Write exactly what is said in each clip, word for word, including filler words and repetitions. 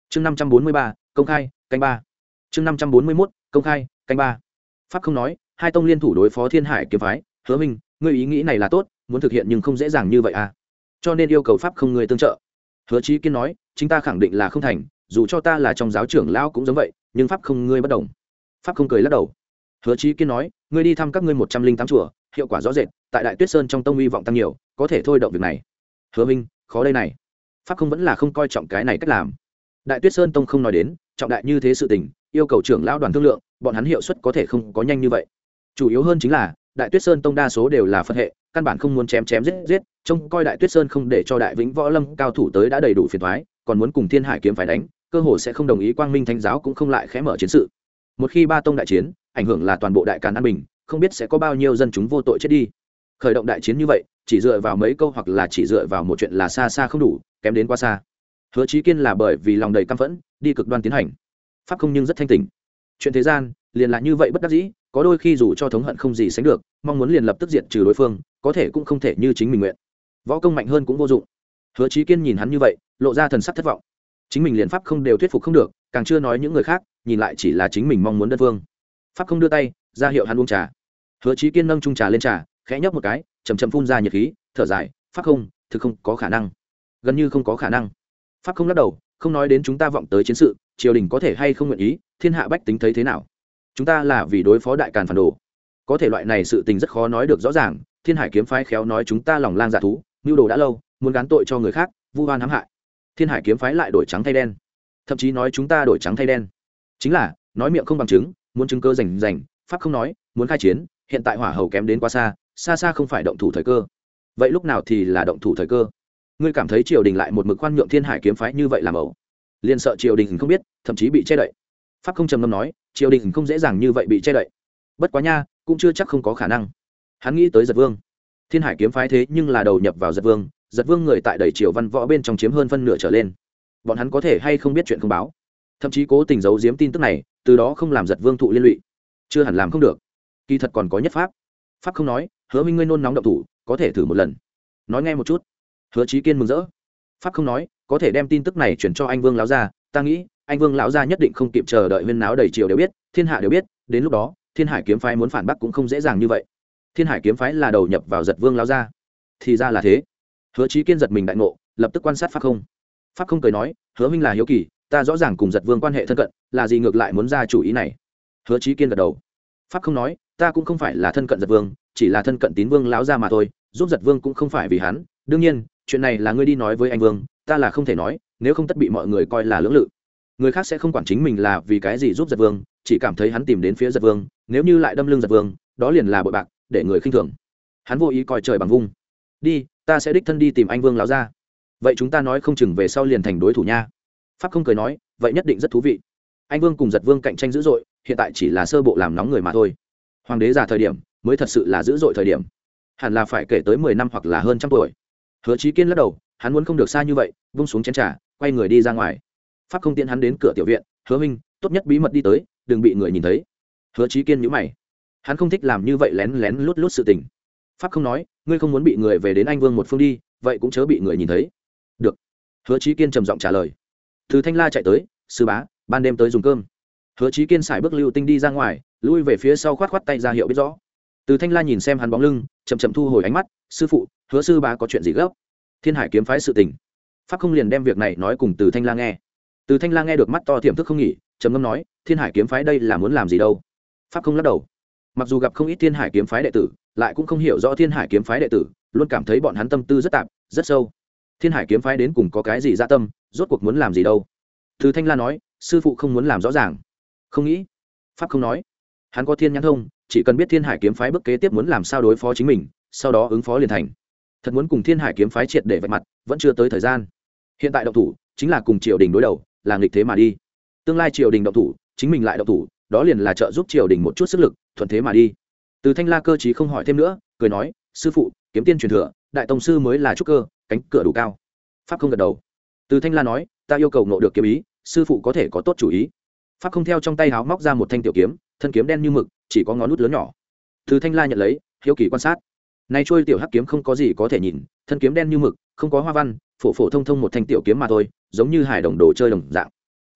chương năm trăm bốn mươi ba công khai canh ba chương năm trăm bốn mươi mốt công khai canh ba pháp không nói hai tông liên thủ đối phó thiên hải kiếm phái. Hứa minh, ngươi ý nghĩ này là tốt, muốn thực hiện nhưng không dễ dàng như vậy à, cho nên yêu cầu pháp không người tương trợ. Hứa Chí Kiên nói, chính ta khẳng định là không thành, dù cho ta là trong giáo trưởng lão cũng giống vậy, nhưng pháp không ngươi bất đồng. Pháp không cười lắc đầu. Hứa Chí Kiên nói, ngươi đi thăm các ngươi một trăm linh tám chùa, hiệu quả rõ rệt, tại Đại Tuyết Sơn trong tông uy vọng tăng nhiều, có thể thôi động việc này. Hứa minh, khó đây này. Pháp không vẫn là không coi trọng cái này cách làm. Đại Tuyết Sơn tông không nói đến, trọng đại như thế sự tình, yêu cầu trưởng lão đoàn thương lượng, bọn hắn hiệu suất có thể không có nhanh như vậy. Chủ yếu hơn chính là, Đại Tuyết Sơn tông đa số đều là Phật hệ, căn bản không muốn chém chém giết giết, trông coi Đại Tuyết Sơn không để cho Đại Vĩnh Võ Lâm cao thủ tới đã đầy đủ phiền toái, còn muốn cùng Thiên Hải kiếm phải đánh, cơ hội sẽ không đồng ý Quang Minh Thánh giáo cũng không lại khẽ mở chiến sự. Một khi ba tông đại chiến, ảnh hưởng là toàn bộ Đại Càn an bình, không biết sẽ có bao nhiêu dân chúng vô tội chết đi. Khởi động đại chiến như vậy, chỉ dựa vào mấy câu hoặc là chỉ dựa vào một chuyện là xa xa không đủ, kém đến quá xa. Hứa Chí Kiên là bởi vì lòng đầy căm phẫn, đi cực đoan tiến hành. Pháp không nhưng rất thanh tỉnh. Chuyện thế gian, liền là như vậy bất đắc dĩ, có đôi khi dù cho thống hận không gì sánh được, mong muốn liền lập tức diệt trừ đối phương, có thể cũng không thể như chính mình nguyện. Võ công mạnh hơn cũng vô dụng. Hứa Chí Kiên nhìn hắn như vậy, lộ ra thần sắc thất vọng. Chính mình liền pháp không đều thuyết phục không được, càng chưa nói những người khác, nhìn lại chỉ là chính mình mong muốn đơn phương. Pháp không đưa tay, ra hiệu hắn uống trà. Hứa Chí Kiên nâng chung trà lên trà, khẽ nhấp một cái, chậm chậm phun ra nhiệt khí, thở dài, pháp không, thực không có khả năng, gần như không có khả năng. Pháp không lắc đầu, không nói đến chúng ta vọng tới chiến sự, triều đình có thể hay không nguyện ý, thiên hạ bách tính thấy thế nào. Chúng ta là vì đối phó Đại Càn phản đồ, có thể loại này sự tình rất khó nói được rõ ràng. Thiên Hải kiếm phái khéo nói chúng ta lòng lang dạ thú, nhu đồ đã lâu, muốn gán tội cho người khác, vu oan hãm hại. Thiên Hải kiếm phái lại đổi trắng thay đen, thậm chí nói chúng ta đổi trắng thay đen, chính là nói miệng không bằng chứng, muốn chứng cơ rành rành. Pháp không nói, muốn khai chiến, hiện tại hỏa hầu kém đến quá xa, xa xa không phải động thủ thời cơ. Vậy lúc nào thì là động thủ thời cơ? Ngươi cảm thấy triều đình lại một mực khoan nhượng Thiên Hải kiếm phái như vậy làm ẩu, liền sợ triều đình không biết, thậm chí bị che đậy. Pháp không trầm ngâm nói, triều đình không dễ dàng như vậy bị che đậy. Bất quá nha, cũng chưa chắc không có khả năng. Hắn nghĩ tới Giật Vương. Thiên Hải kiếm phái thế nhưng là đầu nhập vào Giật Vương, Giật Vương người tại đầy triều văn võ bên trong chiếm hơn phân nửa trở lên. Bọn hắn có thể hay không biết chuyện không báo, thậm chí cố tình giấu giếm tin tức này, từ đó không làm Giật Vương thụ liên lụy, chưa hẳn làm không được. Kỳ thật còn có nhất pháp. Pháp không nói, Hứa minh ngươi nôn nóng động thủ, có thể thử một lần, nói nghe một chút. Hứa Chí Kiên mừng rỡ. Pháp không nói, có thể đem tin tức này chuyển cho anh Vương lão gia, ta nghĩ anh Vương lão gia nhất định không kịp chờ đợi, huyên náo đầy triều đều biết, thiên hạ đều biết, đến lúc đó Thiên Hải kiếm phái muốn phản bác cũng không dễ dàng như vậy. Thiên Hải kiếm phái là đầu nhập vào Giật Vương lão gia, thì ra là thế. Hứa Chí Kiên giật mình đại ngộ, lập tức quan sát Pháp không. Pháp không cười nói, Hứa minh là hiếu kỳ, ta rõ ràng cùng Giật Vương quan hệ thân cận, là gì ngược lại muốn ra chủ ý này? Hứa Chí Kiên gật đầu. Pháp không nói, ta cũng không phải là thân cận Giật Vương, chỉ là thân cận Tín Vương lão gia mà thôi, giúp Giật Vương cũng không phải vì hắn, đương nhiên chuyện này là ngươi đi nói với anh Vương, ta là không thể nói, nếu không tất bị mọi người coi là lưỡng lự. Người khác sẽ không quản chính mình là vì cái gì giúp Giật Vương, chỉ cảm thấy hắn tìm đến phía Giật Vương, nếu như lại đâm lưng Giật Vương, đó liền là bội bạc, để người khinh thường. Hắn vô ý coi trời bằng vung. Đi, ta sẽ đích thân đi tìm anh Vương lão gia. Vậy chúng ta nói không chừng về sau liền thành đối thủ nha. Pháp không cười nói, vậy nhất định rất thú vị. Anh Vương cùng Giật Vương cạnh tranh dữ dội, hiện tại chỉ là sơ bộ làm nóng người mà thôi. Hoàng đế già thời điểm mới thật sự là dữ dội thời điểm, hẳn là phải kể tới mười năm hoặc là hơn trăm tuổi. Hứa Chí Kiên lắc đầu, hắn muốn không được xa như vậy, vung xuống chén trà, quay người đi ra ngoài. Pháp không tiện hắn đến cửa tiểu viện, Hứa minh, tốt nhất bí mật đi tới, đừng bị người nhìn thấy. Hứa Chí Kiên nhíu mày, hắn không thích làm như vậy lén lén lút lút sự tình. Pháp không nói, ngươi không muốn bị người về đến anh Vương một phương đi, vậy cũng chớ bị người nhìn thấy. Được. Hứa Chí Kiên trầm giọng trả lời. Từ Thanh La chạy tới, sư bá, ban đêm tới dùng cơm. Hứa Chí Kiên xài bước lưu tinh đi ra ngoài, lui về phía sau khoát khoát tay ra hiệu biết rõ. Từ Thanh La nhìn xem hắn bóng lưng, chậm chậm thu hồi ánh mắt, sư phụ, Hứa sư bá có chuyện gì gấp? Thiên Hải kiếm phái sự tình. Pháp không liền đem việc này nói cùng Từ Thanh La nghe. Từ Thanh La nghe được mắt to tiềm thức không nghỉ, trầm ngâm nói, Thiên Hải kiếm phái đây là muốn làm gì đâu? Pháp không lắc đầu. Mặc dù gặp không ít Thiên Hải kiếm phái đệ tử, lại cũng không hiểu rõ Thiên Hải kiếm phái đệ tử, luôn cảm thấy bọn hắn tâm tư rất tạp, rất sâu. Thiên Hải kiếm phái đến cùng có cái gì dạ tâm, rốt cuộc muốn làm gì đâu? Từ Thanh La nói, sư phụ không muốn làm rõ ràng. Không nghĩ. Pháp không nói, hắn có thiên nhãn thông, chỉ cần biết Thiên Hải kiếm phái bước kế tiếp muốn làm sao đối phó chính mình, sau đó ứng phó liền thành. Thật muốn cùng Thiên Hải kiếm phái triệt để vạch mặt, vẫn chưa tới thời gian. Hiện tại động thủ chính là cùng triều đình đối đầu, là nghịch thế mà đi. Tương lai triều đình động thủ, chính mình lại động thủ, đó liền là trợ giúp triều đình một chút sức lực, thuận thế mà đi. Từ Thanh La cơ trí không hỏi thêm nữa, cười nói, sư phụ, kiếm tiên truyền thừa, đại tông sư mới là trúc cơ, cánh cửa đủ cao. Pháp không gật đầu. Từ Thanh La nói, ta yêu cầu nộ được kiếm ý, sư phụ có thể có tốt chủ ý. Pháp không theo trong tay háo móc ra một thanh tiểu kiếm, thân kiếm đen như mực, chỉ có ngón út lớn nhỏ. Từ Thanh La nhận lấy, hiếu kỳ quan sát. Này trôi tiểu hắc kiếm không có gì có thể nhìn, thân kiếm đen như mực, không có hoa văn, phổ phổ thông thông một thanh tiểu kiếm mà thôi, giống như hài đồng đồ chơi đồng dạng.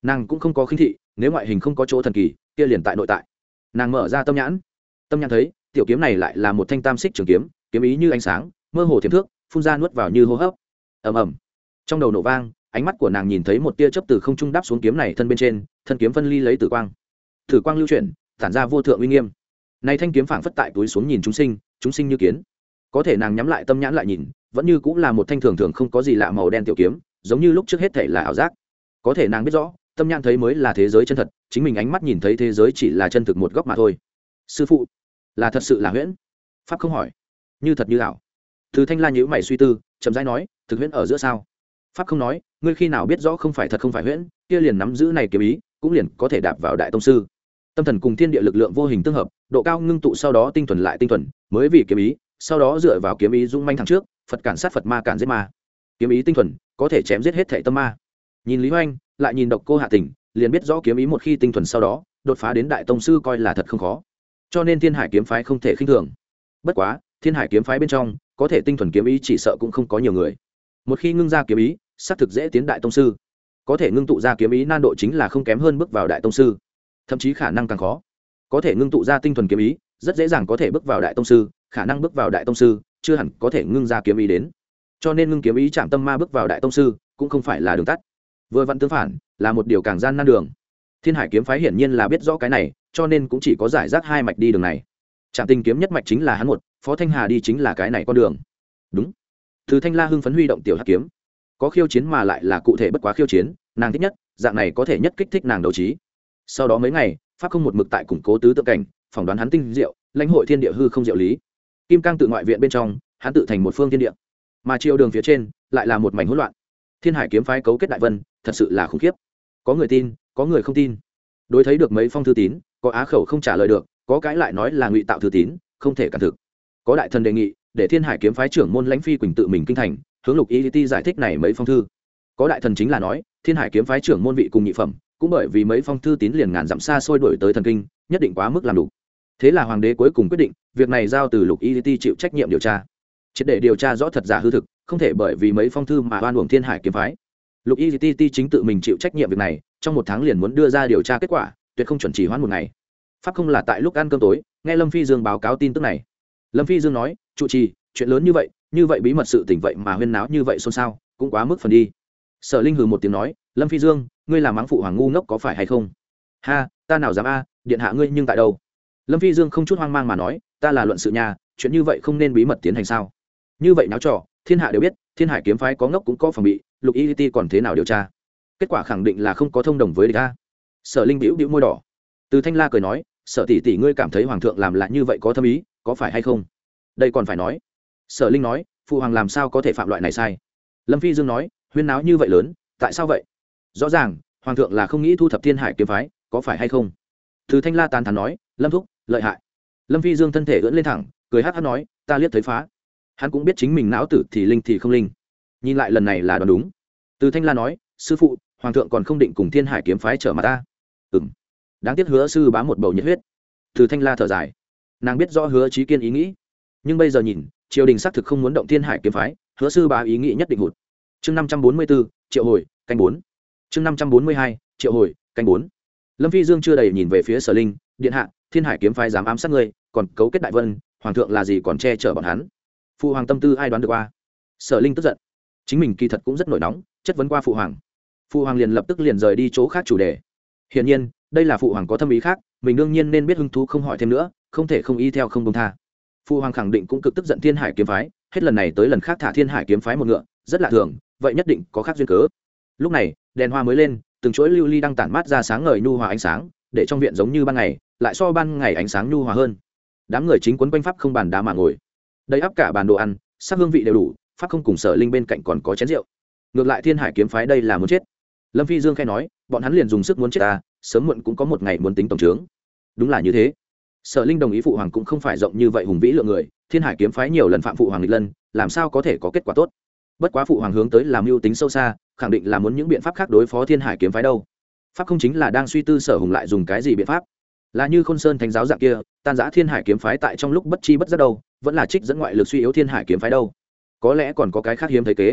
nàng cũng không có khinh thị, nếu ngoại hình không có chỗ thần kỳ kia liền tại nội tại. Nàng mở ra tâm nhãn, tâm nhãn thấy tiểu kiếm này lại là một thanh tam xích trường kiếm, kiếm ý như ánh sáng mơ hồ thiểm thước, phun ra nuốt vào như hô hấp. Ầm ầm, trong đầu nổ vang, ánh mắt của nàng nhìn thấy một tia chớp từ không trung đáp xuống kiếm này thân bên trên, thân kiếm phân ly lấy tử quang, tử quang lưu chuyển tản ra vô thượng uy nghiêm. Này thanh kiếm phảng phất tại túi xuống nhìn chúng sinh, chúng sinh như kiến. Có thể nàng nhắm lại tâm nhãn lại nhìn, vẫn như cũng là một thanh thường thường không có gì lạ màu đen tiểu kiếm, giống như lúc trước hết thể là ảo giác. Có thể nàng biết rõ, tâm nhãn thấy mới là thế giới chân thật, chính mình ánh mắt nhìn thấy thế giới chỉ là chân thực một góc mà thôi. Sư phụ, là thật sự là huyễn? Pháp không hỏi. Như thật như ảo. Từ Thanh La nhíu mày suy tư, chậm rãi nói, thực huyễn ở giữa sao? Pháp không nói, ngươi khi nào biết rõ không phải thật không phải huyễn, kia liền nắm giữ này kiếm ý, cũng liền có thể đạp vào đại tông sư. Tâm thần cùng thiên địa lực lượng vô hình tương hợp, độ cao ngưng tụ sau đó tinh thuần lại tinh thuần, mới vì kiếm ý, sau đó dựa vào kiếm ý dũng manh thẳng trước, Phật cản sát Phật, ma cản giết ma. Kiếm ý tinh thuần, có thể chém giết hết thảy tâm ma. Nhìn Lý Hoành, lại nhìn Độc Cô Hạ Tình, liền biết rõ kiếm ý một khi tinh thuần sau đó, đột phá đến đại tông sư coi là thật không khó. Cho nên Thiên Hải kiếm phái không thể khinh thường. Bất quá, Thiên Hải kiếm phái bên trong, có thể tinh thuần kiếm ý chỉ sợ cũng không có nhiều người. Một khi ngưng ra kiếm ý, xác thực dễ tiến đại tông sư. Có thể ngưng tụ ra kiếm ý nan độ chính là không kém hơn bước vào đại tông sư, thậm chí khả năng càng khó. Có thể ngưng tụ ra tinh thuần kiếm ý, rất dễ dàng có thể bước vào đại tông sư, khả năng bước vào đại tông sư, chưa hẳn có thể ngưng ra kiếm ý đến. Cho nên ngưng kiếm ý chạm tâm ma bước vào đại tông sư, cũng không phải là đường tắt. Vừa vặn tương phản, là một điều càng gian nan đường. Thiên Hải kiếm phái hiển nhiên là biết rõ cái này, cho nên cũng chỉ có giải rác hai mạch đi đường này. Trạm Tình kiếm nhất mạch chính là hắn một, Phó Thanh Hà đi chính là cái này con đường. Đúng. Từ Thanh La hưng phấn huy động tiểu hắc kiếm. Có khiêu chiến mà lại là cụ thể bất quá khiêu chiến, nàng thích nhất, dạng này có thể nhất kích thích nàng đấu trí. Sau đó mấy ngày, pháp không một mực tại củng cố tứ tượng cảnh, phỏng đoán hắn tinh diệu, lãnh hội thiên địa hư không diệu lý. Kim Cang tự ngoại viện bên trong, hắn tự thành một phương thiên địa, mà chiêu đường phía trên lại là một mảnh hỗn loạn. Thiên Hải kiếm phái cấu kết đại vân, thật sự là khủng khiếp. Có người tin, có người không tin. Đối thấy được mấy phong thư tín, có á khẩu không trả lời được, có cái lại nói là ngụy tạo thư tín, không thể cản thực. Có đại thần đề nghị, để Thiên Hải kiếm phái trưởng môn Lãnh Phi Quỳnh tự mình kinh thành, hướng Lục Y Ti giải thích này mấy phong thư. Có đại thần chính là nói, Thiên Hải kiếm phái trưởng môn vị cùng nhị phẩm, cũng bởi vì mấy phong thư tín liền ngàn dặm xa xôi đổi tới thần kinh, nhất định quá mức làm đủ. Thế là hoàng đế cuối cùng quyết định, việc này giao từ Lục Y Ti chịu trách nhiệm điều tra. Triệt để điều tra rõ thật giả hư thực, không thể bởi vì mấy phong thư mà oan uổng Thiên Hải kiếm phái. Lục Y Ti chính tự mình chịu trách nhiệm việc này, trong một tháng liền muốn đưa ra điều tra kết quả, tuyệt không chuẩn chỉ hoãn một ngày. Pháp không là tại lúc ăn cơm tối, nghe Lâm Phi Dương báo cáo tin tức này. Lâm Phi Dương nói, trụ trì, chuyện lớn như vậy, như vậy bí mật sự tình vậy mà huyên náo như vậy xôn xao, cũng quá mức phần đi. Sở Linh hừ một tiếng nói, Lâm Phi Dương, ngươi làm mắng phụ hoàng ngu ngốc có phải hay không? Ha, ta nào dám a, điện hạ ngươi nhưng tại đâu? Lâm Phi Dương không chút hoang mang mà nói, ta là luận sự nhà, chuyện như vậy không nên bí mật tiến hành sao? Như vậy náo trò, thiên hạ đều biết, Thiên Hải kiếm phái có ngốc cũng có phòng bị, Lục Y Ti còn thế nào điều tra? Kết quả khẳng định là không có thông đồng với địch a. Sở Linh bĩu bĩu môi đỏ. Từ Thanh La cười nói, Sở tỷ tỷ ngươi cảm thấy hoàng thượng làm lại như vậy có thâm ý, có phải hay không? Đây còn phải nói. Sở Linh nói, phụ hoàng làm sao có thể phạm loại này sai? Lâm Phi Dương nói, huyên náo như vậy lớn, tại sao vậy? Rõ ràng, hoàng thượng là không nghĩ thu thập Thiên Hải kiếm phái, có phải hay không? Từ Thanh La tán thán nói, Lâm thúc, lợi hại. Lâm Phi Dương thân thể ưỡn lên thẳng, cười hắc hắc nói, ta liếc thấy phá. Hắn cũng biết chính mình não tử thì linh thì không linh. Nhìn lại lần này là đoán đúng. Từ Thanh La nói, sư phụ, hoàng thượng còn không định cùng Thiên Hải kiếm phái trở mặt ta. Ừm. Đáng tiếc Hứa sư bá một bầu nhiệt huyết. Từ Thanh La thở dài. Nàng biết rõ Hứa Chí Kiên ý nghĩ, nhưng bây giờ nhìn, triều đình xác thực không muốn động Thiên Hải kiếm phái, Hứa sư bá ý nghĩ nhất định hụt. Chương năm trăm bốn mươi bốn, triệu hồi, canh bốn. Chương năm trăm bốn mươi hai, triệu hồi, canh bốn. Lâm Phi Dương chưa đầy nhìn về phía Sở Linh, điện hạ, Thiên Hải kiếm phái dám ám sát ngươi, còn cấu kết đại vân, hoàng thượng là gì còn che chở bọn hắn? Phụ hoàng tâm tư ai đoán được qua? Sở Linh tức giận, chính mình kỳ thật cũng rất nổi nóng, chất vấn qua phụ hoàng. Phụ hoàng liền lập tức liền rời đi chỗ khác chủ đề. Hiển nhiên, đây là phụ hoàng có thâm ý khác, mình đương nhiên nên biết hứng thú không hỏi thêm nữa, không thể không y theo không buông tha. Phụ hoàng khẳng định cũng cực tức giận Thiên Hải kiếm phái, hết lần này tới lần khác thả Thiên Hải kiếm phái một ngựa, rất lạ thường, vậy nhất định có khác duyên cớ. Lúc này, đèn hoa mới lên, từng chuỗi lưu ly đang tản mát ra sáng ngời nhu hòa ánh sáng, để trong viện giống như ban ngày, lại so ban ngày ánh sáng nhu hòa hơn. Đám người chính quấn quanh pháp không bàn đá mà ngồi, đầy ắp cả bàn đồ ăn, sắc hương vị đều đủ, pháp không cùng Sở Linh bên cạnh còn có chén rượu. Ngược lại Thiên Hải kiếm phái đây là muốn chết. Lâm Phi Dương khẽ nói, bọn hắn liền dùng sức muốn chết ta, sớm muộn cũng có một ngày muốn tính tổng trướng. Đúng là như thế. Sở Linh đồng ý phụ hoàng cũng không phải rộng như vậy hùng vĩ lượng người, Thiên Hải kiếm phái nhiều lần phạm phụ hoàng nghịch lân, làm sao có thể có kết quả tốt. Bất quá phụ hoàng hướng tới làm mưu tính sâu xa, khẳng định là muốn những biện pháp khác đối phó Thiên Hải kiếm phái đâu. Pháp không chính là đang suy tư Sở Hùng lại dùng cái gì biện pháp? Là như Khôn Sơn thánh giáo dạng kia, tan rã Thiên Hải kiếm phái tại trong lúc bất chi bất giác đâu, vẫn là trích dẫn ngoại lực suy yếu Thiên Hải kiếm phái đâu. Có lẽ còn có cái khác hiếm thấy kế.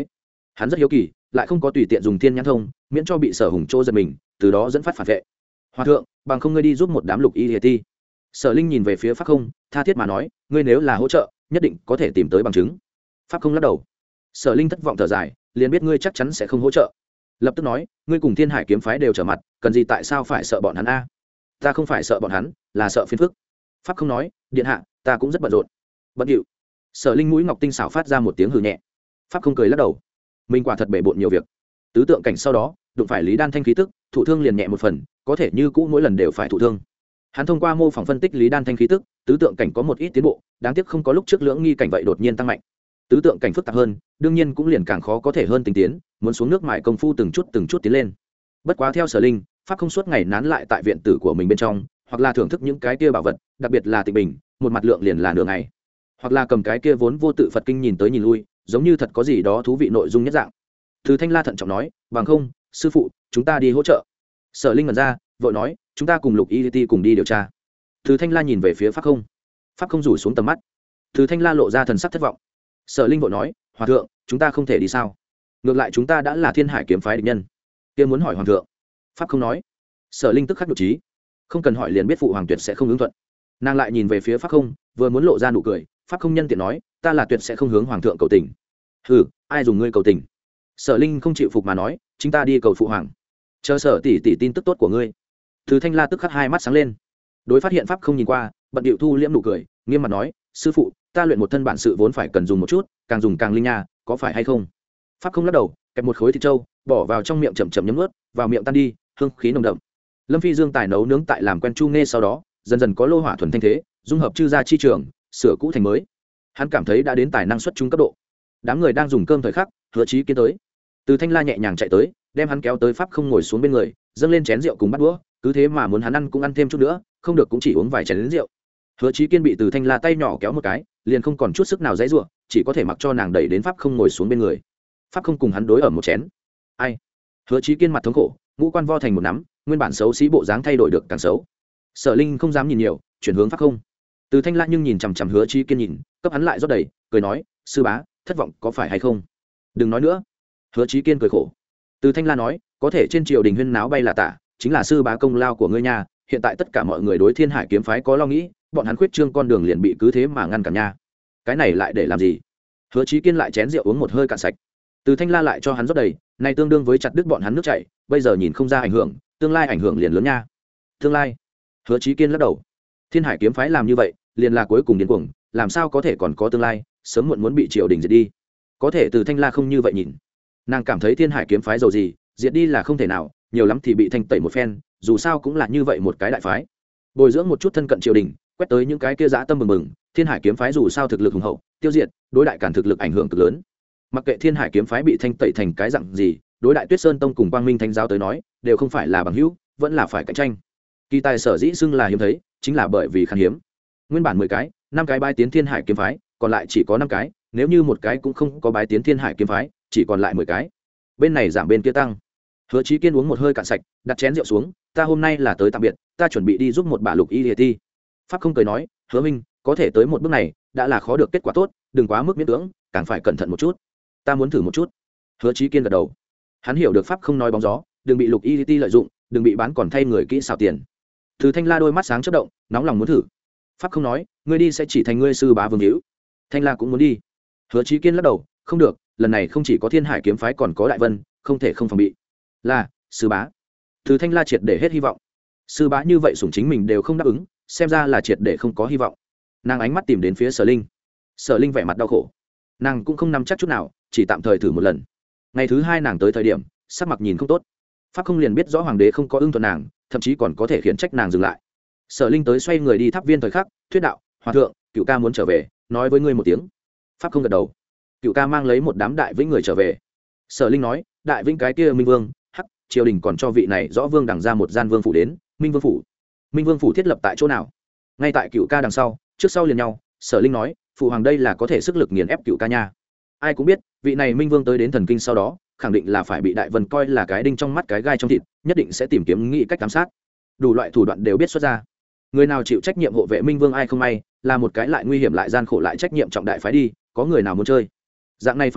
hắn rất hiếu kỳ lại không có tùy tiện dùng thiên nhãn thông miễn cho bị Sở Hùng Trô giật mình, từ đó dẫn phát phản vệ. Hòa thượng, bằng không ngươi đi giúp một đám lục y ti. Sở Linh nhìn về phía Pháp Không, tha thiết mà nói, ngươi nếu là hỗ trợ nhất định có thể tìm tới bằng chứng. Pháp Không lắc đầu. Sở Linh thất vọng thở dài, liền biết ngươi chắc chắn sẽ không hỗ trợ. Lập tức nói, ngươi cùng Thiên Hải kiếm phái đều trở mặt, cần gì tại sao phải sợ bọn hắn a? Ta không phải sợ bọn hắn, là sợ phiền phức. Pháp Không nói, điện hạ, ta cũng rất bận rộn. Bận điệu. Sở Linh mũi ngọc tinh xảo phát ra một tiếng hừ nhẹ. Pháp Không cười lắc đầu. Mình quả thật bể bộn nhiều việc. Tứ tượng cảnh sau đó, đụng phải Lý Đan Thanh khí tức, thụ thương liền nhẹ một phần, có thể như cũ mỗi lần đều phải thụ thương. Hắn thông qua mô phỏng phân tích Lý Đan Thanh khí tức, tứ tượng cảnh có một ít tiến bộ, đáng tiếc không có lúc trước lưỡng nghi cảnh vậy đột nhiên tăng mạnh. Tứ tượng cảnh phức tạp hơn, đương nhiên cũng liền càng khó có thể hơn tinh tiến, muốn xuống nước mài công phu từng chút từng chút tiến lên. Bất quá theo Sở Linh, Pháp Không suốt ngày nán lại tại viện tử của mình bên trong, hoặc là thưởng thức những cái kia bảo vật, đặc biệt là Tịnh Bình, một mặt lượng liền là nửa ngày. Hoặc là cầm cái kia vốn vô tự Phật kinh nhìn tới nhìn lui, giống như thật có gì đó thú vị nội dung nhất dạng. Từ Thanh La thận trọng nói, bằng không, sư phụ, chúng ta đi hỗ trợ. Sở Linh ngẩn ra, vội nói, chúng ta cùng Lục Y Ti cùng đi điều tra. Từ Thanh La nhìn về phía Pháp Không. Pháp Không rủ xuống tầm mắt. Từ Thanh La lộ ra thần sắc thất vọng. Sở Linh vội nói, hòa thượng, chúng ta không thể đi sao? Ngược lại chúng ta đã là Thiên Hải kiếm phái địch nhân. Kia muốn hỏi hoàng thượng. Pháp Không nói. Sở Linh tức khắc nhục trí. Không cần hỏi liền biết phụ hoàng tuyệt sẽ không ứng thuận. Nàng lại nhìn về phía Pháp Không, vừa muốn lộ ra nụ cười, Pháp Không nhân tiện nói, ta là tuyệt sẽ không hướng hoàng thượng cầu tình. Hừ, ai dùng ngươi cầu tình? Sở Linh không chịu phục mà nói, chúng ta đi cầu phụ hoàng. Chờ Sở tỷ tỷ tin tức tốt của ngươi. Từ Thanh La tức khắc hai mắt sáng lên. Đối phát hiện Pháp Không nhìn qua, bận điệu thu liễm nụ cười, nghiêm mặt nói, sư phụ, ta luyện một thân bản sự vốn phải cần dùng một chút, càng dùng càng linh nha, có phải hay không? Pháp Không lắc đầu, kẹp một khối thịt trâu, bỏ vào trong miệng chậm chậm nhấm nuốt, vào miệng tan đi, hương khí nồng đậm. Lâm Phi Dương tài nấu nướng tại làm quen chu nghe sau đó, dần dần có lô hỏa thuần thanh thế, dung hợp chư gia chi trường, sửa cũ thành mới. Hắn cảm thấy đã đến tài năng xuất chúng cấp độ. Đám người đang dùng cơm thời khắc, Hứa Chí Kiến tới. Từ Thanh La nhẹ nhàng chạy tới, đem hắn kéo tới Pháp Không ngồi xuống bên người, dâng lên chén rượu cùng bát đũa, cứ thế mà muốn hắn ăn cũng ăn thêm chút nữa, không được cũng chỉ uống vài chén lớn rượu. Hứa Chí Kiên bị Từ Thanh La tay nhỏ kéo một cái, liền không còn chút sức nào dãy rủa, chỉ có thể mặc cho nàng đẩy đến Pháp Không ngồi xuống bên người. Pháp Không cùng hắn đối ở một chén. Ai? Hứa Chí Kiên mặt thống khổ, ngũ quan vo thành một nắm, nguyên bản xấu xí bộ dáng thay đổi được càng xấu. Sở Linh không dám nhìn nhiều, chuyển hướng Pháp Không. Từ Thanh La nhưng nhìn chằm chằm Hứa Chí Kiên nhìn, cấp hắn lại rót đầy, cười nói, sư bá, thất vọng có phải hay không? Đừng nói nữa. Hứa Chí Kiên cười khổ. Từ Thanh La nói, có thể trên triều đình huyên náo bay là tả, chính là sư bá công lao của ngươi nha, hiện tại tất cả mọi người đối Thiên Hải kiếm phái có lo nghĩ, bọn hắn khuyết trương con đường liền bị cứ thế mà ngăn cản nha. Cái này lại để làm gì? Hứa Chí Kiên lại chén rượu uống một hơi cạn sạch. Từ Thanh La lại cho hắn rót đầy, này tương đương với chặt đứt bọn hắn nước chảy, bây giờ nhìn không ra ảnh hưởng, tương lai ảnh hưởng liền lớn nha. Tương lai? Hứa Chí Kiên lắc đầu. Thiên Hải kiếm phái làm như vậy, liền là cuối cùng điên cuồng, làm sao có thể còn có tương lai, sớm muộn muốn bị triều đình diệt đi. Có thể Từ Thanh La không như vậy nhìn. Nàng cảm thấy Thiên Hải kiếm phái giàu gì, diệt đi là không thể nào, nhiều lắm thì bị thanh tẩy một phen, dù sao cũng là như vậy một cái đại phái. Bồi dưỡng một chút thân cận triều đình, quét tới những cái kia dã tâm mừng mừng, Thiên Hải kiếm phái dù sao thực lực hùng hậu, tiêu diệt, đối đại cản thực lực ảnh hưởng cực lớn. Mặc kệ Thiên Hải kiếm phái bị thanh tẩy thành cái dạng gì, đối đại Tuyết Sơn tông cùng Quang Minh Thánh giáo tới nói, đều không phải là bằng hữu, vẫn là phải cạnh tranh. Kỳ tài sở dĩ xưng là hiếm thấy, chính là bởi vì khan hiếm. Nguyên bản mười cái, năm cái bái tiến Thiên Hải kiếm phái, còn lại chỉ có năm cái, nếu như một cái cũng không có bái tiến Thiên Hải kiếm phái, chỉ còn lại mười cái. Bên này giảm bên kia tăng. Hứa Chí Kiên uống một hơi cạn sạch, đặt chén rượu xuống, ta hôm nay là tới tạm biệt, ta chuẩn bị đi giúp một bà Lục Y Liệt Ti. Pháp Không cười nói, Hứa minh, có thể tới một bước này, đã là khó được kết quả tốt, đừng quá mức miễn cưỡng, càng phải cẩn thận một chút. Ta muốn thử một chút. Hứa Chí Kiên gật đầu. Hắn hiểu được Pháp Không nói bóng gió, đừng bị Lục Y Liệt Ti lợi dụng, đừng bị bán còn thay người kỹ xảo tiền. Từ Thanh La đôi mắt sáng chớp động, nóng lòng muốn thử. Pháp Không nói, ngươi đi sẽ chỉ thành ngươi sư bá vương hữu. Thanh La cũng muốn đi. Hứa Chí Kiên lắc đầu, không được, lần này không chỉ có Thiên Hải kiếm phái còn có Đại Vân, không thể không phòng bị. Là sư bá. Từ Thanh La triệt để hết hy vọng. Sư bá như vậy sủng chính mình đều không đáp ứng, xem ra là triệt để không có hy vọng. Nàng ánh mắt tìm đến phía Sở Linh. Sở Linh vẻ mặt đau khổ. Nàng cũng không nắm chắc chút nào, chỉ tạm thời thử một lần. Ngày thứ hai nàng tới thời điểm, sắc mặt nhìn không tốt. Pháp Không liền biết rõ hoàng đế không có ưng thuận nàng, thậm chí còn có thể khiển trách nàng dừng lại. Sở Linh tới xoay người đi tháp viên thời khắc, thuyết đạo, hòa thượng, Cựu ca muốn trở về, nói với ngươi một tiếng. Pháp Không gật đầu. Cựu ca mang lấy một đám đại vĩnh người trở về. Sở Linh nói, đại vĩnh cái kia Minh Vương, hắc, triều đình còn cho vị này rõ vương đằng ra một gian vương phủ đến. Minh Vương phủ. Minh Vương phủ thiết lập tại chỗ nào? Ngay tại Cựu ca đằng sau, trước sau liền nhau. Sở Linh nói, phụ hoàng đây là có thể sức lực nghiền ép Cựu ca nha. Ai cũng biết, vị này Minh Vương tới đến thần kinh sau đó, khẳng định là phải bị Đại Vân coi là cái đinh trong mắt cái gai trong thịt, nhất định sẽ tìm kiếm nghĩ cách giám sát. Đủ loại thủ đoạn đều biết xuất ra. Người nào chịu trách nhiệm hộ vệ Minh Vương ai không may, là một cái lại nguy hiểm lại gian khổ lại trách nhiệm trọng đại phái đi, có người nào muốn chơi. Dạng này phái đi,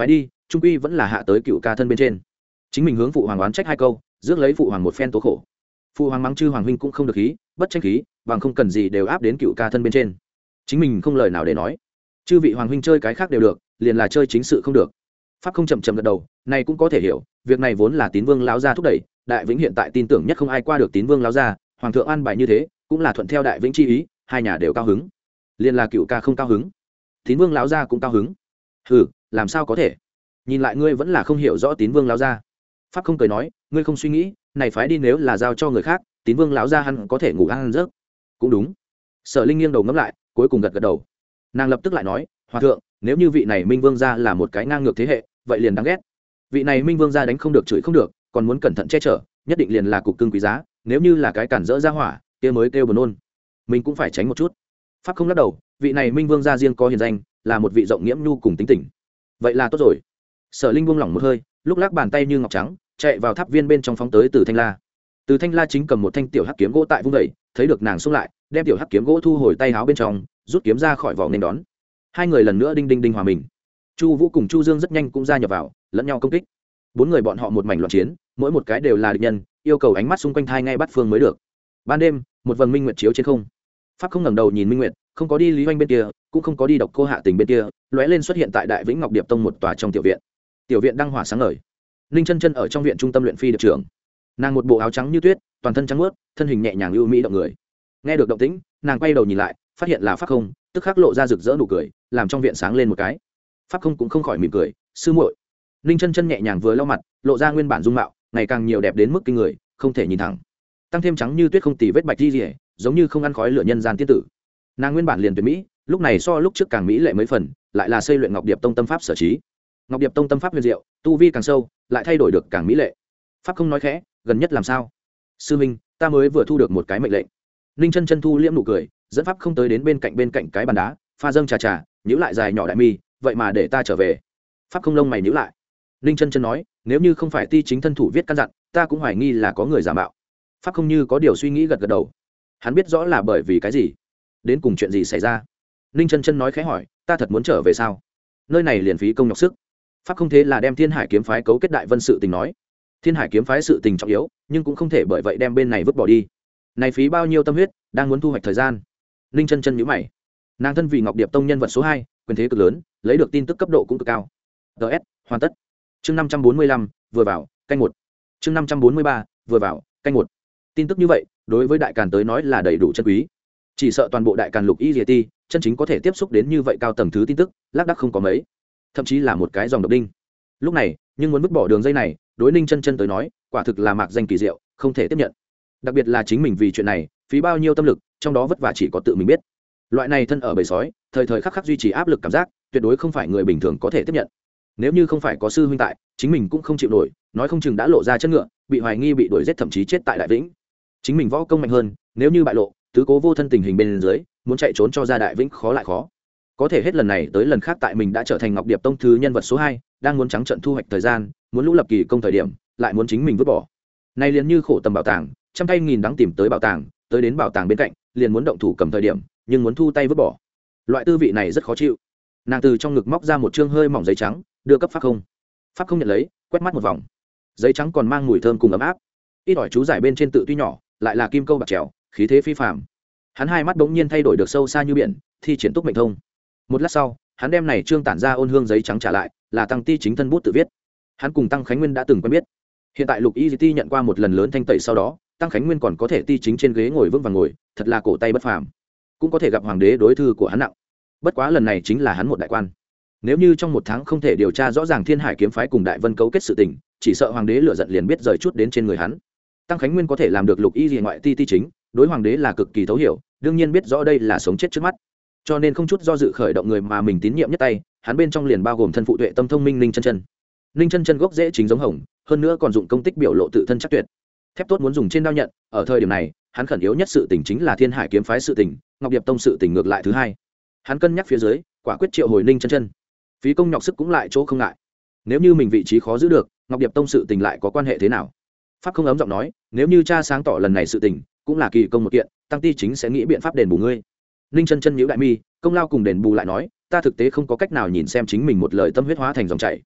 trung quy vẫn là hạ tới cựu ca thân bên trên. Chính mình hướng phụ hoàng oán trách hai câu, rước lấy phụ hoàng một phen tố khổ. Phụ hoàng mắng chư hoàng huynh cũng không được khí, bất tranh khí, bằng không cần gì đều áp đến cựu ca thân bên trên. Chính mình không lời nào để nói. Chư vị hoàng huynh chơi cái khác đều được, liền là chơi chính sự không được. Pháp không chậm chậm gật đầu, này cũng có thể hiểu, việc này vốn là Tín Vương lão gia thúc đẩy, Đại Vĩnh hiện tại tin tưởng nhất không ai qua được Tín Vương lão gia, hoàng thượng an bài như thế, cũng là thuận theo Đại Vĩnh chi ý, hai nhà đều cao hứng. Liên là cựu ca không cao hứng, Tín Vương lão gia cũng cao hứng. Hừ, làm sao có thể? Nhìn lại ngươi vẫn là không hiểu rõ Tín Vương lão gia. Pháp không cười nói, ngươi không suy nghĩ, này phái đi nếu là giao cho người khác, Tín Vương lão gia hắn có thể ngủ ăn giấc. Cũng đúng. Sở Linh nghiêng đầu ngẫm lại, cuối cùng gật gật đầu. Nàng lập tức lại nói, hoàng thượng, nếu như vị này Minh Vương gia là một cái ngang ngược thế hệ, vậy liền đáng ghét. Vị này Minh Vương gia đánh không được chửi không được, còn muốn cẩn thận che chở, nhất định liền là cục cưng quý giá, nếu như là cái cản rỡ ra hỏa, kia mới kêu buồn nôn. Mình cũng phải tránh một chút. Pháp không lắc đầu, vị này Minh Vương gia riêng có hiền danh, là một vị rộng nghiễm nhu cùng tính tình. Vậy là tốt rồi. Sở Linh buông lỏng một hơi, lúc lắc bàn tay như ngọc trắng, chạy vào tháp viên bên trong phóng tới Từ Thanh La. Từ Thanh La chính cầm một thanh tiểu hắc kiếm gỗ tại vung dậy, thấy được nàng xông lại, đem tiểu hắc kiếm gỗ thu hồi tay áo bên trong, rút kiếm ra khỏi vỏ nên đón. Hai người lần nữa đinh đinh đinh hòa mình. Chu Vũ cùng Chu Dương rất nhanh cũng gia nhập vào, lẫn nhau công kích. Bốn người bọn họ một mảnh loạn chiến, mỗi một cái đều là địch nhân, yêu cầu ánh mắt xung quanh thai ngay bắt phương mới được. Ban đêm, một vầng minh nguyệt chiếu trên không. Pháp không ngẩng đầu nhìn minh nguyệt, không có đi Lý Hoành bên kia, cũng không có đi Độc Cô Hạ Tình bên kia, lóe lên xuất hiện tại Đại Vĩnh Ngọc Điệp Tông một tòa trong tiểu viện. Tiểu viện đăng hỏa sáng ngời. Ninh Chân Chân ở trong viện trung tâm luyện phi điệp trưởng. Nàng một bộ áo trắng như tuyết, toàn thân trắng muốt, thân hình nhẹ nhàng ưu mỹ động người. Nghe được động tĩnh, nàng quay đầu nhìn lại, phát hiện là Pháp Không, tức khắc lộ ra rực rỡ nụ cười, làm trong viện sáng lên một cái. Pháp Không cũng không khỏi mỉm cười, sư muội. Ninh Chân Chân nhẹ nhàng vừa lau mặt, lộ ra nguyên bản dung mạo, ngày càng nhiều đẹp đến mức kinh người, không thể nhìn thẳng. Tăng thêm trắng như tuyết không tì vết bạch di rìa, giống như không ăn khói lửa nhân gian tiên tử. Nàng nguyên bản liền tuyệt mỹ, lúc này so lúc trước càng mỹ lệ mấy phần, lại là xây luyện Ngọc Điệp Tông tâm pháp sở trí. Ngọc Điệp Tông tâm pháp huyền diệu, tu vi càng sâu, lại thay đổi được càng mỹ lệ. Pháp Không nói khẽ, gần nhất làm sao? Sư minh, ta mới vừa thu được một cái mệnh lệnh. Ninh Chân Chân thu liễm nụ cười, dẫn Pháp Không tới đến bên cạnh bên cạnh cái bàn đá, pha dâng trà trà, nhíu lại dài nhỏ đại mi, vậy mà để ta trở về. Pháp Không lông mày nhíu lại. Ninh Chân Chân nói, nếu như không phải ti chính thân thủ viết căn dặn, ta cũng hoài nghi là có người giả mạo. Pháp Không như có điều suy nghĩ gật gật đầu. Hắn biết rõ là bởi vì cái gì, đến cùng chuyện gì xảy ra. Ninh Chân Chân nói khẽ hỏi, ta thật muốn trở về sao? Nơi này liền phí công nhọc sức. Pháp Không thế là đem Thiên Hải kiếm phái cấu kết Đại Vân sự tình nói. Thiên Hải kiếm phái sự tình trọng yếu, nhưng cũng không thể bởi vậy đem bên này vứt bỏ đi. Này phí bao nhiêu tâm huyết, đang muốn thu hoạch thời gian. Ninh Chân Chân nhíu mày. Nàng thân vì Ngọc Điệp Tông nhân vật số hai, quyền thế cực lớn, lấy được tin tức cấp độ cũng cực cao. ds hoàn tất. Chương năm trăm bốn mươi lăm, vừa vào, canh một. Chương năm trăm bốn mươi ba, vừa vào, canh một. Tin tức như vậy, đối với Đại Càn tới nói là đầy đủ chân quý. Chỉ sợ toàn bộ Đại Càn Lục Y Diệt Ti, chân chính có thể tiếp xúc đến như vậy cao tầng thứ tin tức, lác đác không có mấy. Thậm chí là một cái dòng độc đinh. Lúc này, nhưng muốn vứt bỏ đường dây này, đối Ninh Chân Chân tới nói, quả thực là mạc danh kỳ diệu, không thể tiếp nhận. Đặc biệt là chính mình vì chuyện này, phí bao nhiêu tâm lực, trong đó vất vả chỉ có tự mình biết. Loại này thân ở bầy sói, thời thời khắc khắc duy trì áp lực cảm giác, tuyệt đối không phải người bình thường có thể tiếp nhận. Nếu như không phải có sư huynh tại, chính mình cũng không chịu nổi, nói không chừng đã lộ ra chân ngựa, bị hoài nghi bị đuổi giết thậm chí chết tại Đại Vĩnh. Chính mình võ công mạnh hơn, nếu như bại lộ, tứ cố vô thân tình hình bên dưới, muốn chạy trốn cho ra Đại Vĩnh khó lại khó. Có thể hết lần này tới lần khác tại mình đã trở thành Ngọc Điệp Tông thứ nhân vật số hai, đang muốn trắng trận thu hoạch thời gian, muốn lũ lập kỳ công thời điểm, lại muốn chính mình vứt bỏ. Này liền như khổ tầm bảo tàng, trăm tay nghìn đắng tìm tới bảo tàng, tới đến bảo tàng bên cạnh, liền muốn động thủ cầm thời điểm, nhưng muốn thu tay vứt bỏ. Loại tư vị này rất khó chịu. Nàng từ trong ngực móc ra một trương hơi mỏng giấy trắng, đưa cấp Pháp Không. Pháp Không nhận lấy, quét mắt một vòng. Giấy trắng còn mang mùi thơm cùng ấm áp. Ít ỏi chú giải bên trên tự tuy nhỏ, lại là kim câu bạc trèo, khí thế phi phàm. Hắn hai mắt bỗng nhiên thay đổi được sâu xa như biển, thi triển túc mệnh thông. Một lát sau, hắn đem này trương tản ra ôn hương giấy trắng trả lại, là Tăng Ti chính thân bút tự viết. Hắn cùng Tăng Khánh Nguyên đã từng quen biết. Hiện tại Lục Y Ti nhận qua một lần lớn thanh tẩy sau đó, Tăng Khánh Nguyên còn có thể ti chính trên ghế ngồi vững vàng ngồi, thật là cổ tay bất phàm. Cũng có thể gặp hoàng đế đối thư của hắn nặng. Bất quá lần này chính là hắn một đại quan. Nếu như trong một tháng không thể điều tra rõ ràng Thiên Hải kiếm phái cùng Đại Vân cấu kết sự tình, chỉ sợ hoàng đế lửa giận liền biết rời chút đến trên người hắn. Tăng Khánh Nguyên có thể làm được Lục Y Ti ngoại ti ti chính, đối hoàng đế là cực kỳ thấu hiểu, đương nhiên biết rõ đây là sống chết trước mắt. Cho nên không chút do dự khởi động người mà mình tín nhiệm nhất tay, hắn bên trong liền bao gồm thân phụ tuệ tâm thông minh Ninh Chân Chân. Ninh Chân Chân gốc dễ chính giống hồng, hơn nữa còn dụng công tích biểu lộ tự thân chắc tuyệt. Thép tốt muốn dùng trên đao nhận, ở thời điểm này, hắn khẩn yếu nhất sự tình chính là Thiên Hải kiếm phái sự tình, Ngọc Điệp Tông sự tình ngược lại thứ hai. Hắn cân nhắc phía dưới, quả quyết triệu hồi Ninh Chân Chân. Phí công nhọc sức cũng lại chỗ không ngại. Nếu như mình vị trí khó giữ được, Ngọc Điệp Tông sự tình lại có quan hệ thế nào? Pháp Không ấm giọng nói, nếu như cha sáng tỏ lần này sự tình, cũng là kỳ công một kiện, Tăng Ti chính sẽ nghĩ biện pháp đền bù ngươi. Ninh Chân Chân nhíu đại mi, công lao cùng đền bù lại nói, ta thực tế không có cách nào nhìn xem chính mình một lời tâm huyết hóa thành dòng chảy.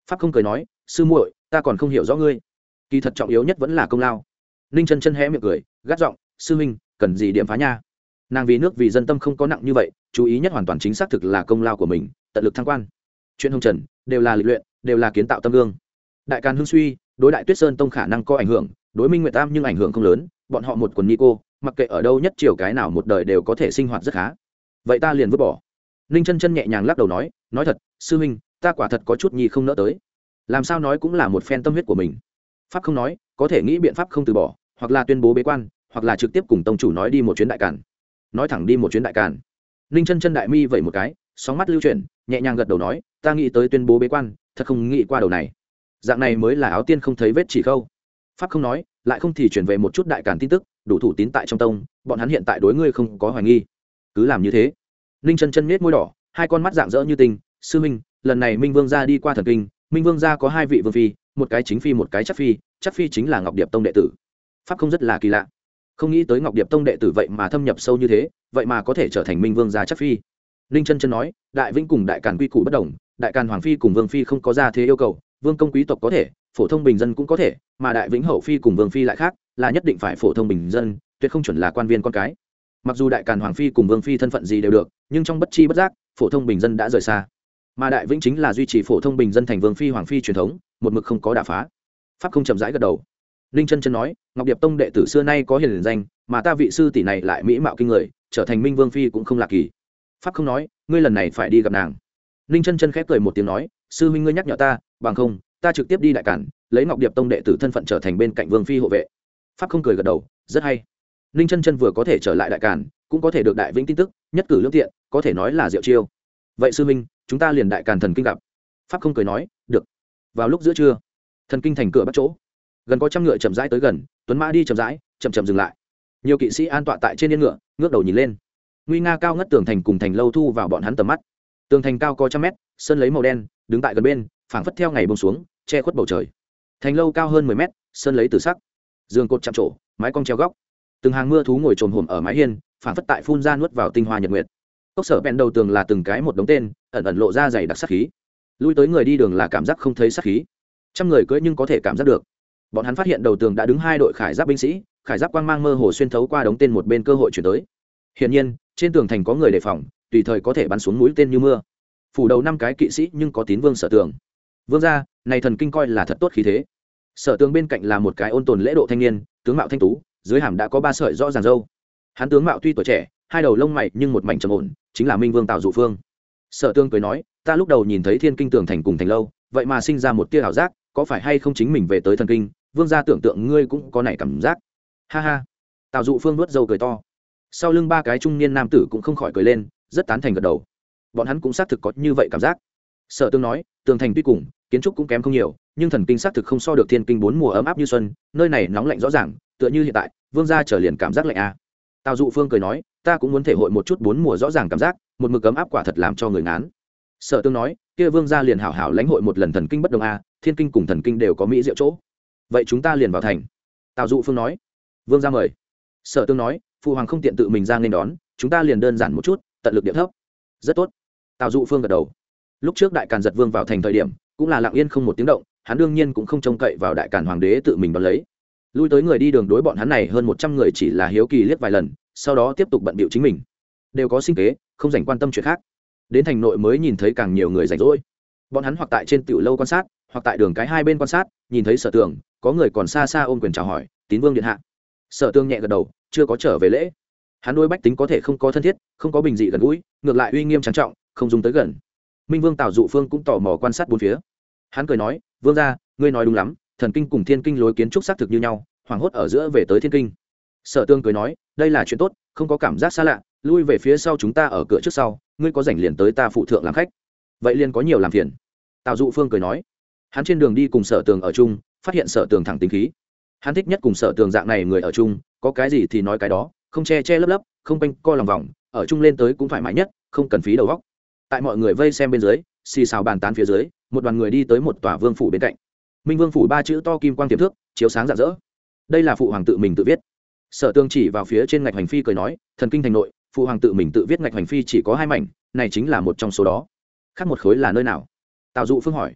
pháp không cười nói, sư muội ta còn không hiểu rõ ngươi, kỳ thật trọng yếu nhất vẫn là công lao. Ninh chân chân hé miệng cười gắt giọng, sư huynh cần gì điểm phá nha. Nàng vì nước vì dân tâm không có nặng như vậy, chú ý nhất hoàn toàn chính xác thực là công lao của mình, tận lực thăng quan. Chuyện hồng trần đều là lịch luyện, đều là kiến tạo tâm gương. Đại Càn hưng suy, đối Đại Tuyết Sơn tông khả năng có ảnh hưởng, đối Minh Nguyệt Tam nhưng ảnh hưởng không lớn, bọn họ một quần ni cô, mặc kệ ở đâu nhất chiều cái nào một đời đều có thể sinh hoạt rất khá. Vậy ta liền vứt bỏ. Ninh chân chân nhẹ nhàng lắc đầu nói, nói thật, sư huynh, ta quả thật có chút nhi không nỡ tới. Làm sao nói cũng là một phen tâm huyết của mình. Pháp không nói, có thể nghĩ biện pháp không từ bỏ, hoặc là tuyên bố bế quan, hoặc là trực tiếp cùng tông chủ nói đi một chuyến Đại Càn. Nói thẳng đi một chuyến Đại Càn. Ninh chân chân đại mi vậy một cái, sóng mắt lưu chuyển, nhẹ nhàng gật đầu nói, ta nghĩ tới tuyên bố bế quan, thật không nghĩ qua đầu này. Dạng này mới là áo tiên không thấy vết chỉ khâu. Pháp không nói, lại không thì chuyển về một chút Đại Càn tin tức, đủ thủ tín tại trong tông, bọn hắn hiện tại đối ngươi không có hoài nghi. Cứ làm như thế. Ninh chân chân nhếch môi đỏ, hai con mắt dạng dỡ như tinh, sư minh, lần này Minh Vương gia đi qua thần kinh, Minh Vương gia có hai vị vương phi, một cái chính phi một cái chắc phi, chắc phi chính là Ngọc Điệp tông đệ tử. Pháp không rất là kỳ lạ, không nghĩ tới Ngọc Điệp tông đệ tử vậy mà thâm nhập sâu như thế, vậy mà có thể trở thành Minh Vương gia chắc phi. Ninh chân chân nói, Đại Vĩnh cùng Đại Càn quy củ bất đồng, Đại Càn hoàng phi cùng vương phi không có gia thế yêu cầu, vương công quý tộc có thể, phổ thông bình dân cũng có thể, mà Đại Vĩnh hậu phi cùng vương phi lại khác, là nhất định phải phổ thông bình dân, tuyệt không chuẩn là quan viên con cái. Mặc dù Đại Càn hoàng phi cùng vương phi thân phận gì đều được, nhưng trong bất chi bất giác, phổ thông bình dân đã rời xa, mà Đại Vĩnh chính là duy trì phổ thông bình dân thành vương phi hoàng phi truyền thống, một mực không có đả phá. Pháp không chậm rãi gật đầu. Ninh chân chân nói, Ngọc Điệp tông đệ tử xưa nay có hiền danh, mà ta vị sư tỷ này lại mỹ mạo kinh người, trở thành Minh Vương phi cũng không lạ kỳ. Pháp không nói, ngươi lần này phải đi gặp nàng. Ninh chân chân khép cười một tiếng nói, sư huynh ngươi nhắc nhở ta, bằng không ta trực tiếp đi Đại Càn, lấy Ngọc Điệp tông đệ tử thân phận trở thành bên cạnh vương phi hộ vệ. Pháp không cười gật đầu, rất hay. Ninh chân chân vừa có thể trở lại Đại Càn, cũng có thể được Đại Vĩnh tin tức, nhất cử lưỡng tiện, có thể nói là diệu chiêu. Vậy sư huynh, chúng ta liền Đại Càn thần kinh gặp. Pháp không cười nói, được. Vào lúc giữa trưa, thần kinh thành cửa bắt chỗ, gần có trăm ngựa chậm rãi tới gần, tuấn mã đi chậm rãi, chậm chậm dừng lại. Nhiều kỵ sĩ an tọa tại trên yên ngựa, ngước đầu nhìn lên. Nguy nga cao ngất tường thành cùng thành lâu thu vào bọn hắn tầm mắt. Tường thành cao có trăm mét, sơn lấy màu đen, đứng tại gần bên, phảng phất theo ngày buông xuống, che khuất bầu trời. Thành lâu cao hơn mười mét, sơn lấy từ sắc, giường cột chạm trổ, mái cong treo góc. Từng hàng mưa thú ngồi trồm hổm ở mái hiên, phảng phất tại phun ra nuốt vào tinh hoa nhật nguyệt. Cốc sở bèn đầu tường là từng cái một đống tên, ẩn ẩn lộ ra dày đặc sát khí. Lui tới người đi đường là cảm giác không thấy sát khí, trăm người cưỡi nhưng có thể cảm giác được. Bọn hắn phát hiện đầu tường đã đứng hai đội khải giáp binh sĩ, khải giáp quang mang mơ hồ xuyên thấu qua đống tên một bên cơ hội chuyển tới. Hiển nhiên, trên tường thành có người đề phòng, tùy thời có thể bắn xuống mũi tên như mưa. Phủ đầu năm cái kỵ sĩ nhưng có tín vương Sở Tường. Vương gia, này thần kinh coi là thật tốt khí thế. Sở Tường bên cạnh là một cái ôn tồn lễ độ thanh niên, tướng mạo thanh tú, dưới hàm đã có ba sợi rõ ràng râu. Hắn tướng mạo tuy tuổi trẻ, hai đầu lông mày nhưng một mảnh trầm ổn, chính là Minh Vương Tào Dụ Phương. Sở Tường cười nói, ta lúc đầu nhìn thấy Thiên Kinh tường thành cùng thành lâu, vậy mà sinh ra một tia ảo giác, có phải hay không chính mình về tới thần kinh, vương gia tưởng tượng ngươi cũng có này cảm giác. Ha ha. Tào Dụ Phương nuốt dâu cười to. Sau lưng ba cái trung niên nam tử cũng không khỏi cười lên, rất tán thành gật đầu. Bọn hắn cũng xác thực có như vậy cảm giác. Sở Tương nói, tường thành tuy cùng, kiến trúc cũng kém không nhiều, nhưng thần kinh xác thực không so được Thiên Kinh bốn mùa ấm áp như xuân, nơi này nóng lạnh rõ ràng, tựa như hiện tại, vương gia trở liền cảm giác lạnh a. Tào Dụ Phương cười nói, ta cũng muốn thể hội một chút bốn mùa rõ ràng cảm giác, một mực ấm áp quả thật làm cho người ngán. Sở Tương nói, kia vương gia liền hảo hảo lãnh hội một lần thần kinh bất đồng a, Thiên Kinh cùng thần kinh đều có mỹ diệu chỗ. Vậy chúng ta liền vào thành. Tào Dụ Phương nói, vương gia mời. Sở Tương nói, phụ hoàng không tiện tự mình ra nên đón, chúng ta liền đơn giản một chút, tận lực điệu thấp. Rất tốt. Tào Dụ Phương gật đầu. Lúc trước Đại Càn giật vương vào thành thời điểm, cũng là lặng yên không một tiếng động, hắn đương nhiên cũng không trông cậy vào Đại Càn hoàng đế tự mình đón lấy. Lui tới người đi đường đối bọn hắn này hơn một trăm người chỉ là hiếu kỳ liếc vài lần, sau đó tiếp tục bận bịu chính mình, đều có sinh kế, không dành quan tâm chuyện khác. Đến thành nội mới nhìn thấy càng nhiều người rảnh rỗi. Bọn hắn hoặc tại trên tiểu lâu quan sát, hoặc tại đường cái hai bên quan sát, nhìn thấy Sở Tường, có người còn xa xa ôm quyền chào hỏi, tín vương điện hạ. Sở Tường nhẹ gật đầu, chưa có trở về lễ. Hắn đối bách tính có thể không có thân thiết, không có bình dị gần gũi, ngược lại uy nghiêm trang trọng, không dùng tới gần. Minh Vương Tào Dụ Phương cũng tò mò quan sát bốn phía. Hắn cười nói, vương gia, ngươi nói đúng lắm, thần kinh cùng thiên kinh lối kiến trúc xác thực như nhau, hoàng hốt ở giữa về tới thiên kinh. Sở Tương cười nói, đây là chuyện tốt, không có cảm giác xa lạ, lui về phía sau chúng ta ở cửa trước sau, ngươi có rảnh liền tới ta phụ thượng làm khách. Vậy liền có nhiều làm phiền. Tào Dụ Phương cười nói. Hắn trên đường đi cùng Sở Tường ở chung, phát hiện Sở Tường thẳng tính khí. Hắn thích nhất cùng Sở Tường dạng này người ở chung, có cái gì thì nói cái đó, không che che lấp lấp, không quanh co lòng vòng, ở chung lên tới cũng thoải mái nhất, không cần phí đầu óc. Tại mọi người vây xem bên dưới, xì xào bàn tán phía dưới, một đoàn người đi tới một tòa vương phủ bên cạnh. Minh Vương phủ ba chữ to kim quang tiềm thước, chiếu sáng rạng rỡ. Đây là phụ hoàng tự mình tự viết. Sở Tường chỉ vào phía trên ngạch hành phi cười nói, thần kinh thành nội, phụ hoàng tự mình tự viết ngạch hành phi chỉ có hai mảnh, này chính là một trong số đó. Khác một khối là nơi nào? Tào Dụ Phương hỏi.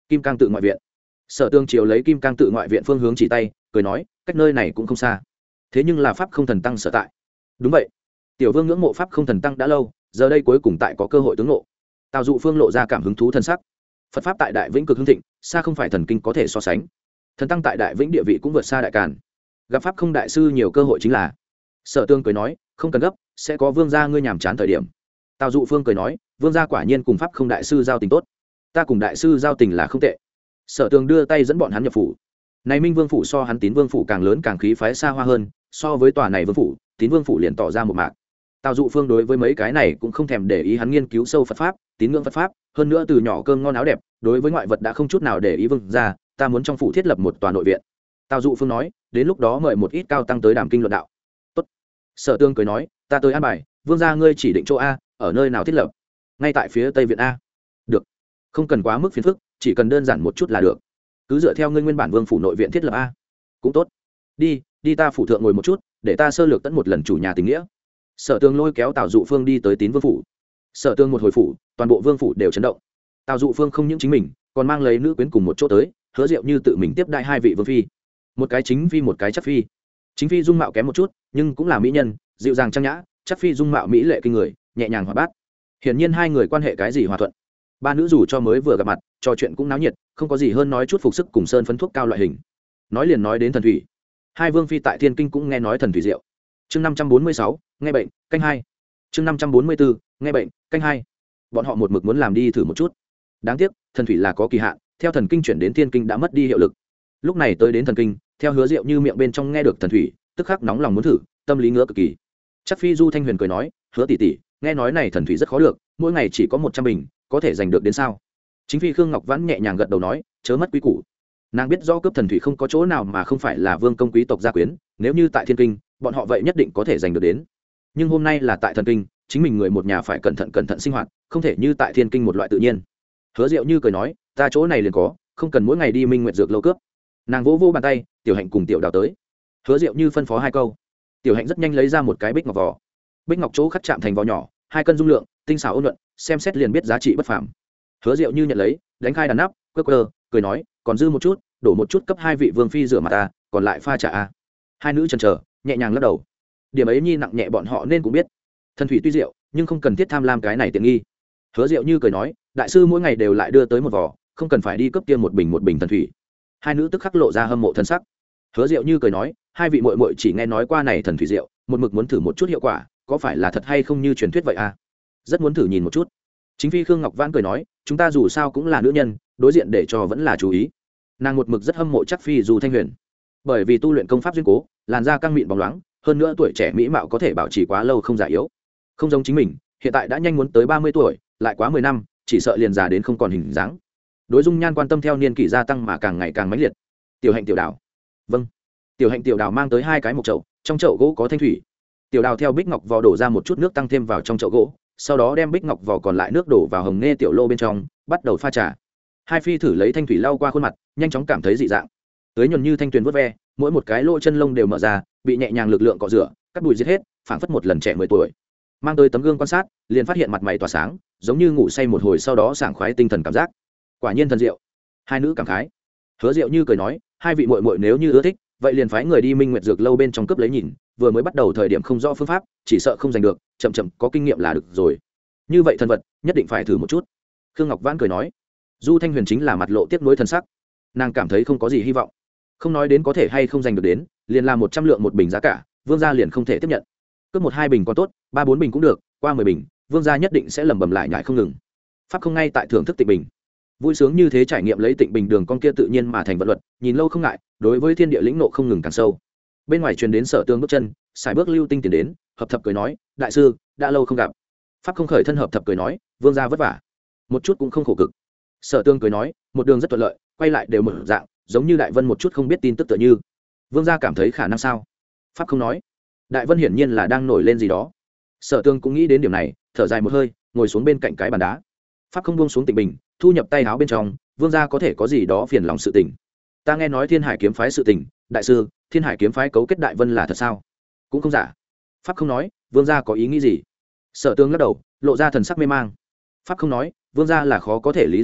Kim Cang tự ngoại viện. Sở Tương chiều lấy Kim Cang tự ngoại viện phương hướng chỉ tay, cười nói, cách nơi này cũng không xa. Thế nhưng là pháp không thần tăng sở tại. Đúng vậy. Tiểu Vương ngưỡng mộ pháp không thần tăng đã lâu, giờ đây cuối cùng tại có cơ hội tướng ngộ. Tào Dụ Phương lộ ra cảm hứng thú thân sắc. Phật pháp tại Đại Vĩnh cực hưng thịnh, xa không phải thần kinh có thể so sánh. Thần tăng tại Đại Vĩnh địa vị cũng vượt xa Đại Càn. Gặp pháp không đại sư nhiều cơ hội chính là. Sở Tương cười nói, không cần gấp, sẽ có Vương gia ngươi nhàm chán thời điểm. Tào Dụ Phương cười nói, Vương gia quả nhiên cùng pháp không đại sư giao tình tốt. Ta cùng đại sư giao tình là không tệ. Sở Tương đưa tay dẫn bọn hắn nhập phủ. Này Minh Vương phủ so hắn Tín Vương phủ càng lớn càng khí phái xa hoa hơn, so với tòa này Vương phủ, Tín Vương phủ liền tỏ ra một mạc. Tào Dụ Phương đối với mấy cái này cũng không thèm để ý, hắn nghiên cứu sâu Phật pháp, tín ngưỡng Phật pháp, hơn nữa từ nhỏ cơm ngon áo đẹp, đối với ngoại vật đã không chút nào để ý. Vương gia, ta muốn trong phủ thiết lập một tòa nội viện. Tào Dụ Phương nói, đến lúc đó mời một ít cao tăng tới đàm kinh luận đạo. Tốt. Sở Tương cười nói, ta tới an bài, Vương gia ngươi chỉ định chỗ a, ở nơi nào thiết lập? Ngay tại phía Tây viện a. Được. Không cần quá mức phiền phức, chỉ cần đơn giản một chút là được. Cứ dựa theo ngươi nguyên bản Vương phủ nội viện thiết lập a. Cũng tốt. Đi, đi ta phủ thượng ngồi một chút, để ta sơ lược tận một lần chủ nhà tình nghĩa. Sở Tương lôi kéo Tào Dụ Phương đi tới Tín Vương phủ. Sở Tương một hồi phủ, toàn bộ vương phủ đều chấn động. Tào Dụ Phương không những chính mình, còn mang lấy nữ quyến cùng một chỗ tới, Hứa Diệu Như tự mình tiếp đãi hai vị vương phi, một cái chính phi một cái chắc phi. Chính phi dung mạo kém một chút, nhưng cũng là mỹ nhân, dịu dàng trang nhã, chắc phi dung mạo mỹ lệ kinh người, nhẹ nhàng hoạt bát. Hiển nhiên hai người quan hệ cái gì hòa thuận. Ba nữ dù cho mới vừa gặp mặt, trò chuyện cũng náo nhiệt, không có gì hơn nói chút phục sức cùng sơn phấn thuốc cao loại hình. Nói liền nói đến thần thủy. Hai vương phi tại Thiên Kinh cũng nghe nói thần thủy rượu. Chương năm trăm bốn mươi sáu, nghe bệnh, canh hai. Chương năm trăm bốn mươi bốn, nghe bệnh, canh hai. Bọn họ một mực muốn làm đi thử một chút. Đáng tiếc, thần thủy là có kỳ hạn, theo thần kinh chuyển đến Thiên Kinh đã mất đi hiệu lực. Lúc này tới đến thần kinh, theo Hứa Diệu Như miệng bên trong nghe được thần thủy, tức khắc nóng lòng muốn thử, tâm lý ngứa cực kỳ. Chắc phi Du Thanh Huyền cười nói, Hứa tỷ tỷ, nghe nói này thần thủy rất khó được, mỗi ngày chỉ có một trăm bình, có thể giành được đến sao? Chính phi Khương Ngọc Vãn nhẹ nhàng gật đầu nói, chớ mất quý củ. Nàng biết rõ cướp thần thủy không có chỗ nào mà không phải là vương công quý tộc gia quyến, nếu như tại Thiên Kinh, bọn họ vậy nhất định có thể giành được đến. Nhưng hôm nay là tại thần kinh, chính mình người một nhà phải cẩn thận cẩn thận sinh hoạt, không thể như tại Thiên Kinh một loại tự nhiên. Hứa Diệu Như cười nói, ta chỗ này liền có, không cần mỗi ngày đi Minh Nguyệt dược lâu cướp. Nàng vỗ vỗ bàn tay, Tiểu Hạnh cùng Tiểu Đào tới. Hứa Diệu Như phân phó hai câu. Tiểu Hạnh rất nhanh lấy ra một cái bích ngọc vỏ. Bích ngọc chỗ khắc chạm thành vỏ nhỏ, hai cân dung lượng, tinh xảo ôn nhuận, xem xét liền biết giá trị bất phàm. Hứa Diệu Như nhận lấy, đánh khai đàn nắp, quơ quơ, cười nói, còn dư một chút, đổ một chút cấp hai vị vương phi rửa mặt ta, còn lại pha trà a. Hai nữ chần chờ, nhẹ nhàng lắc đầu. Điểm ấy nhi nặng nhẹ bọn họ nên cũng biết. Thần thủy tuy diệu, nhưng không cần thiết tham lam cái này tiện nghi. Hứa Diệu Như cười nói, đại sư mỗi ngày đều lại đưa tới một vỏ, không cần phải đi cấp kia một bình một bình thần thủy. Hai nữ tức khắc lộ ra hâm mộ thân sắc. Hứa Diệu Như cười nói, hai vị muội muội chỉ nghe nói qua này thần thủy diệu, một mực muốn thử một chút hiệu quả, có phải là thật hay không như truyền thuyết vậy à? Rất muốn thử nhìn một chút. Chính phi Khương Ngọc Vãn cười nói, chúng ta dù sao cũng là nữ nhân, đối diện để cho vẫn là chú ý. Nàng một mực rất hâm mộ chắc phi Du Thanh Huyền, bởi vì tu luyện công pháp duyên cố, làn da căng mịn bóng loáng, hơn nữa tuổi trẻ mỹ mạo có thể bảo trì quá lâu không già yếu. Không giống chính mình, hiện tại đã nhanh muốn tới ba mươi tuổi, lại quá mười năm, chỉ sợ liền già đến không còn hình dáng. Đối dung nhan quan tâm theo niên kỷ gia tăng mà càng ngày càng mãnh liệt. Tiểu Hạnh Tiểu Đào. Vâng. Tiểu Hạnh Tiểu Đào mang tới hai cái mộc chậu, trong chậu gỗ có thanh thủy. Tiểu Đào theo bích ngọc vò đổ ra một chút nước tăng thêm vào trong chậu gỗ, sau đó đem bích ngọc vò còn lại nước đổ vào hồng nghe tiểu lô bên trong, bắt đầu pha trà. Hai phi thử lấy thanh thủy lau qua khuôn mặt, nhanh chóng cảm thấy dị dạng. Tưới nhuần như thanh tuyền vớt ve, mỗi một cái lỗ chân lông đều mở ra, bị nhẹ nhàng lực lượng cọ rửa, cắt bụi giết hết, phảng phất một lần trẻ mười tuổi. Mang tới tấm gương quan sát, liền phát hiện mặt mày tỏa sáng, giống như ngủ say một hồi sau đó sảng khoái tinh thần cảm giác. Quả nhiên thần diệu. Hai nữ cảm khái. Hứa Diệu Như cười nói, hai vị muội muội nếu như ưa thích, vậy liền phái người đi Minh Nguyệt dược lâu bên trong cướp lấy nhìn, vừa mới bắt đầu thời điểm không rõ phương pháp, chỉ sợ không giành được, chậm chậm có kinh nghiệm là được rồi. Như vậy thần vật, nhất định phải thử một chút. Khương Ngọc Vãn cười nói. Du Thanh Huyền chính là mặt lộ tiếc nuối thần sắc. Nàng cảm thấy không có gì hy vọng. Không nói đến có thể hay không giành được đến, liền là một trăm lượng một bình giá cả, vương gia liền không thể tiếp nhận. Cướp một hai bình còn tốt, ba bốn bình cũng được, qua mười bình, vương gia nhất định sẽ lẩm bẩm lại nhại không ngừng. Pháp không ngay tại thưởng thức Tịnh Bình. Vui sướng như thế trải nghiệm lấy Tịnh Bình đường con kia tự nhiên mà thành vận luật, nhìn lâu không ngại, đối với thiên địa lĩnh nộ không ngừng càng sâu. Bên ngoài truyền đến Sở Tương bước chân, xài bước lưu tinh tiến đến, hợp thập cười nói, đại sư, đã lâu không gặp. Pháp không khởi thân hợp thập cười nói, vương gia vất vả, một chút cũng không khổ cực. Sở Tương cười nói, một đường rất thuận lợi, quay lại đều mở dạng, giống như Đại Vân một chút không biết tin tức tựa như. Vương gia cảm thấy khả năng sao? Pháp không nói. Đại Vân hiển nhiên là đang nổi lên gì đó. Sở Tương cũng nghĩ đến điểm này, thở dài một hơi, ngồi xuống bên cạnh cái bàn đá. Pháp không buông xuống Tịnh Bình, thu nhập tay áo bên trong, vương gia có thể có gì đó phiền lòng sự tình. Ta nghe nói Thiên Hải kiếm phái sự tình, đại sư, Thiên Hải kiếm phái cấu kết Đại Vân là thật sao? Cũng không giả. Pháp không nói, vương gia có ý nghĩ gì? Sở Tương lắc đầu, lộ ra thần sắc mê mang. Pháp không nói, vương gia là khó có thể lý giải được,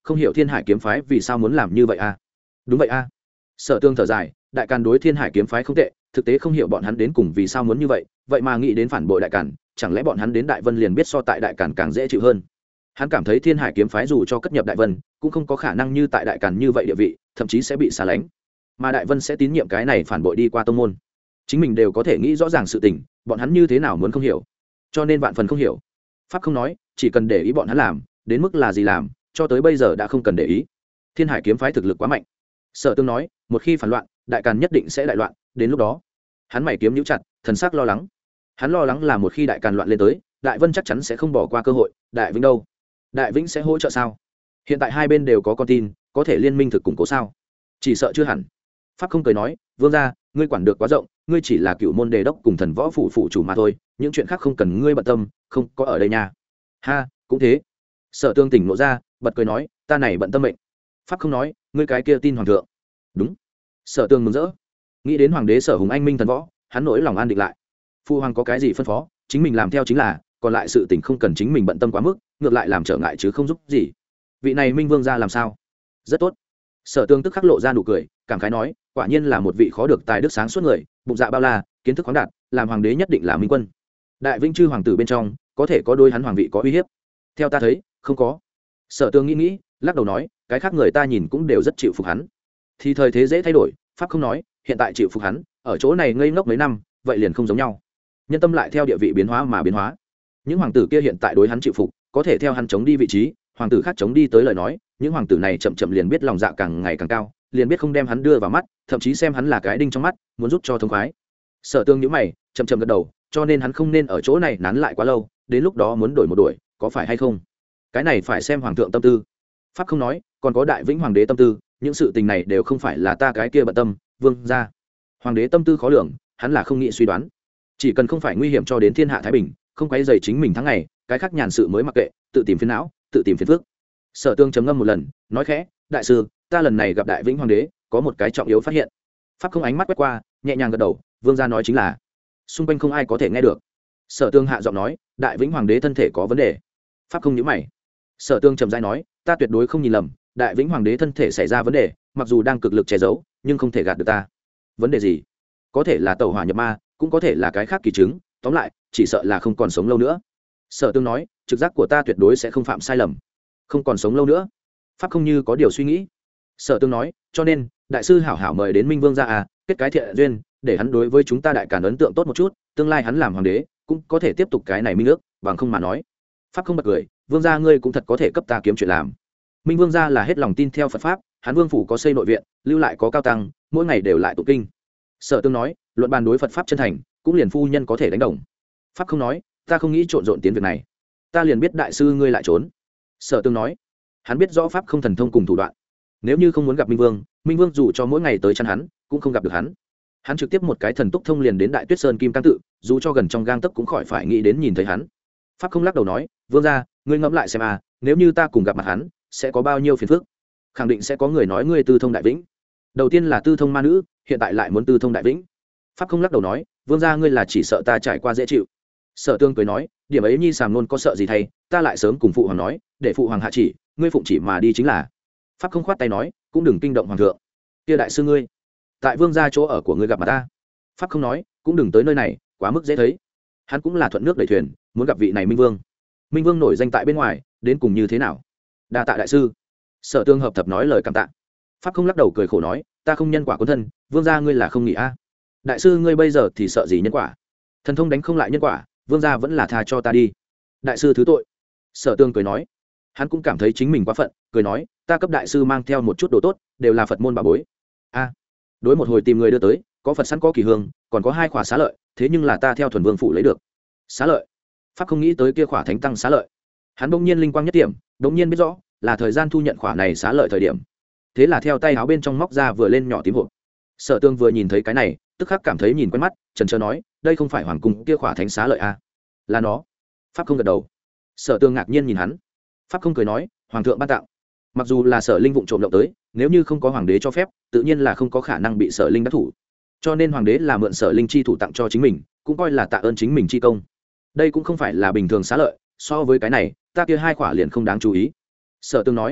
không hiểu thiên hải kiếm phái vì sao muốn làm như vậy a. Đúng vậy a. Sở Tương thở dài, đại càn đối thiên hải kiếm phái không tệ, thực tế không hiểu bọn hắn đến cùng vì sao muốn như vậy, vậy mà nghĩ đến phản bội đại càn, chẳng lẽ bọn hắn đến đại vân liền biết so tại đại càn càng dễ chịu hơn. Hắn cảm thấy thiên hải kiếm phái dù cho cất nhập đại vân cũng không có khả năng như tại đại càn như vậy địa vị, thậm chí sẽ bị xa lánh, mà đại vân sẽ tín nhiệm cái này phản bội đi qua tông môn. Chính mình đều có thể nghĩ rõ ràng sự tình, bọn hắn như thế nào muốn không hiểu, cho nên vạn phần không hiểu. Pháp không nói, chỉ cần để ý bọn hắn làm đến mức là gì làm, cho tới bây giờ đã không cần để ý. Thiên hải kiếm phái thực lực quá mạnh. Sở Tương nói, một khi phản loạn, đại càn nhất định sẽ đại loạn, đến lúc đó hắn mày kiếm nhíu chặt, thần sắc lo lắng. Hắn lo lắng là một khi đại càn loạn lên tới, đại vân chắc chắn sẽ không bỏ qua cơ hội. Đại vĩnh đâu? Đại vĩnh sẽ hỗ trợ sao? Hiện tại hai bên đều có con tin, có thể liên minh thực củng cố sao? Chỉ sợ chưa hẳn. Pháp không cười nói, vương gia, ngươi quản được quá rộng, ngươi chỉ là cựu môn đề đốc cùng thần võ phủ phủ chủ mà thôi, những chuyện khác không cần ngươi bận tâm, không có ở đây nha. Ha, cũng thế. Sở Tương tỉnh nộ ra, bật cười nói, ta này bận tâm mệnh. Pháp không nói, ngươi cái kia tin hoàng thượng. Đúng. Sở Tương mừng rỡ, nghĩ đến hoàng đế Sở Hùng anh minh thần võ, hắn nỗi lòng an định lại. Phu hoàng có cái gì phân phó, chính mình làm theo chính là, còn lại sự tình không cần chính mình bận tâm quá mức, ngược lại làm trở ngại chứ không giúp gì. Vị này minh vương gia làm sao? Rất tốt. Sở Tương tức khắc lộ ra nụ cười, cảm khái nói, quả nhiên là một vị khó được tài đức sáng suốt người, bụng dạ bao la, kiến thức khoáng đạt, làm hoàng đế nhất định là minh quân. Đại vĩnh chư hoàng tử bên trong, có thể có đôi hắn hoàng vị có uy hiếp? Theo ta thấy, không có. Sở Tương nghĩ nghĩ, lắc đầu nói, cái khác người ta nhìn cũng đều rất chịu phục hắn. Thì thời thế dễ thay đổi, pháp không nói, hiện tại chịu phục hắn, ở chỗ này ngây ngốc mấy năm, vậy liền không giống nhau. Nhân tâm lại theo địa vị biến hóa mà biến hóa. Những hoàng tử kia hiện tại đối hắn chịu phục, có thể theo hắn chống đi vị trí, hoàng tử khác chống đi tới lời nói, những hoàng tử này chậm chậm liền biết lòng dạ càng ngày càng cao, liền biết không đem hắn đưa vào mắt, thậm chí xem hắn là cái đinh trong mắt, muốn giúp cho thông khoái. Sở Tương nhíu mày, chậm chậm gật đầu, cho nên hắn không nên ở chỗ này nán lại quá lâu, đến lúc đó muốn đổi một đuổi, có phải hay không? Cái này phải xem hoàng thượng tâm tư. Pháp không nói, còn có đại vĩnh hoàng đế tâm tư, những sự tình này đều không phải là ta cái kia bận tâm, vương gia. Hoàng đế tâm tư khó lường, hắn là không nghĩ suy đoán. Chỉ cần không phải nguy hiểm cho đến thiên hạ thái bình, không quấy rầy chính mình tháng ngày, cái khác nhàn sự mới mặc kệ, tự tìm phiền não, tự tìm phiền phức. Sở Tương trầm ngâm một lần, nói khẽ, đại sư, ta lần này gặp đại vĩnh hoàng đế, có một cái trọng yếu phát hiện. Pháp không ánh mắt quét qua, nhẹ nhàng gật đầu, vương gia nói chính là. Xung quanh không ai có thể nghe được. Sở Tương hạ giọng nói, đại vĩnh hoàng đế thân thể có vấn đề. Pháp không nhíu mày. Sở Tương trầm rãi nói, ta tuyệt đối không nhìn lầm, đại vĩnh hoàng đế thân thể xảy ra vấn đề, mặc dù đang cực lực che giấu, nhưng không thể gạt được ta. Vấn đề gì? Có thể là tẩu hỏa nhập ma, cũng có thể là cái khác kỳ chứng, tóm lại, chỉ sợ là không còn sống lâu nữa. Sở Tương nói, trực giác của ta tuyệt đối sẽ không phạm sai lầm. Không còn sống lâu nữa. Pháp không như có điều suy nghĩ. Sở Tương nói, cho nên đại sư hảo hảo mời đến minh vương ra à, kết cái thiện duyên, để hắn đối với chúng ta đại càn ấn tượng tốt một chút, tương lai hắn làm hoàng đế cũng có thể tiếp tục cái này minh nước, bằng không mà nói. Pháp không bật cười, vương gia ngươi cũng thật có thể cấp ta kiếm chuyện làm. Minh vương gia là hết lòng tin theo Phật pháp, hắn vương phủ có xây nội viện, lưu lại có cao tăng, mỗi ngày đều lại tụng kinh. Sở Tương nói, luận bàn đối Phật pháp chân thành, cũng liền phu nhân có thể đánh đồng. Pháp không nói, ta không nghĩ trộn rộn tiến việc này, ta liền biết đại sư ngươi lại trốn. Sở Tương nói, hắn biết rõ pháp không thần thông cùng thủ đoạn, nếu như không muốn gặp minh vương, minh vương dù cho mỗi ngày tới chăn hắn cũng không gặp được hắn. Hắn trực tiếp một cái thần túc thông liền đến đại tuyết sơn kim cang tự, dù cho gần trong gang tấc cũng khỏi phải nghĩ đến nhìn thấy hắn. Pháp không lắc đầu nói, vương gia, ngươi ngẫm lại xem à, nếu như ta cùng gặp mặt hắn, sẽ có bao nhiêu phiền phức. Khẳng định sẽ có người nói ngươi tư thông đại vĩnh. Đầu tiên là tư thông ma nữ, hiện tại lại muốn tư thông đại vĩnh. Pháp không lắc đầu nói, vương gia ngươi là chỉ sợ ta trải qua dễ chịu. Sở Tương cười nói, điểm ấy nhi sàm luôn có sợ gì thay, ta lại sớm cùng phụ hoàng nói, để phụ hoàng hạ chỉ, ngươi phụng chỉ mà đi chính là. Pháp không khoát tay nói, cũng đừng kinh động hoàng thượng. Kia đại sư ngươi, tại vương gia chỗ ở của ngươi gặp mặt ta. Pháp không nói, cũng đừng tới nơi này, quá mức dễ thấy. Hắn cũng là thuận nước đẩy thuyền, muốn gặp vị này minh vương. Minh vương nổi danh tại bên ngoài, đến cùng như thế nào? Đa tạ đại sư. Sở Tương hợp thập nói lời cảm tạ. Pháp không lắc đầu cười khổ nói, ta không nhân quả quân thân, vương gia ngươi là không nghĩ a. Đại sư ngươi bây giờ thì sợ gì nhân quả? Thần thông đánh không lại nhân quả, vương gia vẫn là tha cho ta đi. Đại sư thứ tội. Sở Tương cười nói, hắn cũng cảm thấy chính mình quá phận, cười nói, ta cấp đại sư mang theo một chút đồ tốt, đều là Phật môn bà bối. A, đối một hồi tìm người đưa tới, có Phật sẵn có kỳ hương, còn có hai khỏa xá lợi, thế nhưng là ta theo thuần vương phủ lấy được. Xá lợi? Pháp không nghĩ tới kia khỏa thánh tăng xá lợi. Hắn bỗng nhiên linh quang nhất điểm, bỗng nhiên biết rõ, là thời gian thu nhận khỏa này xá lợi thời điểm. Thế là theo tay áo bên trong móc ra vừa lên nhỏ tím hộp. Sở Tương vừa nhìn thấy cái này, tức khắc cảm thấy nhìn quen mắt, chần chờ nói, đây không phải hoàng cung kia khỏa thánh xá lợi a? Là nó. Pháp không gật đầu. Sở Tương ngạc nhiên nhìn hắn. Pháp không cười nói, hoàng thượng ban tặng. Mặc dù là Sở Linh vụng trộm động tới, nếu như không có hoàng đế cho phép, tự nhiên là không có khả năng bị Sở Linh đắc thủ. Cho nên hoàng đế là mượn Sở Linh chi thủ tặng cho chính mình, cũng coi là tạ ơn chính mình chi công. Đây cũng không phải là bình thường xá lợi, so với cái này, ta kia hai khỏa liền không đáng chú ý. Sở Tương nói,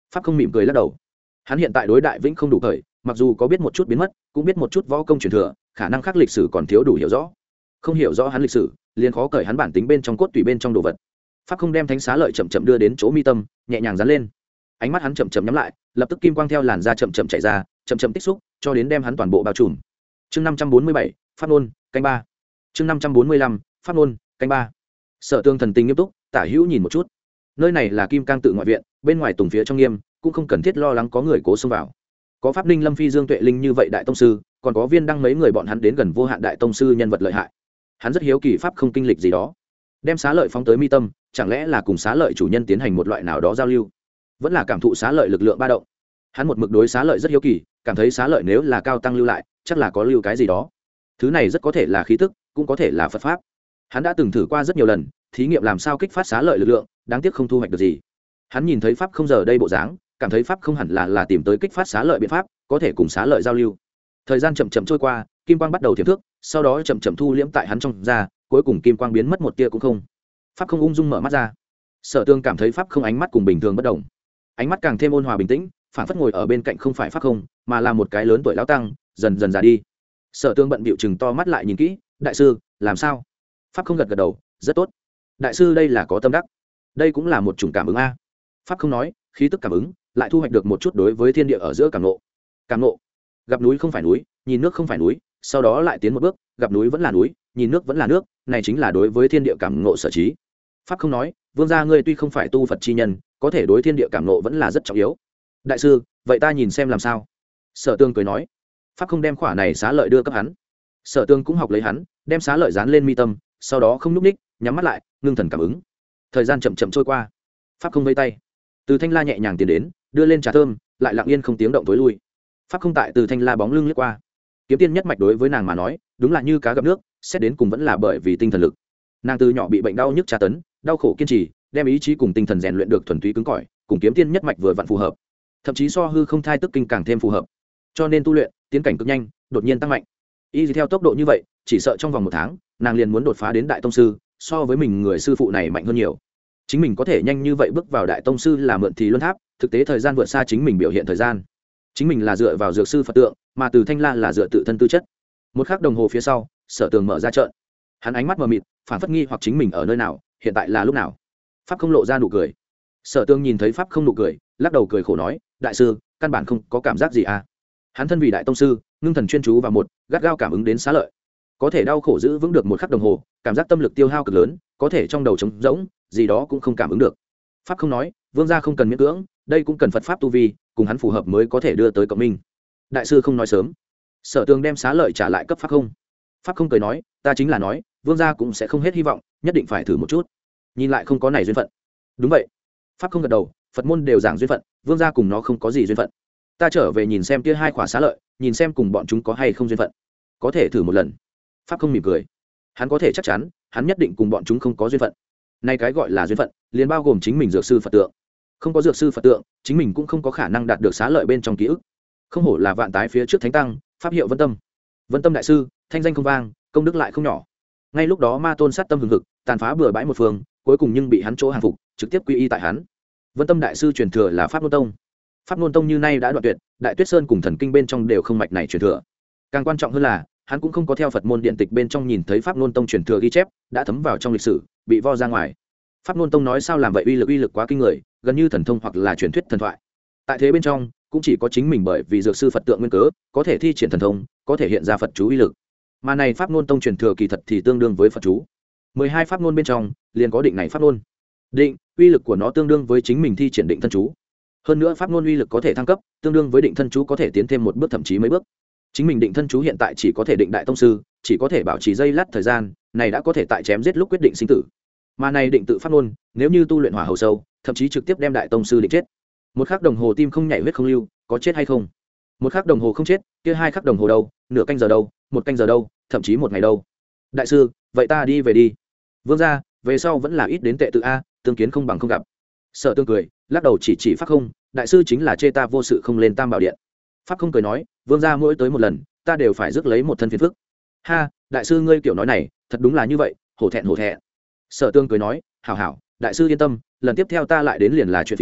pháp không mỉm cười lắc đầu. Hắn hiện tại đối đại vĩnh không đủ thời, mặc dù có biết một chút biến mất, cũng biết một chút võ công truyền thừa, khả năng khác lịch sử còn thiếu đủ hiểu rõ. Không hiểu rõ hắn lịch sử, liền khó cởi hắn bản tính bên trong cốt tủy bên trong đồ vật. Pháp không đem thánh xá lợi chậm chậm đưa đến chỗ mi tâm, nhẹ nhàng dán lên. Ánh mắt hắn chậm chậm nhắm lại, lập tức kim quang theo làn da chậm chậm chảy ra, chậm chậm tích xúc, cho đến đem hắn toàn bộ bao trùm. Chương năm trăm bốn mươi bảy, pháp nôn, canh ba. Chương năm trăm bốn mươi lăm, pháp nôn, canh ba. Sở Tương thần tình nghiêm túc, tả hữu nhìn một chút. Nơi này là Kim Cang tự ngoại viện, bên ngoài tùng phía trong nghiêm, cũng không cần thiết lo lắng có người cố xông vào. Có pháp ninh Lâm Phi Dương Tuệ Linh như vậy đại tông sư, còn có viên đăng mấy người bọn hắn đến gần vô hạn đại tông sư nhân vật lợi hại. Hắn rất hiếu kỳ pháp không kinh lịch gì đó, đem xá lợi phóng tới mi tâm, chẳng lẽ là cùng xá lợi chủ nhân tiến hành một loại nào đó giao lưu, vẫn là cảm thụ xá lợi lực lượng ba động. Hắn một mực đối xá lợi rất hiếu kỳ, cảm thấy xá lợi nếu là cao tăng lưu lại, chắc là có lưu cái gì đó. Thứ này rất có thể là khí tức, cũng có thể là Phật pháp. Hắn đã từng thử qua rất nhiều lần, thí nghiệm làm sao kích phát xá lợi lực lượng, đáng tiếc không thu hoạch được gì. Hắn nhìn thấy pháp không giờ đây bộ dáng, cảm thấy pháp không hẳn là là tìm tới kích phát xá lợi biện pháp, có thể cùng xá lợi giao lưu. Thời gian chậm chậm trôi qua, kim quang bắt đầu thiểm thước, sau đó chậm chậm thu liễm tại hắn trong da, cuối cùng kim quang biến mất một tia cũng không. Pháp không ung dung mở mắt ra. Sở Tương cảm thấy pháp không ánh mắt cùng bình thường bất động, ánh mắt càng thêm ôn hòa bình tĩnh, phản phất ngồi ở bên cạnh không phải pháp không, mà là một cái lớn tuổi lão tăng, dần dần già đi. Sở Tương bận bịu chừng to mắt lại nhìn kỹ, đại sư, làm sao? Pháp không gật gật đầu, rất tốt. Đại sư đây là có tâm đắc, đây cũng là một chủng cảm ứng a. Pháp không nói, khí tức cảm ứng, lại thu hoạch được một chút đối với thiên địa ở giữa cảm nộ. Cảm nộ, gặp núi không phải núi, nhìn nước không phải núi, sau đó lại tiến một bước, gặp núi vẫn là núi, nhìn nước vẫn là nước, này chính là đối với thiên địa cảm ngộ sở trí. Pháp không nói, vương gia ngươi tuy không phải tu Phật chi nhân, có thể đối thiên địa cảm ngộ vẫn là rất trọng yếu. Đại sư, vậy ta nhìn xem làm sao? Sở Tương cười nói. Pháp không đem khỏa này xá lợi đưa cấp hắn. Sở Tương cũng học lấy hắn, đem xá lợi dán lên mi tâm, sau đó không nhúc ních, nhắm mắt lại, ngưng thần cảm ứng. Thời gian chậm chậm trôi qua. Pháp không vây tay, từ thanh la nhẹ nhàng tiến đến, đưa lên trà thơm, lại lặng yên không tiếng động tối lui. Pháp không tại từ thanh la bóng lưng lướt qua. Kiếm tiên nhất mạch đối với nàng mà nói, đúng là như cá gặp nước, xét đến cùng vẫn là bởi vì tinh thần lực. Nàng từ nhỏ bị bệnh đau nhức tra tấn, đau khổ kiên trì, đem ý chí cùng tinh thần rèn luyện được thuần túy cứng cỏi, cùng kiếm tiên nhất mạch vừa vặn phù hợp, thậm chí so hư không thai tức kinh càng thêm phù hợp, cho nên tu luyện tiến cảnh cực nhanh, đột nhiên tăng mạnh. Y theo tốc độ như vậy, chỉ sợ trong vòng một tháng, nàng liền muốn đột phá đến đại tông sư, so với mình người sư phụ này mạnh hơn nhiều. Chính mình có thể nhanh như vậy bước vào đại tông sư là mượn thì luân tháp, thực tế thời gian vượt xa chính mình biểu hiện thời gian. Chính mình là dựa vào dược sư Phật tượng, mà từ thanh la là dựa tự thân tư chất. Một khắc đồng hồ phía sau, Sở Tường mở ra trợn, hắn ánh mắt mờ mịt, phản phất nghi hoặc chính mình ở nơi nào, hiện tại là lúc nào. Pháp không lộ ra nụ cười. Sở Tường nhìn thấy pháp không nụ cười, lắc đầu cười khổ nói, đại sư, căn bản không có cảm giác gì à. Hắn thân vì đại tông sư, ngưng thần chuyên chú vào một, gắt gao cảm ứng đến xá lợi, có thể đau khổ giữ vững được một khắc đồng hồ, cảm giác tâm lực tiêu hao cực lớn, có thể trong đầu trống rỗng, gì đó cũng không cảm ứng được. Pháp không nói, vương gia không cần miễn cưỡng, đây cũng cần Phật pháp tu vi, cùng hắn phù hợp mới có thể đưa tới cộng minh. Đại sư không nói sớm. Sở Tường đem xá lợi trả lại cấp pháp không. Pháp không cười nói, ta chính là nói, vương gia cũng sẽ không hết hy vọng, nhất định phải thử một chút. Nhìn lại không có này duyên phận. Đúng vậy. Pháp không gật đầu, Phật môn đều giảng duyên phận, vương gia cùng nó không có gì duyên phận. Ta trở về nhìn xem kia hai khỏa xá lợi, nhìn xem cùng bọn chúng có hay không duyên phận. Có thể thử một lần. Pháp không mỉm cười. Hắn có thể chắc chắn, hắn nhất định cùng bọn chúng không có duyên phận. Nay cái gọi là duyên phận, liền bao gồm chính mình dược sư Phật tượng. Không có dược sư Phật tượng, chính mình cũng không có khả năng đạt được xá lợi bên trong ký ức. Không hổ là vạn tái phía trước thánh tăng, pháp hiệu Vân Tâm. Vân Tâm đại sư, thanh danh không vang, công đức lại không nhỏ. Ngay lúc đó ma tôn sát tâm hừng hực, tàn phá bừa bãi một phương, cuối cùng nhưng bị hắn chỗ hàng phục, trực tiếp quy y tại hắn. Vân Tâm đại sư truyền thừa là pháp luân tông. Pháp luân tông như nay đã đoạn tuyệt, đại tuyết sơn cùng thần kinh bên trong đều không mạch này truyền thừa. Càng quan trọng hơn là, hắn cũng không có theo Phật môn điện tịch bên trong nhìn thấy pháp luân tông truyền thừa ghi chép, đã thấm vào trong lịch sử, bị vo ra ngoài. Pháp luân tông nói sao làm vậy, uy lực uy lực quá kinh người, gần như thần thông hoặc là truyền thuyết thần thoại. Tại thế bên trong, cũng chỉ có chính mình bởi vì dược sư Phật tượng nguyên cớ, có thể thi triển thần thông, có thể hiện ra Phật chú uy lực. Mà này pháp luân tông truyền thừa kỳ thật thì tương đương với Phật chú. mười hai pháp luân bên trong, liền có định này pháp luân. Định, uy lực của nó tương đương với chính mình thi triển định thân chú. Hơn nữa pháp luân uy lực có thể thăng cấp, tương đương với định thân chú có thể tiến thêm một bước thậm chí mấy bước. Chính mình định thân chú hiện tại chỉ có thể định đại tông sư, chỉ có thể bảo trì giây lát thời gian, này đã có thể tại chém giết lúc quyết định sinh tử. Mà này định tự pháp luân, nếu như tu luyện hỏa hầu sâu, thậm chí trực tiếp đem đại tông sư định chết. Một khắc đồng hồ tim không nhảy huyết không lưu, có chết hay không? Một khắc đồng hồ không chết, kia hai khắc đồng hồ đâu, nửa canh giờ đâu, một canh giờ đâu, thậm chí một ngày đâu. Đại sư, vậy ta đi về đi. Vương gia, về sau vẫn là ít đến tệ tự a, tương kiến không bằng không gặp. Sở Tương cười, lắc đầu chỉ chỉ pháp không, đại sư chính là chê ta vô sự không lên Tam Bảo điện. Pháp không cười nói, vương gia mỗi tới một lần, ta đều phải rước lấy một thân phiền phức. Ha, đại sư ngươi kiểu nói này, thật đúng là như vậy, hổ thẹn hổ thẹn. Sở Tương cười nói, hảo hảo, đại sư yên tâm, lần tiếp theo ta lại đến liền là chuyện phiếm,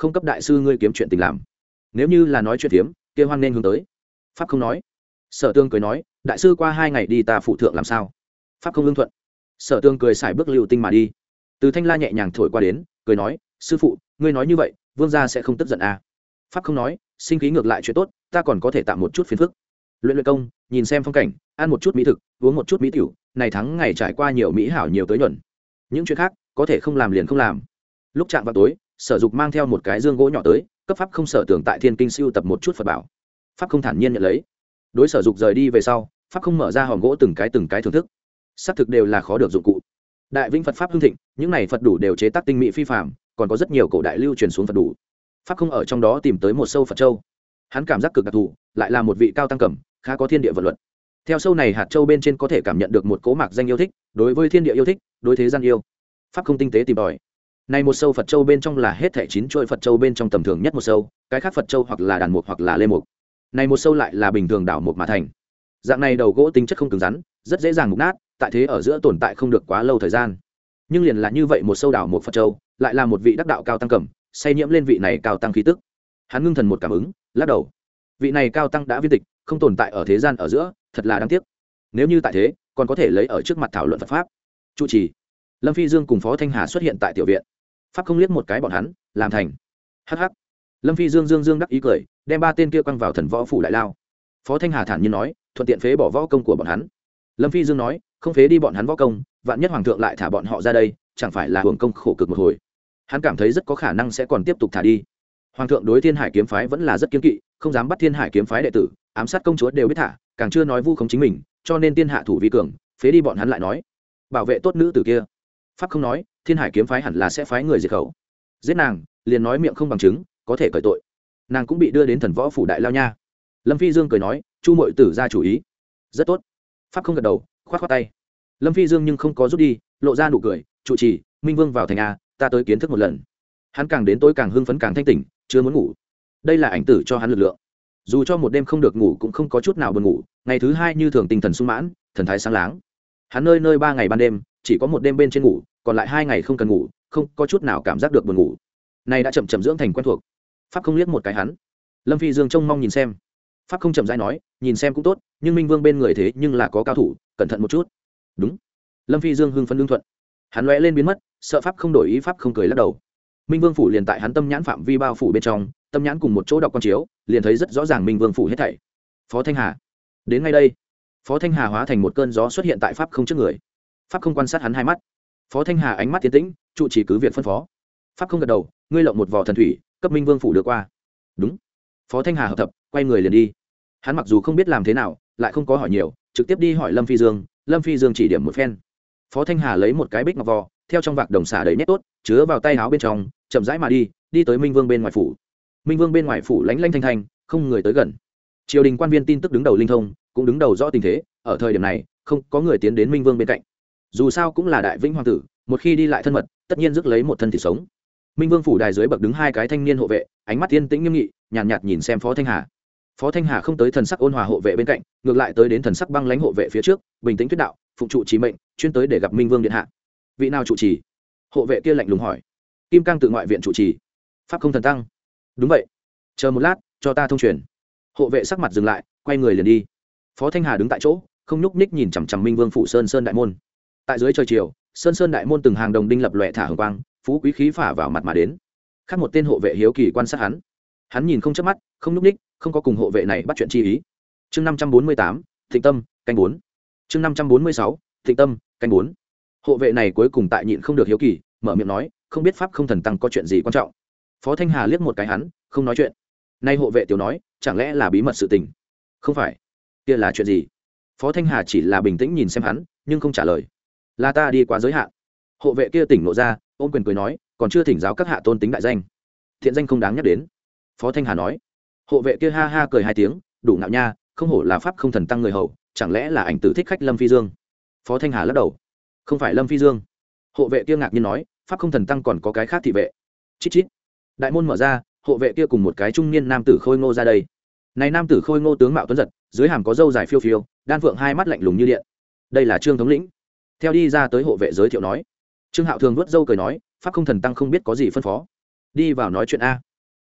không cấp đại sư ngươi kiếm chuyện tình làm. Nếu như là nói chuyện tiếm kia hoan nên hướng tới. Pháp không nói. Sở Tương cười nói, đại sư qua hai ngày đi ta phụ thượng làm sao? Pháp không ưng thuận. Sở Tương cười xài bước lưu tinh mà đi. Từ Thanh La nhẹ nhàng thổi qua đến, cười nói, sư phụ ngươi nói như vậy vương gia sẽ không tức giận à. Pháp không nói, sinh khí ngược lại chuyện tốt, ta còn có thể tạm một chút phiền phức. Luyện luyện công, nhìn xem phong cảnh, ăn một chút mỹ thực, uống một chút mỹ tiểu, này tháng ngày trải qua nhiều mỹ hảo nhiều tới nhuận. Những chuyện khác có thể không làm liền không làm. Lúc chạm vào tối, Sở Dục mang theo một cái dương gỗ nhỏ tới, cấp Pháp không Sở Tưởng tại Thiên Kinh siêu tập một chút Phật bảo. Pháp không thản nhiên nhận lấy. Đối Sở Dục rời đi về sau, Pháp không mở ra hòm gỗ từng cái từng cái thưởng thức. Xác thực đều là khó được dụng cụ. Đại Vĩnh Phật pháp hưng thịnh, những này Phật đủ đều chế tác tinh mỹ phi phàm, còn có rất nhiều cổ đại lưu truyền xuống Phật đủ. Pháp không ở trong đó tìm tới một sâu Phật châu. Hắn cảm giác cực đặc thù, lại là một vị cao tăng cầm, khá có thiên địa vật luật. Theo sâu này hạt châu bên trên có thể cảm nhận được một cố mạc danh yêu thích, đối với thiên địa yêu thích, đối thế gian yêu. Pháp không tinh tế tìm tòi. Này một sâu Phật châu bên trong là hết thảy chín chuôi Phật châu bên trong tầm thường nhất một sâu, cái khác Phật châu hoặc là đàn mục hoặc là lê mục. Này một sâu lại là bình thường đảo mục mà thành. Dạng này đầu gỗ tính chất không cứng rắn, rất dễ dàng mục nát, tại thế ở giữa tồn tại không được quá lâu thời gian. Nhưng liền là như vậy một sâu đảo một Phật châu, lại là một vị đắc đạo cao tăng cầm, say nhiễm lên vị này cao tăng khí tức. Hắn ngưng thần một cảm ứng, lắc đầu. Vị này cao tăng đã viên tịch, không tồn tại ở thế gian ở giữa, thật là đáng tiếc. Nếu như tại thế, còn có thể lấy ở trước mặt thảo luận Phật pháp. Trụ trì, Lâm Phi Dương cùng Phó Thanh Hà xuất hiện tại tiểu viện. Pháp không liếc một cái bọn hắn, làm thành. Hắc hắc. Lâm Phi Dương dương dương đắc ý cười, đem ba tên kia quăng vào thần võ phủ đại lao. Phó Thanh Hà thản nhiên nói, thuận tiện phế bỏ võ công của bọn hắn. Lâm Phi Dương nói, không phế đi bọn hắn võ công, vạn nhất hoàng thượng lại thả bọn họ ra đây, chẳng phải là hưởng công khổ cực một hồi. Hắn cảm thấy rất có khả năng sẽ còn tiếp tục thả đi. Hoàng thượng đối Thiên Hải kiếm phái vẫn là rất kiên kỵ, không dám bắt Thiên Hải kiếm phái đệ tử, ám sát công chúa đều biết thả, càng chưa nói vu khống chính mình, cho nên tiên hạ thủ vi cường, phế đi bọn hắn lại nói, bảo vệ tốt nữ tử kia. Pháp không nói, Thiên Hải kiếm phái hẳn là sẽ phái người diệt khẩu. Giết nàng, liền nói miệng không bằng chứng, có thể cởi tội. Nàng cũng bị đưa đến thần võ phủ đại lao nha. Lâm Phi Dương cười nói, Chu muội tử ra chủ ý. Rất tốt. Pháp không gật đầu, khoát khoát tay. Lâm Phi Dương nhưng không có rút đi, lộ ra nụ cười, trụ trì, Minh Vương vào thành a, ta tới kiến thức một lần. Hắn càng đến tối càng hưng phấn càng thanh tỉnh, chưa muốn ngủ. Đây là ảnh tử cho hắn lực lượng. Dù cho một đêm không được ngủ cũng không có chút nào buồn ngủ, ngày thứ hai như thường tinh thần sung mãn, thần thái sáng láng. Hắn nơi nơi ba ngày ban đêm, chỉ có một đêm bên trên ngủ, còn lại hai ngày không cần ngủ, không có chút nào cảm giác được buồn ngủ. Này đã chậm chậm dưỡng thành quen thuộc. Pháp không liếc một cái hắn. Lâm Phi Dương trông mong nhìn xem. Pháp không chậm rãi nói, nhìn xem cũng tốt, nhưng Minh Vương bên người thế nhưng là có cao thủ, cẩn thận một chút. Đúng. Lâm Phi Dương hưng phấn đương thuận. Hắn lóe lên biến mất, sợ Pháp không đổi ý, Pháp không cười lắc đầu. Minh Vương phủ liền tại hắn tâm nhãn phạm vi bao phủ bên trong, tâm nhãn cùng một chỗ đọc quan chiếu, liền thấy rất rõ ràng Minh Vương phủ hết thảy. Phó Thanh Hà, đến ngay đây. Phó Thanh Hà hóa thành một cơn gió xuất hiện tại Pháp không trước người. Pháp không quan sát hắn hai mắt. Phó Thanh Hà ánh mắt tiến tĩnh, trụ chỉ cứ việc phân phó. Pháp không gật đầu, ngươi lộng một vò thần thủy, cấp Minh Vương phủ đưa qua. Đúng. Phó Thanh Hà hợp thập, quay người liền đi. Hắn mặc dù không biết làm thế nào, lại không có hỏi nhiều, trực tiếp đi hỏi Lâm Phi Dương. Lâm Phi Dương chỉ điểm một phen. Phó Thanh Hà lấy một cái bích ngọc vò, theo trong vạc đồng xả đầy nét tốt, chứa vào tay áo bên trong, chậm rãi mà đi, đi tới Minh Vương bên ngoài phủ. Minh Vương bên ngoài phủ lánh lánh thanh thanh, không người tới gần. Triều đình quan viên tin tức đứng đầu linh thông, cũng đứng đầu rõ tình thế, ở thời điểm này, không có người tiến đến Minh Vương bên cạnh. Dù sao cũng là đại vĩnh hoàng tử, một khi đi lại thân mật, tất nhiên rước lấy một thân thịt sống. Minh Vương phủ đài dưới bậc đứng hai cái thanh niên hộ vệ, ánh mắt yên tĩnh nghiêm nghị, nhàn nhạt, nhạt nhìn xem Phó Thanh Hà. Phó Thanh Hà không tới thần sắc ôn hòa hộ vệ bên cạnh, ngược lại tới đến thần sắc băng lãnh hộ vệ phía trước, bình tĩnh thuyết đạo, phụng trụ trì mệnh, chuyên tới để gặp Minh Vương điện hạ. Vị nào trụ trì? Hộ vệ kia lạnh lùng hỏi. Kim Cang tự ngoại viện trụ trì. Pháp không thần tăng. Đúng vậy. Chờ một lát, cho ta thông truyền. Hộ vệ sắc mặt dừng lại, quay người liền đi. Phó Thanh Hà đứng tại chỗ, không nhúc nhích nhìn chằm chằm Minh Vương phủ Sơn Sơn đại môn. Tại dưới trời chiều, Sơn Sơn đại môn từng hàng đồng đinh lập lòe thả hồng quang, phú quý khí phả vào mặt mà đến. Khác một tên hộ vệ hiếu kỳ quan sát hắn. Hắn nhìn không chớp mắt, không nhúc nhích, không có cùng hộ vệ này bắt chuyện chi ý. Chương năm trăm bốn mươi tám, Thịnh Tâm, canh bốn. Chương năm trăm bốn mươi sáu, Thịnh Tâm, canh bốn. Hộ vệ này cuối cùng tại nhịn không được hiếu kỳ, mở miệng nói, không biết pháp không thần tăng có chuyện gì quan trọng. Phó Thanh Hà liếc một cái hắn, không nói chuyện. Nay hộ vệ tiểu nói, chẳng lẽ là bí mật sự tình? Không phải. Kia là chuyện gì? Phó Thanh Hà chỉ là bình tĩnh nhìn xem hắn, nhưng không trả lời. Là ta đi quá giới hạn. Hộ vệ kia tỉnh nộ ra, ôm quyền cười nói, còn chưa thỉnh giáo các hạ tôn tính đại danh. Thiện danh không đáng nhắc đến. Phó Thanh Hà nói. Hộ vệ kia ha ha cười hai tiếng, đủ ngạo nha, không hổ là pháp không thần tăng người hầu, chẳng lẽ là ảnh tử thích khách Lâm Phi Dương? Phó Thanh Hà lắc đầu. Không phải Lâm Phi Dương. Hộ vệ kia ngạc nhiên nói, pháp không thần tăng còn có cái khác thị vệ. Chít chít. Đại môn mở ra, hộ vệ kia cùng một cái trung niên nam tử khôi ngô ra đây. Này nam tử khôi ngô tướng mạo tuấn giật, dưới hàm có râu dài phiêu phiêu, đan phượng hai mắt lạnh lùng như điện. Đây là Trương thống lĩnh. Theo đi ra tới hộ vệ giới thiệu nói. Trương Hạo thường vuốt râu cười nói, pháp không thần tăng không biết có gì phân phó. Đi vào nói chuyện a.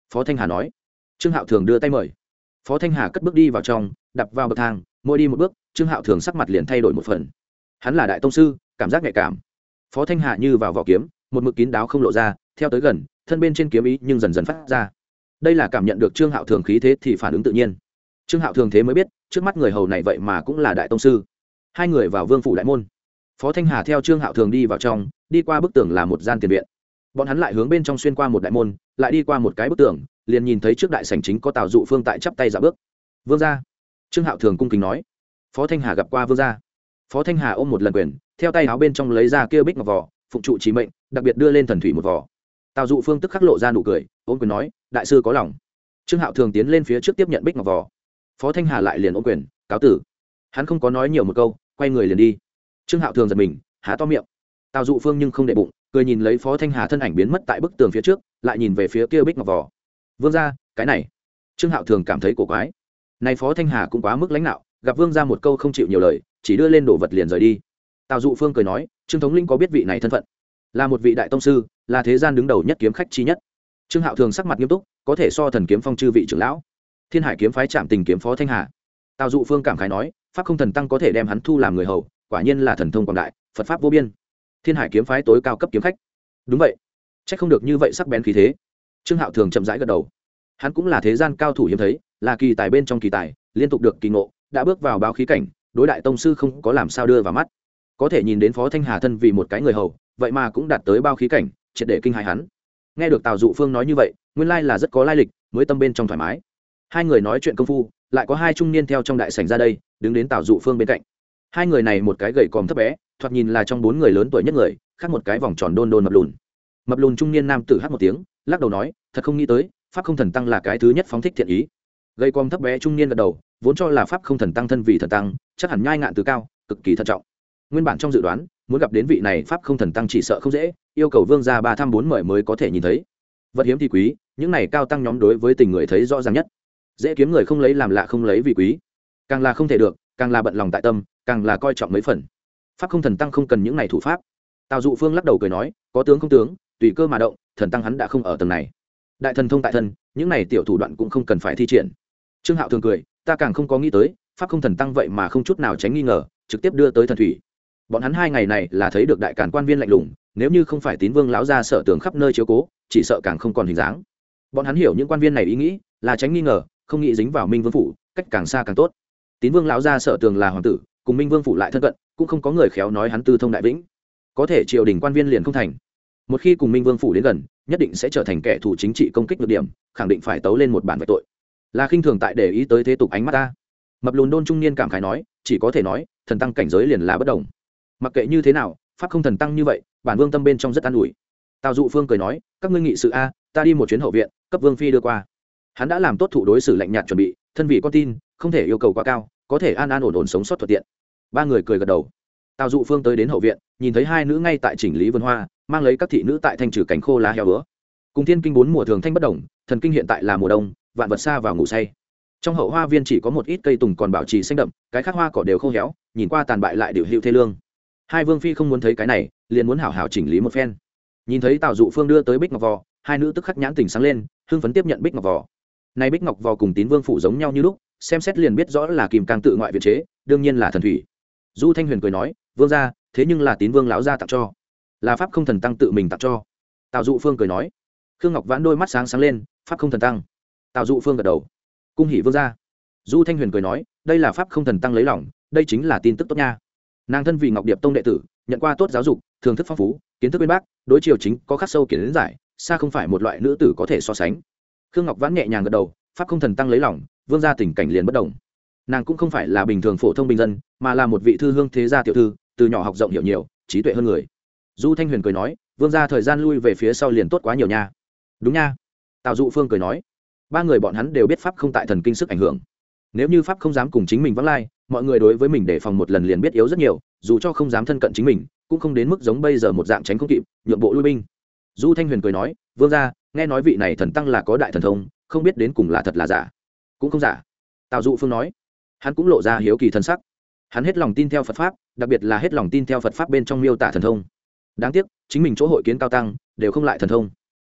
Phó Thanh Hà nói. Trương Hạo Thường đưa tay mời. Phó Thanh Hà cất bước đi vào trong, đập vào bậc thang, mỗi đi một bước Trương Hạo Thường sắc mặt liền thay đổi một phần. Hắn là đại tông sư, cảm giác nhạy cảm. Phó Thanh Hà như vào vỏ kiếm, một mực kín đáo không lộ ra, theo tới gần thân bên trên kiếm ý nhưng dần dần phát ra. Đây là cảm nhận được Trương Hạo Thường khí thế thì phản ứng tự nhiên. Trương Hạo Thường thế mới biết trước mắt người hầu này vậy mà cũng là đại tông sư. Hai người vào vương phủ đại môn. Phó Thanh Hà theo Trương Hạo Thường đi vào trong, đi qua bức tường là một gian tiền viện. Bọn hắn lại hướng bên trong xuyên qua một đại môn, lại đi qua một cái bức tường, liền nhìn thấy trước đại sảnh chính có Tào Dụ Phương tại chắp tay dạo bước. Vương gia. Trương Hạo Thường cung kính nói. Phó Thanh Hà gặp qua vương gia. Phó Thanh Hà ôm một lần quyền, theo tay áo bên trong lấy ra kia bích ngọc vỏ, phụng trụ chí mệnh, đặc biệt đưa lên thần thủy một vỏ. Tào Dụ Phương tức khắc lộ ra nụ cười, ôm quyền nói, đại sư có lòng. Trương Hạo Thường tiến lên phía trước tiếp nhận bích ngọc vỏ. Phó Thanh Hà lại liền ôm quyền, cáo tử. Hắn không có nói nhiều một câu, quay người liền đi. Trương Hạo Thường giật mình, há to miệng. Tào Dụ Phương nhưng không để bụng, cười nhìn lấy Phó Thanh Hà thân ảnh biến mất tại bức tường phía trước, lại nhìn về phía kia bích ngọc vỏ. Vương gia, cái này. Trương Hạo Thường cảm thấy cổ quái. Này Phó Thanh Hà cũng quá mức lãnh đạo, gặp vương gia một câu không chịu nhiều lời, chỉ đưa lên đồ vật liền rời đi. Tào Dụ Phương cười nói, Trương thống linh có biết vị này thân phận? Là một vị đại tông sư, là thế gian đứng đầu nhất kiếm khách chi nhất. Trương Hạo Thường sắc mặt nghiêm túc, có thể so thần kiếm phong chư vị trưởng lão. Thiên Hải kiếm phái Trạm Tình kiếm Phó Thanh Hà. Tào Dụ Phương cảm khái nói, pháp không thần tăng có thể đem hắn thu làm người hầu, quả nhiên là thần thông quảng đại, Phật pháp vô biên. Thiên Hải kiếm phái tối cao cấp kiếm khách. Đúng vậy, chắc không được như vậy sắc bén khí thế. Trương Hạo Thường chậm rãi gật đầu. Hắn cũng là thế gian cao thủ hiếm thấy, là kỳ tài bên trong kỳ tài, liên tục được kỳ ngộ, đã bước vào báo khí cảnh, đối đại tông sư không có làm sao đưa vào mắt. Có thể nhìn đến Phó Thanh Hà thân vì một cái người hầu, vậy mà cũng đạt tới bao khí cảnh, triệt để kinh hãi hắn. Nghe được Tào Dụ Phương nói như vậy, nguyên lai là rất có lai lịch, mới tâm bên trong thoải mái. Hai người nói chuyện công phu, lại có hai trung niên theo trong đại sảnh ra đây, đứng đến Tào Dụ Phương bên cạnh. Hai người này một cái gầy còm thấp bé, thoạt nhìn là trong bốn người lớn tuổi nhất người, khác một cái vòng tròn đôn đôn mập lùn. Mập lùn trung niên nam tử hát một tiếng, lắc đầu nói, thật không nghĩ tới, pháp không thần tăng là cái thứ nhất phóng thích thiện ý. Gầy còm thấp bé trung niên gật đầu, vốn cho là pháp không thần tăng thân vì thần tăng, chắc hẳn nhai ngạn từ cao, cực kỳ thận trọng. Nguyên bản trong dự đoán, muốn gặp đến vị này pháp không thần tăng chỉ sợ không dễ, yêu cầu vương gia ba thăm bốn mời mới có thể nhìn thấy. Vật hiếm thì quý, những này cao tăng nhóm đối với tình người thấy rõ ràng nhất. Dễ kiếm người không lấy làm lạ, không lấy vì quý, càng là không thể được, càng là bận lòng tại tâm, càng là coi trọng mấy phần. Pháp không thần tăng không cần những này thủ pháp. Tào Dụ Phương lắc đầu cười nói, có tướng không tướng, tùy cơ mà động, thần tăng hắn đã không ở tầng này. Đại thần thông tại thân, những này tiểu thủ đoạn cũng không cần phải thi triển. Trương Hạo thường cười, ta càng không có nghĩ tới, pháp không thần tăng vậy mà không chút nào tránh nghi ngờ, trực tiếp đưa tới thần thủy. Bọn hắn hai ngày này là thấy được đại càn quan viên lạnh lùng, nếu như không phải Tín Vương lão gia sợ tường khắp nơi chiếu cố, chỉ sợ càng không còn hình dáng. Bọn hắn hiểu những quan viên này ý nghĩ, là tránh nghi ngờ, không nghĩ dính vào Minh Vương phủ, cách càng xa càng tốt. Tín Vương lão gia sợ tường là hoàng tử, cùng Minh Vương phủ lại thân cận, cũng không có người khéo nói hắn tư thông đại vĩnh. Có thể triều đình quan viên liền không thành. Một khi cùng Minh Vương phủ đến gần, nhất định sẽ trở thành kẻ thù chính trị công kích nhược điểm, khẳng định phải tấu lên một bản vạch tội. Là khinh thường tại để ý tới thế tục ánh mắt ta. Mập lùn đôn trung niên cảm khái nói, chỉ có thể nói, thần tăng cảnh giới liền là bất đồng. Mặc kệ như thế nào, pháp không thần tăng như vậy, bản vương tâm bên trong rất an ủi. Tào Dụ Phương cười nói, các ngươi nghị sự a, ta đi một chuyến hậu viện, cấp vương phi đưa qua. Hắn đã làm tốt thụ đối xử lạnh nhạt chuẩn bị, thân vị con tin, không thể yêu cầu quá cao, có thể an an ổn ổn sống sót thuận tiện. Ba người cười gật đầu. Tào Dụ Phương tới đến hậu viện, nhìn thấy hai nữ ngay tại chỉnh lý vườn hoa, mang lấy các thị nữ tại thanh trừ cánh khô lá heo bữa. Cùng thiên kinh bốn mùa thường thanh bất đồng, thần kinh hiện tại là mùa đông, vạn vật xa vào ngủ say. Trong hậu hoa viên chỉ có một ít cây tùng còn bảo trì xanh đậm, cái khác hoa cỏ đều khô héo, nhìn qua tàn bại lại điều hữu thê lương. Hai vương phi không muốn thấy cái này, liền muốn hảo hảo chỉnh lý một phen. Nhìn thấy Tào Dụ Phương đưa tới bích ngọc vò, hai nữ tức khắc nhãn tình sáng lên, hưng phấn tiếp nhận bích ngọc vò. Này bích ngọc vò cùng Tín Vương phủ giống nhau như lúc, xem xét liền biết rõ là kìm càng tự ngoại viện chế, đương nhiên là thần thủy. Du Thanh Huyền cười nói, vương gia, thế nhưng là Tín Vương lão gia tặng cho, là pháp không thần tăng tự mình tặng cho. Tào Dụ Phương cười nói. Khương Ngọc Vãn đôi mắt sáng sáng lên, pháp không thần tăng. Tào Dụ Phương gật đầu, cung hỉ vương gia. Du Thanh Huyền cười nói, đây là pháp không thần tăng lấy lòng, đây chính là tin tức tốt nha. Nàng thân vì Ngọc Điệp tông đệ tử, nhận qua tốt giáo dục, thường thức phong phú, kiến thức bên bác, đối triều chính có khắc sâu kiến giải, xa không phải một loại nữ tử có thể so sánh. Khương Ngọc Vãn nhẹ nhàng gật đầu, pháp không thần tăng lấy lòng, vương gia tình cảnh liền bất đồng. Nàng cũng không phải là bình thường phổ thông bình dân, mà là một vị thư hương thế gia tiểu thư, từ nhỏ học rộng hiểu nhiều, trí tuệ hơn người. Du Thanh Huyền cười nói, vương gia thời gian lui về phía sau liền tốt quá nhiều nha. Đúng nha. Tào Dụ Phương cười nói, ba người bọn hắn đều biết pháp không tại thần kinh sức ảnh hưởng. Nếu như pháp không dám cùng chính mình vắng lai, mọi người đối với mình đề phòng một lần liền biết yếu rất nhiều, dù cho không dám thân cận chính mình, cũng không đến mức giống bây giờ một dạng tránh không kịp, nhượng bộ lui binh. Du Thanh Huyền cười nói, vương gia, nghe nói vị này thần tăng là có đại thần thông, không biết đến cùng là thật là giả. Cũng không giả. Tào Dụ Phương nói. Hắn cũng lộ ra hiếu kỳ thần sắc. Hắn hết lòng tin theo Phật pháp, đặc biệt là hết lòng tin theo Phật pháp bên trong miêu tả thần thông. Đáng tiếc, chính mình chỗ hội kiến cao tăng đều không lại thần thông.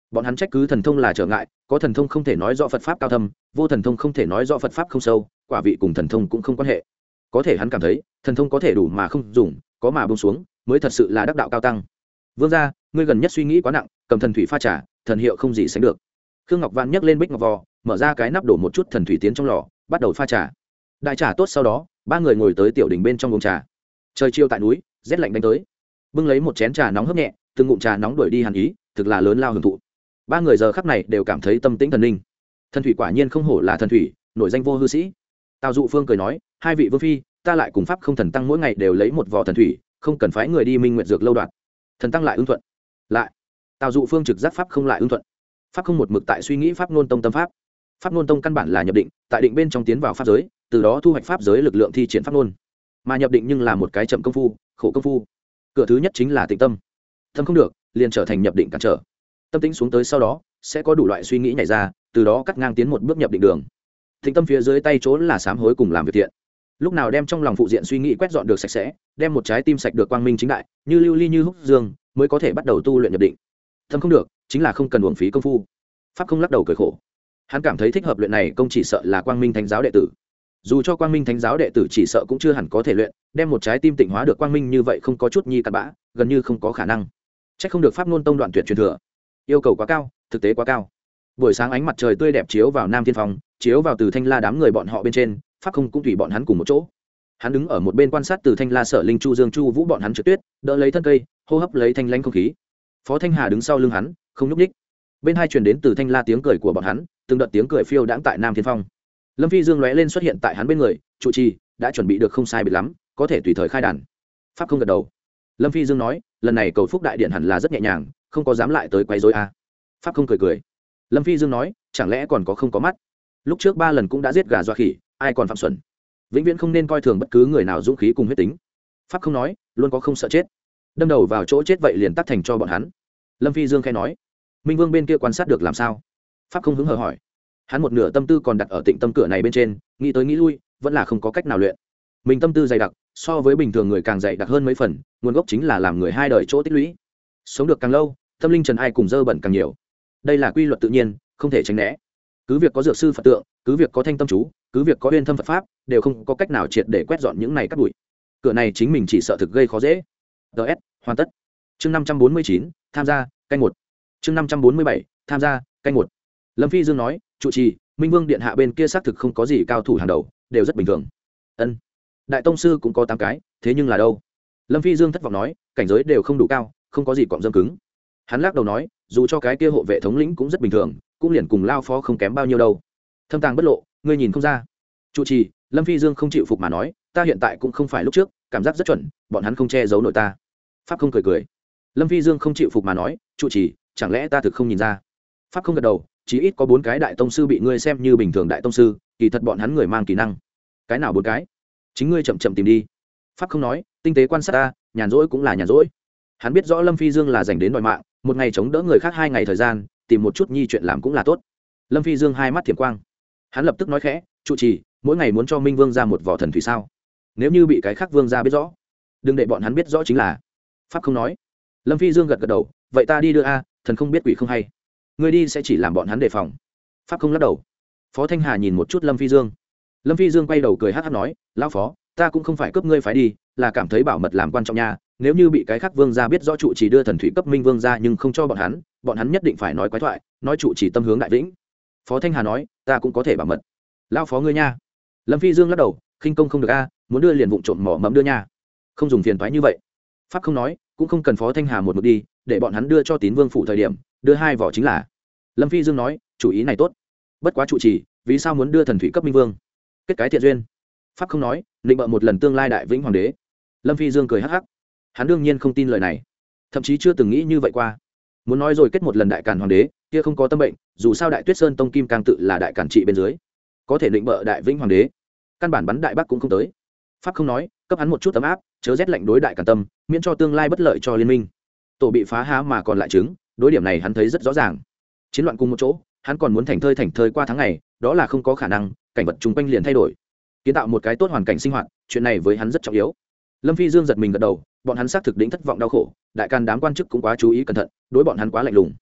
bọn hắn trách cứ thần thông là trở ngại, có thần thông không thể nói rõ Phật pháp cao thâm, vô thần thông không thể nói rõ Phật pháp không sâu, quả vị cùng thần thông cũng không quan hệ. Có thể hắn cảm thấy thần thông có thể đủ mà không dùng, có mà buông xuống mới thật sự là đắc đạo cao tăng. Vương gia, ngươi gần nhất suy nghĩ quá nặng, cầm thần thủy pha trà, thần hiệu không gì sánh được. Khương Ngọc Vạn nhấc lên bích ngọc vò, mở ra cái nắp đổ một chút thần thủy tiến trong lò, bắt đầu pha trà. Đại trà tốt sau đó, ba người ngồi tới tiểu đình bên trong uống trà. Trời chiều tại núi, rét lạnh đánh tới. Bưng lấy một chén trà nóng hớp nhẹ, từng ngụm trà nóng đuổi đi hàn ý, thực là lớn lao hưởng thụ. Ba người giờ khắc này đều cảm thấy tâm tĩnh thần linh. Thần thủy quả nhiên không hổ là thần thủy, nổi danh vô hư sĩ. Tào Dụ Phương cười nói, hai vị vương phi, ta lại cùng pháp không thần tăng mỗi ngày đều lấy một vò thần thủy, không cần phái người đi minh nguyện dược lâu đoạn. Thần tăng lại ưng thuận. Lại, Tào Dụ Phương trực giác pháp không lại ưng thuận. Pháp không một mực tại suy nghĩ pháp nôn tông tâm pháp. Pháp nôn tông căn bản là nhập định, tại định bên trong tiến vào pháp giới, từ đó thu hoạch pháp giới lực lượng thi triển pháp nôn. Mà nhập định nhưng là một cái chậm công phu, khổ công phu. Cửa thứ nhất chính là tĩnh tâm. Tâm không được, liền trở thành nhập định cản trở. Tâm tĩnh xuống tới sau đó, sẽ có đủ loại suy nghĩ nhảy ra, từ đó cắt ngang tiến một bước nhập định đường. Tĩnh tâm phía dưới tay chỗ là sám hối cùng làm việc thiện. Lúc nào đem trong lòng phụ diện suy nghĩ quét dọn được sạch sẽ, đem một trái tim sạch được quang minh chính đại, như lưu ly như húc dương, mới có thể bắt đầu tu luyện nhập định. Tâm không được, chính là không cần uổng phí công phu. Pháp không lắc đầu cười khổ. Hắn cảm thấy thích hợp luyện này công chỉ sợ là Quang Minh Thánh giáo đệ tử. Dù cho Quang Minh Thánh giáo đệ tử chỉ sợ cũng chưa hẳn có thể luyện, đem một trái tim tịnh hóa được quang minh như vậy không có chút nhi cặn bã, gần như không có khả năng. Chắc không được pháp ngôn tông đoạn tuyệt truyền thừa. Yêu cầu quá cao, thực tế quá cao. Buổi sáng ánh mặt trời tươi đẹp chiếu vào Nam Thiên Phong, chiếu vào Từ Thanh La đám người bọn họ bên trên, pháp không cũng tùy bọn hắn cùng một chỗ. Hắn đứng ở một bên quan sát Từ Thanh La, Sở Linh, Chu Dương, Chu Vũ bọn hắn trượt tuyết, đỡ lấy thân cây, hô hấp lấy thanh lãnh không khí. Phó Thanh Hà đứng sau lưng hắn, không nhúc nhích. Bên hai truyền đến Từ Thanh La tiếng cười của bọn hắn, từng đợt tiếng cười phiêu đãng tại Nam Thiên Phong. Lâm Phi Dương lóe lên xuất hiện tại hắn bên người, trụ trì đã chuẩn bị được không sai biệt lắm, có thể tùy thời khai đàn. Pháp không gật đầu. Lâm Phi Dương nói, lần này cầu phúc đại điện hẳn là rất nhẹ nhàng, không có dám lại tới quấy rối a. Pháp không cười cười. Lâm Phi Dương nói, chẳng lẽ còn có không có mắt? Lúc trước ba lần cũng đã giết gà dọa khỉ, ai còn phạm xuẩn? Vĩnh viễn không nên coi thường bất cứ người nào dũng khí cùng huyết tính. Pháp không nói, luôn có không sợ chết. Đâm đầu vào chỗ chết vậy liền tắt thành cho bọn hắn. Lâm Phi Dương khẽ nói, Minh Vương bên kia quan sát được làm sao? Pháp không hứng hờ hỏi. Hắn một nửa tâm tư còn đặt ở Tịnh Tâm cửa này bên trên, nghĩ tới nghĩ lui, vẫn là không có cách nào luyện. Mình tâm tư dày đặc, so với bình thường người càng dày đặc hơn mấy phần, nguồn gốc chính là làm người hai đời chỗ tích lũy. Sống được càng lâu, tâm linh trần ai cùng dơ bẩn càng nhiều. Đây là quy luật tự nhiên, không thể tránh né. Cứ việc có dược sư Phật tượng, cứ việc có thanh tâm chú, cứ việc có uyên thâm Phật pháp, đều không có cách nào triệt để quét dọn những này cát bụi. Cửa này chính mình chỉ sợ thực gây khó dễ. ds hoàn tất. Chương năm trăm bốn mươi chín, tham gia, canh một. Chương năm trăm bốn mươi bảy, tham gia, canh một. Lâm Phi Dương nói, trụ trì, Minh Vương điện hạ bên kia xác thực không có gì cao thủ hàng đầu, đều rất bình thường. Ân, đại tông sư cũng có tám cái, thế nhưng là đâu? Lâm Phi Dương thất vọng nói, cảnh giới đều không đủ cao, không có gì cọng dâm cứng. Hắn lắc đầu nói, dù cho cái kia hộ vệ thống lĩnh cũng rất bình thường, cũng liền cùng lao phó không kém bao nhiêu đâu. Thâm tàng bất lộ, ngươi nhìn không ra. Trụ trì, Lâm Phi Dương không chịu phục mà nói, ta hiện tại cũng không phải lúc trước, cảm giác rất chuẩn, bọn hắn không che giấu nổi ta. Pháp không cười cười. Lâm Phi Dương không chịu phục mà nói, trụ trì, chẳng lẽ ta thực không nhìn ra? Pháp không gật đầu, chỉ ít có bốn cái đại tông sư bị ngươi xem như bình thường đại tông sư, kỳ thật bọn hắn người mang kỹ năng. Cái nào bốn cái? Chính ngươi chậm chậm tìm đi. Pháp không nói, tinh tế quan sát ta, nhàn rỗi cũng là nhàn rỗi. Hắn biết rõ Lâm Phi Dương là dành đến đòi mạng, một ngày chống đỡ người khác hai ngày thời gian, tìm một chút nhi chuyện làm cũng là tốt. Lâm Phi Dương hai mắt thiểm quang. Hắn lập tức nói khẽ, trụ trì, mỗi ngày muốn cho Minh Vương ra một vỏ thần thủy sao? Nếu như bị cái khác vương ra biết rõ, đừng để bọn hắn biết rõ chính là. Pháp không nói. Lâm Phi Dương gật gật đầu, vậy ta đi đưa a, thần không biết quỷ không hay. Người đi sẽ chỉ làm bọn hắn đề phòng. Pháp không lắc đầu. Phó Thanh Hà nhìn một chút Lâm Phi Dương. Lâm Phi Dương quay đầu cười hát hát nói, lão phó, ta cũng không phải cướp ngươi phải đi, là cảm thấy bảo mật làm quan trọng nha. Nếu như bị cái khác vương gia biết rõ trụ chỉ đưa thần thủy cấp Minh Vương ra nhưng không cho bọn hắn, bọn hắn nhất định phải nói quái thoại, nói trụ chỉ tâm hướng đại vĩnh. Phó Thanh Hà nói, ta cũng có thể bảo mật. Lão phó ngươi nha. Lâm Phi Dương lắc đầu, khinh công không được a, muốn đưa liền vụng trộm mỏ mẫm đưa nha. Không dùng phiền toái như vậy. Pháp không nói, cũng không cần Phó Thanh Hà một mực đi, để bọn hắn đưa cho Tín Vương phủ thời điểm, đưa hai vỏ chính là. Lâm Phi Dương nói, chủ ý này tốt. Bất quá trụ trì, vì sao muốn đưa thần thủy cấp Minh Vương? Kết cái thiện duyên. Pháp không nói, định bợ một lần tương lai đại vĩnh hoàng đế. Lâm Phi Dương cười hắc hắc. Hắn đương nhiên không tin lời này, thậm chí chưa từng nghĩ như vậy qua. Muốn nói rồi kết một lần đại càn hoàng đế, kia không có tâm bệnh, dù sao Đại Tuyết Sơn tông kim cang tự là đại càn trị bên dưới, có thể định bợ đại vĩnh hoàng đế, căn bản bắn đại bắc cũng không tới. Pháp không nói, cấp hắn một chút tấm áp, chớ rét lạnh đối đại càn tâm, miễn cho tương lai bất lợi cho liên minh. Tổ bị phá há mà còn lại trứng, đối điểm này hắn thấy rất rõ ràng. Chiến loạn cùng một chỗ, hắn còn muốn thành thơi thành thơi qua tháng ngày, đó là không có khả năng, cảnh vật chung quanh liền thay đổi. Kiến tạo một cái tốt hoàn cảnh sinh hoạt, chuyện này với hắn rất trọng yếu. Lâm Phi Dương giật mình gật đầu, bọn hắn xác thực đỉnh thất vọng đau khổ, đại càn đám quan chức cũng quá chú ý cẩn thận, đối bọn hắn quá lạnh lùng.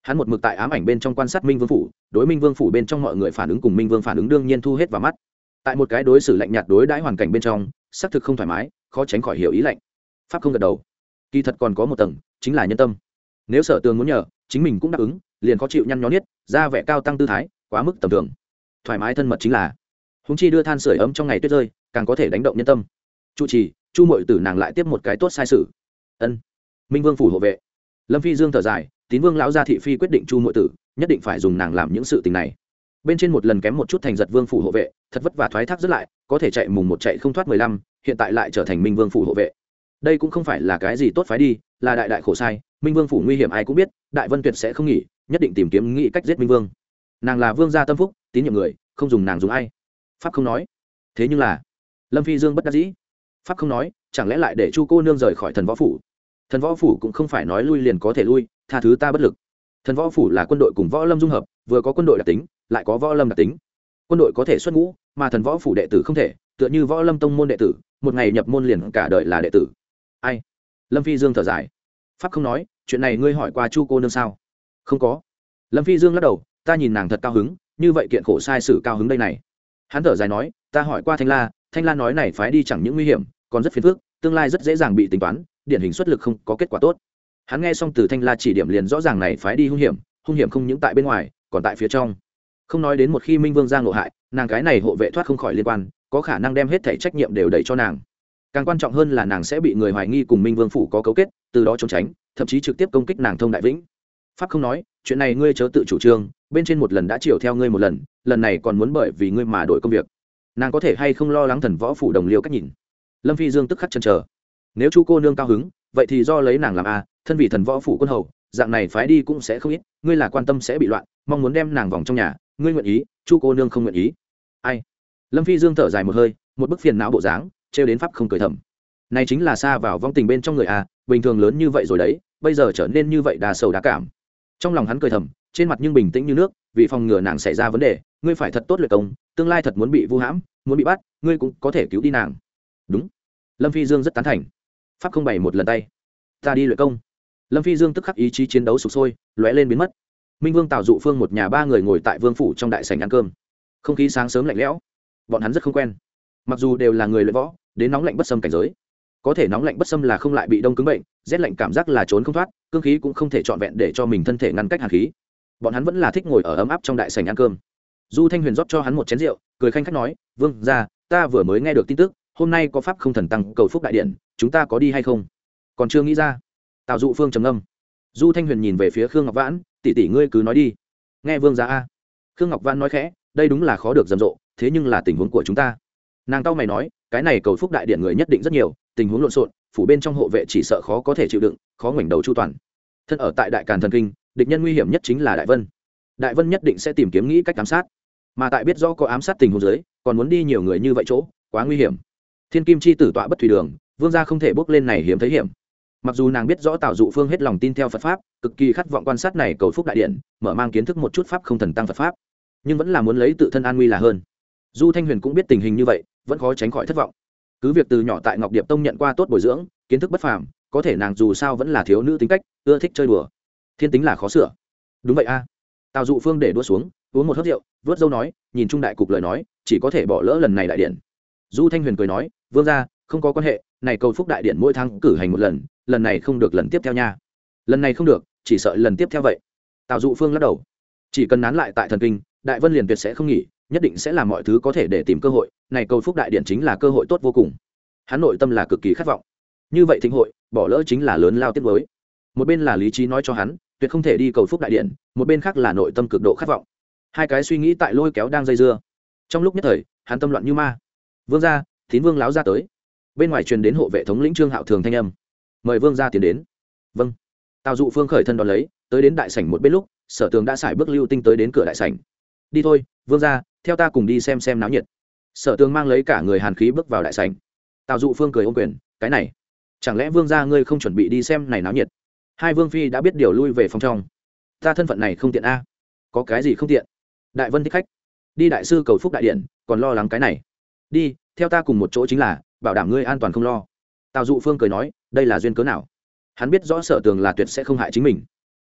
hắn một mực tại ám ảnh bên trong quan sát minh vương phủ, đối minh vương phủ bên trong mọi người phản ứng cùng minh vương phản ứng đương nhiên thu hết vào mắt. Tại một cái đối xử lạnh nhạt đối đãi hoàn cảnh bên trong, xác thực không thoải mái, khó tránh khỏi hiểu ý lạnh. Pháp không gật đầu. Kỳ thật còn có một tầng, chính là nhân tâm. Nếu Sở Tường muốn nhờ, chính mình cũng đáp ứng, liền khó chịu nhăn nhó niết, ra vẻ cao tăng tư thái, quá mức tầm thường. Thoải mái thân mật chính là, huống chi đưa than sưởi ấm trong ngày tuyết rơi, càng có thể đánh động nhân tâm. Chu trì, Chu Mội Tử nàng lại tiếp một cái tốt sai sự. Ân. Minh Vương phủ hộ vệ. Lâm Phi Dương thở dài, Tín Vương lão gia thị phi quyết định Chu Mội Tử, nhất định phải dùng nàng làm những sự tình này. Bên trên một lần kém một chút thành giật Vương phủ hộ vệ, thật vất vả thoái thác rất lại, có thể chạy mùng một chạy không thoát mười lăm, hiện tại lại trở thành Minh Vương phủ hộ vệ. Đây cũng không phải là cái gì tốt phái đi, là đại đại khổ sai, Minh Vương phủ nguy hiểm ai cũng biết, Đại Vân Tuyệt sẽ không nghỉ, nhất định tìm kiếm nghĩ cách giết Minh Vương. Nàng là vương gia tâm phúc, tín nhiệm người, không dùng nàng dùng ai. Pháp không nói. Thế nhưng là, Lâm Phi Dương bất đắc dĩ. Pháp không nói, chẳng lẽ lại để Chu cô nương rời khỏi Thần Võ phủ? Thần Võ phủ cũng không phải nói lui liền có thể lui, tha thứ ta bất lực. Thần Võ phủ là quân đội cùng võ lâm dung hợp, vừa có quân đội đặc tính, lại có võ lâm đặc tính. Quân đội có thể xuất ngũ, mà Thần Võ phủ đệ tử không thể, tựa như võ lâm tông môn đệ tử, một ngày nhập môn liền cả đời là đệ tử. Ai? Lâm Phi Dương thở dài. Pháp không nói, chuyện này ngươi hỏi qua Chu cô nương sao? Không có. Lâm Phi Dương lắc đầu, ta nhìn nàng thật cao hứng, như vậy kiện khổ sai sự cao hứng đây này. Hắn thở dài nói, ta hỏi qua Thanh La, Thanh La nói này phái đi chẳng những nguy hiểm, còn rất phiền phức, tương lai rất dễ dàng bị tính toán, điển hình xuất lực không có kết quả tốt. Hắn nghe xong từ Thanh La chỉ điểm liền rõ ràng này phái đi hung hiểm, hung hiểm không những tại bên ngoài, còn tại phía trong. Không nói đến một khi Minh Vương ra ngộ hại, nàng cái này hộ vệ thoát không khỏi liên quan, có khả năng đem hết thảy trách nhiệm đều đẩy cho nàng. Càng quan trọng hơn là nàng sẽ bị người hoài nghi cùng Minh Vương phủ có cấu kết, từ đó trốn tránh, thậm chí trực tiếp công kích nàng Thông Đại Vĩnh. Pháp không nói, chuyện này ngươi chớ tự chủ trương, bên trên một lần đã chiều theo ngươi một lần, lần này còn muốn bởi vì ngươi mà đổi công việc. Nàng có thể hay không lo lắng Thần Võ phủ đồng liêu cách nhìn. Lâm Phi Dương tức khắc chần chờ. Nếu Chu cô nương cao hứng, vậy thì do lấy nàng làm a, thân vì Thần Võ phủ quân hầu, dạng này phái đi cũng sẽ không ít, ngươi là quan tâm sẽ bị loạn, mong muốn đem nàng vòng trong nhà, ngươi nguyện ý, Chu cô nương không nguyện ý. Ai? Lâm Phi Dương thở dài một hơi, một bức phiền não bộ dáng, trêu đến Pháp không cười thầm. Này chính là xa vào vong tình bên trong người a, bình thường lớn như vậy rồi đấy, bây giờ trở nên như vậy đa sầu đa cảm. Trong lòng hắn cười thầm, trên mặt nhưng bình tĩnh như nước, vì phòng ngừa nàng xảy ra vấn đề, ngươi phải thật tốt luyện công, tương lai thật muốn bị vu hãm, muốn bị bắt, ngươi cũng có thể cứu đi nàng. Đúng. Lâm Phi Dương rất tán thành. Pháp không bày một lần tay. Ta đi luyện công. Lâm Phi Dương tức khắc ý chí chiến đấu sục sôi, lóe lên biến mất. Minh Vương Tào Dụ Phương một nhà ba người ngồi tại vương phủ trong đại sảnh ăn cơm. Không khí sáng sớm lạnh lẽo, bọn hắn rất không quen. Mặc dù đều là người luyện võ, đến nóng lạnh bất xâm cảnh giới, có thể nóng lạnh bất xâm là không lại bị đông cứng bệnh, rét lạnh cảm giác là trốn không thoát, cương khí cũng không thể trọn vẹn để cho mình thân thể ngăn cách hàn khí. Bọn hắn vẫn là thích ngồi ở ấm áp trong đại sảnh ăn cơm. Du Thanh Huyền rót cho hắn một chén rượu, cười khanh khách nói, "Vương gia, ta vừa mới nghe được tin tức, hôm nay có pháp không thần tăng cầu phúc đại điện, chúng ta có đi hay không?" Còn chưa nghĩ ra. Tào Dụ Phương trầm ngâm. Du Thanh Huyền nhìn về phía Khương Ngọc Vãn, "Tỷ tỷ ngươi cứ nói đi." Nghe Vương gia a. Khương Ngọc Vãn nói khẽ, "Đây đúng là khó được rầm rộ, thế nhưng là tình huống của chúng ta." Nàng cau mày nói, "Cái này cầu phúc đại điện người nhất định rất nhiều, tình huống lộn xộn, phủ bên trong hộ vệ chỉ sợ khó có thể chịu đựng, khó ngoảnh đầu chu toàn. Thân ở tại Đại Càn Thần Kinh, địch nhân nguy hiểm nhất chính là Đại Vân. Đại Vân nhất định sẽ tìm kiếm nghĩ cách ám sát, mà tại biết rõ có ám sát tình huống dưới, còn muốn đi nhiều người như vậy chỗ, quá nguy hiểm. Thiên Kim chi tử tọa bất thủy đường, Vương gia không thể bước lên này hiếm thấy hiểm." Mặc dù nàng biết rõ Tào Dụ Phương hết lòng tin theo Phật pháp, cực kỳ khát vọng quan sát này cầu phúc đại điện, mở mang kiến thức một chút pháp không thần tăng Phật pháp, nhưng vẫn là muốn lấy tự thân an nguy là hơn. Du Thanh Huyền cũng biết tình hình như vậy, vẫn khó tránh khỏi thất vọng. Cứ việc từ nhỏ tại Ngọc Điệp Tông nhận qua tốt bồi dưỡng, kiến thức bất phàm, có thể nàng dù sao vẫn là thiếu nữ tính cách, ưa thích chơi đùa, thiên tính là khó sửa. Đúng vậy a. Tào Dụ Phương để đũa xuống, uống một hớp rượu, vớt râu nói, nhìn trung đại cục lời nói, chỉ có thể bỏ lỡ lần này đại điện. Du Thanh Huyền cười nói, "Vương gia, không có quan hệ, này cầu phúc đại điện mỗi tháng cử hành một lần, lần này không được lần tiếp theo nha." "Lần này không được, chỉ sợ lần tiếp theo vậy." Tào Dụ Phương lắc đầu. Chỉ cần nán lại tại Thần Kinh, Đại Vân liền tuyệt sẽ không nghỉ, nhất định sẽ làm mọi thứ có thể để tìm cơ hội, này cầu phúc đại điện chính là cơ hội tốt vô cùng. Hắn nội tâm là cực kỳ khát vọng. Như vậy thịnh hội, bỏ lỡ chính là lớn lao tiếc nuối. Một bên là lý trí nói cho hắn, tuyệt không thể đi cầu phúc đại điện, một bên khác là nội tâm cực độ khát vọng. Hai cái suy nghĩ tại lôi kéo đang dây dưa. Trong lúc nhất thời, hắn tâm loạn như ma. "Vương gia, Tín Vương láo ra tới." Bên ngoài truyền đến hộ vệ thống lĩnh Trương Hạo Thường thanh âm. "Mời Vương gia tiến đến." "Vâng." Tào Dụ Phương khởi thân đón lấy, tới đến đại sảnh một bên lúc, Sở Tường đã xài bước lưu tinh tới đến cửa đại sảnh. "Đi thôi, Vương gia, theo ta cùng đi xem xem náo nhiệt." Sở Tường mang lấy cả người hàn khí bước vào đại sảnh. Tào Dụ Phương cười ôm quyền, "Cái này, chẳng lẽ Vương gia ngươi không chuẩn bị đi xem này náo nhiệt?" Hai vương phi đã biết điều lui về phòng trong. "Ta thân phận này không tiện a." "Có cái gì không tiện?" "Đại Vân thích khách, đi đại sư cầu phúc đại điện, còn lo lắng cái này. Đi, theo ta cùng một chỗ chính là bảo đảm ngươi an toàn không lo." Tào Dụ Phương cười nói, "Đây là duyên cớ nào?" Hắn biết rõ Sở Tường là tuyệt sẽ không hại chính mình.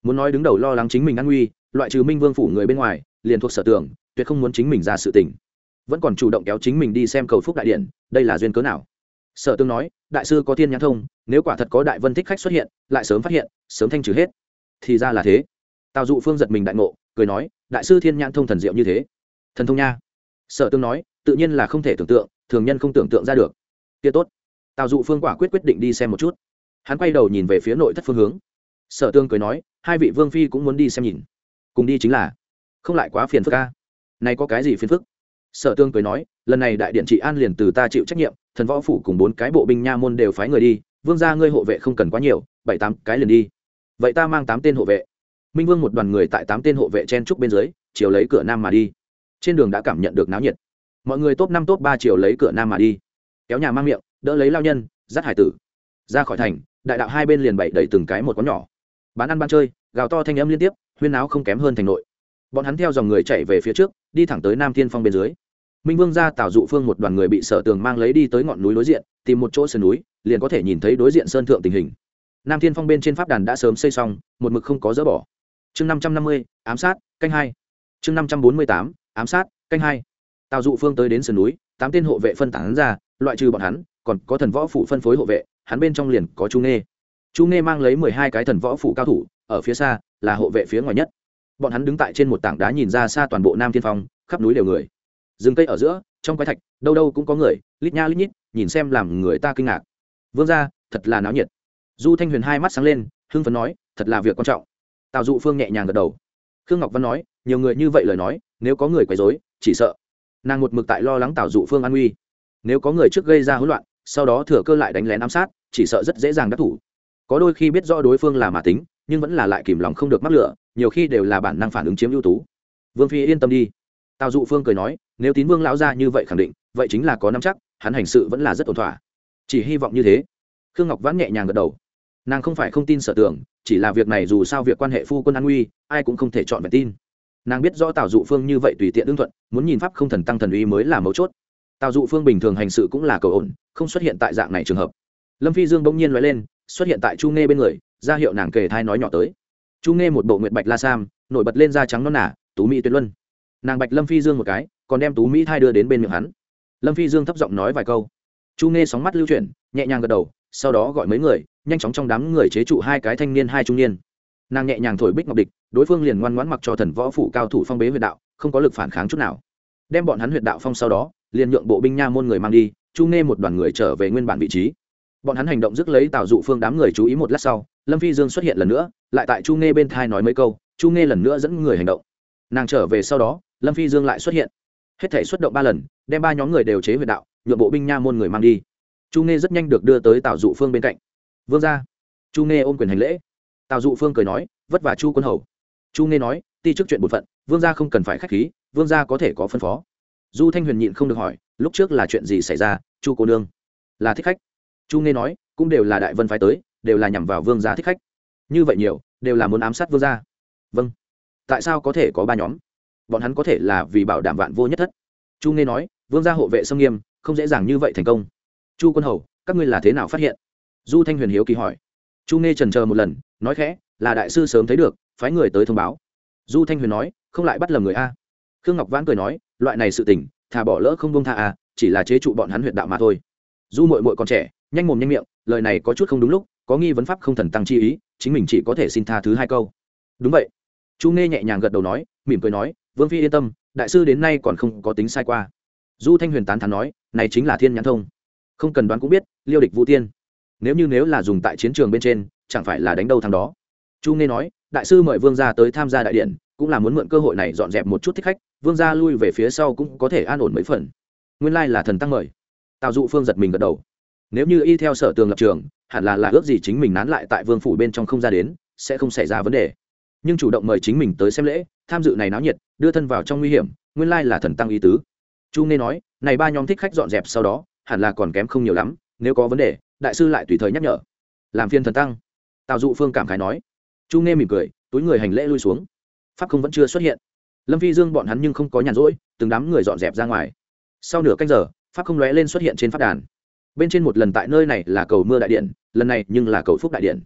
muốn nói đứng đầu lo lắng chính mình an nguy, loại trừ Minh Vương phủ người bên ngoài, liền thuộc Sở Tường, tuyệt không muốn chính mình ra sự tình, vẫn còn chủ động kéo chính mình đi xem cầu phúc đại điện, đây là duyên cớ nào? Sở Tường nói, đại sư có thiên nhãn thông, nếu quả thật có đại vân thích khách xuất hiện, lại sớm phát hiện, sớm thanh trừ hết. Thì ra là thế. Tào Dụ Phương giật mình đại ngộ, cười nói, đại sư thiên nhãn thông thần diệu như thế. Thần thông nha. Sở Tường nói, tự nhiên là không thể tưởng tượng, thường nhân không tưởng tượng ra được. Kia tốt. Tào Dụ Phương quả quyết quyết định đi xem một chút. Hắn quay đầu nhìn về phía nội thất phương hướng. Sở Tường cười nói, hai vị vương phi cũng muốn đi xem nhìn. Cùng đi chính là, không lại quá phiền phức a. Này có cái gì phiền phức? Sở Tường cười nói, lần này đại điện trị an liền từ ta chịu trách nhiệm, thần võ phủ cùng bốn cái bộ binh nha môn đều phái người đi, vương gia ngươi hộ vệ không cần quá nhiều, bảy tám cái liền đi. Vậy ta mang tám tên hộ vệ. Minh Vương một đoàn người tại tám tên hộ vệ chen trúc bên dưới, chiều lấy cửa nam mà đi. Trên đường đã cảm nhận được náo nhiệt. Mọi người top năm top ba chiều lấy cửa nam mà đi. Kéo nhà mang miệng, đỡ lấy lao nhân, dắt hải tử. Ra khỏi thành, đại đạo hai bên liền bày đầy từng cái một quán nhỏ. Bán ăn bán chơi, gào to thanh âm liên tiếp, huyên náo không kém hơn thành nội. Bọn hắn theo dòng người chạy về phía trước, đi thẳng tới Nam Thiên Phong bên dưới. Minh Vương gia Tào Dụ Phương một đoàn người bị Sở Tường mang lấy đi tới ngọn núi đối diện, tìm một chỗ sườn núi, liền có thể nhìn thấy đối diện sơn thượng tình hình. Nam Thiên Phong bên trên pháp đàn đã sớm xây xong, một mực không có dỡ bỏ. Chương năm trăm năm mươi, ám sát, canh hai. Chương năm trăm bốn mươi tám, ám sát, canh hai. Tào Dụ Phương tới đến sườn núi, tám tên hộ vệ phân tán ra, loại trừ bọn hắn, còn có thần võ phủ phân phối hộ vệ, hắn bên trong liền có Chu Nghê. Chu Nghê mang lấy mười hai cái thần võ phủ cao thủ, ở phía xa là hộ vệ phía ngoài nhất. Bọn hắn đứng tại trên một tảng đá nhìn ra xa toàn bộ Nam Thiên Phong, khắp núi đều người. Rừng cây ở giữa, trong quái thạch, đâu đâu cũng có người, lít nha lít nhít, nhìn xem làm người ta kinh ngạc. Vương gia, thật là náo nhiệt. Du Thanh Huyền hai mắt sáng lên, hưng phấn nói, thật là việc quan trọng. Tào Dụ Phương nhẹ nhàng gật đầu. Khương Ngọc Văn nói, nhiều người như vậy lời nói, nếu có người quấy rối, chỉ sợ. Nàng một mực tại lo lắng Tào Dụ Phương an nguy. Nếu có người trước gây ra hỗn loạn, sau đó thừa cơ lại đánh lén ám sát, chỉ sợ rất dễ dàng đắc thủ. Có đôi khi biết rõ đối phương là mã tính, nhưng vẫn là lại kìm lòng không được mắc lửa, nhiều khi đều là bản năng phản ứng chiếm ưu tú. Vương phi yên tâm đi. Tào Dụ Phương cười nói, nếu Tín Vương lão gia như vậy khẳng định, vậy chính là có nắm chắc, hắn hành sự vẫn là rất ổn thỏa. Chỉ hy vọng như thế. Khương Ngọc Vãn nhẹ nhàng gật đầu. Nàng không phải không tin Sở Tường, chỉ là việc này dù sao việc quan hệ phu quân an nguy, ai cũng không thể chọn vẹn tin. Nàng biết rõ Tào Dụ Phương như vậy tùy tiện ưng thuận, muốn nhìn pháp không thần tăng thần uy mới là mấu chốt. Tào Dụ Phương bình thường hành sự cũng là cầu ổn, không xuất hiện tại dạng này trường hợp. Lâm Phi Dương bỗng nhiên lóe lên, xuất hiện tại Chu Nghê bên người, ra hiệu nàng kề thai nói nhỏ tới. Chu Nghê một bộ nguyệt bạch la sam, nổi bật lên da trắng non nả, tú mỹ tuyệt luân. Nàng bạch Lâm Phi Dương một cái, còn đem tú mỹ thai đưa đến bên miệng hắn. Lâm Phi Dương thấp giọng nói vài câu. Chu Nghê sóng mắt lưu chuyển, nhẹ nhàng gật đầu, sau đó gọi mấy người, nhanh chóng trong đám người chế trụ hai cái thanh niên hai trung niên. Nàng nhẹ nhàng thổi bích ngọc địch, đối phương liền ngoan ngoãn mặc cho thần võ phủ cao thủ phong bế huyệt đạo, không có lực phản kháng chút nào. Đem bọn hắn huyệt đạo phong sau đó, liền nhượng bộ binh nha môn người mang đi, Chu Nghê một đoàn người trở về nguyên bản vị trí. Bọn hắn hành động rước lấy Tào Dụ Phương đám người chú ý một lát sau, Lâm Phi Dương xuất hiện lần nữa, lại tại Chu Nghê bên thai nói mấy câu, Chu Nghê lần nữa dẫn người hành động. Nàng trở về sau đó, Lâm Phi Dương lại xuất hiện. Hết thể xuất động ba lần, đem ba nhóm người đều chế huyệt đạo, nhượng bộ binh nha môn người mang đi. Chu Nghê rất nhanh được đưa tới Tào Dụ Phương bên cạnh. Vương gia. Chu Nghê ôm quyền hành lễ. Tào Dụ Phương cười nói, vất vả Chu quân hầu. Chu Nghê nói, ti trước chuyện bổn phận, vương gia không cần phải khách khí, vương gia có thể có phân phó. Du Thanh Huyền nhịn không được hỏi, lúc trước là chuyện gì xảy ra? Chu cô nương là thích khách. Chu Nghê nói, cũng đều là đại vân phái tới, đều là nhằm vào vương gia thích khách. Như vậy nhiều, đều là muốn ám sát vương gia. Vâng. Tại sao có thể có ba nhóm? Bọn hắn có thể là vì bảo đảm vạn vô nhất thất. Chu Nghê nói, vương gia hộ vệ sông nghiêm, không dễ dàng như vậy thành công. Chu quân hầu, các ngươi là thế nào phát hiện? Du Thanh Huyền hiếu kỳ hỏi. Chu Nghê chần chờ một lần, nói khẽ, là đại sư sớm thấy được, phái người tới thông báo. Du Thanh Huyền nói, không lại bắt lầm người a. Khương Ngọc Vãn cười nói, loại này sự tình, thà bỏ lỡ không buông tha a, chỉ là chế trụ bọn hắn huyệt đạo mà thôi. Du muội muội còn trẻ, nhanh mồm nhanh miệng, lời này có chút không đúng lúc, có nghi vấn pháp không thần tăng chi ý, chính mình chỉ có thể xin tha thứ hai câu. Đúng vậy. Chu Nghê nhẹ nhàng gật đầu nói, mỉm cười nói, vương phi yên tâm, đại sư đến nay còn không có tính sai qua. Du Thanh Huyền tán thán nói, này chính là thiên nhãn thông, không cần đoán cũng biết, liêu địch vũ tiên. Nếu như nếu là dùng tại chiến trường bên trên, chẳng phải là đánh đâu thằng đó. Chu Nghê nói, đại sư mời vương gia tới tham gia đại điện, cũng là muốn mượn cơ hội này dọn dẹp một chút thích khách, vương gia lui về phía sau cũng có thể an ổn mấy phần. Nguyên lai là thần tăng mời. Tào Dụ Phương giật mình gật đầu. Nếu như y theo Sở Tường lập trường, hẳn là là ước gì chính mình nán lại tại vương phủ bên trong không ra đến, sẽ không xảy ra vấn đề. Nhưng chủ động mời chính mình tới xem lễ, tham dự này náo nhiệt, đưa thân vào trong nguy hiểm, nguyên lai là thần tăng ý tứ. Chu Nghê nói, này ba nhóm thích khách dọn dẹp sau đó, hẳn là còn kém không nhiều lắm, nếu có vấn đề, đại sư lại tùy thời nhắc nhở. Làm phiền thần tăng. Tào Dụ Phương cảm khái nói. Chu Nghê mỉm cười, túi người hành lễ lui xuống. Pháp không vẫn chưa xuất hiện. Lâm Phi Dương bọn hắn nhưng không có nhàn rỗi, từng đám người dọn dẹp ra ngoài. Sau nửa canh giờ, pháp không lóe lên xuất hiện trên pháp đàn. Bên trên một lần tại nơi này là cầu mưa đại điện, lần này nhưng là cầu phúc đại điện.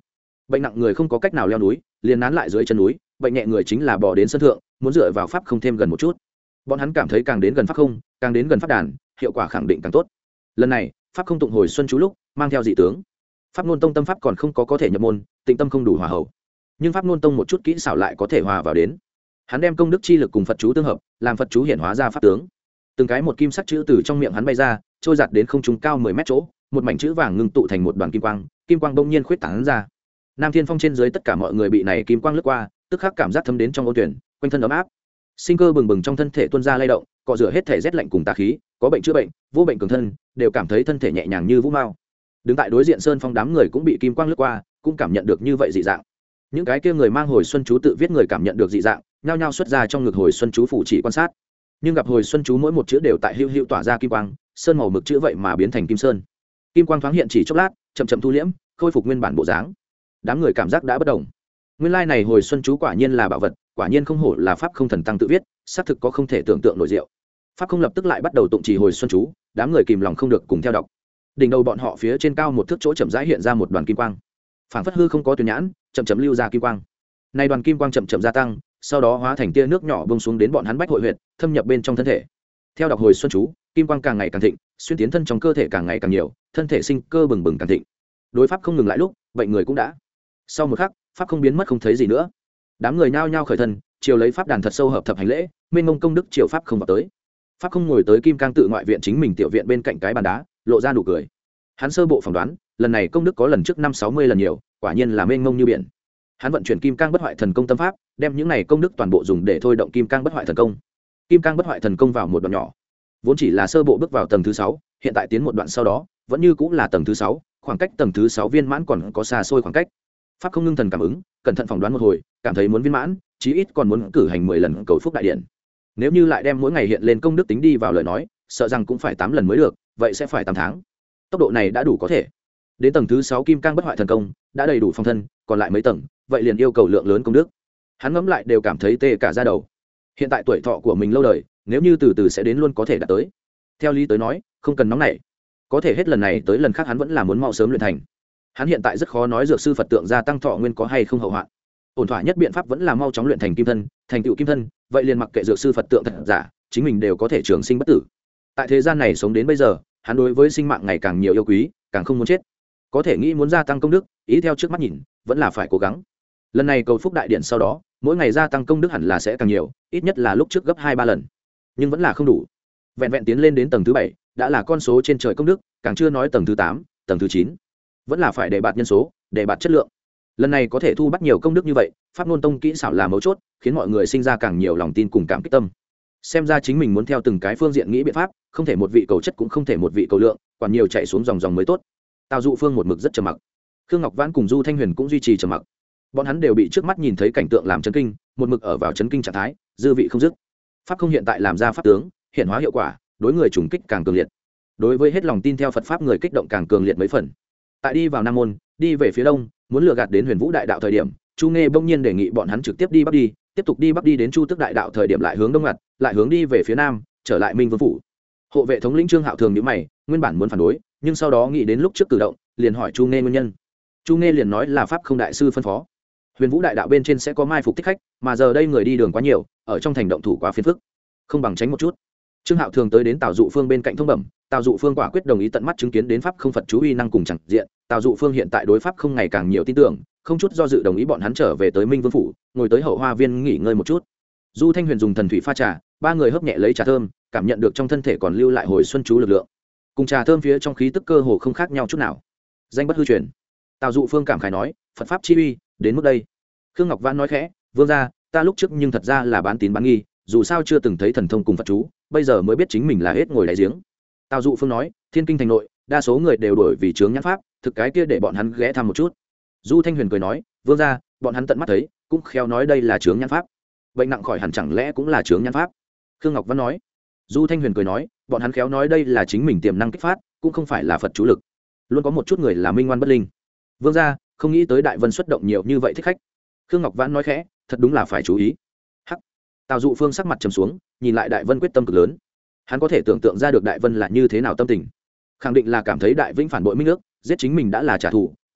bệnh nặng người không có cách nào leo núi, liền nán lại dưới chân núi, bệnh nhẹ người chính là bò đến sân thượng, muốn dựa vào pháp không thêm gần một chút. Bọn hắn cảm thấy càng đến gần pháp không, càng đến gần pháp đàn, hiệu quả khẳng định càng tốt. Lần này, pháp không tụng hồi xuân chú lúc, mang theo dị tướng. Pháp Nôn Tông tâm pháp còn không có có thể nhập môn, tịnh tâm không đủ hòa hậu. Nhưng Pháp Nôn Tông một chút kỹ xảo lại có thể hòa vào đến. Hắn đem công đức chi lực cùng Phật chú tương hợp, làm Phật chú hiện hóa ra pháp tướng. Từng cái một kim sắc chữ từ trong miệng hắn bay ra, trôi giạt đến không trung cao mười mét chỗ, một mảnh chữ vàng ngưng tụ thành một đoàn kim quang, kim quang bỗng nhiên khuyết tán ra. Nam Thiên Phong trên dưới tất cả mọi người bị này kim quang lướt qua, tức khắc cảm giác thấm đến trong ôn tuyển, quanh thân ấm áp. Sinh cơ bừng bừng trong thân thể tuôn ra lay động, cọ rửa hết thể rét lạnh cùng tà khí, có bệnh chữa bệnh, vô bệnh cường thân, đều cảm thấy thân thể nhẹ nhàng như vũ mao. Đứng tại đối diện Sơn Phong đám người cũng bị kim quang lướt qua, cũng cảm nhận được như vậy dị dạng. Những cái kia người mang hồi xuân chú tự viết người cảm nhận được dị dạng, nhao nhao xuất ra trong ngực hồi xuân chú phủ chỉ quan sát. Nhưng gặp hồi xuân chú mỗi một chữ đều tại hữu hữu tỏa ra kim quang, sơn màu mực chữ vậy mà biến thành kim sơn. Kim quang thoáng hiện chỉ chốc lát, chậm chậm thu liễm, khôi phục nguyên bản bộ dáng. Đám người cảm giác đã bất động. Nguyên lai này hồi xuân chú quả nhiên là bảo vật, quả nhiên không hổ là pháp không thần tăng tự viết, xác thực có không thể tưởng tượng nổi diệu. Pháp không lập tức lại bắt đầu tụng trì hồi xuân chú, đám người kìm lòng không được cùng theo đọc. Đỉnh đầu bọn họ phía trên cao một thước chỗ chậm rãi hiện ra một đoàn kim quang, phảng phất hư không có tuyến nhãn, chậm chậm lưu ra kim quang. Nay đoàn kim quang chậm chậm gia tăng, sau đó hóa thành tia nước nhỏ bông xuống đến bọn hắn bách hội huyệt, thâm nhập bên trong thân thể. Theo đọc hồi xuân chú, kim quang càng ngày càng thịnh, xuyên tiến thân trong cơ thể càng ngày càng nhiều, thân thể sinh cơ bừng bừng càng thịnh. Đối pháp không ngừng lại lúc, bệnh người cũng đã. Sau một khắc, pháp không biến mất không thấy gì nữa. Đám người nhao nhao khởi thân, chiều lấy pháp đàn thật sâu hợp thập hành lễ, mênh mông công đức chiều pháp không vào tới. Pháp không ngồi tới kim cang tự ngoại viện chính mình tiểu viện bên cạnh cái bàn đá, lộ ra nụ cười. Hắn sơ bộ phỏng đoán, lần này công đức có lần trước năm sáu mươi lần nhiều, quả nhiên là mênh mông như biển. Hắn vận chuyển kim cang bất hoại thần công tâm pháp, đem những này công đức toàn bộ dùng để thôi động kim cang bất hoại thần công. Kim cang bất hoại thần công vào một đoạn nhỏ, vốn chỉ là sơ bộ bước vào tầng thứ sáu, hiện tại tiến một đoạn sau đó, vẫn như cũng là tầng thứ sáu, khoảng cách tầng thứ sáu viên mãn còn có xa xôi khoảng cách. Pháp không ngưng thần cảm ứng, cẩn thận phỏng đoán một hồi, cảm thấy muốn viên mãn, chí ít còn muốn cử hành mười lần cầu phúc đại điện. Nếu như lại đem mỗi ngày hiện lên công đức tính đi vào lời nói, sợ rằng cũng phải tám lần mới được, vậy sẽ phải tám tháng. Tốc độ này đã đủ có thể. Đến tầng thứ sáu kim cang bất hoại thần công, đã đầy đủ phong thân, còn lại mấy tầng, vậy liền yêu cầu lượng lớn công đức. Hắn ngẫm lại đều cảm thấy tê cả da đầu. Hiện tại tuổi thọ của mình lâu đời, nếu như từ từ sẽ đến luôn có thể đạt tới. Theo lý tới nói, không cần nóng nảy, có thể hết lần này tới lần khác hắn vẫn là muốn mau sớm luyện thành. Hắn hiện tại rất khó nói dược sư Phật tượng gia tăng thọ nguyên có hay không hậu hoạn. Ổn thỏa nhất biện pháp vẫn là mau chóng luyện thành kim thân, thành tựu kim thân, vậy liền mặc kệ dược sư Phật tượng thật giả, chính mình đều có thể trường sinh bất tử. Tại thế gian này sống đến bây giờ, hắn đối với sinh mạng ngày càng nhiều yêu quý, càng không muốn chết. Có thể nghĩ muốn gia tăng công đức, ý theo trước mắt nhìn, vẫn là phải cố gắng. Lần này cầu phúc đại điện sau đó, mỗi ngày gia tăng công đức hẳn là sẽ càng nhiều, ít nhất là lúc trước gấp hai ba lần. Nhưng vẫn là không đủ. Vẹn vẹn tiến lên đến tầng thứ bảy, đã là con số trên trời công đức, càng chưa nói tầng thứ tám, tầng thứ chín. Vẫn là phải đề bạt nhân số, đề bạt chất lượng. Lần này có thể thu bắt nhiều công đức như vậy, pháp Nôn Tông kỹ xảo là mấu chốt, khiến mọi người sinh ra càng nhiều lòng tin cùng cảm kích tâm. Xem ra chính mình muốn theo từng cái phương diện nghĩ biện pháp, không thể một vị cầu chất cũng không thể một vị cầu lượng, còn nhiều chạy xuống dòng dòng mới tốt. Tào Dụ Phương một mực rất trầm mặc, Khương Ngọc Vãn cùng Du Thanh Huyền cũng duy trì trầm mặc. Bọn hắn đều bị trước mắt nhìn thấy cảnh tượng làm chấn kinh, một mực ở vào chấn kinh trạng thái, dư vị không dứt. Pháp không hiện tại làm ra pháp tướng, hiện hóa hiệu quả, đối người trùng kích càng cường liệt. Đối với hết lòng tin theo Phật pháp người kích động càng cường liệt mấy phần. Tại đi vào Nam môn, đi về phía đông, muốn lừa gạt đến Huyền Vũ đại đạo thời điểm, Chu Nghê bỗng nhiên đề nghị bọn hắn trực tiếp đi bắc đi, tiếp tục đi bắc đi đến Chu Tức đại đạo thời điểm lại hướng đông ngặt, lại hướng đi về phía nam, trở lại Minh Vương phủ. Hộ vệ thống lĩnh Trương Hạo thường nhíu mày, nguyên bản muốn phản đối, nhưng sau đó nghĩ đến lúc trước cử động, liền hỏi Chu Nghê nguyên nhân. Chu Nghê liền nói là pháp không đại sư phân phó. Huyền Vũ đại đạo bên trên sẽ có mai phục thích khách, mà giờ đây người đi đường quá nhiều, ở trong thành động thủ quá phiền phức, không bằng tránh một chút. Trương Hạo thường tới đến Tào Dụ Phương bên cạnh thông bẩm, Tào Dụ Phương quả quyết đồng ý tận mắt chứng kiến đến pháp không Phật chú uy năng cùng chẳng diện. Tào Dụ Phương hiện tại đối pháp không ngày càng nhiều tin tưởng, không chút do dự đồng ý bọn hắn trở về tới Minh Vương phủ, ngồi tới hậu hoa viên nghỉ ngơi một chút. Du Thanh Huyền dùng thần thủy pha trà, ba người hấp nhẹ lấy trà thơm, cảm nhận được trong thân thể còn lưu lại hồi xuân chú lực lượng, cùng trà thơm phía trong khí tức cơ hồ không khác nhau chút nào. Danh bất hư truyền. Tào Dụ Phương cảm khái nói, Phật pháp chi uy, đến mức đây. Khương Ngọc Vãn nói khẽ, vương gia, ta lúc trước nhưng thật ra là bán tín bán nghi, dù sao chưa từng thấy thần thông cùng Phật chú, bây giờ mới biết chính mình là hết ngồi đáy giếng. Tào Dụ Phương nói, thiên kinh thành nội, đa số người đều đổi vì chướng nhãn pháp, thực cái kia để bọn hắn ghé thăm một chút. Du Thanh Huyền cười nói, vương gia, bọn hắn tận mắt thấy, cũng khéo nói đây là chướng nhãn pháp. Bệnh nặng khỏi hẳn chẳng lẽ cũng là chướng nhãn pháp? Khương Ngọc Vãn nói. Du Thanh Huyền cười nói, bọn hắn khéo nói đây là chính mình tiềm năng kích phát, cũng không phải là Phật chú lực. Luôn có một chút người là minh ngoan bất linh. Vương gia, không nghĩ tới Đại Vân xuất động nhiều như vậy thích khách. Khương Ngọc Vãn nói khẽ, thật đúng là phải chú ý. Hắc. Tào Dụ Phương sắc mặt trầm xuống, nhìn lại Đại Vân quyết tâm cực lớn. Hắn có thể tưởng tượng ra được Đại Vân là như thế nào tâm tình. Khẳng định là cảm thấy Đại Vĩnh phản bội minh ước, giết chính mình đã là trả thù,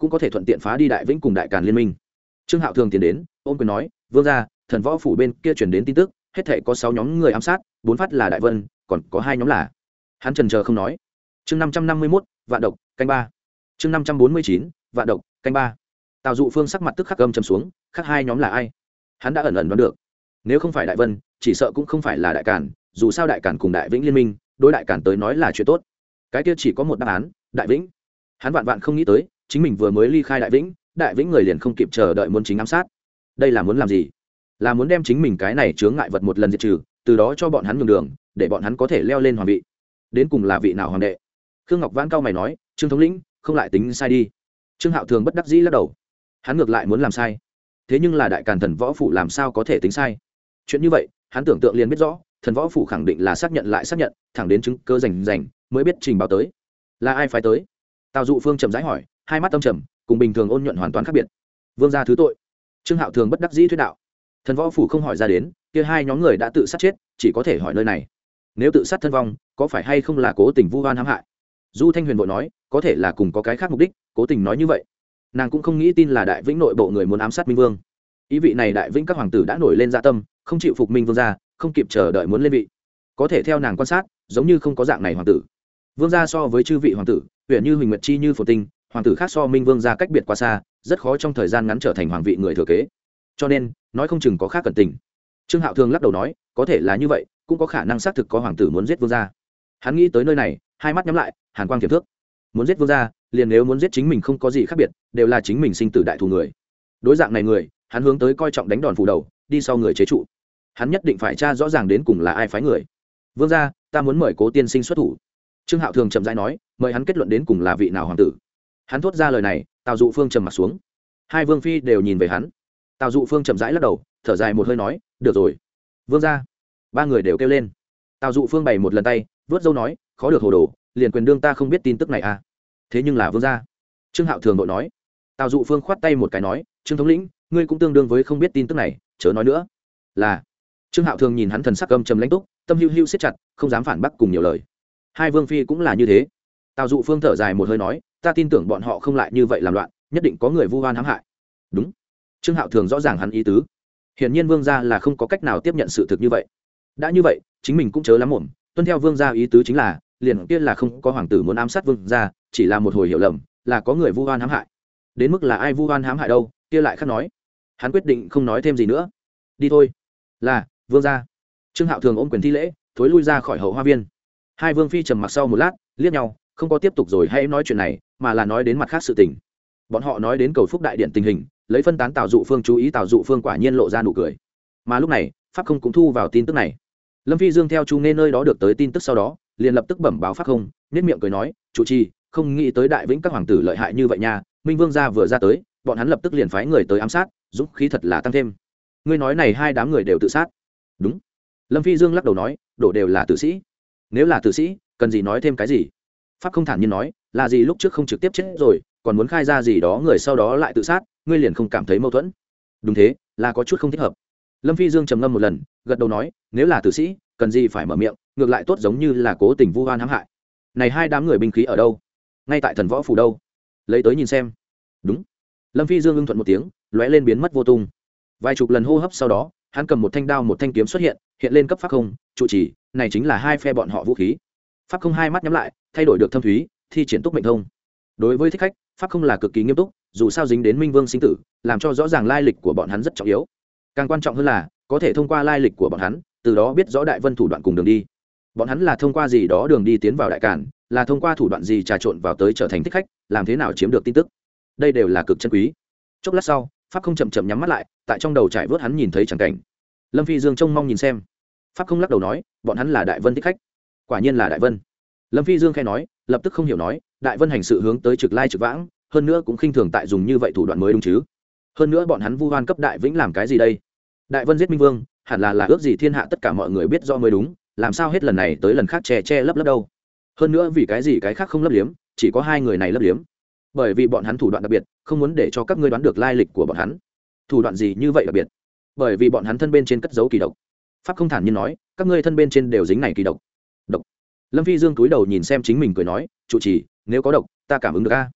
cũng có thể thuận tiện phá đi đại vĩnh cùng đại càn liên minh. Trương Hạo thường tiến đến ôm quyền nói, vương gia, thần võ phủ bên kia chuyển đến tin tức, hết thể có sáu nhóm người ám sát, bốn phát là đại vân, còn có hai nhóm là. Hắn trần chờ không nói. Chương năm trăm năm mươi mốt, vạn độc, canh ba. Chương năm trăm bốn mươi chín, vạn độc, canh ba. Tào Dụ Phương sắc mặt tức khắc âm trầm xuống, khác hai nhóm là ai? Hắn đã ẩn ẩn đoán được. Nếu không phải đại vân, chỉ sợ cũng không phải là đại càn, dù sao đại càn cùng đại vĩnh liên minh, đối đại càn tới nói là chuyện tốt. Cái kia chỉ có một đáp án, đại vĩnh. Hắn vạn vạn không nghĩ tới, chính mình vừa mới ly khai đại vĩnh, đại vĩnh người liền không kịp chờ đợi muốn chính ám sát. Đây là muốn làm gì? Là muốn đem chính mình cái này chướng ngại vật một lần diệt trừ, từ đó cho bọn hắn nhường đường, để bọn hắn có thể leo lên hoàng vị. Đến cùng là vị nào hoàng đệ? Khương Ngọc Vãn cao mày nói, Trương thống lĩnh, không lại tính sai đi. Trương Hạo thường bất đắc dĩ lắc đầu. Hắn ngược lại muốn làm sai, thế nhưng là đại càn thần võ phủ làm sao có thể tính sai? Chuyện như vậy, hắn tưởng tượng liền biết rõ, thần võ phủ khẳng định là xác nhận lại xác nhận, thẳng đến chứng cơ rành rành mới biết trình báo tới. Là ai phái tới? Tào Dụ Phương trầm rãi hỏi, hai mắt âm trầm, cùng bình thường ôn nhuận hoàn toàn khác biệt. Vương gia thứ tội. Trương Hạo thường bất đắc dĩ thuyết đạo. Thần võ phủ không hỏi ra đến, kia hai nhóm người đã tự sát chết, chỉ có thể hỏi nơi này. Nếu tự sát thân vong, có phải hay không là cố tình vu oan hãm hại? Du Thanh Huyền vội nói, có thể là cùng có cái khác mục đích, cố tình nói như vậy. Nàng cũng không nghĩ tin là đại vĩnh nội bộ người muốn ám sát Minh Vương. Ý vị này đại vĩnh các hoàng tử đã nổi lên dạ tâm, không chịu phục Minh Vương gia, không kịp chờ đợi muốn lên vị. Có thể theo nàng quan sát, giống như không có dạng này hoàng tử. Vương gia so với chư vị hoàng tử, huyền như Huỳnh Nguyệt chi như phồn tinh, hoàng tử khác so Minh Vương gia cách biệt quá xa, rất khó trong thời gian ngắn trở thành hoàng vị người thừa kế. Cho nên, nói không chừng có khác cẩn tình. Trương Hạo thường lắc đầu nói, có thể là như vậy, cũng có khả năng xác thực có hoàng tử muốn giết vương gia. Hắn nghĩ tới nơi này, hai mắt nhắm lại, hàn quang tiềm thước. Muốn giết vương gia, liền nếu muốn giết chính mình không có gì khác biệt, đều là chính mình sinh tử đại thù người. Đối dạng này người, hắn hướng tới coi trọng đánh đòn phủ đầu, đi sau người chế trụ. Hắn nhất định phải tra rõ ràng đến cùng là ai phái người. Vương gia, ta muốn mời Cố tiên sinh xuất thủ. Trương Hạo thường chậm rãi nói, mời hắn kết luận đến cùng là vị nào hoàng tử. Hắn thốt ra lời này, Tào Dụ Phương trầm mặt xuống. Hai vương phi đều nhìn về hắn. Tào Dụ Phương chậm rãi lắc đầu, thở dài một hơi nói, được rồi. Vương gia. Ba người đều kêu lên. Tào Dụ Phương bày một lần tay, vớt dâu nói, khó được hồ đồ, liền quyền đương ta không biết tin tức này à? Thế nhưng là vương gia. Trương Hạo thường đội nói. Tào Dụ Phương khoát tay một cái nói, Trương thống lĩnh, ngươi cũng tương đương với không biết tin tức này, chớ nói nữa. Là. Trương Hạo thường nhìn hắn thần sắc âm trầm lãnh túc, tâm hưu hưu siết chặt, không dám phản bác cùng nhiều lời. Hai vương phi cũng là như thế. Tào Dụ Phương thở dài một hơi nói, ta tin tưởng bọn họ không lại như vậy làm loạn, nhất định có người vu oan hãm hại. Đúng. Trương Hạo thường rõ ràng hắn ý tứ. Hiển nhiên vương gia là không có cách nào tiếp nhận sự thực như vậy. Đã như vậy, chính mình cũng chớ lắm mồm, tuân theo vương gia ý tứ chính là, liền kia là không có hoàng tử muốn ám sát vương gia, chỉ là một hồi hiểu lầm, là có người vu oan hãm hại. Đến mức là ai vu oan hãm hại đâu, kia lại khác nói. Hắn quyết định không nói thêm gì nữa. Đi thôi. Là, vương gia. Trương Hạo thường ôm quyền thi lễ, thối lui ra khỏi hậu hoa viên. Hai vương phi trầm mặc sau một lát, liếc nhau, không có tiếp tục rồi hãy nói chuyện này, mà là nói đến mặt khác sự tình. Bọn họ nói đến cầu phúc đại điện tình hình, lấy phân tán Tào Dụ Phương chú ý, Tào Dụ Phương quả nhiên lộ ra nụ cười. Mà lúc này, Pháp Không cũng thu vào tin tức này. Lâm Phi Dương theo Chu Nghe nơi đó được tới tin tức sau đó, liền lập tức bẩm báo Pháp Không, nét miệng cười nói, chủ trì, không nghĩ tới đại vĩnh các hoàng tử lợi hại như vậy nha, Minh Vương gia vừa ra tới, bọn hắn lập tức liền phái người tới ám sát, dũng khí thật là tăng thêm. Ngươi nói này hai đám người đều tự sát? Đúng. Lâm Phi Dương lắc đầu nói, đổ đều là tử sĩ. Nếu là tử sĩ, cần gì nói thêm cái gì? Pháp Không thản nhiên nói, là gì lúc trước không trực tiếp chết rồi, còn muốn khai ra gì đó người sau đó lại tự sát, ngươi liền không cảm thấy mâu thuẫn? Đúng thế, là có chút không thích hợp. Lâm Phi Dương trầm ngâm một lần, gật đầu nói, nếu là tử sĩ, cần gì phải mở miệng, ngược lại tốt giống như là cố tình vu oan hãm hại. Này hai đám người binh khí ở đâu? Ngay tại thần võ phủ đâu? Lấy tới nhìn xem. Đúng. Lâm Phi Dương ưng thuận một tiếng, lóe lên biến mất vô tung. Vài chục lần hô hấp sau đó, hắn cầm một thanh đao một thanh kiếm xuất hiện, hiện lên cấp Pháp Không, trụ trì, này chính là hai phe bọn họ vũ khí. Pháp Không hai mắt nhắm lại, thay đổi được thâm thúy, thi triển túc mệnh thông. Đối với thích khách, Pháp Không là cực kỳ nghiêm túc, dù sao dính đến Minh Vương sinh tử, làm cho rõ ràng lai lịch của bọn hắn rất trọng yếu. Càng quan trọng hơn là, có thể thông qua lai lịch của bọn hắn, từ đó biết rõ đại vân thủ đoạn cùng đường đi. Bọn hắn là thông qua gì đó đường đi tiến vào đại cản, là thông qua thủ đoạn gì trà trộn vào tới trở thành thích khách, làm thế nào chiếm được tin tức. Đây đều là cực chân quý. Chốc lát sau, Pháp Không chậm chậm nhắm mắt lại, tại trong đầu trải vớt hắn nhìn thấy chẳng cảnh. Lâm Phi Dương trông mong nhìn xem. Pháp Không lắc đầu nói, bọn hắn là đại vân thích khách. Quả nhiên là đại vân. Lâm Phi Dương khẽ nói, lập tức không hiểu nói, đại vân hành sự hướng tới trực lai trực vãng, hơn nữa cũng khinh thường tại dùng như vậy thủ đoạn mới đúng chứ. Hơn nữa bọn hắn vu oan cấp đại vĩnh làm cái gì đây? Đại vân giết Minh Vương, hẳn là là ước gì thiên hạ tất cả mọi người biết rõ mới đúng, làm sao hết lần này tới lần khác che che lấp lấp đâu? Hơn nữa vì cái gì cái khác không lấp liếm, chỉ có hai người này lấp liếm. Bởi vì bọn hắn thủ đoạn đặc biệt, không muốn để cho các ngươi đoán được lai lịch của bọn hắn. Thủ đoạn gì như vậy đặc biệt? Bởi vì bọn hắn thân bên trên cất giấu kỳ độc. Pháp Không thản nhiên nói, các ngươi thân bên trên đều dính này kỳ độc. Độc. Lâm Phi Dương cúi đầu nhìn xem chính mình cười nói, chủ trì, nếu có độc, ta cảm ứng được a.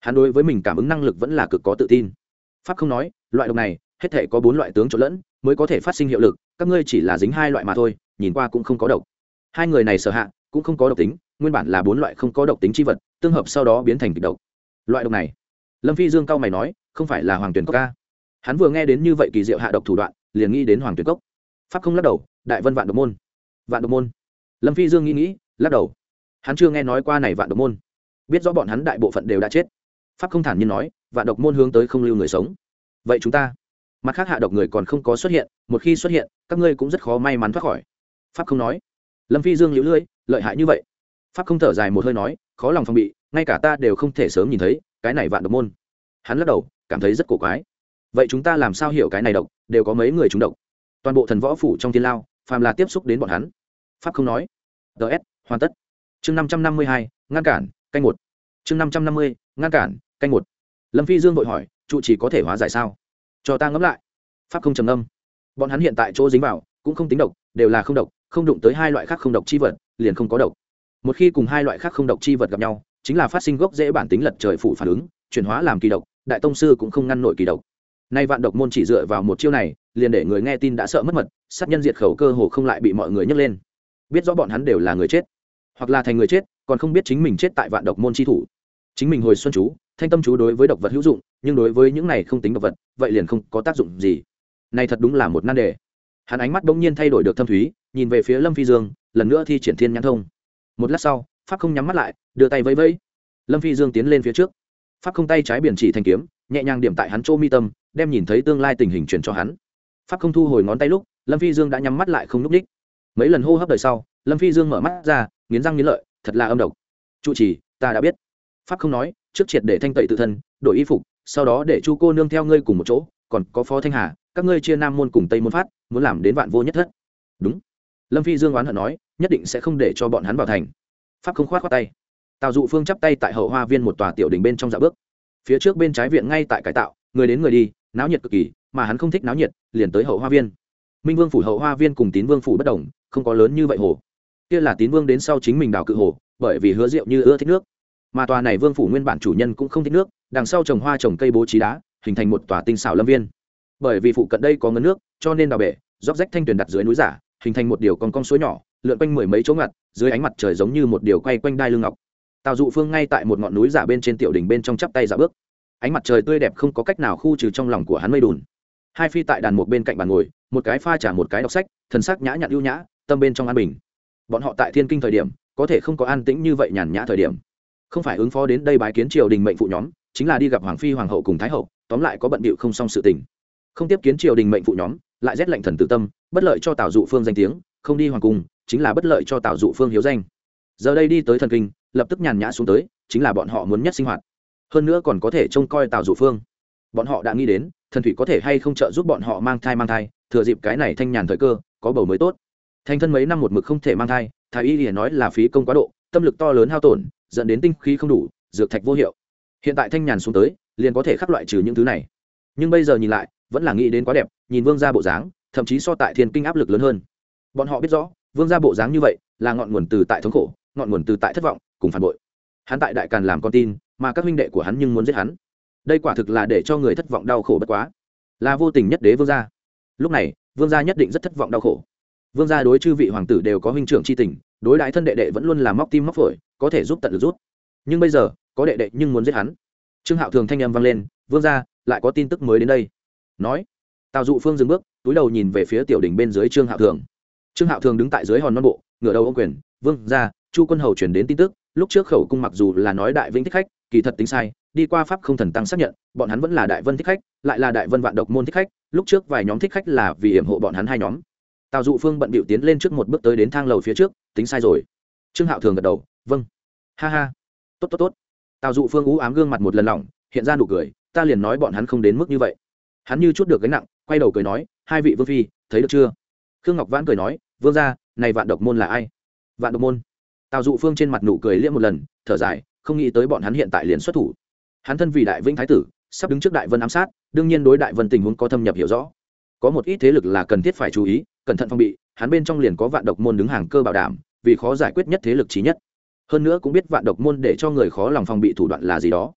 hắn đối với mình cảm ứng năng lực vẫn là cực có tự tin. Pháp không nói, loại độc này hết thể có bốn loại tướng trộn lẫn mới có thể phát sinh hiệu lực, các ngươi chỉ là dính hai loại mà thôi, nhìn qua cũng không có độc. Hai người này sở hạ cũng không có độc tính, nguyên bản là bốn loại không có độc tính chi vật, tương hợp sau đó biến thành kịch độc. Loại độc này, Lâm Phi Dương cao mày nói, không phải là Hoàng Tuyển Cốc ca? Hắn vừa nghe đến như vậy kỳ diệu hạ độc thủ đoạn, liền nghĩ đến Hoàng Tuyển Cốc. Pháp không lắc đầu, Đại Vân Vạn Độc môn. Vạn Độc môn? Lâm Phi Dương nghĩ nghĩ, lắc đầu. Hắn chưa nghe nói qua này Vạn Độc môn, biết rõ bọn hắn đại bộ phận đều đã chết. Pháp không thản nhiên nói, Vạn Độc môn hướng tới không lưu người sống. Vậy chúng ta, mặt khác hạ độc người còn không có xuất hiện, một khi xuất hiện, các ngươi cũng rất khó may mắn thoát khỏi. Pháp không nói. Lâm Phi Dương liễu lưỡi, lợi hại như vậy. Pháp không thở dài một hơi nói, khó lòng phòng bị, ngay cả ta đều không thể sớm nhìn thấy cái này Vạn Độc môn. Hắn lắc đầu, cảm thấy rất cổ quái. Vậy chúng ta làm sao hiểu cái này độc, đều có mấy người trúng độc? Toàn bộ thần võ phủ trong thiên lao, phàm là tiếp xúc đến bọn hắn. Pháp không nói. ts hoàn tất. Chương năm trăm năm mươi hai, ngăn cản, canh một. Chương năm trăm năm mươi, ngăn cản, canh một. Lâm Phi Dương vội hỏi, trụ chỉ có thể hóa giải sao? Cho ta ngẫm lại. Pháp không trầm ngâm. Bọn hắn hiện tại chỗ dính vào cũng không tính độc, đều là không độc, không đụng tới hai loại khác không độc chi vật, liền không có độc. Một khi cùng hai loại khác không độc chi vật gặp nhau, chính là phát sinh gốc rễ bản tính lật trời phủ phản ứng, chuyển hóa làm kỳ độc, đại tông sư cũng không ngăn nổi kỳ độc. Nay Vạn Độc môn chỉ dựa vào một chiêu này, liền để người nghe tin đã sợ mất mật, sát nhân diệt khẩu cơ hồ không lại bị mọi người nhấc lên. Biết rõ bọn hắn đều là người chết, hoặc là thành người chết, còn không biết chính mình chết tại Vạn Độc môn chi thủ. Chính mình hồi xuân chú, thanh tâm chú đối với độc vật hữu dụng, nhưng đối với những này không tính độc vật, vậy liền không có tác dụng gì. Này thật đúng là một nan đề. Hắn ánh mắt bỗng nhiên thay đổi được thâm thúy, nhìn về phía Lâm Phi Dương, lần nữa thi triển Thiên Nhãn Thông. Một lát sau, Pháp không nhắm mắt lại, đưa tay vẫy vẫy. Lâm Phi Dương tiến lên phía trước. Pháp không tay trái biển chỉ thành kiếm, nhẹ nhàng điểm tại hắn chỗ mi tâm, đem nhìn thấy tương lai tình hình truyền cho hắn. Pháp không thu hồi ngón tay lúc, Lâm Phi Dương đã nhắm mắt lại không lúc đích. Mấy lần hô hấp đời sau, Lâm Phi Dương mở mắt ra, nghiến răng nghiến lợi, thật là âm độc. Trụ trì, ta đã biết. Pháp không nói, trước triệt để thanh tẩy tự thân, đổi y phục, sau đó để Chu cô nương theo ngươi cùng một chỗ, còn có Phó Thanh Hà, các ngươi chia nam môn cùng tây môn phát, muốn làm đến vạn vô nhất thất. Đúng. Lâm Phi Dương oán hận nói, nhất định sẽ không để cho bọn hắn vào thành. Pháp không khoát khoát tay. Tào Dụ Phương chắp tay tại hậu hoa viên một tòa tiểu đình bên trong dạo bước. Phía trước bên trái viện ngay tại cải tạo, người đến người đi, náo nhiệt cực kỳ, mà hắn không thích náo nhiệt, liền tới hậu hoa viên. Minh Vương phủ hậu hoa viên cùng Tín Vương phủ bất đồng, không có lớn như vậy hồ. Kia là Tín Vương đến sau chính mình đào cự hồ, bởi vì Hứa Diệu Như ưa thích nước. Mà tòa này Vương phủ nguyên bản chủ nhân cũng không thích nước, đằng sau trồng hoa trồng cây bố trí đá, hình thành một tòa tinh xảo lâm viên. Bởi vì phụ cận đây có ngấn nước, cho nên đào bể, róc rách thanh tuyền đặt dưới núi giả, hình thành một điều con con suối nhỏ, lượn quanh mười mấy chỗ ngặt, dưới ánh mặt trời giống như một điều quay quanh đai lưng ngọc. Tào Dụ Phương ngay tại một ngọn núi giả bên trên tiểu đỉnh bên trong chắp tay dạo bước. Ánh mặt trời tươi đẹp không có cách nào khu trừ trong lòng của hắn mây đùn. Hai phi tại đàn một bên cạnh bàn ngồi, một cái pha trà một cái đọc sách, thần sắc nhã nhặn ưu nhã, tâm bên trong an bình. Bọn họ tại Thiên Kinh thời điểm, có thể không có an tĩnh như vậy nhàn nhã thời điểm. Không phải ứng phó đến đây bái kiến triều đình mệnh phụ nhóm, chính là đi gặp hoàng phi hoàng hậu cùng thái hậu, tóm lại có bận bịu không xong sự tình. Không tiếp kiến triều đình mệnh phụ nhóm, lại rét lạnh thần tự tâm, bất lợi cho Tào Dụ Phương danh tiếng, không đi hoàng cung, chính là bất lợi cho Tào Dụ Phương hiếu danh. Giờ đây đi tới thần kinh, lập tức nhàn nhã xuống tới, chính là bọn họ muốn nhất sinh hoạt. Hơn nữa còn có thể trông coi Tào Dụ Phương. Bọn họ đã nghĩ đến, thần thủy có thể hay không trợ giúp bọn họ mang thai mang thai, thừa dịp cái này thanh nhàn thời cơ, có bầu mới tốt. Thanh thân mấy năm một mực không thể mang thai, thái y liền nói là phí công quá độ, tâm lực to lớn hao tổn, dẫn đến tinh khí không đủ, dược thạch vô hiệu. Hiện tại thanh nhàn xuống tới, liền có thể khắc loại trừ những thứ này. Nhưng bây giờ nhìn lại, vẫn là nghĩ đến quá đẹp, nhìn Vương gia bộ dáng, thậm chí so tại Thiên Kinh áp lực lớn hơn. Bọn họ biết rõ, Vương gia bộ dáng như vậy, là ngọn nguồn từ tại thống khổ, ngọn nguồn từ tại thất vọng, cùng phản bội. Hắn tại đại càn làm con tin, mà các huynh đệ của hắn nhưng muốn giết hắn. Đây quả thực là để cho người thất vọng đau khổ bất quá. Là vô tình nhất đế Vương gia. Lúc này, Vương gia nhất định rất thất vọng đau khổ. Vương gia đối chư vị hoàng tử đều có huynh trưởng chi tình, đối đãi thân đệ đệ vẫn luôn là móc tim móc phổi, có thể giúp tận lực rút. Nhưng bây giờ, có đệ đệ nhưng muốn giết hắn. Trương Hạo Thường thanh âm vang lên, "Vương gia, lại có tin tức mới đến đây." Nói, Tào Dụ Phương dừng bước, túi đầu nhìn về phía tiểu đỉnh bên dưới Trương Hạo Thường. Trương Hạo Thường đứng tại dưới hòn non bộ, ngửa đầu ôm quyền, "Vương gia, Chu quân hầu truyền đến tin tức, lúc trước khẩu cung mặc dù là nói Đại Vĩnh thích khách, kỳ thật tính sai, đi qua pháp không thần tăng xác nhận, bọn hắn vẫn là Đại Vân thích khách, lại là Đại Vân Vạn Độc môn thích khách, lúc trước vài nhóm thích khách là vì yểm hộ bọn hắn hai nhóm." Tào Dụ Phương bận bịu tiến lên trước một bước tới đến thang lầu phía trước, "Tính sai rồi." Trương Hạo Thường gật đầu, "Vâng." "Ha ha, tốt tốt tốt." Tào Dụ Phương ú ám gương mặt một lần lỏng, hiện ra nụ cười, "Ta liền nói bọn hắn không đến mức như vậy." Hắn như chút được gánh nặng, quay đầu cười nói, "Hai vị vương phi, thấy được chưa?" Khương Ngọc Vãn cười nói, "Vương gia, này Vạn Độc môn là ai?" "Vạn Độc môn?" Tào Dụ Phương trên mặt nụ cười liễm một lần, thở dài, không nghĩ tới bọn hắn hiện tại liền xuất thủ. Hắn thân vì Đại Vĩnh thái tử, sắp đứng trước Đại Vân ám sát, đương nhiên đối Đại Vân tình huống có thâm nhập hiểu rõ. Có một ít thế lực là cần thiết phải chú ý, cẩn thận phòng bị, hắn bên trong liền có Vạn Độc môn đứng hàng cơ bảo đảm, vì khó giải quyết nhất thế lực chí nhất. Hơn nữa cũng biết Vạn Độc môn để cho người khó lòng phòng bị thủ đoạn là gì đó.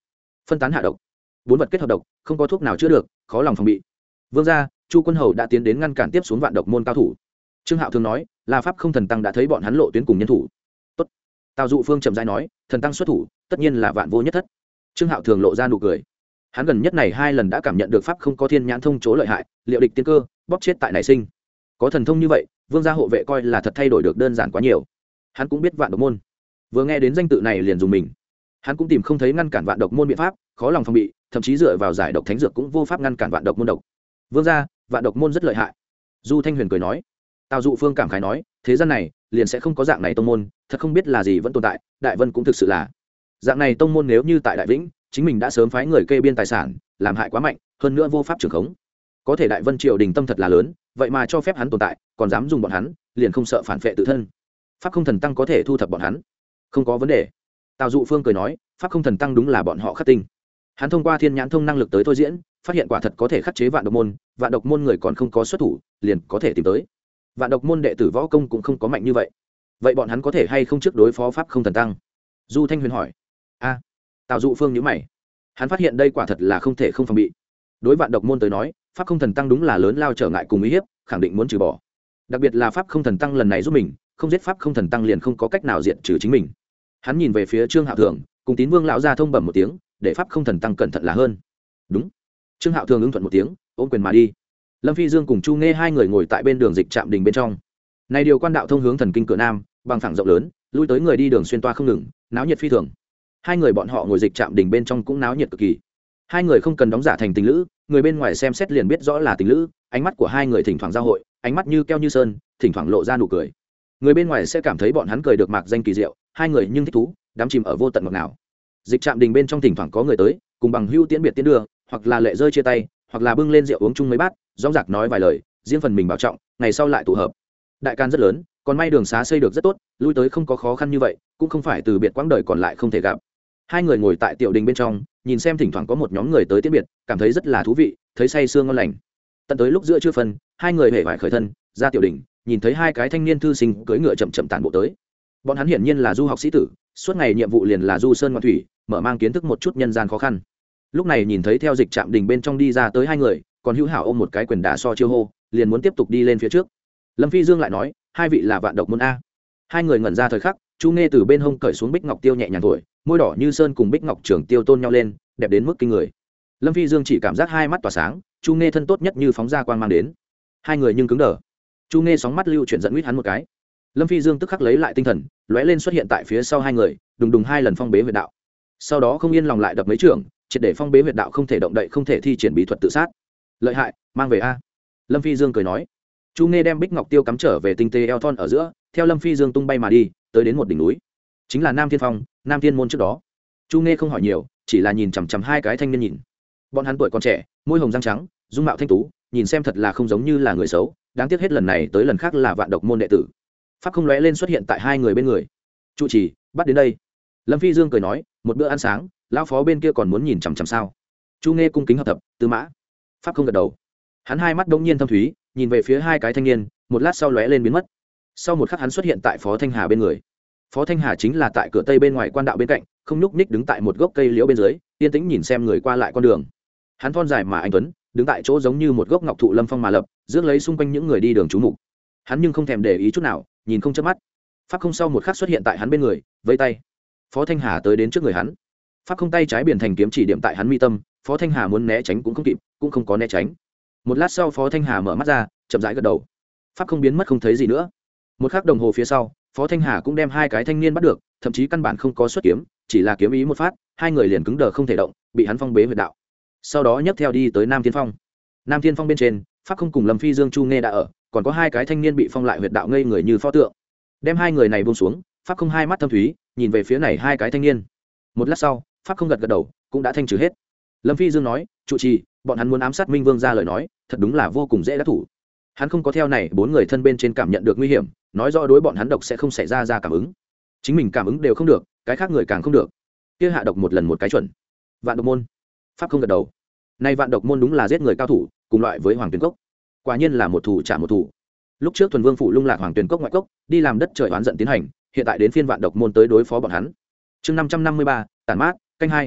phân tán hạ độc. Bốn vật kết hợp độc, không có thuốc nào chữa được, khó lòng phòng bị. Vương gia, Chu Quân Hầu đã tiến đến ngăn cản tiếp xuống vạn độc môn cao thủ. Trương Hạo thường nói, là pháp không thần tăng đã thấy bọn hắn lộ tuyến cùng nhân thủ. Tốt. Tào Dụ Phương trầm rãi nói, thần tăng xuất thủ, tất nhiên là vạn vô nhất thất. Trương Hạo thường lộ ra nụ cười. Hắn gần nhất này hai lần đã cảm nhận được pháp không có thiên nhãn thông chỗ lợi hại, liệu địch tiên cơ, bóp chết tại nảy sinh. Có thần thông như vậy, Vương gia hộ vệ coi là thật thay đổi được đơn giản quá nhiều. Hắn cũng biết vạn độc môn, vừa nghe đến danh tự này liền dùng mình. Hắn cũng tìm không thấy ngăn cản vạn độc môn biện pháp, khó lòng phòng bị, thậm chí dựa vào giải độc thánh dược cũng vô pháp ngăn cản vạn độc môn độc. Vương gia, vạn độc môn rất lợi hại. Du Thanh Huyền cười nói. Tào Dụ Phương cảm khái nói, thế gian này liền sẽ không có dạng này tông môn, thật không biết là gì vẫn tồn tại. Đại Vân cũng thực sự là dạng này tông môn, nếu như tại Đại Vĩnh, chính mình đã sớm phái người kê biên tài sản, làm hại quá mạnh, hơn nữa vô pháp trưởng khống. Có thể Đại Vân triều đình tâm thật là lớn, vậy mà cho phép hắn tồn tại, còn dám dùng bọn hắn, liền không sợ phản phệ tự thân. Pháp không thần tăng có thể thu thập bọn hắn, không có vấn đề. Tào Dụ Phương cười nói, pháp không thần tăng đúng là bọn họ khắc tinh. Hắn thông qua thiên nhãn thông năng lực tới thôi diễn, phát hiện quả thật có thể khắc chế vạn độc môn, vạn độc môn người còn không có xuất thủ, liền có thể tìm tới. Vạn độc môn đệ tử võ công cũng không có mạnh như vậy, vậy bọn hắn có thể hay không trước đối phó pháp không thần tăng? Du Thanh Huyền hỏi. A, Tào Dụ Phương nhíu mày. Hắn phát hiện đây quả thật là không thể không phòng bị. Đối vạn độc môn tới nói, pháp không thần tăng đúng là lớn lao trở ngại cùng uy hiếp, khẳng định muốn trừ bỏ. Đặc biệt là pháp không thần tăng lần này giúp mình, không giết pháp không thần tăng liền không có cách nào diệt trừ chính mình. Hắn nhìn về phía Trương Hạo Thường, cùng Tín Vương lão gia thông bẩm một tiếng, để pháp không thần tăng cẩn thận là hơn. Đúng. Trương Hạo Thường ứng thuận một tiếng, ôm quyền mà đi. Lâm Phi Dương cùng Chu Nghe hai người ngồi tại bên đường dịch trạm đình bên trong. Này điều quan đạo thông hướng thần kinh cửa nam, bằng phẳng rộng lớn, lui tới người đi đường xuyên toa không ngừng, náo nhiệt phi thường. Hai người bọn họ ngồi dịch trạm đình bên trong cũng náo nhiệt cực kỳ. Hai người không cần đóng giả thành tình lữ, người bên ngoài xem xét liền biết rõ là tình lữ, ánh mắt của hai người thỉnh thoảng giao hội, ánh mắt như keo như sơn, thỉnh thoảng lộ ra nụ cười. Người bên ngoài sẽ cảm thấy bọn hắn cười được mạc danh kỳ diệu, hai người nhưng thích thú, đắm chìm ở vô tận ngọt ngào. Dịch trạm đình bên trong thỉnh thoảng có người tới, cùng bằng hữu tiễn biệt tiễn đưa, hoặc là lệ rơi chia tay, hoặc là bưng lên rượu uống chung mấy bát, rõng rạc nói vài lời, riêng phần mình bảo trọng, ngày sau lại tụ hợp. Đại can rất lớn, còn may đường xá xây được rất tốt, lui tới không có khó khăn như vậy, cũng không phải từ biệt quãng đời còn lại không thể gặp. Hai người ngồi tại tiểu đình bên trong, nhìn xem thỉnh thoảng có một nhóm người tới tiễn biệt, cảm thấy rất là thú vị, thấy say sương ngon lành. Tận tới lúc giữa trưa phân, hai người hề vải khởi thân, ra tiểu đình, nhìn thấy hai cái thanh niên thư sinh cưỡi ngựa chậm chậm tản bộ tới. Bọn hắn hiển nhiên là du học sĩ tử, suốt ngày nhiệm vụ liền là du sơn ngoạn thủy, mở mang kiến thức một chút nhân gian khó khăn. Lúc này nhìn thấy theo dịch trạm đình bên trong đi ra tới hai người, còn hữu hảo ôm một cái quyền đả so chiêu hô, liền muốn tiếp tục đi lên phía trước. Lâm Phi Dương lại nói, hai vị là vạn độc môn a. Hai người ngẩn ra thời khắc, Chu Nghe từ bên hông cởi xuống bích ngọc tiêu nhẹ nhàng thổi, môi đỏ như sơn cùng bích ngọc trường tiêu tôn nhau lên, đẹp đến mức kinh người. Lâm Phi Dương chỉ cảm giác hai mắt tỏa sáng, Chu Nghe thân tốt nhất như phóng ra quang mang đến. Hai người nhưng cứng đờ. Chu Nghe sóng mắt lưu chuyển giận huýt hắn một cái. Lâm Phi Dương tức khắc lấy lại tinh thần, lóe lên xuất hiện tại phía sau hai người, đùng đùng hai lần phong bế huyệt đạo. Sau đó không yên lòng lại đập mấy trưởng, triệt để phong bế huyệt đạo, không thể động đậy, không thể thi triển bí thuật tự sát. Lợi hại, mang về a. Lâm Phi Dương cười nói. Chu Nghe đem bích ngọc tiêu cắm trở về tinh tế eo thon ở giữa, theo Lâm Phi Dương tung bay mà đi, tới đến một đỉnh núi, chính là Nam Thiên Phong, Nam Thiên môn trước đó. Chu Nghe không hỏi nhiều, chỉ là nhìn chằm chằm hai cái thanh niên nhìn. Bọn hắn tuổi còn trẻ, môi hồng răng trắng, dung mạo thanh tú, nhìn xem thật là không giống như là người xấu, đáng tiếc hết lần này tới lần khác là vạn độc môn đệ tử. Pháp không lóe lên xuất hiện tại hai người bên người. Trụ trì, bắt đến đây. Lâm Phi Dương cười nói, một bữa ăn sáng, lão phó bên kia còn muốn nhìn chằm chằm sao? Chu Nghe cung kính hợp tập, tư mã. Pháp không gật đầu. Hắn hai mắt đông nhiên thâm thúy, nhìn về phía hai cái thanh niên, một lát sau lóe lên biến mất. Sau một khắc hắn xuất hiện tại Phó Thanh Hà bên người. Phó Thanh Hà chính là tại cửa tây bên ngoài quan đạo bên cạnh, không nhúc nhích đứng tại một gốc cây liễu bên dưới, yên tĩnh nhìn xem người qua lại con đường. Hắn thon dài mà anh tuấn, đứng tại chỗ giống như một gốc ngọc thụ lâm phong mà lập, rước lấy xung quanh những người đi đường chú mục. Hắn nhưng không thèm để ý chút nào, nhìn không chớp mắt. Pháp không sau một khắc xuất hiện tại hắn bên người, vẫy tay. Phó Thanh Hà tới đến trước người hắn. Pháp không tay trái biển thành kiếm chỉ điểm tại hắn mi tâm, Phó Thanh Hà muốn né tránh cũng không kịp, cũng không có né tránh. Một lát sau Phó Thanh Hà mở mắt ra, chậm rãi gật đầu. Pháp không biến mất không thấy gì nữa. Một khắc đồng hồ phía sau, Phó Thanh Hà cũng đem hai cái thanh niên bắt được, thậm chí căn bản không có xuất kiếm, chỉ là kiếm ý một phát, hai người liền cứng đờ không thể động, bị hắn phong bế huyệt đạo. Sau đó nhấc theo đi tới Nam Thiên Phong. Nam Thiên Phong bên trên, Pháp không cùng Lâm Phi Dương Chu Nghe đã ở, còn có hai cái thanh niên bị phong lại huyệt đạo ngây người như pho tượng. Đem hai người này buông xuống, Pháp không hai mắt thâm thúy, nhìn về phía này hai cái thanh niên. Một lát sau, Pháp không gật gật đầu, cũng đã thanh trừ hết. Lâm Phi Dương nói, trụ trì, bọn hắn muốn ám sát Minh Vương ra lời nói, thật đúng là vô cùng dễ đắc thủ. Hắn không có theo này bốn người thân bên trên cảm nhận được nguy hiểm, nói rõ đối bọn hắn độc sẽ không xảy ra ra cảm ứng. Chính mình cảm ứng đều không được, cái khác người càng không được. Kia hạ độc một lần một cái chuẩn. Vạn độc môn. Pháp không gật đầu. Nay vạn độc môn đúng là giết người cao thủ, cùng loại với Hoàng Tuyền Cốc. Quả nhiên là một thủ trả một thủ. Lúc trước Thuần Vương phủ lung lạc Hoàng Tuyền Cốc ngoại cốc, đi làm đất trời oán giận tiến hành, hiện tại đến phiên vạn độc môn tới đối phó bọn hắn. Chương năm trăm năm mươi ba, tản mát, canh hai.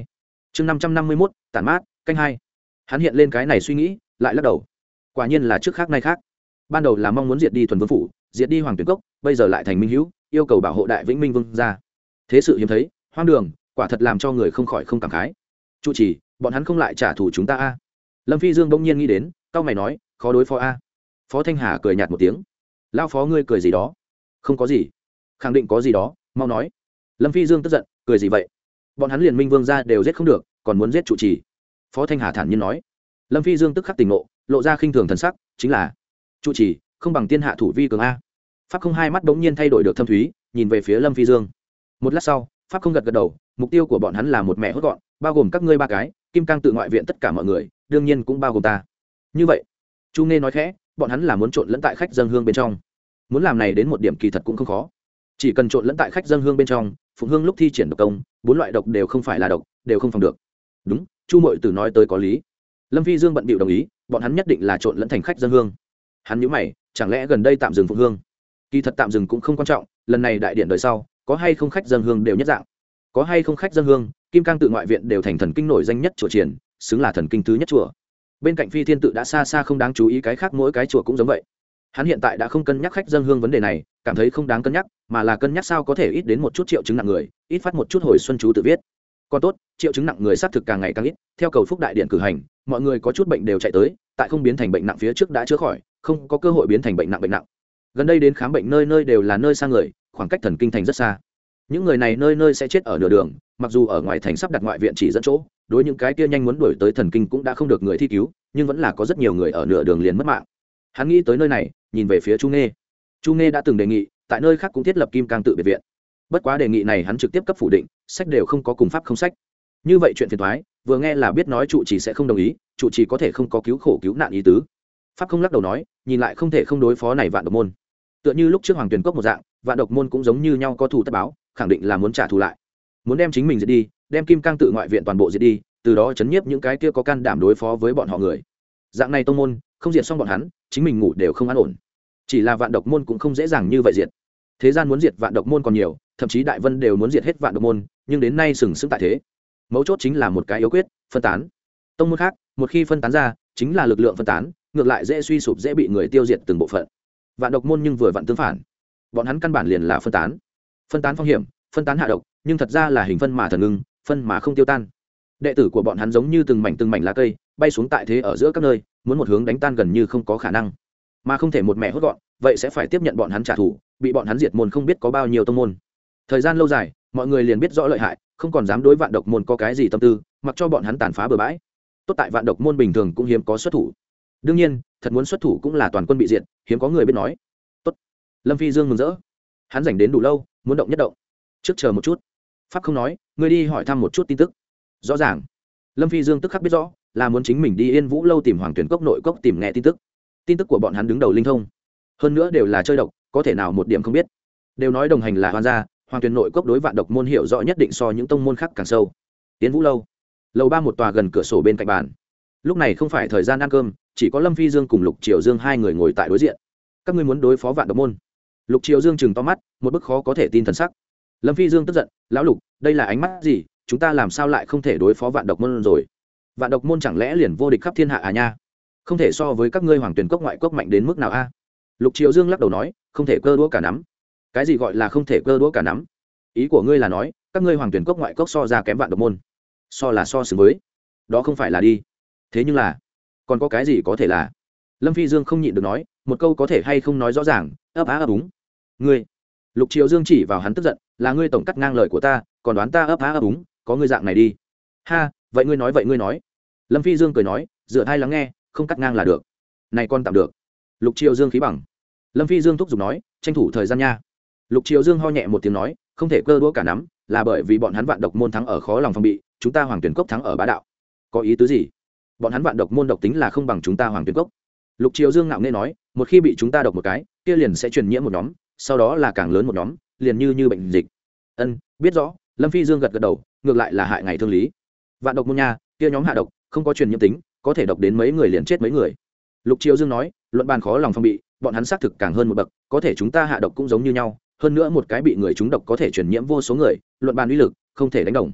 chương năm trăm năm mươi mốt tản mát canh hai. Hắn hiện lên cái này suy nghĩ lại lắc đầu. Quả nhiên là trước khác nay khác. Ban đầu là mong muốn diệt đi Thuần Vương phủ, diệt đi Hoàng Tuyển Cốc, bây giờ lại thành minh hữu, yêu cầu bảo hộ Đại Vĩnh Minh Vương gia. Thế sự hiếm thấy, hoang đường, quả thật làm cho người không khỏi không cảm khái. Chu chỉ, bọn hắn không lại trả thù chúng ta a? Lâm Phi Dương bỗng nhiên nghĩ đến, cau mày nói, khó đối phó a. Phó Thanh Hà cười nhạt một tiếng. Lão phó ngươi cười gì đó? Không có gì. Khẳng định có gì đó, mau nói. Lâm Phi Dương tức giận, cười gì vậy? Bọn hắn liền Minh Vương gia đều giết không được, còn muốn giết trụ trì. Phó Thanh Hà thản nhiên nói. Lâm Phi Dương tức khắc tỉnh ngộ, lộ ra khinh thường thần sắc, chính là trụ trì không bằng tiên hạ thủ vi cường a. Pháp không hai mắt bỗng nhiên thay đổi được thâm thúy, nhìn về phía Lâm Phi Dương. Một lát sau, Pháp không gật gật đầu, mục tiêu của bọn hắn là một mẹ hốt gọn, bao gồm các ngươi ba cái, Kim Cang tự ngoại viện tất cả mọi người, đương nhiên cũng bao gồm ta. Như vậy, Chu Nghe nói khẽ, bọn hắn là muốn trộn lẫn tại khách dân hương bên trong. Muốn làm này đến một điểm kỳ thật cũng không khó. Chỉ cần trộn lẫn tại khách dân hương bên trong, phụng hương lúc thi triển độc công, bốn loại độc đều không phải là độc, đều không phòng được. Đúng, Chu Mội Tử nói tới có lý. Lâm Phi Dương bận bịu đồng ý, bọn hắn nhất định là trộn lẫn thành khách dân hương. Hắn nhíu mày, chẳng lẽ gần đây tạm dừng phụng hương? Kỳ thật tạm dừng cũng không quan trọng, lần này đại điện đời sau, có hay không khách dân hương đều nhất dạng. Có hay không khách dân hương, Kim Cang tự ngoại viện đều thành thần kinh nổi danh nhất chùa triển, xứng là thần kinh thứ nhất chùa. Bên cạnh Phi Thiên tự đã xa xa không đáng chú ý cái khác, mỗi cái chùa cũng giống vậy. Hắn hiện tại đã không cân nhắc khách dân hương vấn đề này, cảm thấy không đáng cân nhắc, mà là cân nhắc sao có thể ít đến một chút triệu chứng nặng người, ít phát một chút hồi xuân chú tự viết. Còn tốt, triệu chứng nặng người xác thực càng ngày càng ít, theo cầu phúc đại điện cử hành, mọi người có chút bệnh đều chạy tới, tại không biến thành bệnh nặng phía trước đã chữa khỏi, không có cơ hội biến thành bệnh nặng bệnh nặng. Gần đây đến khám bệnh nơi nơi đều là nơi xa người, khoảng cách thần kinh thành rất xa. Những người này nơi nơi sẽ chết ở nửa đường, mặc dù ở ngoài thành sắp đặt ngoại viện chỉ dẫn chỗ, đối những cái kia nhanh muốn đuổi tới thần kinh cũng đã không được người thi cứu, nhưng vẫn là có rất nhiều người ở nửa đường liền mất mạng. Hắn nghĩ tới nơi này, nhìn về phía Chu Nghê. Chu Nghê đã từng đề nghị, tại nơi khác cũng thiết lập Kim Cang tự biệt viện. Bất quá đề nghị này hắn trực tiếp cấp phủ định, sách đều không có cùng pháp không sách. Như vậy chuyện phiền toái, vừa nghe là biết nói trụ trì sẽ không đồng ý, trụ trì có thể không có cứu khổ cứu nạn ý tứ. Pháp không lắc đầu nói, nhìn lại không thể không đối phó này Vạn Độc môn. Tựa như lúc trước Hoàng Tuyền Cốc một dạng, Vạn Độc môn cũng giống như nhau có thù tất báo, khẳng định là muốn trả thù lại. Muốn đem chính mình diệt đi, đem Kim Cang tự ngoại viện toàn bộ diệt đi, từ đó chấn nhiếp những cái kia có can đảm đối phó với bọn họ người. Dạng này tông môn, không diệt xong bọn hắn, chính mình ngủ đều không an ổn. Chỉ là Vạn Độc môn cũng không dễ dàng như vậy diệt. Thế gian muốn diệt Vạn Độc môn còn nhiều, thậm chí Đại Vân đều muốn diệt hết Vạn Độc môn, nhưng đến nay sừng sững tại thế. Mấu chốt chính là một cái yếu quyết, phân tán. Tông môn khác, một khi phân tán ra, chính là lực lượng phân tán, ngược lại dễ suy sụp, dễ bị người tiêu diệt từng bộ phận. Vạn Độc môn nhưng vừa vặn tương phản, bọn hắn căn bản liền là phân tán. Phân tán phong hiểm, phân tán hạ độc, nhưng thật ra là hình phân mà thần ngưng, phân mà không tiêu tan. Đệ tử của bọn hắn giống như từng mảnh từng mảnh lá cây, bay xuống tại thế ở giữa các nơi, muốn một hướng đánh tan gần như không có khả năng. Mà không thể một mẹ hốt gọn, vậy sẽ phải tiếp nhận bọn hắn trả thù, bị bọn hắn diệt môn không biết có bao nhiêu tông môn. Thời gian lâu dài, mọi người liền biết rõ lợi hại, không còn dám đối Vạn Độc môn có cái gì tâm tư, mặc cho bọn hắn tàn phá bừa bãi. Tốt tại Vạn Độc môn bình thường cũng hiếm có xuất thủ. Đương nhiên, thật muốn xuất thủ cũng là toàn quân bị diệt, hiếm có người biết nói. Tốt. Lâm Phi Dương mừng rỡ. Hắn rảnh đến đủ lâu, muốn động nhất động. Trước chờ một chút. Pháp không nói, ngươi đi hỏi thăm một chút tin tức. Rõ ràng. Lâm Phi Dương tức khắc biết rõ, là muốn chính mình đi Yên Vũ lâu tìm Hoàng Tuyển Cốc nội cốc tìm nghe tin tức. Tin tức của bọn hắn đứng đầu linh thông, hơn nữa đều là chơi độc, có thể nào một điểm không biết. Đều nói đồng hành là hoan gia, Hoàng Tuyển nội cốc đối Vạn Độc môn hiểu rõ nhất định so những tông môn khác càng sâu. Yên Vũ lâu, lầu ba một tòa gần cửa sổ bên cạnh bàn. Lúc này không phải thời gian ăn cơm, chỉ có Lâm Phi Dương cùng Lục Triều Dương hai người ngồi tại đối diện. Các ngươi muốn đối phó Vạn Độc môn? Lục Triều Dương chừng to mắt, một bức khó có thể tin thần sắc. Lâm Phi Dương tức giận, lão Lục, đây là ánh mắt gì, chúng ta làm sao lại không thể đối phó Vạn Độc môn rồi? Vạn Độc môn chẳng lẽ liền vô địch khắp thiên hạ à nha? Không thể so với các ngươi Hoàng Tuyển cốc ngoại cốc mạnh đến mức nào a? Lục Triều Dương lắc đầu nói, không thể cơ đũa cả nắm. Cái gì gọi là không thể cơ đũa cả nắm? Ý của ngươi là nói, các ngươi Hoàng Tuyển cốc ngoại cốc so ra kém Vạn Độc môn? So là so xứng với? Đó không phải là đi. Thế nhưng là, còn có cái gì có thể là? Lâm Phi Dương không nhịn được nói, một câu có thể hay không nói rõ ràng, ấp á ấp úng. Ngươi. Lục Triều Dương chỉ vào hắn tức giận, là ngươi tổng cắt ngang lời của ta, còn đoán ta ấp á ấp úng, có ngươi dạng này đi. Ha, vậy ngươi nói vậy ngươi nói. Lâm Phi Dương cười nói, dựa hai lắng nghe, không cắt ngang là được. Này con tạm được. Lục Triều Dương khí bằng. Lâm Phi Dương thúc giục nói, tranh thủ thời gian nha. Lục Triều Dương ho nhẹ một tiếng nói, không thể cơ đũa cả nắm, là bởi vì bọn hắn Vạn Độc môn thắng ở khó lòng phòng bị, chúng ta Hoàng Tuyển cốc thắng ở bá đạo. Có ý tứ gì? Bọn hắn Vạn Độc môn độc tính là không bằng chúng ta Hoàng Tuyển cốc. Lục Triều Dương ngạo nghễ nói, một khi bị chúng ta độc một cái, kia liền sẽ truyền nhiễm một nhóm, sau đó là càng lớn một nhóm, liền như như bệnh dịch. Ân, biết rõ. Lâm Phi Dương gật gật đầu, ngược lại là hại ngày thương lý. Vạn Độc môn nha, kia nhóm hạ độc, không có truyền nhiễm tính, có thể độc đến mấy người liền chết mấy người. Lục Triều Dương nói, luận bàn khó lòng phòng bị, bọn hắn xác thực càng hơn một bậc, có thể chúng ta hạ độc cũng giống như nhau, hơn nữa một cái bị người trúng độc có thể truyền nhiễm vô số người, luận bàn uy lực không thể đánh đồng.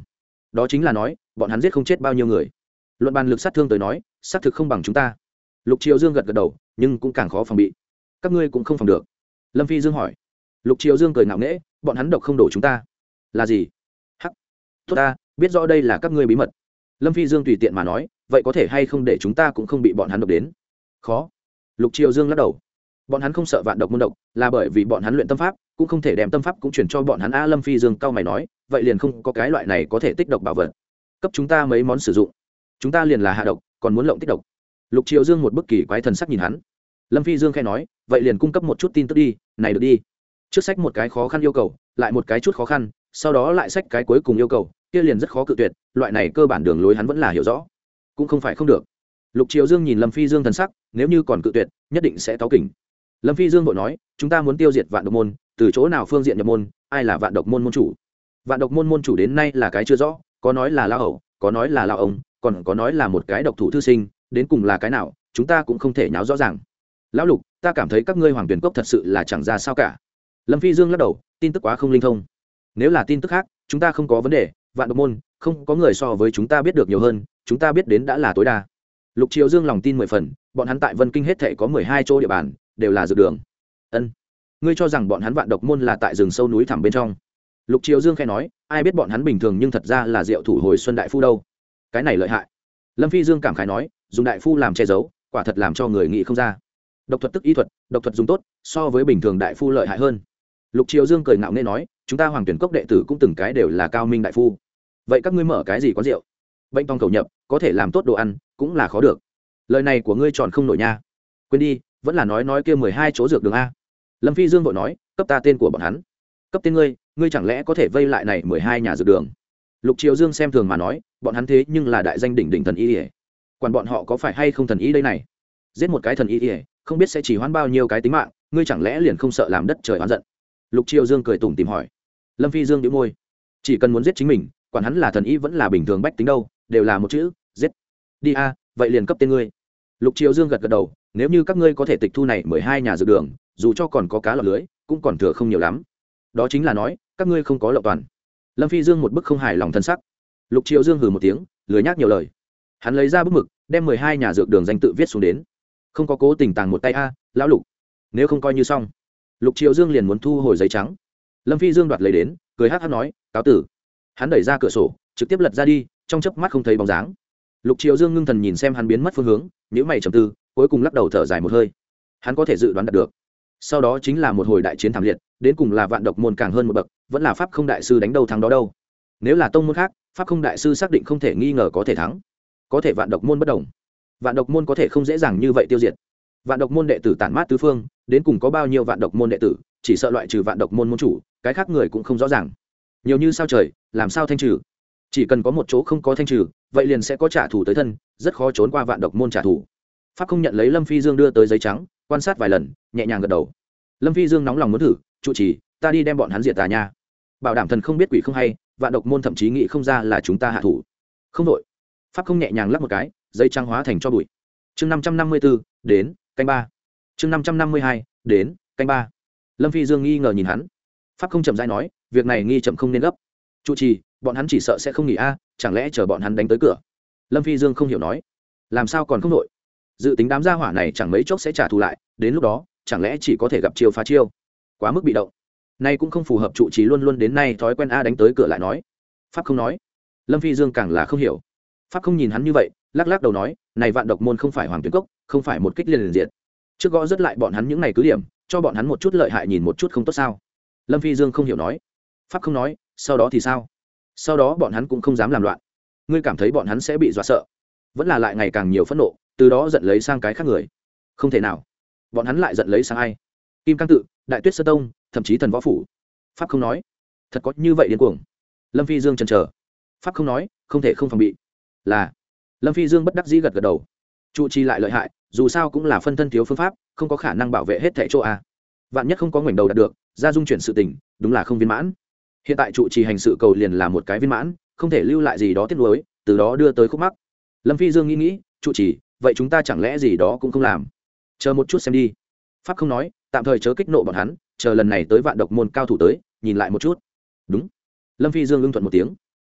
đó chính là nói bọn hắn giết không chết bao nhiêu người. Luận bàn lực sát thương tới nói xác thực không bằng chúng ta. Lục Triều Dương gật gật đầu, nhưng cũng càng khó phòng bị. Các ngươi cũng không phòng được. Lâm Phi Dương hỏi. Lục Triều Dương cười ngạo nghễ, bọn hắn độc không đổ chúng ta. Là gì? Hắc. Tốt ta, biết rõ đây là các ngươi bí mật. Lâm Phi Dương tùy tiện mà nói, vậy có thể hay không để chúng ta cũng không bị bọn hắn độc đến? Khó. Lục Triều Dương lắc đầu. Bọn hắn không sợ vạn độc môn độc, là bởi vì bọn hắn luyện tâm pháp, cũng không thể đem tâm pháp cũng chuyển cho bọn hắn. A Lâm Phi Dương cao mày nói, vậy liền không có cái loại này có thể tích độc bảo vật. Cấp chúng ta mấy món sử dụng. Chúng ta liền là hạ độc, còn muốn lộng tích độc. Lục Triều Dương một bức kỳ quái thần sắc nhìn hắn. Lâm Phi Dương khẽ nói, vậy liền cung cấp một chút tin tức đi, này được đi. Trước sách một cái khó khăn yêu cầu, lại một cái chút khó khăn, sau đó lại sách cái cuối cùng yêu cầu, kia liền rất khó cự tuyệt, loại này cơ bản đường lối hắn vẫn là hiểu rõ. Cũng không phải không được. Lục Triều Dương nhìn Lâm Phi Dương thần sắc, nếu như còn cự tuyệt, nhất định sẽ cáu kỉnh. Lâm Phi Dương vội nói, chúng ta muốn tiêu diệt vạn độc môn, từ chỗ nào phương diện nhập môn, ai là vạn độc môn môn chủ? Vạn độc môn môn chủ đến nay là cái chưa rõ, có nói là lão hậu, có nói là lão ông, còn có nói là một cái độc thủ thư sinh, đến cùng là cái nào, chúng ta cũng không thể nháo rõ ràng. Lão Lục, ta cảm thấy các ngươi Hoàng Tuyển Cốc thật sự là chẳng ra sao cả. Lâm Phi Dương lắc đầu, tin tức quá không linh thông. Nếu là tin tức khác, chúng ta không có vấn đề, vạn độc môn, không có người so với chúng ta biết được nhiều hơn, chúng ta biết đến đã là tối đa. Lục Triều Dương lòng tin mười phần, bọn hắn tại Vân Kinh hết thảy có mười hai chỗ địa bàn, đều là dược đường. Ân, ngươi cho rằng bọn hắn vạn độc môn là tại rừng sâu núi thẳm bên trong? Lục Triều Dương khẽ nói, ai biết bọn hắn bình thường nhưng thật ra là Diệu Thủ Hồi Xuân đại phu đâu. Cái này lợi hại. Lâm Phi Dương cảm khái nói, dùng đại phu làm che giấu, quả thật làm cho người nghĩ không ra. Độc thuật tức y thuật, độc thuật dùng tốt, so với bình thường đại phu lợi hại hơn. Lục Triều Dương cười ngạo nghễ nói, chúng ta Hoàng Tuyển Cốc đệ tử cũng từng cái đều là cao minh đại phu. Vậy các ngươi mở cái gì quán rượu? Bệnh tòng cầu nhập, có thể làm tốt đồ ăn, cũng là khó được. Lời này của ngươi tròn không nổi nha. Quên đi, vẫn là nói nói kia mười hai chỗ dược đường a. Lâm Phi Dương vội nói, cấp ta tên của bọn hắn. Cấp tên ngươi, ngươi chẳng lẽ có thể vây lại này mười hai nhà dược đường? Lục Triều Dương xem thường mà nói, bọn hắn thế nhưng là đại danh đỉnh đỉnh thần y ỉa. Quản bọn họ có phải hay không thần y đây này? Giết một cái thần y ỉa, không biết sẽ chỉ hoãn bao nhiêu cái tính mạng, ngươi chẳng lẽ liền không sợ làm đất trời oán giận? Lục Triều Dương cười tủm tỉm hỏi. Lâm Phi Dương nhíu môi, chỉ cần muốn giết chính mình, quản hắn là thần y vẫn là bình thường bách tính đâu, đều là một chữ, giết. Đi a, vậy liền cấp tên ngươi. Lục Triều Dương gật gật đầu, nếu như các ngươi có thể tịch thu này mười hai nhà dược đường, dù cho còn có cá lọt lưới, cũng còn thừa không nhiều lắm. Đó chính là nói, các ngươi không có lậu toàn. Lâm Phi Dương một bức không hài lòng thân sắc. Lục Triều Dương hừ một tiếng, lười nhác nhiều lời. Hắn lấy ra bức mực, đem mười hai nhà dược đường danh tự viết xuống đến. Không có cố tình tàng một tay a, lão Lục. Nếu không coi như xong. Lục Triều Dương liền muốn thu hồi giấy trắng. Lâm Phi Dương đoạt lấy đến, cười hắc hắc nói, cáo tử. Hắn đẩy ra cửa sổ, trực tiếp lật ra đi, trong chớp mắt không thấy bóng dáng. Lục Triều Dương ngưng thần nhìn xem hắn biến mất phương hướng, nhíu mày trầm tư, cuối cùng lắc đầu thở dài một hơi. Hắn có thể dự đoán được. Sau đó chính là một hồi đại chiến thảm liệt, đến cùng là vạn độc môn càng hơn một bậc, vẫn là pháp không đại sư đánh đầu thắng đó đâu. Nếu là tông môn khác, pháp không đại sư xác định không thể nghi ngờ có thể thắng. Có thể vạn độc môn bất đồng. Vạn độc môn có thể không dễ dàng như vậy tiêu diệt. Vạn độc môn đệ tử tản mát tứ phương, đến cùng có bao nhiêu vạn độc môn đệ tử, chỉ sợ loại trừ vạn độc môn môn chủ, cái khác người cũng không rõ ràng. Nhiều như sao trời, làm sao thanh trừ? Chỉ cần có một chỗ không có thanh trừ, vậy liền sẽ có trả thù tới thân, rất khó trốn qua vạn độc môn trả thù. Pháp không nhận lấy Lâm Phi Dương đưa tới giấy trắng, quan sát vài lần, nhẹ nhàng gật đầu. Lâm Phi Dương nóng lòng muốn thử, trụ trì, ta đi đem bọn hắn diệt tà nha. Bảo đảm thần không biết quỷ không hay, vạn độc môn thậm chí nghĩ không ra là chúng ta hạ thủ. Không đội. Pháp không nhẹ nhàng lắc một cái, giấy trắng hóa thành cho bụi. Chương năm trăm năm mươi tư, đến, canh ba. Chương năm trăm năm mươi hai, đến, canh ba. Lâm Phi Dương nghi ngờ nhìn hắn. Pháp không chậm rãi nói, việc này nghi chậm không nên gấp. Trụ trì, bọn hắn chỉ sợ sẽ không nghỉ a, chẳng lẽ chờ bọn hắn đánh tới cửa? Lâm Phi Dương không hiểu nói, làm sao còn không đội? Dự tính đám gia hỏa này chẳng mấy chốc sẽ trả thù lại, đến lúc đó chẳng lẽ chỉ có thể gặp chiêu phá chiêu, quá mức bị động. Nay cũng không phù hợp trụ trì luôn luôn đến nay thói quen a, đánh tới cửa lại nói. Pháp không nói. Lâm Phi Dương càng là không hiểu. Pháp không nhìn hắn như vậy, lắc lắc đầu nói, này vạn độc môn không phải Hoàng Tuyển Cốc, không phải một kích liền liền diệt. Trước gõ rất lại bọn hắn những này cứ điểm, cho bọn hắn một chút lợi hại nhìn một chút không tốt sao? Lâm Phi Dương không hiểu nói. Pháp không nói, sau đó thì sao? Sau đó bọn hắn cũng không dám làm loạn. Ngươi cảm thấy bọn hắn sẽ bị dọa sợ, vẫn là lại ngày càng nhiều phẫn nộ, từ đó giận lấy sang cái khác người? Không thể nào. Bọn hắn lại giận lấy sang ai? Kim Cang Tự, Đại Tuyết Sơn Tông, thậm chí Thần Võ Phủ. Pháp không nói. Thật có như vậy điên cuồng? Lâm Phi Dương chần chờ. Pháp không nói, không thể không phòng bị. Là. Lâm Phi Dương bất đắc dĩ gật gật đầu. Trụ trì lại lợi hại, dù sao cũng là phân thân thiếu phương pháp, không có khả năng bảo vệ hết thảy chỗ a. Vạn nhất không có ngoảnh đầu đạt được, ra dung chuyển sự tình, đúng là không viên mãn. Hiện tại trụ trì hành sự cầu liền là một cái viên mãn, không thể lưu lại gì đó tiếc nuối, từ đó đưa tới khúc mắc. Lâm Phi Dương nghĩ nghĩ, trụ trì, vậy chúng ta chẳng lẽ gì đó cũng không làm? Chờ một chút xem đi. Pháp không nói, tạm thời chớ kích nộ bọn hắn, chờ lần này tới vạn độc môn cao thủ tới, nhìn lại một chút. Đúng. Lâm Phi Dương ưng thuận một tiếng.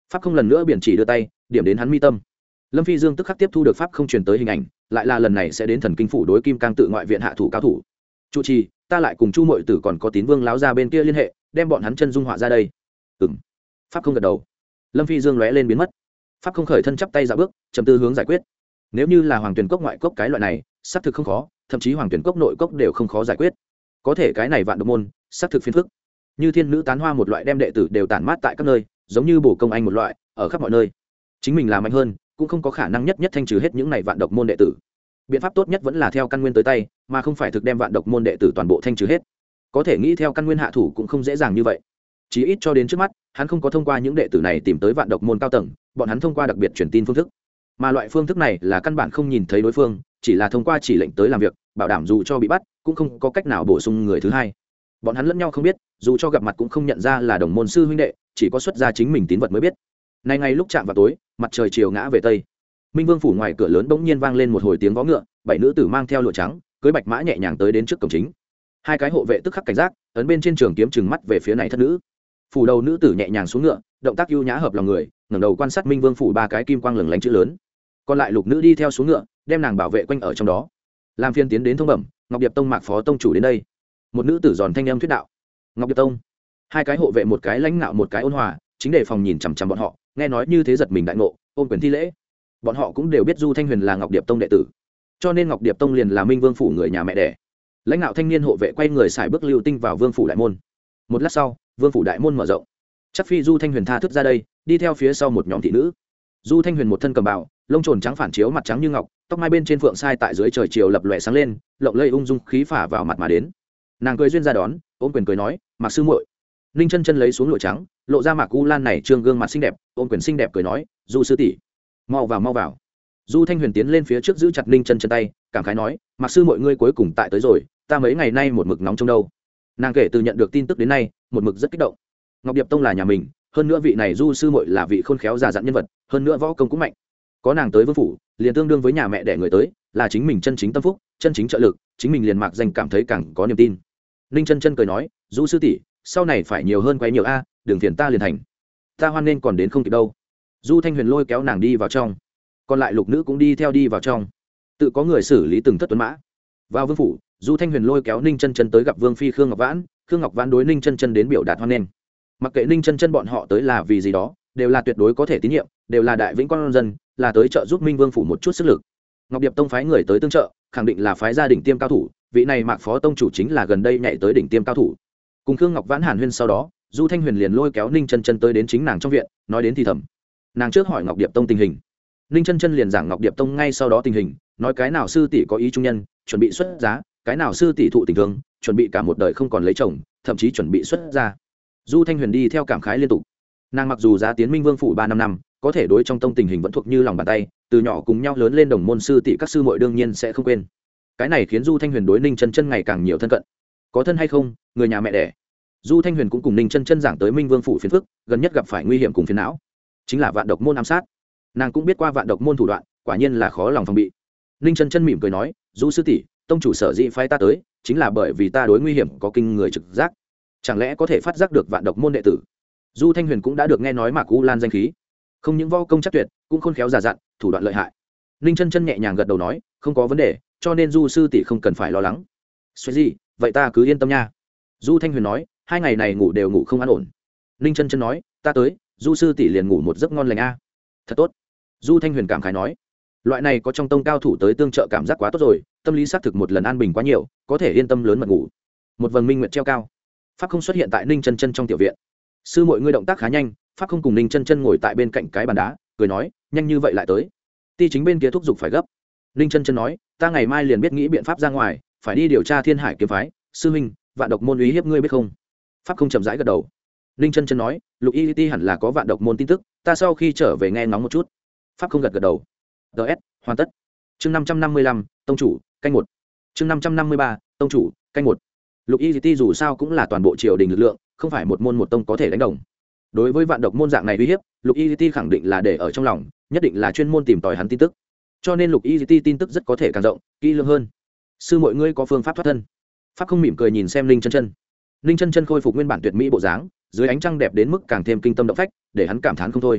pháp không lần nữa biển chỉ đưa tay điểm đến hắn mi tâm. Lâm Phi Dương tức khắc tiếp thu được pháp không truyền tới hình ảnh, lại là lần này sẽ đến thần kinh phủ đối kim cang tự ngoại viện hạ thủ cao thủ. Chủ trì, ta lại cùng Chu Mội Tử còn có Tín Vương láo ra bên kia liên hệ, đem bọn hắn chân dung họa ra đây. Ừm. Pháp không gật đầu. Lâm Phi Dương lóe lên biến mất. Pháp không khởi thân chắp tay ra bước, trầm tư hướng giải quyết. Nếu như là Hoàng Tuyển Cốc ngoại cốc cái loại này, xác thực không khó, thậm chí Hoàng Tuyển Cốc nội cốc đều không khó giải quyết. Có thể cái này vạn độc môn, xác thực phiền phức. Như thiên nữ tán hoa một loại đem đệ tử đều tản mát tại các nơi, giống như bổ công anh một loại, ở khắp mọi nơi. Chính mình làm mạnh hơn, cũng không có khả năng nhất nhất thanh trừ hết những này vạn độc môn đệ tử. Biện pháp tốt nhất vẫn là theo căn nguyên tới tay, mà không phải thực đem vạn độc môn đệ tử toàn bộ thanh trừ hết. Có thể nghĩ theo căn nguyên hạ thủ cũng không dễ dàng như vậy. Chí ít cho đến trước mắt, hắn không có thông qua những đệ tử này tìm tới vạn độc môn cao tầng, bọn hắn thông qua đặc biệt truyền tin phương thức. Mà loại phương thức này là căn bản không nhìn thấy đối phương, chỉ là thông qua chỉ lệnh tới làm việc, bảo đảm dù cho bị bắt, cũng không có cách nào bổ sung người thứ hai. Bọn hắn lẫn nhau không biết, dù cho gặp mặt cũng không nhận ra là đồng môn sư huynh đệ, chỉ có xuất ra chính mình tín vật mới biết. Nay ngay lúc chạm vào tối, mặt trời chiều ngã về tây. Minh Vương phủ ngoài cửa lớn bỗng nhiên vang lên một hồi tiếng vó ngựa, bảy nữ tử mang theo lụa trắng, cưỡi bạch mã nhẹ nhàng tới đến trước cổng chính. Hai cái hộ vệ tức khắc cảnh giác, ấn bên trên trường kiếm trừng mắt về phía này thất nữ. Phủ đầu nữ tử nhẹ nhàng xuống ngựa, động tác ưu nhã hợp lòng người, ngẩng đầu quan sát Minh Vương phủ ba cái kim quang lừng lánh chữ lớn. Còn lại lục nữ đi theo xuống ngựa, đem nàng bảo vệ quanh ở trong đó. Làm phiên tiến đến thông bẩm, Ngọc Điệp Tông Mạc phó tông chủ đến đây. Một nữ tử giòn thanh âm thuyết đạo. Ngọc Điệp Tông. Hai cái hộ vệ một cái lãnh ngạo một cái ôn hòa, chính đề phòng nhìn chằm chằm bọn họ, nghe nói như thế giật mình đại ngộ, ôn quyền thi lễ. Bọn họ cũng đều biết Du Thanh Huyền là Ngọc Điệp Tông đệ tử, cho nên Ngọc Điệp Tông liền là Minh Vương phủ người nhà mẹ đẻ. Lãnh đạo thanh niên hộ vệ quay người xài bước lưu tinh vào Vương phủ đại môn. Một lát sau, Vương phủ đại môn mở rộng. Chắc phi Du Thanh Huyền tha thức ra đây, đi theo phía sau một nhóm thị nữ. Du Thanh Huyền một thân cầm bào, lông trồn trắng phản chiếu mặt trắng như ngọc, tóc mai bên trên phượng sai tại dưới trời chiều lập lòe sáng lên, lộng lây ung dung khí phả vào mặt mà đến. Nàng cười duyên ra đón, ôm quyền cười nói, "Mạc sư muội." Ninh Chân Chân lấy xuống lụa trắng, lộ ra Mạc U Lan này trương gương mặt xinh đẹp, ôm quyền xinh đẹp cười nói, "Du sư tỷ, mau vào mau vào." Du Thanh Huyền tiến lên phía trước giữ chặt Ninh Chân Chân tay, cảm khái nói, "Mạc sư muội ngươi cuối cùng tại tới rồi, ta mấy ngày nay một mực nóng trong đâu." Nàng kể từ nhận được tin tức đến nay, một mực rất kích động. Ngọc Điệp Tông là nhà mình, hơn nữa vị này Du sư muội là vị khôn khéo già dặn nhân vật, hơn nữa võ công cũng mạnh. Có nàng tới Vương phủ, liền tương đương với nhà mẹ đẻ người tới, là chính mình chân chính tâm phúc, chân chính trợ lực, chính mình liền Mạc danh cảm thấy càng có niềm tin. Ninh Chân Chân cười nói, "Du sư tỷ, sau này phải nhiều hơn quấy nhiều a, đường phiền ta liền thành. Ta hoan nên còn đến không kịp đâu." Du Thanh Huyền lôi kéo nàng đi vào trong, còn lại lục nữ cũng đi theo đi vào trong, tự có người xử lý từng thất tuấn mã. Vào Vương phủ, Du Thanh Huyền lôi kéo Ninh Chân Chân tới gặp Vương phi Khương Ngọc Vãn, Khương Ngọc Vãn đối Ninh Chân Chân đến biểu đạt hoan nghênh. Mặc kệ Ninh Chân Chân bọn họ tới là vì gì đó, đều là tuyệt đối có thể tín nhiệm, đều là đại vĩnh con dân, là tới trợ giúp Minh Vương phủ một chút sức lực. Ngọc Điệp Tông phái người tới tương trợ, khẳng định là phái gia đỉnh tiêm cao thủ, vị này Mạc phó tông chủ chính là gần đây nhảy tới đỉnh tiêm cao thủ. Cùng Khương Ngọc Vãn hàn huyên sau đó, Du Thanh Huyền liền lôi kéo Ninh Chân Chân tới đến chính nàng trong viện, nói đến thì thầm. Nàng trước hỏi Ngọc Điệp Tông tình hình, Ninh Chân Chân liền giảng Ngọc Điệp Tông ngay sau đó tình hình, nói cái nào sư tỷ có ý trung nhân, chuẩn bị xuất giá, cái nào sư tỷ thụ tình thương, chuẩn bị cả một đời không còn lấy chồng, thậm chí chuẩn bị xuất gia. Du Thanh Huyền đi theo cảm khái liên tục. Nàng mặc dù giá tiến Minh Vương phủ ba năm năm, có thể đối trong tông tình hình vẫn thuộc như lòng bàn tay, từ nhỏ cùng nhau lớn lên đồng môn sư tỷ các sư muội đương nhiên sẽ không quên. Cái này khiến Du Thanh Huyền đối Ninh Chân Chân ngày càng nhiều thân cận. Có thân hay không, người nhà mẹ đẻ. Du Thanh Huyền cũng cùng Ninh Chân Chân giảng tới Minh Vương phủ phiền phức, gần nhất gặp phải nguy hiểm cùng phiền não, chính là vạn độc môn ám sát. Nàng cũng biết qua vạn độc môn thủ đoạn, quả nhiên là khó lòng phòng bị. Ninh Chân Chân mỉm cười nói, "Du sư tỷ, tông chủ sở dĩ phái ta tới, chính là bởi vì ta đối nguy hiểm có kinh người trực giác. Chẳng lẽ có thể phát giác được vạn độc môn đệ tử?" Du Thanh Huyền cũng đã được nghe nói Mạc U Lan danh khí, không những võ công chắc tuyệt, cũng khôn khéo già dặn, thủ đoạn lợi hại. Ninh Chân Chân nhẹ nhàng gật đầu nói, "Không có vấn đề, cho nên Du sư tỷ không cần phải lo lắng." "Xuôi gì, vậy ta cứ yên tâm nha." Du Thanh Huyền nói, "Hai ngày này ngủ đều ngủ không an ổn." Ninh Chân Chân nói, "Ta tới, Du sư tỷ liền ngủ một giấc ngon lành a." "Thật tốt." Du Thanh Huyền cảm khái nói, loại này có trong tông cao thủ tới tương trợ cảm giác quá tốt rồi, tâm lý xác thực một lần an bình quá nhiều, có thể yên tâm lớn mật ngủ. Một vầng minh nguyệt treo cao, pháp không xuất hiện tại Ninh Chân Chân trong tiểu viện. "Sư muội ngươi động tác khá nhanh." Pháp không cùng Ninh Chân Chân ngồi tại bên cạnh cái bàn đá, cười nói, "Nhanh như vậy lại tới?" Ti chính bên kia thúc giục phải gấp. Ninh Chân Chân nói, "Ta ngày mai liền biết nghĩ biện pháp ra ngoài, phải đi điều tra Thiên Hải kiếm phái, sư huynh, vạn độc môn uy hiếp ngươi biết không?" Pháp không chậm rãi gật đầu. Ninh Chân Chân nói, "Lục Y Ti hẳn là có vạn độc môn tin tức, ta sau khi trở về nghe ngóng một chút." Pháp không gật gật đầu. ds hoàn tất. Chương năm trăm năm mươi lăm, tông chủ, canh một. Chương năm trăm năm mươi ba, tông chủ, canh một. Lục Y Ti dù sao cũng là toàn bộ triều đình lực lượng, không phải một môn một tông có thể đánh đồng. Đối với vạn độc môn dạng này uy hiếp, Lục Y Ti khẳng định là để ở trong lòng, nhất định là chuyên môn tìm tòi hắn tin tức. Cho nên Lục Y Ti tin tức rất có thể càng rộng, kỹ lưỡng hơn. "Sư muội ngươi có phương pháp thoát thân?" Pháp không mỉm cười nhìn xem Ninh Chân Chân. Ninh Chân Chân khôi phục nguyên bản tuyệt mỹ bộ dáng, dưới ánh trăng đẹp đến mức càng thêm kinh tâm động phách, để hắn cảm thán không thôi.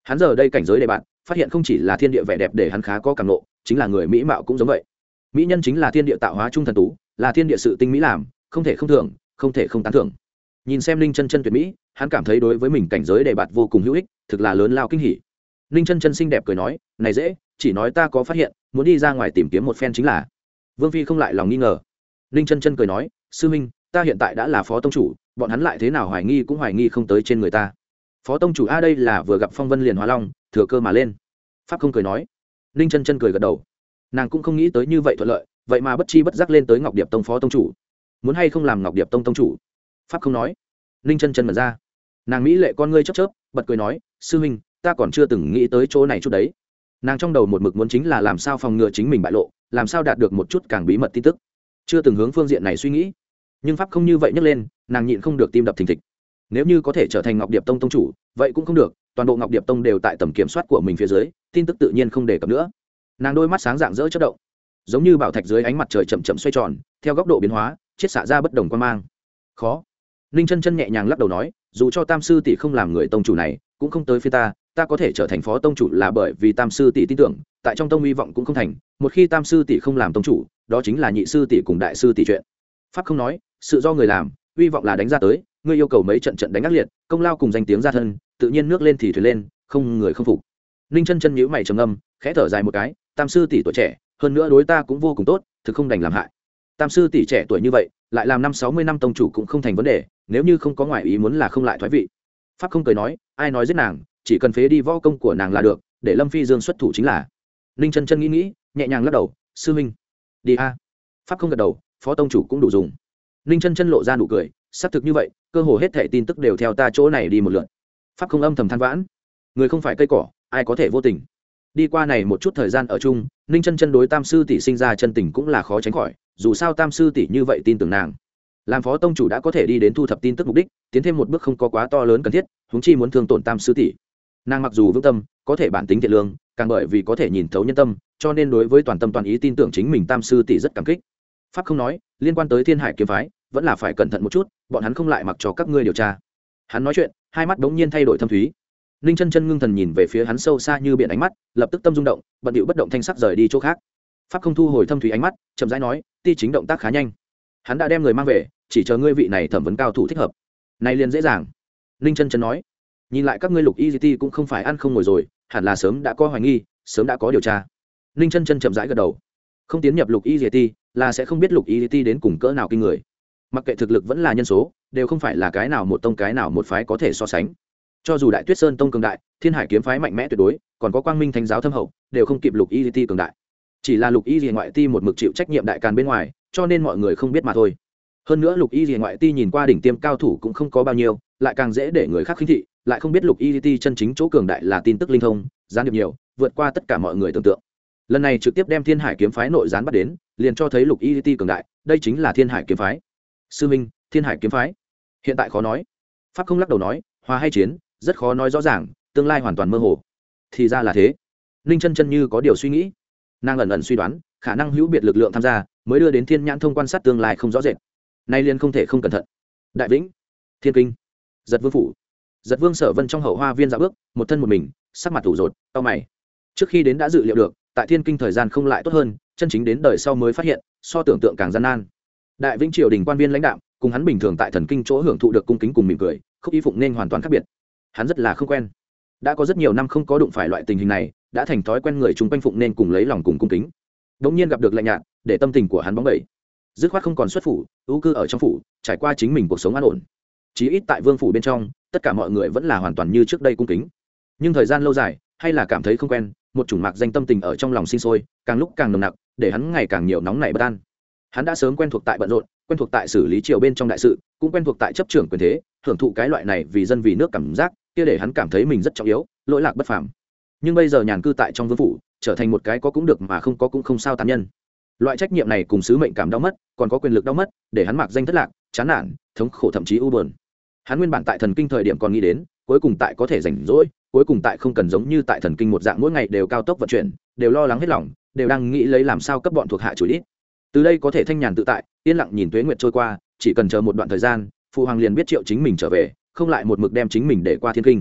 Hắn giờ đây cảnh giới đề bạn phát hiện không chỉ là thiên địa vẻ đẹp để hắn khá có cảm nộ, chính là người mỹ mạo cũng giống vậy. Mỹ nhân chính là thiên địa tạo hóa trung thần tú, là thiên địa sự tinh mỹ làm, không thể không thưởng, không thể không tán thưởng. Nhìn xem Ninh Chân Chân tuyệt mỹ, hắn cảm thấy đối với mình cảnh giới đề bạt vô cùng hữu ích, thực là lớn lao kinh hỉ. Ninh Chân Chân xinh đẹp cười nói, này dễ, chỉ nói ta có phát hiện, muốn đi ra ngoài tìm kiếm một phen chính là. Vương phi không lại lòng nghi ngờ. Ninh Chân Chân cười nói, sư minh, ta hiện tại đã là phó tông chủ, bọn hắn lại thế nào hoài nghi cũng hoài nghi không tới trên người ta. Phó tông chủ a đây là vừa gặp phong vân liền hóa long, thừa cơ mà lên. Pháp không cười nói. Ninh Chân Chân cười gật đầu. Nàng cũng không nghĩ tới như vậy thuận lợi, vậy mà bất chi bất giác lên tới Ngọc Điệp Tông phó tông chủ. Muốn hay không làm Ngọc Điệp Tông tông chủ? Pháp không nói. Ninh Chân Chân mở ra. Nàng mỹ lệ con ngươi chớp chớp, bật cười nói, sư huynh, ta còn chưa từng nghĩ tới chỗ này chút đấy. Nàng trong đầu một mực muốn chính là làm sao phòng ngừa chính mình bại lộ, làm sao đạt được một chút càng bí mật tin tức, chưa từng hướng phương diện này suy nghĩ. Nhưng pháp không như vậy nhấc lên, nàng nhịn không được tim đập thình thịch. Nếu như có thể trở thành Ngọc Điệp Tông tông chủ, vậy cũng không được, toàn bộ Ngọc Điệp Tông đều tại tầm kiểm soát của mình phía dưới, tin tức tự nhiên không đề cập nữa. Nàng đôi mắt sáng rạng rỡ chớp động, giống như bảo thạch dưới ánh mặt trời chậm chậm xoay tròn, theo góc độ biến hóa, chiết xạ ra bất đồng quan mang. Khó. Ninh Chân Chân nhẹ nhàng lắc đầu nói, dù cho Tam sư tỷ không làm người tông chủ này, cũng không tới phía ta, ta có thể trở thành phó tông chủ là bởi vì Tam sư tỷ tin tưởng, tại trong tông hy vọng cũng không thành, một khi Tam sư tỷ không làm tông chủ, đó chính là nhị sư tỷ cùng đại sư tỷ chuyện. Pháp không nói, sự do người làm, hy vọng là đánh ra tới, ngươi yêu cầu mấy trận trận đánh ác liệt, công lao cùng danh tiếng ra thân, tự nhiên nước lên thì thuyền lên, không người không phục. Ninh Chân Chân nhíu mày trầm ngâm, khẽ thở dài một cái, Tam sư tỷ tuổi trẻ, hơn nữa đối ta cũng vô cùng tốt, thực không đành làm hại. Tam sư tỷ trẻ tuổi như vậy, lại làm năm sáu mươi năm tông chủ cũng không thành vấn đề, nếu như không có ngoại ý muốn là không lại thoái vị. Pháp không cười nói, ai nói giết nàng, chỉ cần phế đi võ công của nàng là được, để Lâm Phi Dương xuất thủ chính là. Ninh Chân Chân nghĩ nghĩ, nhẹ nhàng lắc đầu, sư huynh, đi a. Pháp không gật đầu, phó tông chủ cũng đủ dùng. Ninh Chân Chân lộ ra nụ cười, xác thực như vậy, cơ hồ hết thảy tin tức đều theo ta chỗ này đi một lượt. Pháp không âm thầm than vãn, người không phải cây cỏ, ai có thể vô tình. Đi qua này một chút thời gian ở chung, Ninh Chân Chân đối Tam sư tỷ sinh ra chân tình cũng là khó tránh khỏi, dù sao Tam sư tỷ như vậy tin tưởng nàng. Làm phó tông chủ đã có thể đi đến thu thập tin tức mục đích, tiến thêm một bước không có quá to lớn cần thiết, huống chi muốn thương tổn Tam sư tỷ. Nàng mặc dù vững tâm, có thể bản tính thiện lương, càng bởi vì có thể nhìn thấu nhân tâm, cho nên đối với toàn tâm toàn ý tin tưởng chính mình Tam sư tỷ rất cảm kích. Pháp không nói, liên quan tới Thiên Hải kiếm phái, vẫn là phải cẩn thận một chút, bọn hắn không lại mặc cho các ngươi điều tra. Hắn nói chuyện, hai mắt bỗng nhiên thay đổi thâm thúy. Ninh Chân Chân ngưng thần nhìn về phía hắn sâu xa như biển ánh mắt, lập tức tâm rung động, bận điệu bất động thanh sắc rời đi chỗ khác. Pháp không thu hồi thâm thúy ánh mắt, chậm rãi nói, ti chính động tác khá nhanh. Hắn đã đem người mang về, chỉ chờ ngươi vị này thẩm vấn cao thủ thích hợp. Này liền dễ dàng. Ninh Chân Chân nói, nhìn lại các ngươi Lục Y Ti cũng không phải ăn không ngồi rồi, hẳn là sớm đã có hoài nghi, sớm đã có điều tra. Ninh Chân Chân chậm rãi gật đầu. Không tiến nhập Lục Y Ti là sẽ không biết Lục Y Ti đến cùng cỡ nào kinh người. Mặc kệ thực lực vẫn là nhân số, đều không phải là cái nào một tông cái nào một phái có thể so sánh. Cho dù Đại Tuyết Sơn tông cường đại, Thiên Hải kiếm phái mạnh mẽ tuyệt đối, còn có Quang Minh Thánh giáo thâm hậu, đều không kịp Lục Y Ti cường đại. Chỉ là Lục Y Ti ngoại ti một mực chịu trách nhiệm đại càn bên ngoài, cho nên mọi người không biết mà thôi. Hơn nữa Lục Y Ti ngoại ti nhìn qua đỉnh tiêm cao thủ cũng không có bao nhiêu, lại càng dễ để người khác khinh thị, lại không biết Lục Y Ti chân chính chỗ cường đại là tin tức linh thông, gián điệp nhiều, vượt qua tất cả mọi người tưởng tượng. Lần này trực tiếp đem Thiên Hải kiếm phái nội gián bắt đến, liền cho thấy Lục Y Ti cường đại, đây chính là Thiên Hải kiếm phái. Sư minh, Thiên Hải kiếm phái hiện tại khó nói. Pháp không lắc đầu nói, hòa hay chiến, rất khó nói rõ ràng, tương lai hoàn toàn mơ hồ. Thì ra là thế. Ninh Chân Chân như có điều suy nghĩ, nàng ẩn ẩn suy đoán khả năng hữu biệt lực lượng tham gia mới đưa đến Thiên Nhãn thông quan sát tương lai không rõ rệt. Nay liền không thể không cẩn thận. Đại Vĩnh, Thiên Kinh, Giật Vương phủ. Giật Vương Sở Vân trong hậu hoa viên dạo bước, một thân một mình, sắc mặt tủ rột, cau mày. Trước khi đến đã dự liệu được, tại Thiên Kinh thời gian không lại tốt hơn, chân chính đến đời sau mới phát hiện, so tưởng tượng càng gian nan. Đại Vĩnh triều đình quan viên lãnh đạo, cùng hắn bình thường tại Thần Kinh chỗ hưởng thụ được cung kính cùng mỉm cười, không ý phụng nên hoàn toàn khác biệt. Hắn rất là không quen. Đã có rất nhiều năm không có đụng phải loại tình hình này, đã thành thói quen người chúng quanh phụng nên cùng lấy lòng cùng cung kính. Đống nhiên gặp được lạnh nhạt, để tâm tình của hắn bóng bẩy. Dứt khoát không còn xuất phủ, ưu cư ở trong phủ, trải qua chính mình cuộc sống an ổn. Chí ít tại vương phủ bên trong, tất cả mọi người vẫn là hoàn toàn như trước đây cung kính. Nhưng thời gian lâu dài, hay là cảm thấy không quen, một chủng mạc danh tâm tình ở trong lòng sinh sôi, càng lúc càng nồng nặc, để hắn ngày càng nhiều nóng nảy bất an. Hắn đã sớm quen thuộc tại bận rộn, quen thuộc tại xử lý triều bên trong đại sự, cũng quen thuộc tại chấp trưởng quyền thế, hưởng thụ cái loại này vì dân vì nước cảm giác, kia để hắn cảm thấy mình rất trọng yếu, lỗi lạc bất phàm. Nhưng bây giờ nhàn cư tại trong vương phủ, trở thành một cái có cũng được mà không có cũng không sao tán nhân. Loại trách nhiệm này cùng sứ mệnh cảm đau mất, còn có quyền lực đau mất, để hắn mạc danh thất lạc, chán nản, thống khổ thậm chí u buồn. Hắn nguyên bản tại Thần Kinh thời điểm còn nghĩ đến, cuối cùng tại có thể rảnh rỗi, cuối cùng tại không cần giống như tại Thần Kinh một dạng mỗi ngày đều cao tốc vận chuyển, đều lo lắng hết lòng, đều đang nghĩ lấy làm sao cấp bọn thuộc hạ chủ ít. Từ đây có thể thanh nhàn tự tại, yên lặng nhìn tuế nguyệt trôi qua, chỉ cần chờ một đoạn thời gian, phụ hoàng liền biết triệu chính mình trở về, không lại một mực đem chính mình để qua Thiên Kinh.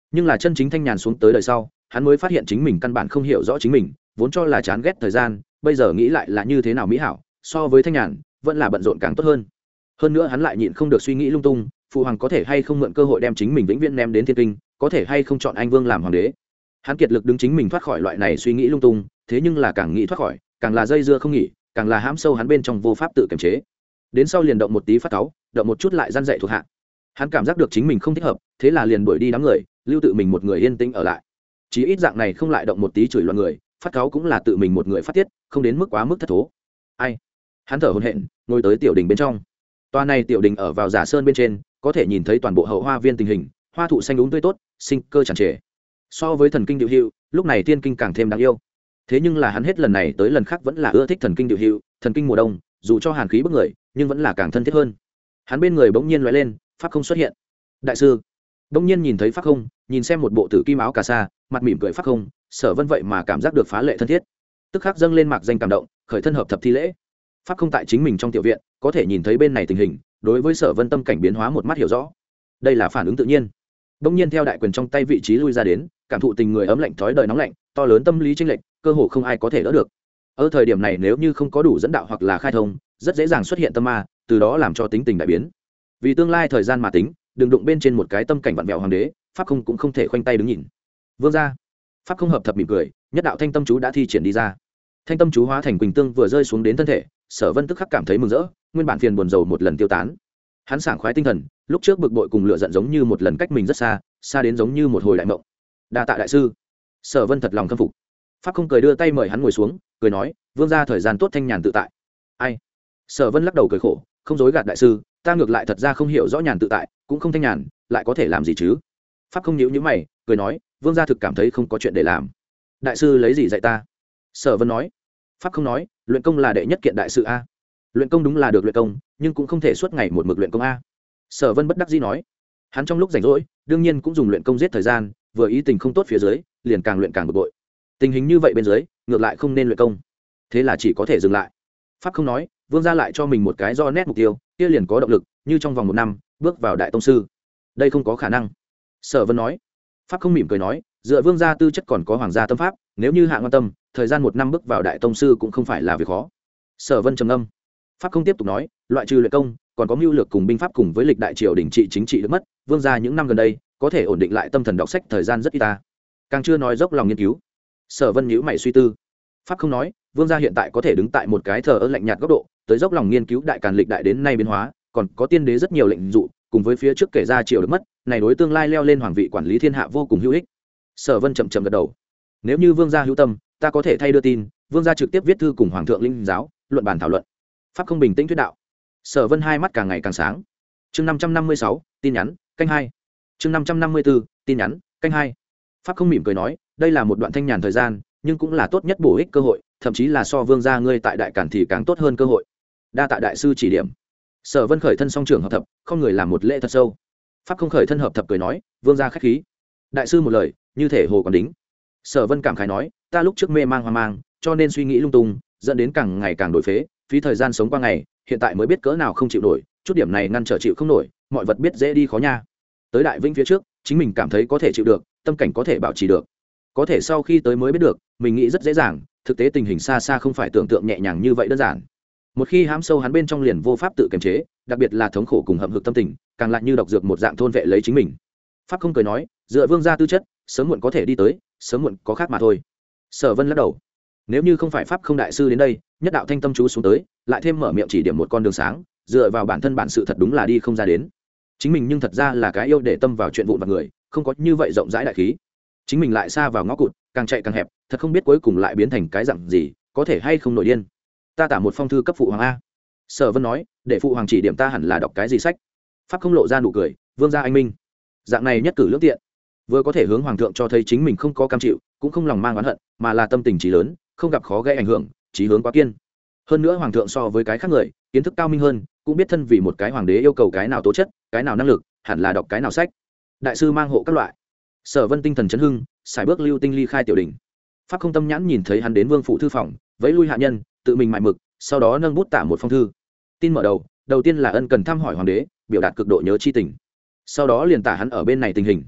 nhưng là chân chính thanh nhàn xuống tới đời sau hắn mới phát hiện chính mình căn bản không hiểu rõ chính mình, vốn cho là chán ghét thời gian, bây giờ nghĩ lại là như thế nào mỹ hảo, so với thanh nhàn vẫn là bận rộn càng tốt hơn. Hơn nữa hắn lại nhịn không được suy nghĩ lung tung, phụ hoàng có thể hay không mượn cơ hội đem chính mình vĩnh viễn ném đến thiên kinh, có thể hay không chọn anh vương làm hoàng đế. Hắn kiệt lực đứng chính mình thoát khỏi loại này suy nghĩ lung tung, thế nhưng là càng nghĩ thoát khỏi càng là dây dưa không nghỉ, càng là hãm sâu hắn bên trong vô pháp tự kiềm chế. Đến sau liền động một tí phát cáu, động một chút lại gian dạy thuộc hạ. Hắn cảm giác được chính mình không thích hợp, thế là liền đuổi đi đám người, lưu tự mình một người yên tĩnh ở lại. Chí ít dạng này không lại động một tí chửi loạn người, phát cáu cũng là tự mình một người phát tiết, không đến mức quá mức thất thố. Ai? Hắn thở hổn hển, ngồi tới tiểu đình bên trong. Toa này tiểu đình ở vào Giả Sơn bên trên, có thể nhìn thấy toàn bộ hậu hoa viên tình hình, hoa thụ xanh đúng tươi tốt, sinh cơ tràn trề. So với thần kinh điệu hữu, lúc này tiên kinh càng thêm đáng yêu. Thế nhưng là hắn hết lần này tới lần khác vẫn là ưa thích thần kinh điệu hữu, thần kinh mùa đông, dù cho hàn khí bức người, nhưng vẫn là càng thân thiết hơn. Hắn bên người bỗng nhiên lóe lên, pháp không xuất hiện. Đại sư bỗng nhiên nhìn thấy pháp không, nhìn xem một bộ tử kim áo cà sa, mặt mỉm cười pháp không, Sở Vân vậy mà cảm giác được phá lệ thân thiết, tức khắc dâng lên mạc danh cảm động, khởi thân hợp thập thi lễ. Pháp không tại chính mình trong tiểu viện, có thể nhìn thấy bên này tình hình, đối với Sở Vân tâm cảnh biến hóa một mắt hiểu rõ. Đây là phản ứng tự nhiên. Bỗng nhiên theo đại quyền trong tay vị trí lui ra đến, cảm thụ tình người ấm lạnh thói đời nóng lạnh, to lớn tâm lý chênh lệch, cơ hồ không ai có thể đỡ được. Ở thời điểm này nếu như không có đủ dẫn đạo hoặc là khai thông, rất dễ dàng xuất hiện tâm ma, từ đó làm cho tính tình đại biến. Vì tương lai thời gian mà tính, đừng đụng bên trên một cái tâm cảnh vặn vẹo hoàng đế, pháp không cũng không thể khoanh tay đứng nhìn. Vương gia, pháp không hợp thập mỉm cười, nhất đạo thanh tâm chú đã thi triển đi ra. Thanh tâm chú hóa thành quỳnh tương vừa rơi xuống đến thân thể, Sở Vân tức khắc cảm thấy mừng rỡ, nguyên bản phiền buồn rầu một lần tiêu tán. Hắn sảng khoái tinh thần, lúc trước bực bội cùng lửa giận giống như một lần cách mình rất xa, xa đến giống như một hồi đại mộng. Đa tạ đại sư. Sở Vân thật lòng khâm phục. Pháp không cười đưa tay mời hắn ngồi xuống, cười nói, vương gia thời gian tốt thanh nhàn tự tại. Ai? Sở Vân lắc đầu cười khổ, không dối gạt đại sư, ta ngược lại thật ra không hiểu rõ nhàn tự tại, cũng không thanh nhàn, lại có thể làm gì chứ? Pháp không nhíu nhíu mày, cười nói, vương gia thực cảm thấy không có chuyện để làm. Đại sư lấy gì dạy ta? Sở Vân nói. Pháp không nói, luyện công là đệ nhất kiện đại sự a. Luyện công đúng là được luyện công, nhưng cũng không thể suốt ngày một mực luyện công a. Sở Vân bất đắc dĩ nói. Hắn trong lúc rảnh rỗi, đương nhiên cũng dùng luyện công giết thời gian, vừa ý tình không tốt phía dưới, liền càng luyện càng bực bội. Tình hình như vậy bên dưới, ngược lại không nên luyện công. Thế là chỉ có thể dừng lại. Pháp không nói, vương gia lại cho mình một cái do nét mục tiêu, kia liền có động lực, như trong vòng một năm, bước vào đại tông sư. Đây không có khả năng. Sở Vân nói. Pháp không mỉm cười nói, dựa vương gia tư chất còn có hoàng gia tâm pháp, nếu như hạ quan tâm, thời gian một năm bước vào đại tông sư cũng không phải là việc khó. Sở Vân trầm ngâm. Pháp không tiếp tục nói, loại trừ luyện công, còn có mưu lược cùng binh pháp cùng với lịch đại triều đình trị chính trị được mất, vương gia những năm gần đây có thể ổn định lại tâm thần đọc sách thời gian rất ít ta. Càng chưa nói dốc lòng nghiên cứu. Sở Vân nhíu mày suy tư. Pháp không nói, vương gia hiện tại có thể đứng tại một cái thờ ơ lạnh nhạt góc độ, tới dốc lòng nghiên cứu đại càn lịch đại đến nay biến hóa, còn có tiên đế rất nhiều lệnh dụ, cùng với phía trước kể ra triều được mất, này đối tương lai leo lên hoàng vị quản lý thiên hạ vô cùng hữu ích. Sở Vân chậm chậm gật đầu. Nếu như vương gia hữu tâm, ta có thể thay đưa tin, vương gia trực tiếp viết thư cùng hoàng thượng linh giáo, luận bàn thảo luận. Pháp không bình tĩnh thuyết đạo. Sở Vân hai mắt càng ngày càng sáng. Chương năm trăm năm mươi sáu, tin nhắn, canh hai. Chương năm trăm năm mươi bốn, tin nhắn, canh hai. Pháp không mỉm cười nói, đây là một đoạn thanh nhàn thời gian, nhưng cũng là tốt nhất bổ ích cơ hội, thậm chí là so vương gia ngươi tại đại cản thì càng tốt hơn cơ hội. Đa tạ đại sư chỉ điểm. Sở Vân khởi thân song trưởng hợp thập, không người làm một lễ thật sâu. Pháp không khởi thân hợp thập cười nói, vương gia khách khí. Đại sư một lời, như thể hồ còn đính. Sở Vân cảm khái nói, ta lúc trước mê mang hoang mang, cho nên suy nghĩ lung tung, dẫn đến càng ngày càng đổi phế, phí thời gian sống qua ngày, hiện tại mới biết cỡ nào không chịu nổi, chút điểm này ngăn trở chịu không nổi, mọi vật biết dễ đi khó nha. Tới đại vĩnh phía trước, chính mình cảm thấy có thể chịu được, tâm cảnh có thể bảo trì được. Có thể sau khi tới mới biết được, mình nghĩ rất dễ dàng, thực tế tình hình xa xa không phải tưởng tượng nhẹ nhàng như vậy đơn giản. Một khi hãm sâu hắn bên trong liền vô pháp tự kiềm chế, đặc biệt là thống khổ cùng hậm hực tâm tình, càng lại như độc dược một dạng thôn vệ lấy chính mình. Pháp không cười nói, dựa vương gia tư chất, sớm muộn có thể đi tới, sớm muộn có khác mà thôi. Sở Vân lắc đầu. Nếu như không phải pháp không đại sư đến đây, nhất đạo thanh tâm chú xuống tới, lại thêm mở miệng chỉ điểm một con đường sáng, dựa vào bản thân bản sự thật đúng là đi không ra đến. Chính mình nhưng thật ra là cái yêu để tâm vào chuyện vụn vặt người, không có như vậy rộng rãi đại khí. Chính mình lại xa vào ngõ cụt, càng chạy càng hẹp, thật không biết cuối cùng lại biến thành cái dạng gì, có thể hay không nổi điên. Ta tả một phong thư cấp phụ hoàng a. Sở Vân nói, để phụ hoàng chỉ điểm ta hẳn là đọc cái gì sách. Pháp không lộ ra nụ cười, vương gia anh minh. Dạng này nhất cử lưỡng tiện, vừa có thể hướng hoàng thượng cho thấy chính mình không có cam chịu, cũng không lòng mang oán hận, mà là tâm tình trí lớn, không gặp khó gây ảnh hưởng, trí hướng quá kiên. Hơn nữa hoàng thượng so với cái khác người, kiến thức cao minh hơn, cũng biết thân vì một cái hoàng đế yêu cầu cái nào tố chất, cái nào năng lực, hẳn là đọc cái nào sách. Đại sư mang hộ các loại. Sở Vân tinh thần chấn hưng, xài bước lưu tinh ly khai tiểu đỉnh. Pháp không tâm nhãn nhìn thấy hắn đến vương phủ thư phòng, vẫy lui hạ nhân, tự mình mại mực, sau đó nâng bút tả một phong thư. Tin mở đầu, đầu tiên là ân cần thăm hỏi hoàng đế, biểu đạt cực độ nhớ chi tình. Sau đó liền tả hắn ở bên này tình hình.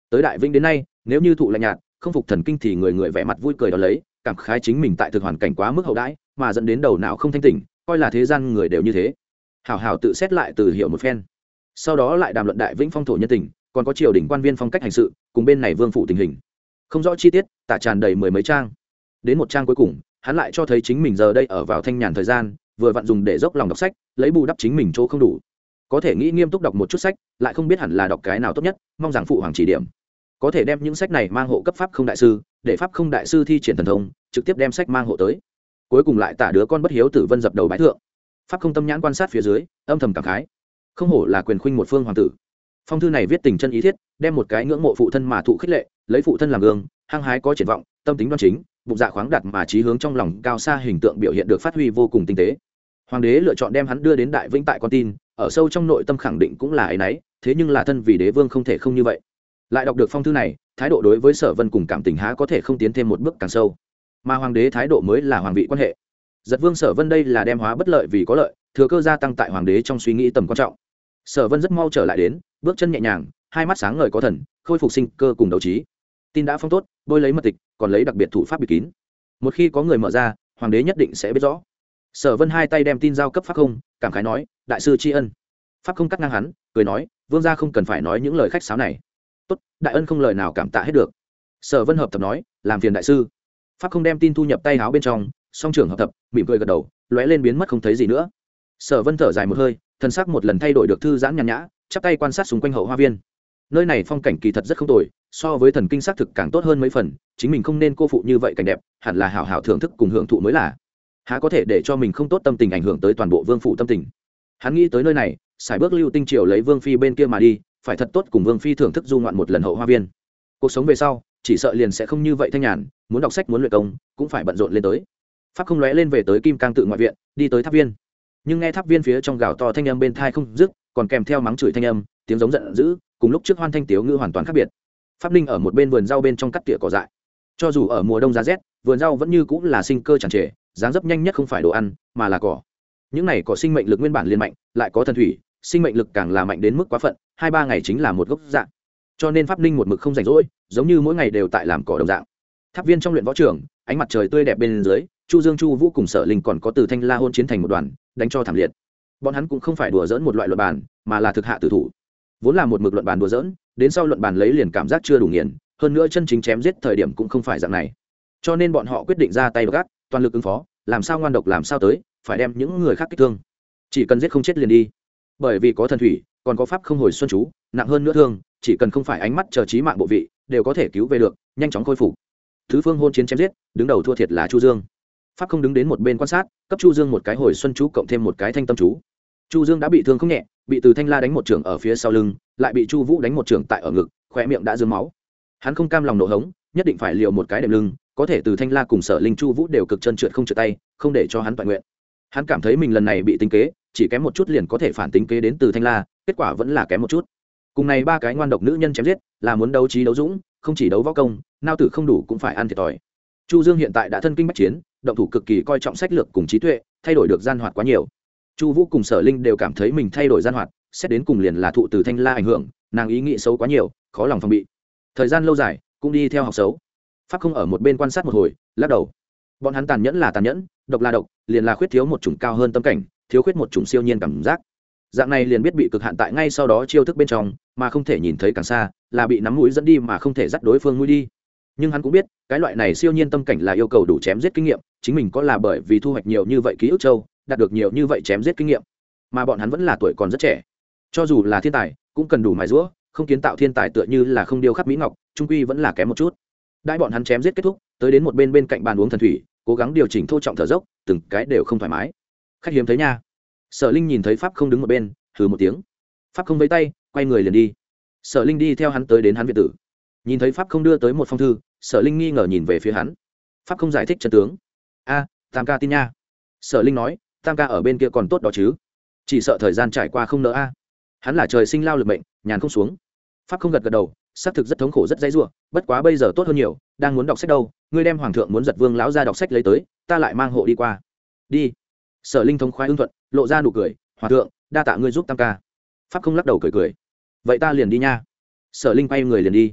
tới đại vĩnh đến nay nếu như thụ lạnh nhạt không phục thần kinh thì người người vẻ mặt vui cười đó lấy cảm khái chính mình tại thực hoàn cảnh quá mức hậu đãi mà dẫn đến đầu não không thanh tỉnh, coi là thế gian người đều như thế. Hảo hảo tự xét lại từ hiểu một phen, sau đó lại đàm luận đại vĩnh phong thổ nhân tình, còn có triều đình quan viên phong cách hành sự cùng bên này vương phủ tình hình không rõ chi tiết, tả tràn đầy mười mấy trang. Đến một trang cuối cùng hắn lại cho thấy chính mình giờ đây ở vào thanh nhàn thời gian vừa vặn dùng để dốc lòng đọc sách, lấy bù đắp chính mình chỗ không đủ, có thể nghĩ nghiêm túc đọc một chút sách lại không biết hẳn là đọc cái nào tốt nhất, mong rằng phụ hoàng chỉ điểm, có thể đem những sách này mang hộ cấp pháp không đại sư, để pháp không đại sư thi triển thần thông trực tiếp đem sách mang hộ tới. Cuối cùng lại tả đứa con bất hiếu tử vân dập đầu bái thượng. Pháp không tâm nhãn quan sát phía dưới, âm thầm cảm khái, không hổ là quyền khuynh một phương hoàng tử. Phong thư này viết tình chân ý thiết, đem một cái ngưỡng mộ phụ thân mà thụ khích lệ, lấy phụ thân làm gương, hăng hái có triển vọng, tâm tính đoan chính, bụng dạ khoáng đạt mà chí hướng trong lòng cao xa hình tượng biểu hiện được phát huy vô cùng tinh tế. Hoàng đế lựa chọn đem hắn đưa đến đại vĩnh tại con tin, ở sâu trong nội tâm khẳng định cũng là ấy nấy, thế nhưng là thân vì đế vương không thể không như vậy. Lại đọc được phong thư này, thái độ đối với Sở Vân cùng cảm tình há có thể không tiến thêm một bước càng sâu, mà hoàng đế thái độ mới là hoàng vị quan hệ. Giật vương Sở Vân đây là đem hóa bất lợi vì có lợi, thừa cơ gia tăng tại hoàng đế trong suy nghĩ tầm quan trọng. Sở Vân rất mau trở lại đến, bước chân nhẹ nhàng, hai mắt sáng ngời có thần, khôi phục sinh cơ cùng đấu trí. Tin đã phong tốt, bôi lấy mật tịch, còn lấy đặc biệt thủ pháp bịt kín. Một khi có người mở ra, hoàng đế nhất định sẽ biết rõ. Sở Vân hai tay đem tin giao cấp pháp không, cảm khái nói, đại sư tri ân. Pháp không cắt ngang hắn, cười nói, vương gia không cần phải nói những lời khách sáo này. Tốt, đại ân không lời nào cảm tạ hết được. Sở Vân hợp tập nói, làm phiền đại sư. Pháp không đem tin thu nhập tay áo bên trong, song trưởng hợp tập, mỉm cười gật đầu, lóe lên biến mất không thấy gì nữa. Sở Vân thở dài một hơi, thân sắc một lần thay đổi được thư giãn nhàn nhã, chắp tay quan sát xung quanh hậu hoa viên. Nơi này phong cảnh kỳ thật rất không tồi, so với thần kinh xác thực càng tốt hơn mấy phần, chính mình không nên cô phụ như vậy cảnh đẹp, hẳn là hảo hảo thưởng thức cùng hưởng thụ mới là. Há có thể để cho mình không tốt tâm tình ảnh hưởng tới toàn bộ vương phủ tâm tình. Hắn nghĩ tới nơi này, xài bước lưu tinh triều lấy vương phi bên kia mà đi, phải thật tốt cùng vương phi thưởng thức du ngoạn một lần hậu hoa viên. Cuộc sống về sau, chỉ sợ liền sẽ không như vậy thanh nhàn, muốn đọc sách muốn luyện công, cũng phải bận rộn lên tới. Pháp không lóe lên về tới kim cang tự ngoại viện, đi tới tháp viên. Nhưng nghe tháp viên phía trong gào to thanh âm bên thai không dứt, còn kèm theo mắng chửi thanh âm, tiếng giống giận dữ, cùng lúc trước hoan thanh tiếu ngữ hoàn toàn khác biệt. Pháp Ninh ở một bên vườn rau bên trong cắt tỉa cỏ dại. Cho dù ở mùa đông giá rét, vườn rau vẫn như cũng là sinh cơ tràn trề, dáng dấp nhanh nhất không phải đồ ăn, mà là cỏ. Những này cỏ sinh mệnh lực nguyên bản liên mạnh, lại có thần thủy, sinh mệnh lực càng là mạnh đến mức quá phận, hai ba ngày chính là một gốc dạng. Cho nên Pháp Ninh một mực không rảnh rỗi, giống như mỗi ngày đều tại làm cỏ đồng dạng. Tháp viên trong luyện võ trường, ánh mặt trời tươi đẹp bên dưới, Chu Dương Chu Vũ cùng Sở Linh còn có Từ Thanh La hôn chiến thành một đoàn, đánh cho thảm liệt. Bọn hắn cũng không phải đùa giỡn một loại luận bàn, mà là thực hạ tử thủ. Vốn là một mực luận bàn đùa giỡn, đến sau luận bàn lấy liền cảm giác chưa đủ nghiền, hơn nữa chân chính chém giết thời điểm cũng không phải dạng này. Cho nên bọn họ quyết định ra tay gắt, toàn lực ứng phó, làm sao ngoan độc làm sao tới, phải đem những người khác kích thương. Chỉ cần giết không chết liền đi. Bởi vì có thần thủy, còn có pháp không hồi xuân chú, nặng hơn nữa thương, chỉ cần không phải ánh mắt chờ chí mạng bộ vị, đều có thể cứu về được, nhanh chóng khôi phục. Thứ phương hôn chiến chém giết, đứng đầu thua thiệt là Chu Dương. Pháp không đứng đến một bên quan sát, cấp Chu Dương một cái hồi xuân chú cộng thêm một cái thanh tâm chú. Chu Dương đã bị thương không nhẹ, bị Từ Thanh La đánh một trưởng ở phía sau lưng, lại bị Chu Vũ đánh một trưởng tại ở ngực, khóe miệng đã rớm máu. Hắn không cam lòng nộ hống, nhất định phải liều một cái đệm lưng, có thể Từ Thanh La cùng Sở Linh Chu Vũ đều cực chân trượt không trượt tay, không để cho hắn toàn nguyện. Hắn cảm thấy mình lần này bị tính kế, chỉ kém một chút liền có thể phản tính kế đến Từ Thanh La, kết quả vẫn là kém một chút. Cùng này ba cái ngoan độc nữ nhân chém giết, là muốn đấu trí đấu dũng, không chỉ đấu võ công, nao tử không đủ cũng phải ăn thiệt thòi. Chu Dương hiện tại đã thân kinh bách chiến, động thủ cực kỳ coi trọng sách lược cùng trí tuệ, thay đổi được gian hoạt quá nhiều. Chu Vũ cùng Sở Linh đều cảm thấy mình thay đổi gian hoạt, xét đến cùng liền là thụ Từ Thanh La ảnh hưởng, nàng ý nghĩ xấu quá nhiều, khó lòng phòng bị. Thời gian lâu dài, cũng đi theo học xấu. Pháp không ở một bên quan sát một hồi, lắc đầu. Bọn hắn tàn nhẫn là tàn nhẫn, độc là độc, liền là khuyết thiếu một chủng cao hơn tâm cảnh, thiếu khuyết một chủng siêu nhiên cảm giác. Dạng này liền biết bị cực hạn tại ngay sau đó chiêu thức bên trong, mà không thể nhìn thấy càng xa, là bị nắm mũi dẫn đi mà không thể dắt đối phương mũi đi. Nhưng hắn cũng biết, cái loại này siêu nhiên tâm cảnh là yêu cầu đủ chém giết kinh nghiệm, chính mình có là bởi vì thu hoạch nhiều như vậy ký ức châu, đạt được nhiều như vậy chém giết kinh nghiệm, mà bọn hắn vẫn là tuổi còn rất trẻ. Cho dù là thiên tài, cũng cần đủ mài giũa, không kiến tạo thiên tài tựa như là không điêu khắc mỹ ngọc, trung quy vẫn là kém một chút. Đại bọn hắn chém giết kết thúc, tới đến một bên bên cạnh bàn uống thần thủy, cố gắng điều chỉnh thô trọng thở dốc, từng cái đều không thoải mái. Khách hiếm thấy nha. Sở Linh nhìn thấy Pháp không đứng một bên, hừ một tiếng. Pháp không vẫy tay, quay người liền đi. Sở Linh đi theo hắn tới đến hắn viện tử. Nhìn thấy Pháp không đưa tới một phong thư, Sở Linh nghi ngờ nhìn về phía hắn. Pháp không giải thích chân tướng. A, Tam ca tin nha. Sở Linh nói, Tam ca ở bên kia còn tốt đó chứ. Chỉ sợ thời gian trải qua không nỡ a. Hắn là trời sinh lao lực mệnh, nhàn không xuống. Pháp không gật gật đầu, xác thực rất thống khổ rất dãy rủa, bất quá bây giờ tốt hơn nhiều, đang muốn đọc sách đâu, ngươi đem hoàng thượng muốn giật vương lão ra đọc sách lấy tới, ta lại mang hộ đi qua. Đi. Sở Linh thống khoái ưng thuận, lộ ra nụ cười, hoàng thượng, đa tạ ngươi giúp Tam ca. Pháp không lắc đầu cười cười. Vậy ta liền đi nha. Sở Linh quay người liền đi.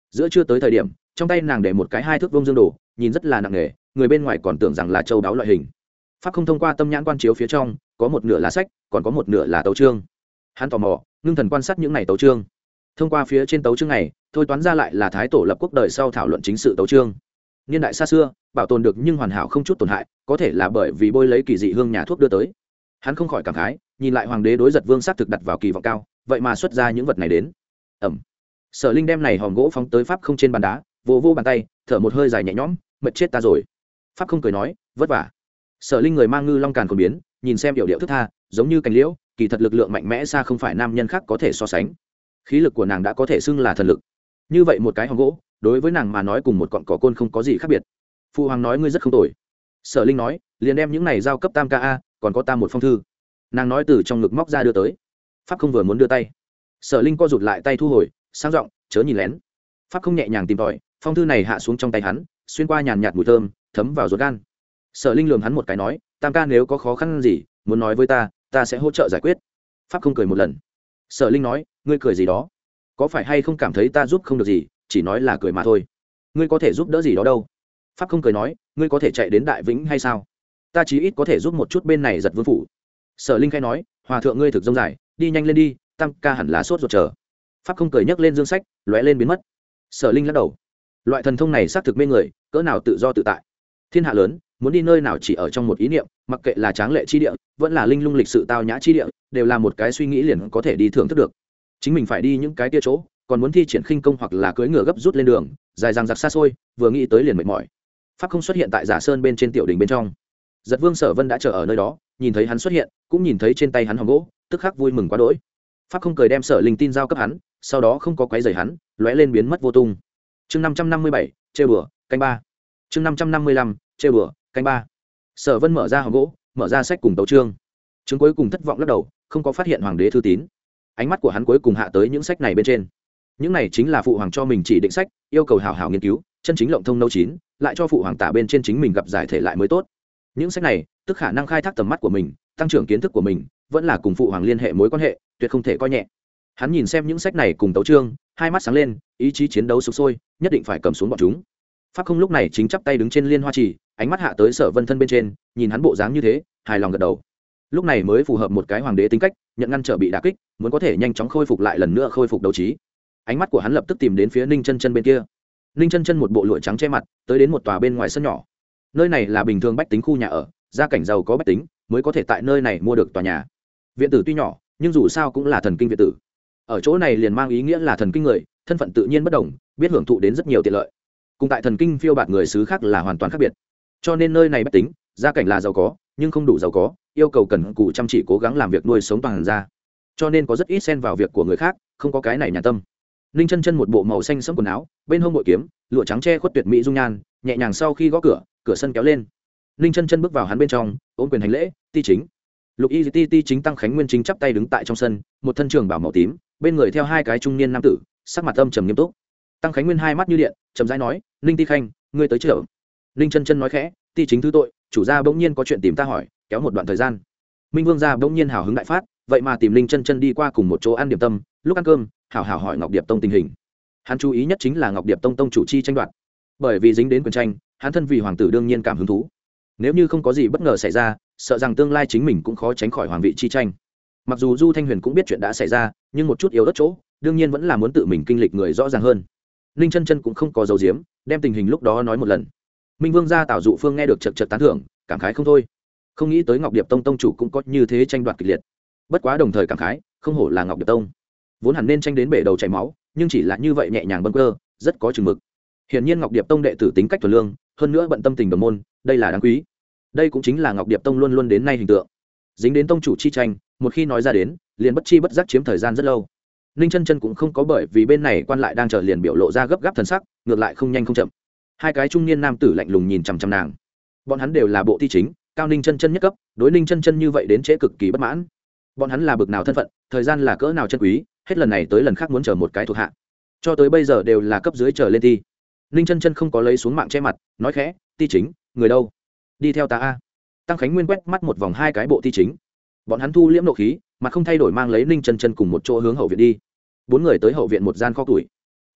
giữa trưa tới thời điểm trong tay nàng để một cái hai thước vông dương đồ nhìn rất là nặng nề, người bên ngoài còn tưởng rằng là châu đáo loại hình. Pháp không thông qua tâm nhãn quan chiếu phía trong có một nửa là sách, còn có một nửa là tấu chương. Hắn tò mò ngưng thần quan sát những này tấu chương. Thông qua phía trên tấu chương này thôi toán ra lại là thái tổ lập quốc đời sau thảo luận chính sự tấu chương. Niên đại xa xưa bảo tồn được nhưng hoàn hảo không chút tổn hại, có thể là bởi vì bôi lấy kỳ dị hương nhà thuốc đưa tới. Hắn không khỏi cảm khái, nhìn lại hoàng đế đối Giật Vương xác thực đặt vào kỳ vọng cao, vậy mà xuất ra những vật này đến. Ẩm. Sở Linh đem này hòm gỗ phóng tới Pháp không trên bàn đá, vỗ vỗ bàn tay, thở một hơi dài nhẹ nhõm, mệt chết ta rồi. Pháp không cười nói, vất vả. Sở Linh người mang ngư long càn còn biến, nhìn xem biểu điệu thức tha, giống như cành liễu, kỳ thật lực lượng mạnh mẽ xa không phải nam nhân khác có thể so sánh. Khí lực của nàng đã có thể xưng là thần lực. Như vậy một cái hòm gỗ, đối với nàng mà nói cùng một cọn cỏ côn không có gì khác biệt. Phụ hoàng nói ngươi rất không tồi. Sở Linh nói, liền đem những này giao cấp tam ca a, còn có ta một phong thư. Nàng nói từ trong ngực móc ra đưa tới. Pháp không vừa muốn đưa tay, Sở Linh co rụt lại tay thu hồi, sang giọng, chớ nhìn lén. Pháp không nhẹ nhàng tìm tòi, phong thư này hạ xuống trong tay hắn, xuyên qua nhàn nhạt mùi thơm, thấm vào ruột gan. Sở Linh lườm hắn một cái nói, tam ca nếu có khó khăn gì muốn nói với ta, ta sẽ hỗ trợ giải quyết. Pháp không cười một lần. Sở Linh nói, ngươi cười gì đó, có phải hay không cảm thấy ta giúp không được gì, chỉ nói là cười mà thôi. Ngươi có thể giúp đỡ gì đó đâu. Pháp không cười nói, ngươi có thể chạy đến Đại Vĩnh hay sao? Ta chí ít có thể giúp một chút bên này Giật Vương phủ. Sở Linh khai nói, hòa thượng ngươi thực rông dài, đi nhanh lên đi, tam ca hẳn là sốt ruột chờ. Pháp không cười nhấc lên dương sách, lóe lên biến mất. Sở Linh lắc đầu, loại thần thông này xác thực mê người, cỡ nào tự do tự tại. Thiên hạ lớn, muốn đi nơi nào chỉ ở trong một ý niệm, mặc kệ là tráng lệ chi địa, vẫn là linh lung lịch sự tao nhã chi địa, đều là một cái suy nghĩ liền có thể đi thưởng thức được. Chính mình phải đi những cái tia chỗ, còn muốn thi triển khinh công hoặc là cưỡi ngựa gấp rút lên đường, dài dằng dặc xa xôi, vừa nghĩ tới liền mệt mỏi. Pháp không xuất hiện tại Giả Sơn bên trên tiểu đỉnh bên trong. Giật Vương Sở Vân đã chờ ở nơi đó, nhìn thấy hắn xuất hiện, cũng nhìn thấy trên tay hắn hòm gỗ, tức khắc vui mừng quá đỗi. Pháp không cười đem Sở Linh tin giao cấp hắn, sau đó không có quấy rầy hắn, lóe lên biến mất vô tung. Chương năm trăm năm mươi bảy, trêu đùa, canh ba. Chương năm trăm năm mươi lăm, trêu đùa, canh ba. Sở Vân mở ra hòm gỗ, mở ra sách cùng tấu chương. Chứng cuối cùng thất vọng lắc đầu, không có phát hiện hoàng đế thư tín. Ánh mắt của hắn cuối cùng hạ tới những sách này bên trên. Những này chính là phụ hoàng cho mình chỉ định sách, yêu cầu hảo hảo nghiên cứu, chân chính lộng thông nấu chín, lại cho phụ hoàng tả bên trên chính mình gặp giải thể lại mới tốt. Những sách này, tức khả năng khai thác tầm mắt của mình, tăng trưởng kiến thức của mình, vẫn là cùng phụ hoàng liên hệ mối quan hệ, tuyệt không thể coi nhẹ. Hắn nhìn xem những sách này cùng tấu chương, hai mắt sáng lên, ý chí chiến đấu sục sôi, nhất định phải cầm xuống bọn chúng. Pháp không lúc này chính chắp tay đứng trên liên hoa trì, ánh mắt hạ tới Sở Vân thân bên trên, nhìn hắn bộ dáng như thế, hài lòng gật đầu. Lúc này mới phù hợp một cái hoàng đế tính cách, nhận ngăn trở bị đả kích, muốn có thể nhanh chóng khôi phục lại lần nữa khôi phục đấu trí. Ánh mắt của hắn lập tức tìm đến phía Ninh Chân Chân bên kia. Ninh Chân Chân một bộ lụa trắng che mặt, tới đến một tòa bên ngoài sân nhỏ. Nơi này là bình thường bách tính khu nhà ở, gia cảnh giàu có bách tính mới có thể tại nơi này mua được tòa nhà. Viện tử tuy nhỏ, nhưng dù sao cũng là thần kinh viện tử. Ở chỗ này liền mang ý nghĩa là thần kinh người, thân phận tự nhiên bất đồng, biết hưởng thụ đến rất nhiều tiện lợi. Cùng tại thần kinh phiêu bạt người xứ khác là hoàn toàn khác biệt. Cho nên nơi này bách tính, gia cảnh là giàu có, nhưng không đủ giàu có, yêu cầu cần cù chăm chỉ cố gắng làm việc nuôi sống toàn gia. Cho nên có rất ít xen vào việc của người khác, không có cái này nhà tâm. Ninh Chân Chân một bộ màu xanh sẫm quần áo, bên hông bội kiếm, lụa trắng che khuất tuyệt mỹ dung nhan, nhẹ nhàng sau khi gõ cửa, cửa sân kéo lên. Ninh Chân Chân bước vào hắn bên trong, ôm quyền hành lễ, "Ti chính." Lục Y Ti Ti chính Tăng Khánh Nguyên chính chắp tay đứng tại trong sân, một thân trường bào màu tím, bên người theo hai cái trung niên nam tử, sắc mặt âm trầm nghiêm túc. Tăng Khánh Nguyên hai mắt như điện, trầm rãi nói, "Ninh Ti Khanh, ngươi tới chợ." Ninh Chân Chân nói khẽ, "Ti chính thứ tội, chủ gia bỗng nhiên có chuyện tìm ta hỏi, kéo một đoạn thời gian." Minh Vương gia bỗng nhiên hào hứng đại phát, vậy mà tìm Ninh Chân Chân đi qua cùng một chỗ ăn điểm tâm, lúc ăn cơm, hảo hảo hỏi Ngọc Điệp Tông tình hình. Hắn chú ý nhất chính là Ngọc Điệp Tông tông chủ chi tranh đoạt. Bởi vì dính đến quyền tranh, hắn thân vì hoàng tử đương nhiên cảm hứng thú. Nếu như không có gì bất ngờ xảy ra, sợ rằng tương lai chính mình cũng khó tránh khỏi hoàng vị chi tranh. Mặc dù Du Thanh Huyền cũng biết chuyện đã xảy ra, nhưng một chút yếu đất chỗ, đương nhiên vẫn là muốn tự mình kinh lịch người rõ ràng hơn. Ninh Chân Chân cũng không có giấu giếm, đem tình hình lúc đó nói một lần. Minh Vương gia Tào Dụ Phương nghe được chật chật tán thưởng, cảm khái không thôi. Không nghĩ tới Ngọc Điệp Tông tông chủ cũng có như thế tranh đoạt kịch liệt. Bất quá đồng thời cảm khái, không hổ là Ngọc Điệp Tông, vốn hẳn nên tranh đến bể đầu chảy máu, nhưng chỉ là như vậy nhẹ nhàng bâng quơ, rất có chừng mực. Hiển nhiên Ngọc Điệp Tông đệ tử tính cách thuần lương, hơn nữa bận tâm tình đồng môn, đây là đáng quý. Đây cũng chính là Ngọc Điệp Tông luôn luôn đến nay hình tượng. Dính đến tông chủ chi tranh, một khi nói ra đến, liền bất chi bất giác chiếm thời gian rất lâu. Ninh Chân Chân cũng không có bởi vì bên này quan lại đang chờ liền biểu lộ ra gấp gáp thần sắc, ngược lại không nhanh không chậm. Hai cái trung niên nam tử lạnh lùng nhìn chằm chằm nàng. Bọn hắn đều là bộ thi chính, cao Ninh Chân Chân nhất cấp, đối Ninh Chân Chân như vậy đến trễ cực kỳ bất mãn. Bọn hắn là bực nào thân phận, thời gian là cỡ nào chân quý, hết lần này tới lần khác muốn chờ một cái thuộc hạ. Cho tới bây giờ đều là cấp dưới chờ lên thi. Ninh Chân Chân không có lấy xuống mạng che mặt, nói khẽ, "Ti chính, người đâu? Đi theo ta a." Tăng Khánh Nguyên quét mắt một vòng hai cái bộ thi chính. Bọn hắn thu liễm nộ khí, mà không thay đổi mang lấy Ninh Chân Chân cùng một chỗ hướng hậu viện đi. Bốn người tới hậu viện một gian kho tuổi.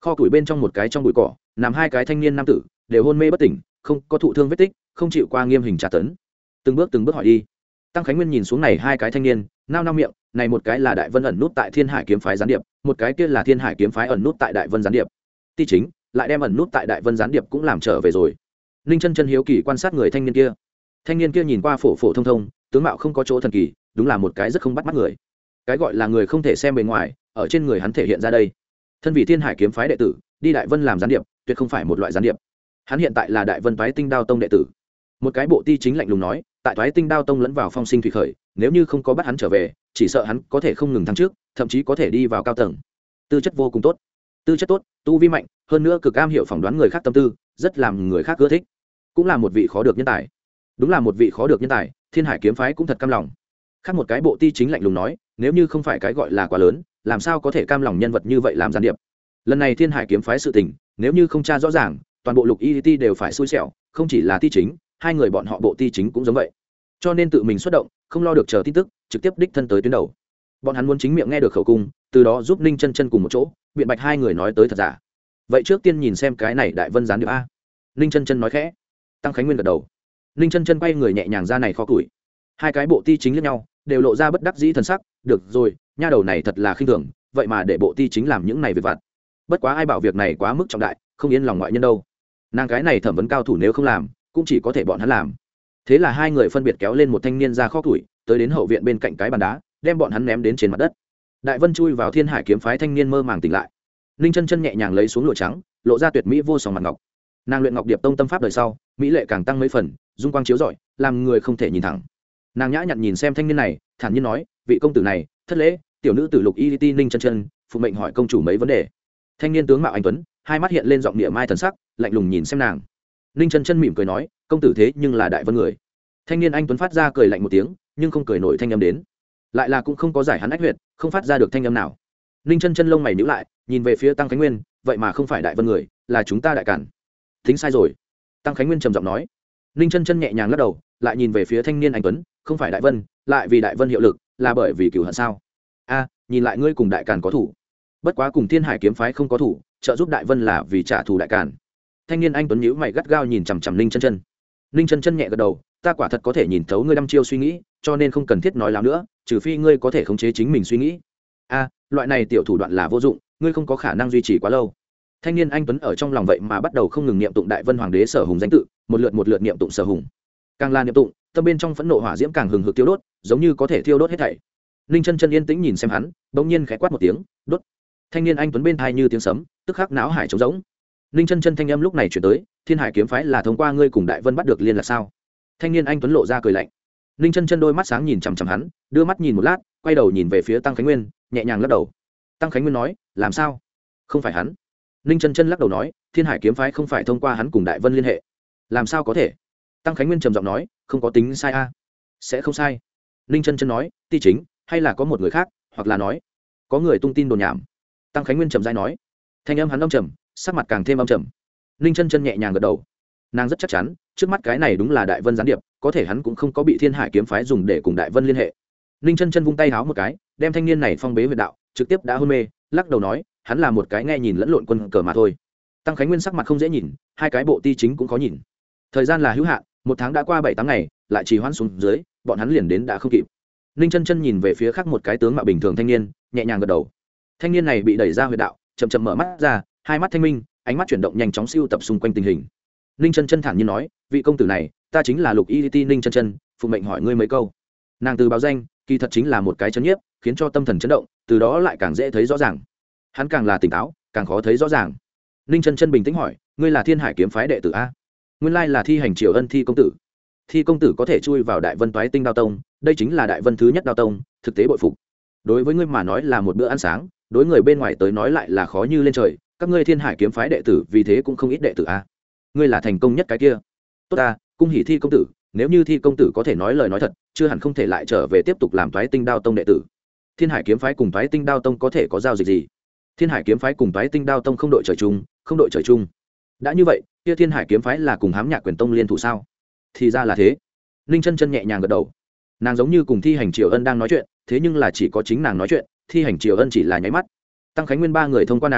kho củi bên trong một cái trong bụi cỏ nằm hai cái thanh niên nam tử, đều hôn mê bất tỉnh, không có thụ thương vết tích, không chịu qua nghiêm hình tra tấn. Từng bước từng bước hỏi đi. Tăng Khánh Nguyên nhìn xuống này hai cái thanh niên, nao nao miệng, này một cái là Đại Vân ẩn nút tại Thiên Hải kiếm phái gián điệp, một cái kia là Thiên Hải kiếm phái ẩn nút tại Đại Vân gián điệp. Ti chính lại đem ẩn nút tại Đại Vân gián điệp cũng làm trở về rồi. Ninh Chân Chân hiếu kỳ quan sát người thanh niên kia. Thanh niên kia nhìn qua phổ phổ thông thông, tướng mạo không có chỗ thần kỳ, đúng là một cái rất không bắt mắt người. Cái gọi là người không thể xem bề ngoài, ở trên người hắn thể hiện ra đây. Thân vị Thiên Hải kiếm phái đệ tử, đi Đại Vân làm gián điệp, tuyệt không phải một loại gián điệp. Hắn hiện tại là Đại Vân Toái Tinh Đao Tông đệ tử. Một cái bộ ti chính lạnh lùng nói, tại Toái Tinh Đao Tông lẫn vào phong sinh thủy khởi, nếu như không có bắt hắn trở về, chỉ sợ hắn có thể không ngừng thăng trước, thậm chí có thể đi vào cao tầng. Tư chất vô cùng tốt, tư chất tốt, tu vi mạnh, hơn nữa cực am hiểu phỏng đoán người khác tâm tư, rất làm người khác ưa thích, cũng là một vị khó được nhân tài. Đúng là một vị khó được nhân tài, Thiên Hải kiếm phái cũng thật cam lòng. Khác một cái bộ ti chính lạnh lùng nói, nếu như không phải cái gọi là quá lớn, làm sao có thể cam lòng nhân vật như vậy làm gián điệp. Lần này Thiên Hải kiếm phái sự tình, nếu như không tra rõ ràng, toàn bộ Lục Y Ti đều phải xui xẻo, không chỉ là ti chính, hai người bọn họ bộ ti chính cũng giống vậy. Cho nên tự mình xuất động, không lo được chờ tin tức, trực tiếp đích thân tới tuyến đầu. Bọn hắn muốn chính miệng nghe được khẩu cung, từ đó giúp Ninh Chân Chân cùng một chỗ, biện bạch hai người nói tới thật giả. Vậy trước tiên nhìn xem cái này Đại Vân gián điệp a. Ninh Chân Chân nói khẽ. Tăng Khánh Nguyên gật đầu. Ninh Chân Chân quay người nhẹ nhàng ra này kho củi. Hai cái bộ ti chính liếc nhau, đều lộ ra bất đắc dĩ thần sắc, được rồi, nha đầu này thật là khinh thường, vậy mà để bộ ti chính làm những này việc vặt. Bất quá ai bảo việc này quá mức trọng đại, không yên lòng ngoại nhân đâu. Nàng cái này thẩm vấn cao thủ nếu không làm, cũng chỉ có thể bọn hắn làm. Thế là hai người phân biệt kéo lên một thanh niên ra kho củi, tới đến hậu viện bên cạnh cái bàn đá, đem bọn hắn ném đến trên mặt đất. Đại Vân chui vào Thiên Hải kiếm phái thanh niên mơ màng tỉnh lại. Ninh Chân Chân nhẹ nhàng lấy xuống lụa trắng, lộ ra tuyệt mỹ vô song mặt ngọc. Nàng luyện ngọc điệp tông tâm pháp đời sau, mỹ lệ càng tăng mấy phần, dung quang chiếu rọi, làm người không thể nhìn thẳng. Nàng nhã nhặn nhìn xem thanh niên này, thản nhiên nói, vị công tử này, thất lễ, tiểu nữ tử Lục Y Ti Ninh Chân Chân, phụ mệnh hỏi công chủ mấy vấn đề. Thanh niên tướng mạo anh tuấn, hai mắt hiện lên giọng địa mai thần sắc, lạnh lùng nhìn xem nàng. Ninh Chân Chân mỉm cười nói, công tử thế nhưng là Đại Vân người. Thanh niên anh tuấn phát ra cười lạnh một tiếng, nhưng không cười nổi thanh âm đến, lại là cũng không có giải hắn ách huyệt, không phát ra được thanh âm nào. Ninh Chân Chân lông mày nhíu lại, nhìn về phía Tăng Khánh Nguyên, vậy mà không phải Đại Vân người, là chúng ta Đại Cản. Tính sai rồi. Tăng Khánh Nguyên trầm giọng nói. Ninh Chân Chân nhẹ nhàng lắc đầu, lại nhìn về phía thanh niên anh tuấn, không phải Đại Vân, lại vì Đại Vân hiệu lực, là bởi vì cửu hận sao? A, nhìn lại ngươi cùng Đại Cản có thủ, bất quá cùng Thiên Hải kiếm phái không có thủ, trợ giúp Đại Vân là vì trả thù Đại Cản. Thanh niên anh tuấn nhíu mày gắt gao nhìn chằm chằm Ninh Chân Chân. Ninh Chân Chân nhẹ gật đầu, ta quả thật có thể nhìn thấu ngươi đăm chiêu suy nghĩ, cho nên không cần thiết nói láo nữa, trừ phi ngươi có thể khống chế chính mình suy nghĩ. A, loại này tiểu thủ đoạn là vô dụng, ngươi không có khả năng duy trì quá lâu. Thanh niên anh tuấn ở trong lòng vậy mà bắt đầu không ngừng niệm tụng Đại Vân hoàng đế Sở Hùng danh tự, một lượt một lượt niệm tụng Sở Hùng. Càng là niệm tụng, tâm bên trong phẫn nộ hỏa diễm càng hừng hực tiêu đốt, giống như có thể thiêu đốt hết thảy. Ninh Chân Chân yên tĩnh nhìn xem hắn, bỗng nhiên khẽ quát một tiếng, đốt. Thanh niên anh tuấn bên tai như tiếng sấm, tức khắc não hải trống rỗng. Ninh Chân Chân thanh âm lúc này chuyển tới, Thiên Hải kiếm phái là thông qua ngươi cùng Đại Vân bắt được liên lạc sao? Thanh niên anh tuấn lộ ra cười lạnh. Ninh Chân Chân đôi mắt sáng nhìn chằm chằm hắn, đưa mắt nhìn một lát, quay đầu nhìn về phía Tăng Khánh Nguyên, nhẹ nhàng lắc đầu. Tăng Khánh Nguyên nói, làm sao? Không phải hắn. Ninh Chân Chân lắc đầu nói, Thiên Hải kiếm phái không phải thông qua hắn cùng Đại Vân liên hệ. Làm sao có thể? Tăng Khánh Nguyên trầm giọng nói, không có tính sai a. Sẽ không sai. Ninh Chân Chân nói, ti chính, hay là có một người khác, hoặc là nói, có người tung tin đồn nhảm. Tăng Khánh Nguyên trầm rãi nói. Thanh âm hắn âm trầm, sắc mặt càng thêm âm trầm. Ninh Chân Chân nhẹ nhàng gật đầu. Nàng rất chắc chắn, trước mắt cái này đúng là Đại Vân gián điệp, có thể hắn cũng không có bị Thiên Hải kiếm phái dùng để cùng Đại Vân liên hệ. Ninh Chân Chân vung tay háo một cái, đem thanh niên này phong bế huyệt đạo, trực tiếp đã hôn mê, lắc đầu nói, hắn là một cái nghe nhìn lẫn lộn quân cờ mà thôi. Tăng Khánh Nguyên sắc mặt không dễ nhìn, hai cái bộ ti chính cũng khó nhìn. Thời gian là hữu hạn, một tháng đã qua bảy tám ngày, lại trì hoãn xuống dưới, bọn hắn liền đến đã không kịp. Ninh Chân Chân nhìn về phía khác một cái tướng mạo bình thường thanh niên, nhẹ nhàng gật đầu. Thanh niên này bị đẩy ra huyệt đạo, chậm chậm mở mắt ra, hai mắt thanh minh, ánh mắt chuyển động nhanh chóng siêu tập xung quanh tình hình. Ninh Chân Chân thản nhiên nói, vị công tử này, ta chính là Lục Y Ti Ninh Chân Chân, phụ mệnh hỏi ngươi mấy câu. Nàng từ báo danh, kỳ thật chính là một cái chấn nhiếp, khiến cho tâm thần chấn động, từ đó lại càng dễ thấy rõ ràng. Hắn càng là tỉnh táo, càng khó thấy rõ ràng. Ninh Chân Chân bình tĩnh hỏi, ngươi là Thiên Hải kiếm phái đệ tử a? Nguyên lai là Thi Hành Triều Ân Thi công tử. Thi công tử có thể chui vào Đại Vân Toái Tinh Đao Tông, đây chính là Đại Vân thứ nhất Đao Tông, thực tế bội phục. Đối với ngươi mà nói là một bữa ăn sáng, đối người bên ngoài tới nói lại là khó như lên trời, các ngươi Thiên Hải kiếm phái đệ tử vì thế cũng không ít đệ tử a. Ngươi là thành công nhất cái kia. Tốt ta, cung hỉ Thi công tử, nếu như Thi công tử có thể nói lời nói thật, chưa hẳn không thể lại trở về tiếp tục làm Toái Tinh Đao Tông đệ tử. Thiên Hải kiếm phái cùng Toái Tinh Đao Tông có thể có giao dịch gì? Thiên Hải kiếm phái cùng Toái Tinh Đao Tông không đội trời chung, không đội trời chung. Đã như vậy, kia Thiên Hải kiếm phái là cùng Hám Nhạc Quyền Tông liên thủ sao? Thì ra là thế. Ninh Chân Chân nhẹ nhàng gật đầu. Nàng giống như cùng Thi Hành Triều Ân đang nói chuyện, thế nhưng là chỉ có chính nàng nói chuyện, Thi Hành Triều Ân chỉ là nháy mắt. Tăng Khánh Nguyên ba người thông qua nàng,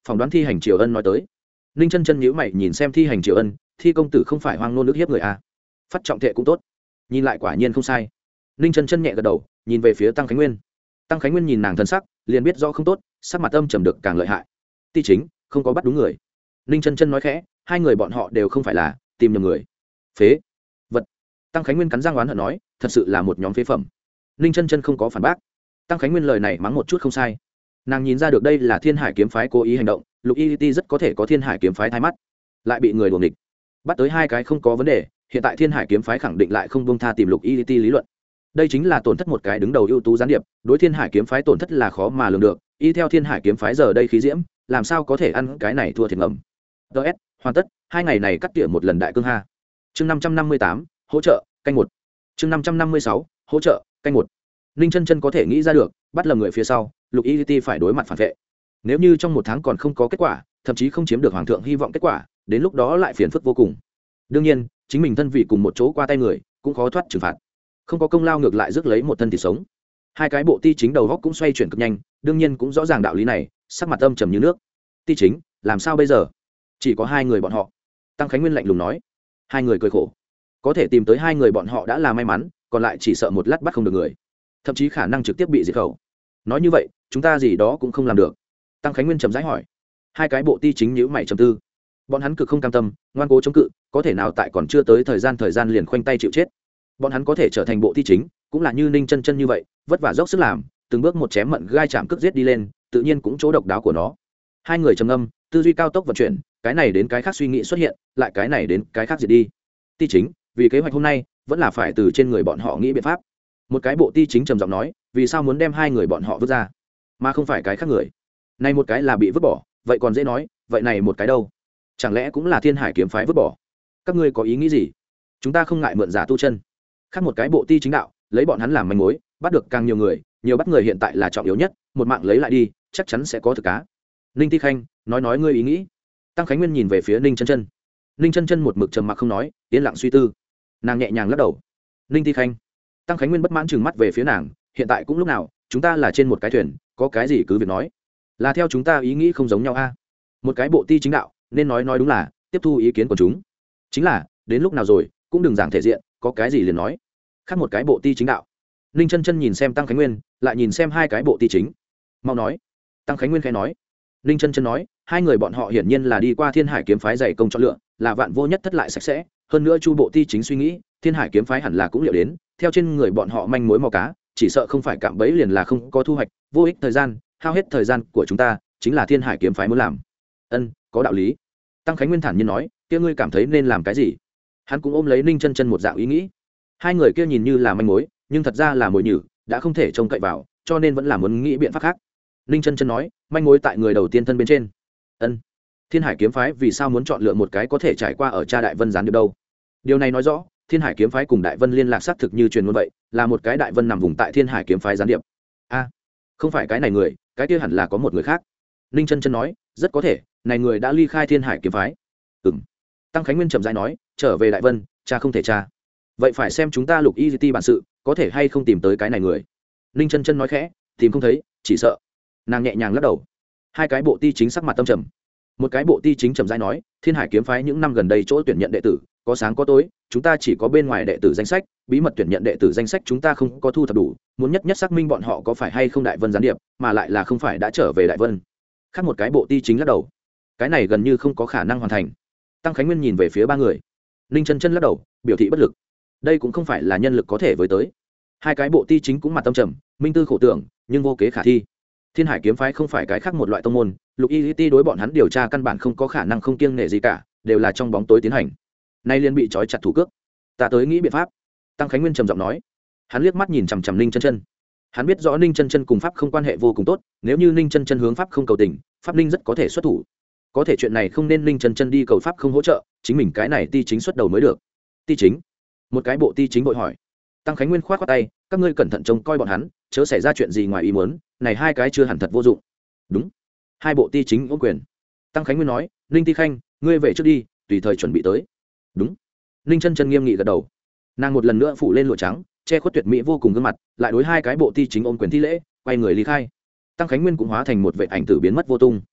phỏng đoán thi hành triều ân nói tới. Ninh chân chân nhíu mày nhìn xem thi hành triều ân, thi công tử không phải hoang nôn nước hiếp người à? Phát trọng thệ cũng tốt, nhìn lại quả nhiên không sai. Ninh chân chân nhẹ gật đầu, nhìn về phía Tăng Khánh Nguyên. Tăng Khánh Nguyên nhìn nàng thân sắc, liền biết rõ không tốt, sắc mặt âm trầm được càng lợi hại. Ti chính không có bắt đúng người. Ninh chân chân nói khẽ, hai người bọn họ đều không phải là tìm nhầm người. Phế vật. Tăng Khánh Nguyên cắn răng oán hận nói, thật sự là một nhóm phế phẩm. Ninh chân chân không có phản bác. Tăng Khánh Nguyên lời này mắng một chút không sai. Nàng nhìn ra được đây là Thiên Hải kiếm phái cố ý hành động, Lục Y Ti rất có thể có Thiên Hải kiếm phái thay mắt, lại bị người đuổi nghịch. Bắt tới hai cái không có vấn đề, hiện tại Thiên Hải kiếm phái khẳng định lại không buông tha tìm Lục Y Ti lý luận. Đây chính là tổn thất một cái đứng đầu ưu tú gián điệp, đối Thiên Hải kiếm phái tổn thất là khó mà lường được, y theo Thiên Hải kiếm phái giờ đây khí diễm, làm sao có thể ăn cái này thua thiệt ngầm. ds hoàn tất, hai ngày này cắt tỉa một lần đại cương ha. Chương năm trăm năm mươi tám, hỗ trợ canh một. Chương năm trăm năm mươi sáu, hỗ trợ canh một. Ninh chân chân có thể nghĩ ra được, bắt lầm người phía sau, Lục Y Ti phải đối mặt phản vệ. Nếu như trong một tháng còn không có kết quả, thậm chí không chiếm được hoàng thượng hy vọng kết quả, đến lúc đó lại phiền phức vô cùng. Đương nhiên, chính mình thân vị cùng một chỗ qua tay người, cũng khó thoát trừng phạt. Không có công lao ngược lại rước lấy một thân thịt sống. Hai cái bộ ti chính đầu góc cũng xoay chuyển cực nhanh, đương nhiên cũng rõ ràng đạo lý này, sắc mặt âm trầm như nước. Ti chính, làm sao bây giờ? Chỉ có hai người bọn họ. Tăng Khánh Nguyên lạnh lùng nói. Hai người cười khổ. Có thể tìm tới hai người bọn họ đã là may mắn, còn lại chỉ sợ một lát bắt không được người, thậm chí khả năng trực tiếp bị diệt khẩu. Nói như vậy, chúng ta gì đó cũng không làm được. Tăng Khánh Nguyên trầm rãi hỏi. Hai cái bộ ti chính nhíu mày trầm tư. Bọn hắn cực không cam tâm, ngoan cố chống cự, có thể nào tại còn chưa tới thời gian thời gian liền khoanh tay chịu chết. Bọn hắn có thể trở thành bộ ti chính, cũng là như Ninh chân chân như vậy, vất vả dốc sức làm, từng bước một chém mận gai chạm cước giết đi lên, tự nhiên cũng chỗ độc đáo của nó. Hai người trầm ngâm, tư duy cao tốc vận chuyển, cái này đến cái khác suy nghĩ xuất hiện, lại cái này đến cái khác diệt đi. Ti chính, vì kế hoạch hôm nay, vẫn là phải từ trên người bọn họ nghĩ biện pháp. Một cái bộ ti chính trầm giọng nói, vì sao muốn đem hai người bọn họ vứt ra, mà không phải cái khác người? Này một cái là bị vứt bỏ, vậy còn dễ nói, vậy này một cái đâu? Chẳng lẽ cũng là Thiên Hải kiếm phái vứt bỏ? Các ngươi có ý nghĩ gì? Chúng ta không ngại mượn giả tu chân. Khác một cái bộ ti chính đạo, lấy bọn hắn làm manh mối, bắt được càng nhiều người, nhiều bắt người hiện tại là trọng yếu nhất, một mạng lấy lại đi, chắc chắn sẽ có thực cá. Ninh Ti Khanh, nói nói ngươi ý nghĩ. Tăng Khánh Nguyên nhìn về phía Ninh chân chân. Ninh chân chân một mực trầm mặc không nói, yên lặng suy tư. Nàng nhẹ nhàng lắc đầu. Ninh Ti Khanh. Tăng Khánh Nguyên bất mãn trừng mắt về phía nàng, hiện tại cũng lúc nào, chúng ta là trên một cái thuyền, có cái gì cứ việc nói. Là theo chúng ta ý nghĩ không giống nhau a. Một cái bộ ti chính đạo, nên nói nói đúng là tiếp thu ý kiến của chúng. Chính là, đến lúc nào rồi, cũng đừng giảng thể diện, có cái gì liền nói. Khác một cái bộ ti chính đạo. Ninh chân chân nhìn xem Tăng Khánh Nguyên, lại nhìn xem hai cái bộ ti chính. Mau nói. Tăng Khánh Nguyên khẽ nói. Ninh chân chân nói, hai người bọn họ hiển nhiên là đi qua Thiên Hải kiếm phái dày công chọn lựa, là vạn vô nhất thất lại sạch sẽ, hơn nữa Chu bộ ti chính suy nghĩ, Thiên Hải kiếm phái hẳn là cũng liệu đến, theo trên người bọn họ manh mối mò cá, chỉ sợ không phải cạm bẫy liền là không có thu hoạch, vô ích thời gian, hao hết thời gian của chúng ta, chính là Thiên Hải kiếm phái muốn làm. Ân, có đạo lý. Tăng Khánh Nguyên thản nhiên nói, kia ngươi cảm thấy nên làm cái gì? Hắn cũng ôm lấy Ninh chân chân một dạng ý nghĩ. Hai người kia nhìn như là manh mối, nhưng thật ra là mồi nhử, đã không thể trông cậy vào, cho nên vẫn là muốn nghĩ biện pháp khác. Ninh chân chân nói, manh mối tại người đầu tiên thân bên trên. Ân. Thiên Hải kiếm phái vì sao muốn chọn lựa một cái có thể trải qua ở cha Đại Vân gián điệp đâu? Điều này nói rõ, Thiên Hải kiếm phái cùng Đại Vân liên lạc xác thực như truyền ngôn vậy, là một cái Đại Vân nằm vùng tại Thiên Hải kiếm phái gián điệp. A, không phải cái này người, cái kia hẳn là có một người khác. Ninh chân chân nói, rất có thể, này người đã ly khai Thiên Hải kiếm phái. Ừm. Tăng Khánh Nguyên chậm rãi nói, trở về Đại Vân, cha không thể cha. Vậy phải xem chúng ta Lục Y Ti bản sự, có thể hay không tìm tới cái này người. Ninh chân chân nói khẽ, tìm không thấy, chỉ sợ. Nàng nhẹ nhàng lắc đầu. Hai cái bộ ti chính sắc mặt tâm trầm. Một cái bộ ti chính trầm rãi nói, Thiên Hải kiếm phái những năm gần đây chỗ tuyển nhận đệ tử, có sáng có tối, chúng ta chỉ có bên ngoài đệ tử danh sách, bí mật tuyển nhận đệ tử danh sách chúng ta không có thu thập đủ, muốn nhất nhất xác minh bọn họ có phải hay không Đại Vân gián điệp, mà lại là không phải đã trở về Đại Vân. Khác một cái bộ ti chính lắc đầu. Cái này gần như không có khả năng hoàn thành. Tăng Khánh Nguyên nhìn về phía ba người. Ninh chân chân lắc đầu, biểu thị bất lực. Đây cũng không phải là nhân lực có thể với tới. Hai cái bộ ti chính cũng mặt tâm trầm, minh tư khổ tưởng, nhưng vô kế khả thi. Thiên Hải kiếm phái không phải cái khác một loại tông môn, Lục Y Ti đối bọn hắn điều tra căn bản không có khả năng không kiêng nể gì cả, đều là trong bóng tối tiến hành. Nay liên bị trói chặt thủ cước. Ta tới nghĩ biện pháp. Tăng Khánh Nguyên trầm giọng nói. Hắn liếc mắt nhìn chằm chằm Ninh chân chân. Hắn biết rõ Ninh chân chân cùng pháp không quan hệ vô cùng tốt, nếu như Ninh chân chân hướng pháp không cầu tình, pháp Ninh rất có thể xuất thủ. Có thể chuyện này không nên Ninh chân chân đi cầu pháp không hỗ trợ, chính mình cái này ti chính xuất đầu mới được. Ti chính? Một cái bộ ti chính vội hỏi. Tăng Khánh Nguyên khoát khoát tay, các ngươi cẩn thận trông coi bọn hắn, chớ xảy ra chuyện gì ngoài ý muốn, này hai cái chưa hẳn thật vô dụng. Đúng. Hai bộ ti chính ôm quyền. Tăng Khánh Nguyên nói, Ninh Ti Khanh, ngươi về trước đi, tùy thời chuẩn bị tới. Đúng. Ninh chân chân nghiêm nghị gật đầu. Nàng một lần nữa phủ lên lụa trắng, che khuất tuyệt mỹ vô cùng gương mặt, lại đối hai cái bộ ti chính ôm quyền thi lễ, quay người ly khai. Tăng Khánh Nguyên cũng hóa thành một vệ ảnh tử biến mất vô tung.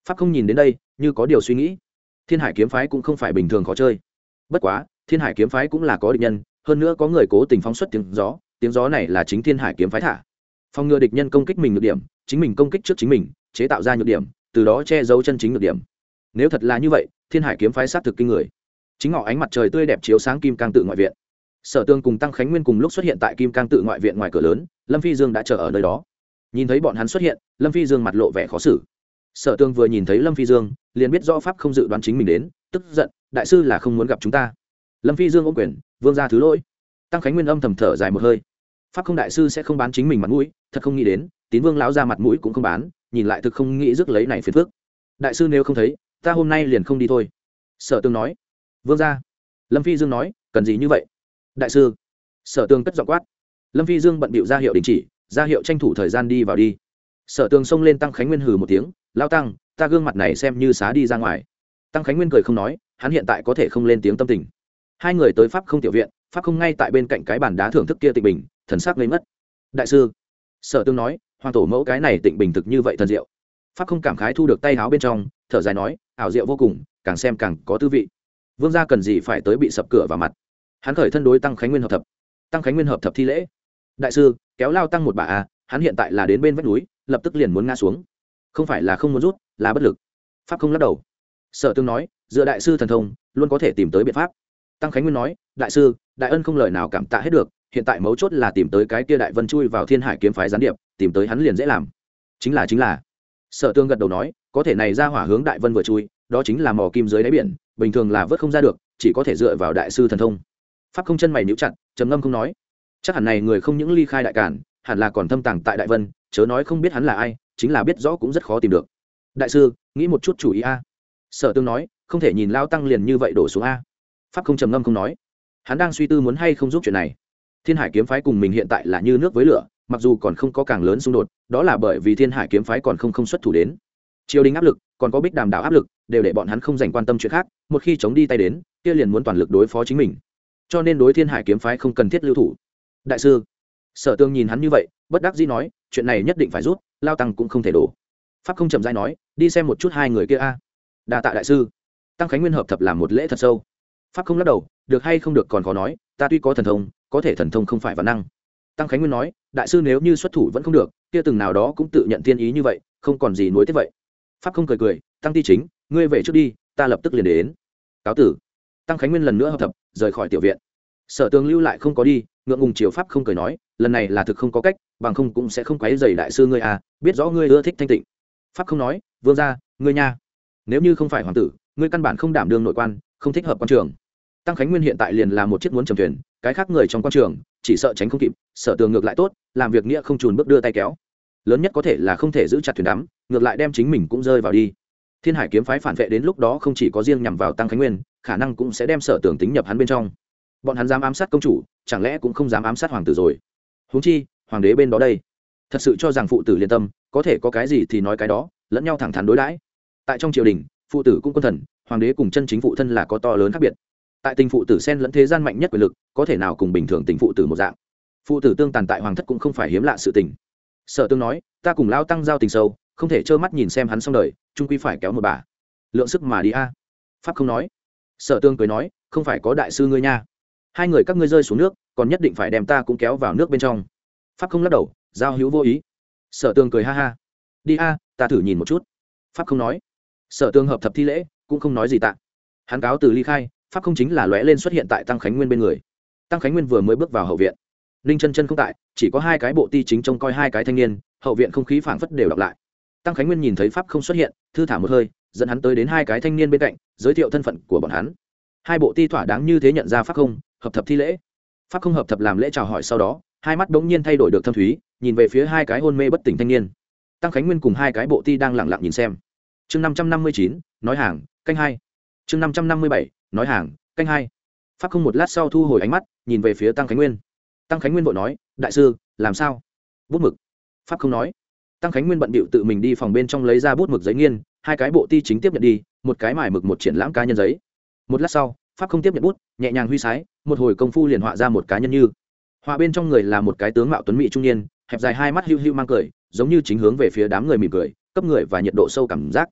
pháp không nhìn đến đây như có điều suy nghĩ. Thiên Hải kiếm phái cũng không phải bình thường khó chơi. Bất quá Thiên Hải kiếm phái cũng là có địch nhân, hơn nữa có người cố tình phóng xuất tiếng gió, tiếng gió này là chính Thiên Hải kiếm phái thả. Phòng ngừa địch nhân công kích mình nhược điểm, chính mình công kích trước chính mình, chế tạo ra nhược điểm, từ đó che giấu chân chính nhược điểm. Nếu thật là như vậy, Thiên Hải kiếm phái sát thực kinh người. Chính ngọ ánh mặt trời tươi đẹp chiếu sáng Kim Cang tự ngoại viện. Sở Tương cùng Tăng Khánh Nguyên cùng lúc xuất hiện tại Kim Cang tự ngoại viện ngoài cửa lớn, Lâm Phi Dương đã chờ ở nơi đó. Nhìn thấy bọn hắn xuất hiện, Lâm Phi Dương mặt lộ vẻ khó xử. Sở Tương vừa nhìn thấy Lâm Phi Dương, liền biết rõ pháp không dự đoán chính mình đến, tức giận, đại sư là không muốn gặp chúng ta. Lâm Phi Dương ôm quyền, vương gia thứ lỗi. Tăng Khánh Nguyên âm thầm thở dài một hơi. Pháp không đại sư sẽ không bán chính mình mặt mũi, thật không nghĩ đến, Tín Vương lão ra mặt mũi cũng không bán, nhìn lại thực không nghĩ rước lấy này phiền phức. Đại sư nếu không thấy, ta hôm nay liền không đi thôi. Sở Tương nói. Vương gia. Lâm Phi Dương nói, cần gì như vậy? Đại sư. Sở Tương cất giọng quát. Lâm Phi Dương bận bịu ra hiệu đình chỉ, ra hiệu tranh thủ thời gian đi vào đi. Sở Tương xông lên Tăng Khánh Nguyên hừ một tiếng, lao Tăng, ta gương mặt này xem như xá đi ra ngoài. Tăng Khánh Nguyên cười không nói, hắn hiện tại có thể không lên tiếng tâm tình. Hai người tới pháp không tiểu viện, pháp không ngay tại bên cạnh cái bàn đá thưởng thức kia Tịnh Bình, thần sắc ngây mất. Đại sư. Sở Tương nói, hoàng tổ mẫu cái này Tịnh Bình thực như vậy thần diệu. Pháp không cảm khái thu được tay áo bên trong, thở dài nói, ảo diệu vô cùng, càng xem càng có tư vị. Vương gia cần gì phải tới bị sập cửa vào mặt. Hắn khởi thân đối Tăng Khánh Nguyên hợp thập. Tăng Khánh Nguyên hợp thập thi lễ. Đại sư, kéo lao Tăng một bà à, hắn hiện tại là đến bên vách núi, lập tức liền muốn ngã xuống. Không phải là không muốn rút, là bất lực. Pháp không lắc đầu. Sở Tương nói, dựa đại sư thần thông, luôn có thể tìm tới biện pháp. Tăng Khánh Nguyên nói, đại sư, đại ân không lời nào cảm tạ hết được, hiện tại mấu chốt là tìm tới cái kia đại vân chui vào Thiên Hải kiếm phái gián điệp, tìm tới hắn liền dễ làm. Chính là chính là. Sở Tương gật đầu nói, có thể này ra hỏa hướng đại vân vừa chui, đó chính là mò kim dưới đáy biển, bình thường là vớt không ra được, chỉ có thể dựa vào đại sư thần thông. Pháp không chân mày nhíu chặt, trầm ngâm không nói. Chắc hẳn này người không những ly khai đại cản, hẳn là còn thâm tàng tại đại vân, chớ nói không biết hắn là ai, chính là biết rõ cũng rất khó tìm được. Đại sư, nghĩ một chút chủ ý a. Sở Tương nói, không thể nhìn lao Tăng liền như vậy đổ xuống a. Pháp không trầm ngâm không nói, hắn đang suy tư muốn hay không giúp chuyện này. Thiên Hải kiếm phái cùng mình hiện tại là như nước với lửa, mặc dù còn không có càng lớn xung đột, đó là bởi vì Thiên Hải kiếm phái còn không không xuất thủ đến. Triều đình áp lực, còn có Bích Đàm đảo áp lực, đều để bọn hắn không dành quan tâm chuyện khác, một khi chống đi tay đến, kia liền muốn toàn lực đối phó chính mình. Cho nên đối Thiên Hải kiếm phái không cần thiết lưu thủ. Đại sư. Sở Tương nhìn hắn như vậy, bất đắc dĩ nói, chuyện này nhất định phải rút, lao Tăng cũng không thể đổ. Pháp không chậm rãi nói, đi xem một chút hai người kia a. Đa tạ đại sư. Tăng Khánh Nguyên hợp thập làm một lễ thật sâu. Pháp không lắc đầu, được hay không được còn khó nói, ta tuy có thần thông, có thể thần thông không phải vạn năng. Tăng Khánh Nguyên nói, đại sư nếu như xuất thủ vẫn không được, kia từng nào đó cũng tự nhận thiên ý như vậy, không còn gì nuối tiếc vậy. Pháp không cười cười, Tăng ti chính, ngươi về trước đi, ta lập tức liền đến. Cáo tử. Tăng Khánh Nguyên lần nữa hợp thập, rời khỏi tiểu viện. Sở Tương lưu lại không có đi, ngượng ngùng chiều Pháp không cười nói, lần này là thực không có cách, bằng không cũng sẽ không quấy rầy đại sư ngươi à, biết rõ ngươi ưa thích thanh tịnh. Pháp không nói, vương gia, ngươi nha, nếu như không phải hoàng tử, ngươi căn bản không đảm đương nội quan, không thích hợp quan trường. Tăng Khánh Nguyên hiện tại liền là một chiếc muốn trầm thuyền, cái khác người trong quan trường chỉ sợ tránh không kịp, Sở Tường ngược lại tốt, làm việc nghĩa không chùn bước đưa tay kéo, lớn nhất có thể là không thể giữ chặt thuyền đắm, ngược lại đem chính mình cũng rơi vào đi. Thiên Hải kiếm phái phản vệ đến lúc đó không chỉ có riêng nhằm vào Tăng Khánh Nguyên, khả năng cũng sẽ đem Sở Tường tính nhập hắn bên trong. Bọn hắn dám ám sát công chủ, chẳng lẽ cũng không dám ám sát hoàng tử rồi? Huống chi, hoàng đế bên đó đây, thật sự cho rằng phụ tử liên tâm, có thể có cái gì thì nói cái đó, lẫn nhau thẳng thắn đối đãi. Tại trong triều đình, phụ tử cũng quân thần, hoàng đế cùng chân chính phụ thân là có to lớn khác biệt. Tại tình phụ tử xen lẫn thế gian mạnh nhất quyền lực, có thể nào cùng bình thường tình phụ tử một dạng. Phụ tử tương tàn tại hoàng thất cũng không phải hiếm lạ sự tình. Sở Tương nói, ta cùng lao Tăng giao tình sâu, không thể trơ mắt nhìn xem hắn xong đời, chung quy phải kéo một bà, lượng sức mà đi a. Pháp không nói. Sở Tương cười nói, không phải có đại sư ngươi nha, hai người các ngươi rơi xuống nước, còn nhất định phải đem ta cũng kéo vào nước bên trong. Pháp không lắc đầu, giao hữu vô ý. Sở Tương cười ha ha, đi a, ta thử nhìn một chút. Pháp không nói. Sở Tương hợp thập thi lễ, cũng không nói gì tạ. Hắn cáo từ ly khai, Pháp không chính là lóe lên xuất hiện tại Tăng Khánh Nguyên bên người. Tăng Khánh Nguyên vừa mới bước vào hậu viện, Ninh Chân Chân không tại, chỉ có hai cái bộ ti chính trông coi hai cái thanh niên, hậu viện không khí phảng phất đều đọc lại. Tăng Khánh Nguyên nhìn thấy Pháp không xuất hiện, thư thả một hơi, dẫn hắn tới đến hai cái thanh niên bên cạnh, giới thiệu thân phận của bọn hắn. Hai bộ ti thỏa đáng như thế nhận ra Pháp không, hợp thập thi lễ. Pháp không hợp thập làm lễ chào hỏi, sau đó hai mắt bỗng nhiên thay đổi được thâm thúy, nhìn về phía hai cái hôn mê bất tỉnh thanh niên. Tăng Khánh Nguyên cùng hai cái bộ ti đang lặng lặng nhìn xem. Chương năm trăm năm mươi chín, nói hàng, canh hai. Chương năm trăm năm mươi bảy, nói hàng, canh hai. Pháp không một lát sau thu hồi ánh mắt, nhìn về phía Tăng Khánh Nguyên. Tăng Khánh Nguyên vội nói, đại sư, làm sao? Bút mực. Pháp không nói. Tăng Khánh Nguyên bận bịu tự mình đi phòng bên trong lấy ra bút mực giấy nghiên, hai cái bộ ti chính tiếp nhận đi, một cái mài mực một triển lãm cá nhân giấy. Một lát sau, Pháp không tiếp nhận bút, nhẹ nhàng huy sái, một hồi công phu liền họa ra một cá nhân như. Họa bên trong người là một cái tướng mạo tuấn mỹ trung niên, hẹp dài hai mắt hưu hưu mang cười, giống như chính hướng về phía đám người mỉm cười, cấp người và nhiệt độ sâu cảm giác.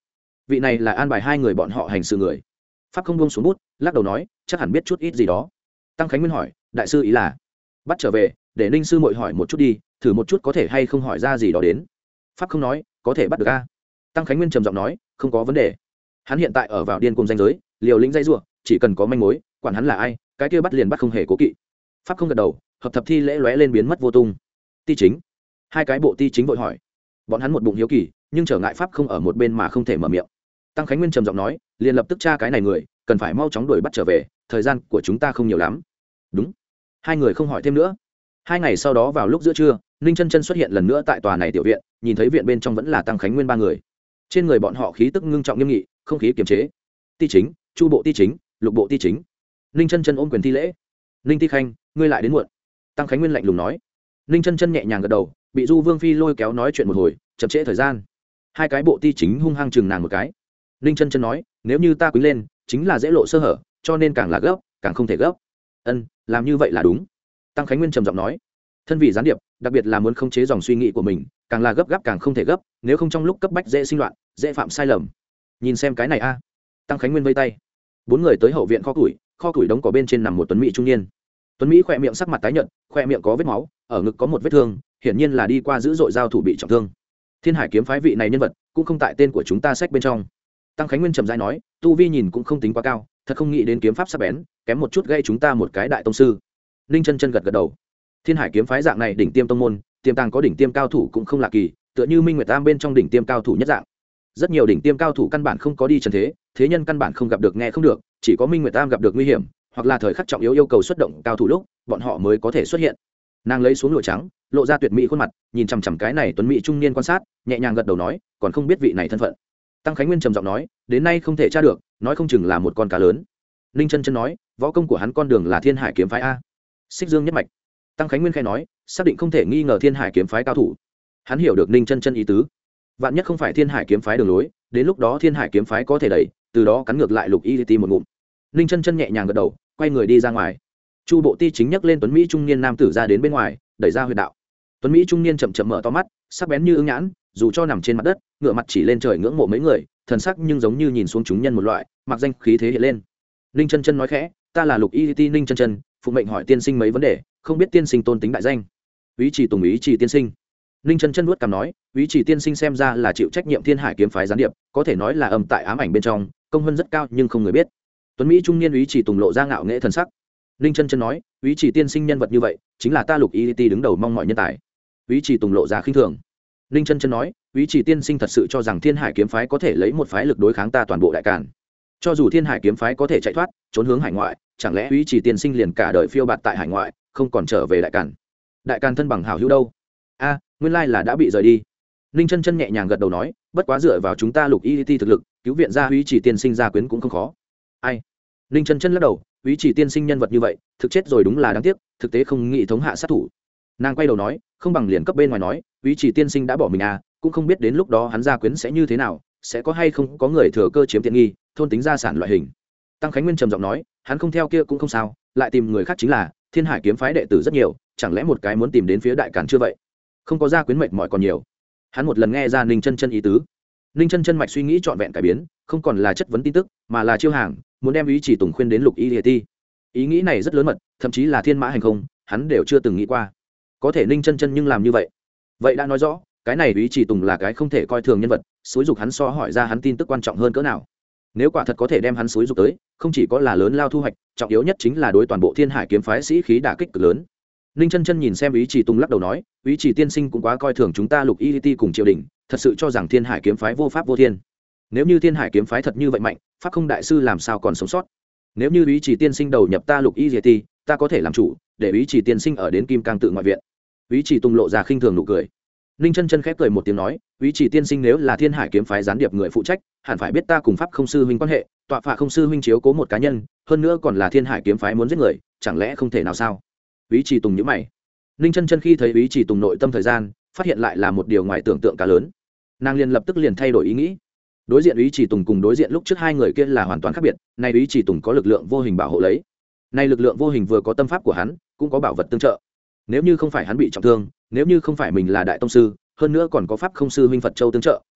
vị này là an bài hai người bọn họ hành sự người. Pháp không buông xuống bút, lắc đầu nói, chắc hẳn biết chút ít gì đó. Tăng Khánh Nguyên hỏi, đại sư ý là bắt trở về, để Ninh sư muội hỏi một chút đi, thử một chút có thể hay không hỏi ra gì đó đến. Pháp không nói, có thể bắt được a. Tăng Khánh Nguyên trầm giọng nói, không có vấn đề. Hắn hiện tại ở vào điên cuồng danh giới, liều lĩnh dây rủa, chỉ cần có manh mối, quản hắn là ai, cái kia bắt liền bắt không hề cố kỵ. Pháp không gật đầu, hợp thập thi lễ lóe lên biến mất vô tung. Ti chính, hai cái bộ ti chính vội hỏi. Bọn hắn một bụng hiếu kỳ, nhưng trở ngại Pháp không ở một bên mà không thể mở miệng. Tăng Khánh Nguyên trầm giọng nói, liền lập tức tra cái này người, cần phải mau chóng đuổi bắt trở về, thời gian của chúng ta không nhiều lắm. Đúng. Hai người không hỏi thêm nữa. Hai ngày sau đó vào lúc giữa trưa, Ninh Chân Chân xuất hiện lần nữa tại tòa này tiểu viện, nhìn thấy viện bên trong vẫn là Tăng Khánh Nguyên ba người. Trên người bọn họ khí tức ngưng trọng nghiêm nghị, không khí kiềm chế. Ti chính, Chu bộ ti chính, Lục bộ ti chính. Ninh Chân Chân ôm quyền thi lễ. Ninh Ti Khanh, ngươi lại đến muộn. Tăng Khánh Nguyên lạnh lùng nói. Ninh Chân Chân nhẹ nhàng gật đầu, bị Du Vương phi lôi kéo nói chuyện một hồi, chậm trễ thời gian. Hai cái bộ ti chính hung hăng chừng nàng một cái. Ninh Chân Chân nói, nếu như ta quý lên, chính là dễ lộ sơ hở, cho nên càng là gấp, càng không thể gấp. Ân, làm như vậy là đúng. Tăng Khánh Nguyên trầm giọng nói, thân vị gián điệp, đặc biệt là muốn khống chế dòng suy nghĩ của mình, càng là gấp gáp càng không thể gấp, nếu không trong lúc cấp bách dễ sinh loạn, dễ phạm sai lầm. Nhìn xem cái này a. Tăng Khánh Nguyên vây tay. Bốn người tới hậu viện kho củi, kho củi đống cỏ bên trên nằm một tuấn mỹ trung niên. Tuấn mỹ khỏe miệng sắc mặt tái nhợt, khỏe miệng có vết máu, ở ngực có một vết thương, hiển nhiên là đi qua dữ dội giao thủ bị trọng thương. Thiên Hải kiếm phái vị này nhân vật, cũng không tại tên của chúng ta sách bên trong. Tăng Khánh Nguyên trầm rãi nói, tu vi nhìn cũng không tính quá cao, thật không nghĩ đến kiếm pháp sắc bén, kém một chút gây chúng ta một cái đại tông sư. Ninh Chân Chân gật gật đầu. Thiên Hải kiếm phái dạng này đỉnh tiêm tông môn, tiềm tàng có đỉnh tiêm cao thủ cũng không lạ kỳ, tựa như Minh Nguyệt Tam bên trong đỉnh tiêm cao thủ nhất dạng. Rất nhiều đỉnh tiêm cao thủ căn bản không có đi trần thế, thế nhân căn bản không gặp được nghe không được, chỉ có Minh Nguyệt Tam gặp được nguy hiểm, hoặc là thời khắc trọng yếu yêu cầu xuất động cao thủ lúc, bọn họ mới có thể xuất hiện. Nàng lấy xuống lụa trắng, lộ ra tuyệt mỹ khuôn mặt, nhìn chằm chằm cái này tuấn mỹ trung niên quan sát, nhẹ nhàng gật đầu nói, còn không biết vị này thân phận. Tăng Khánh Nguyên trầm giọng nói, đến nay không thể tra được, nói không chừng là một con cá lớn. Ninh Chân Chân nói, võ công của hắn con đường là Thiên Hải kiếm phái a. Xích Dương nhất mạch. Tăng Khánh Nguyên khai nói, xác định không thể nghi ngờ Thiên Hải kiếm phái cao thủ. Hắn hiểu được Ninh Chân Chân ý tứ, vạn nhất không phải Thiên Hải kiếm phái đường lối, đến lúc đó Thiên Hải kiếm phái có thể đẩy, từ đó cắn ngược lại Lục Y Ti một ngụm. Ninh Chân Chân nhẹ nhàng gật đầu, quay người đi ra ngoài. Chu bộ ti chính nhấc lên tuấn mỹ trung niên nam tử ra đến bên ngoài, đẩy ra huyệt đạo. Tuấn mỹ trung niên chậm chậm mở to mắt, sắc bén như ưng nhãn, dù cho nằm trên mặt đất, ngửa mặt chỉ lên trời ngưỡng mộ mấy người, thần sắc nhưng giống như nhìn xuống chúng nhân một loại, mặc danh khí thế hiện lên. Ninh Chân Chân nói khẽ, ta là Lục Y Ti Ninh Chân Chân, phụ mệnh hỏi tiên sinh mấy vấn đề, không biết tiên sinh tôn tính đại danh. Úy Chỉ Tùng Úy Chỉ tiên sinh. Ninh Chân Chân nuốt cằm nói, Úy Chỉ tiên sinh xem ra là chịu trách nhiệm Thiên Hải kiếm phái gián điệp, có thể nói là âm tại ám ảnh bên trong, công hơn rất cao nhưng không người biết. Tuấn mỹ trung niên Úy Chỉ Tùng lộ ra ngạo nghễ thần sắc. Ninh Chân Chân nói, Úy Chỉ tiên sinh nhân vật như vậy, chính là ta Lục Y Ti đứng đầu mong mọi nhân tài. Úy Chỉ Tùng lộ ra khinh thường. Ninh Chân Chân nói, Úy Chỉ tiên sinh thật sự cho rằng Thiên Hải kiếm phái có thể lấy một phái lực đối kháng ta toàn bộ đại càn. Cho dù Thiên Hải kiếm phái có thể chạy thoát, trốn hướng hải ngoại, chẳng lẽ Úy Chỉ tiên sinh liền cả đời phiêu bạt tại hải ngoại, không còn trở về đại càn? Đại càn thân bằng hảo hữu đâu? A, nguyên lai là đã bị rời đi. Ninh Chân Chân nhẹ nhàng gật đầu nói, bất quá dựa vào chúng ta Lục Y Ti thực lực, cứu viện ra Úy Chỉ tiên sinh ra quyến cũng không khó. Ai? Ninh Chân Chân lắc đầu, Úy Chỉ tiên sinh nhân vật như vậy, thực chết rồi đúng là đáng tiếc, thực tế không nghĩ thống hạ sát thủ. Nàng quay đầu nói, không bằng liền cấp bên ngoài nói, Úy Chỉ tiên sinh đã bỏ mình à, cũng không biết đến lúc đó hắn ra quyến sẽ như thế nào, sẽ có hay không có người thừa cơ chiếm tiện nghi, thôn tính gia sản loại hình. Tăng Khánh Nguyên trầm giọng nói, hắn không theo kia cũng không sao, lại tìm người khác chính là, Thiên Hải kiếm phái đệ tử rất nhiều, chẳng lẽ một cái muốn tìm đến phía đại càn chưa vậy? Không có gia quyến mệt mỏi còn nhiều. Hắn một lần nghe ra Ninh Chân Chân ý tứ. Ninh Chân Chân mạch suy nghĩ trọn vẹn cải biến, không còn là chất vấn tin tức, mà là chiêu hàng, muốn đem Úy Chỉ Tùng khuyên đến Lục Y Ti. Ý nghĩ này rất lớn mật, thậm chí là thiên mã hành không, hắn đều chưa từng nghĩ qua. Có thể Ninh Chân Chân nhưng làm như vậy. Vậy đã nói rõ, cái này Úy Chỉ Tùng là cái không thể coi thường nhân vật, xúi dục hắn so hỏi ra hắn tin tức quan trọng hơn cỡ nào. Nếu quả thật có thể đem hắn xúi dục tới, không chỉ có là lớn lao thu hoạch, trọng yếu nhất chính là đối toàn bộ Thiên Hải kiếm phái sĩ khí đả kích cực lớn. Ninh Chân Chân nhìn xem Úy Chỉ Tùng lắc đầu nói, Úy Chỉ tiên sinh cũng quá coi thường chúng ta Lục Y Ti cùng triều đình, thật sự cho rằng Thiên Hải kiếm phái vô pháp vô thiên. Nếu như Thiên Hải kiếm phái thật như vậy mạnh, pháp không đại sư làm sao còn sống sót? Nếu như Úy Chỉ tiên sinh đầu nhập ta Lục Y Ti, ta có thể làm chủ, để Úy Chỉ tiên sinh ở đến Kim Cang tự ngoại viện. Úy Chỉ Tùng lộ ra khinh thường nụ cười. Ninh Chân Chân khép cười một tiếng nói, Úy Chỉ tiên sinh nếu là Thiên Hải kiếm phái gián điệp người phụ trách, hẳn phải biết ta cùng pháp không sư huynh quan hệ, tọa phạ không sư huynh chiếu cố một cá nhân, hơn nữa còn là Thiên Hải kiếm phái muốn giết người, chẳng lẽ không thể nào sao? Úy Chỉ Tùng nhíu mày. Ninh Chân Chân khi thấy Úy Chỉ Tùng nội tâm thời gian, phát hiện lại là một điều ngoài tưởng tượng cả lớn. Nàng liền lập tức liền thay đổi ý nghĩ. Đối diện Úy Chỉ Tùng cùng đối diện lúc trước hai người kia là hoàn toàn khác biệt, nay Úy Chỉ Tùng có lực lượng vô hình bảo hộ lấy. Nay lực lượng vô hình vừa có tâm pháp của hắn, cũng có bảo vật tương trợ. Nếu như không phải hắn bị trọng thương, nếu như không phải mình là đại tông sư, hơn nữa còn có pháp không sư huynh Phật Châu tương trợ,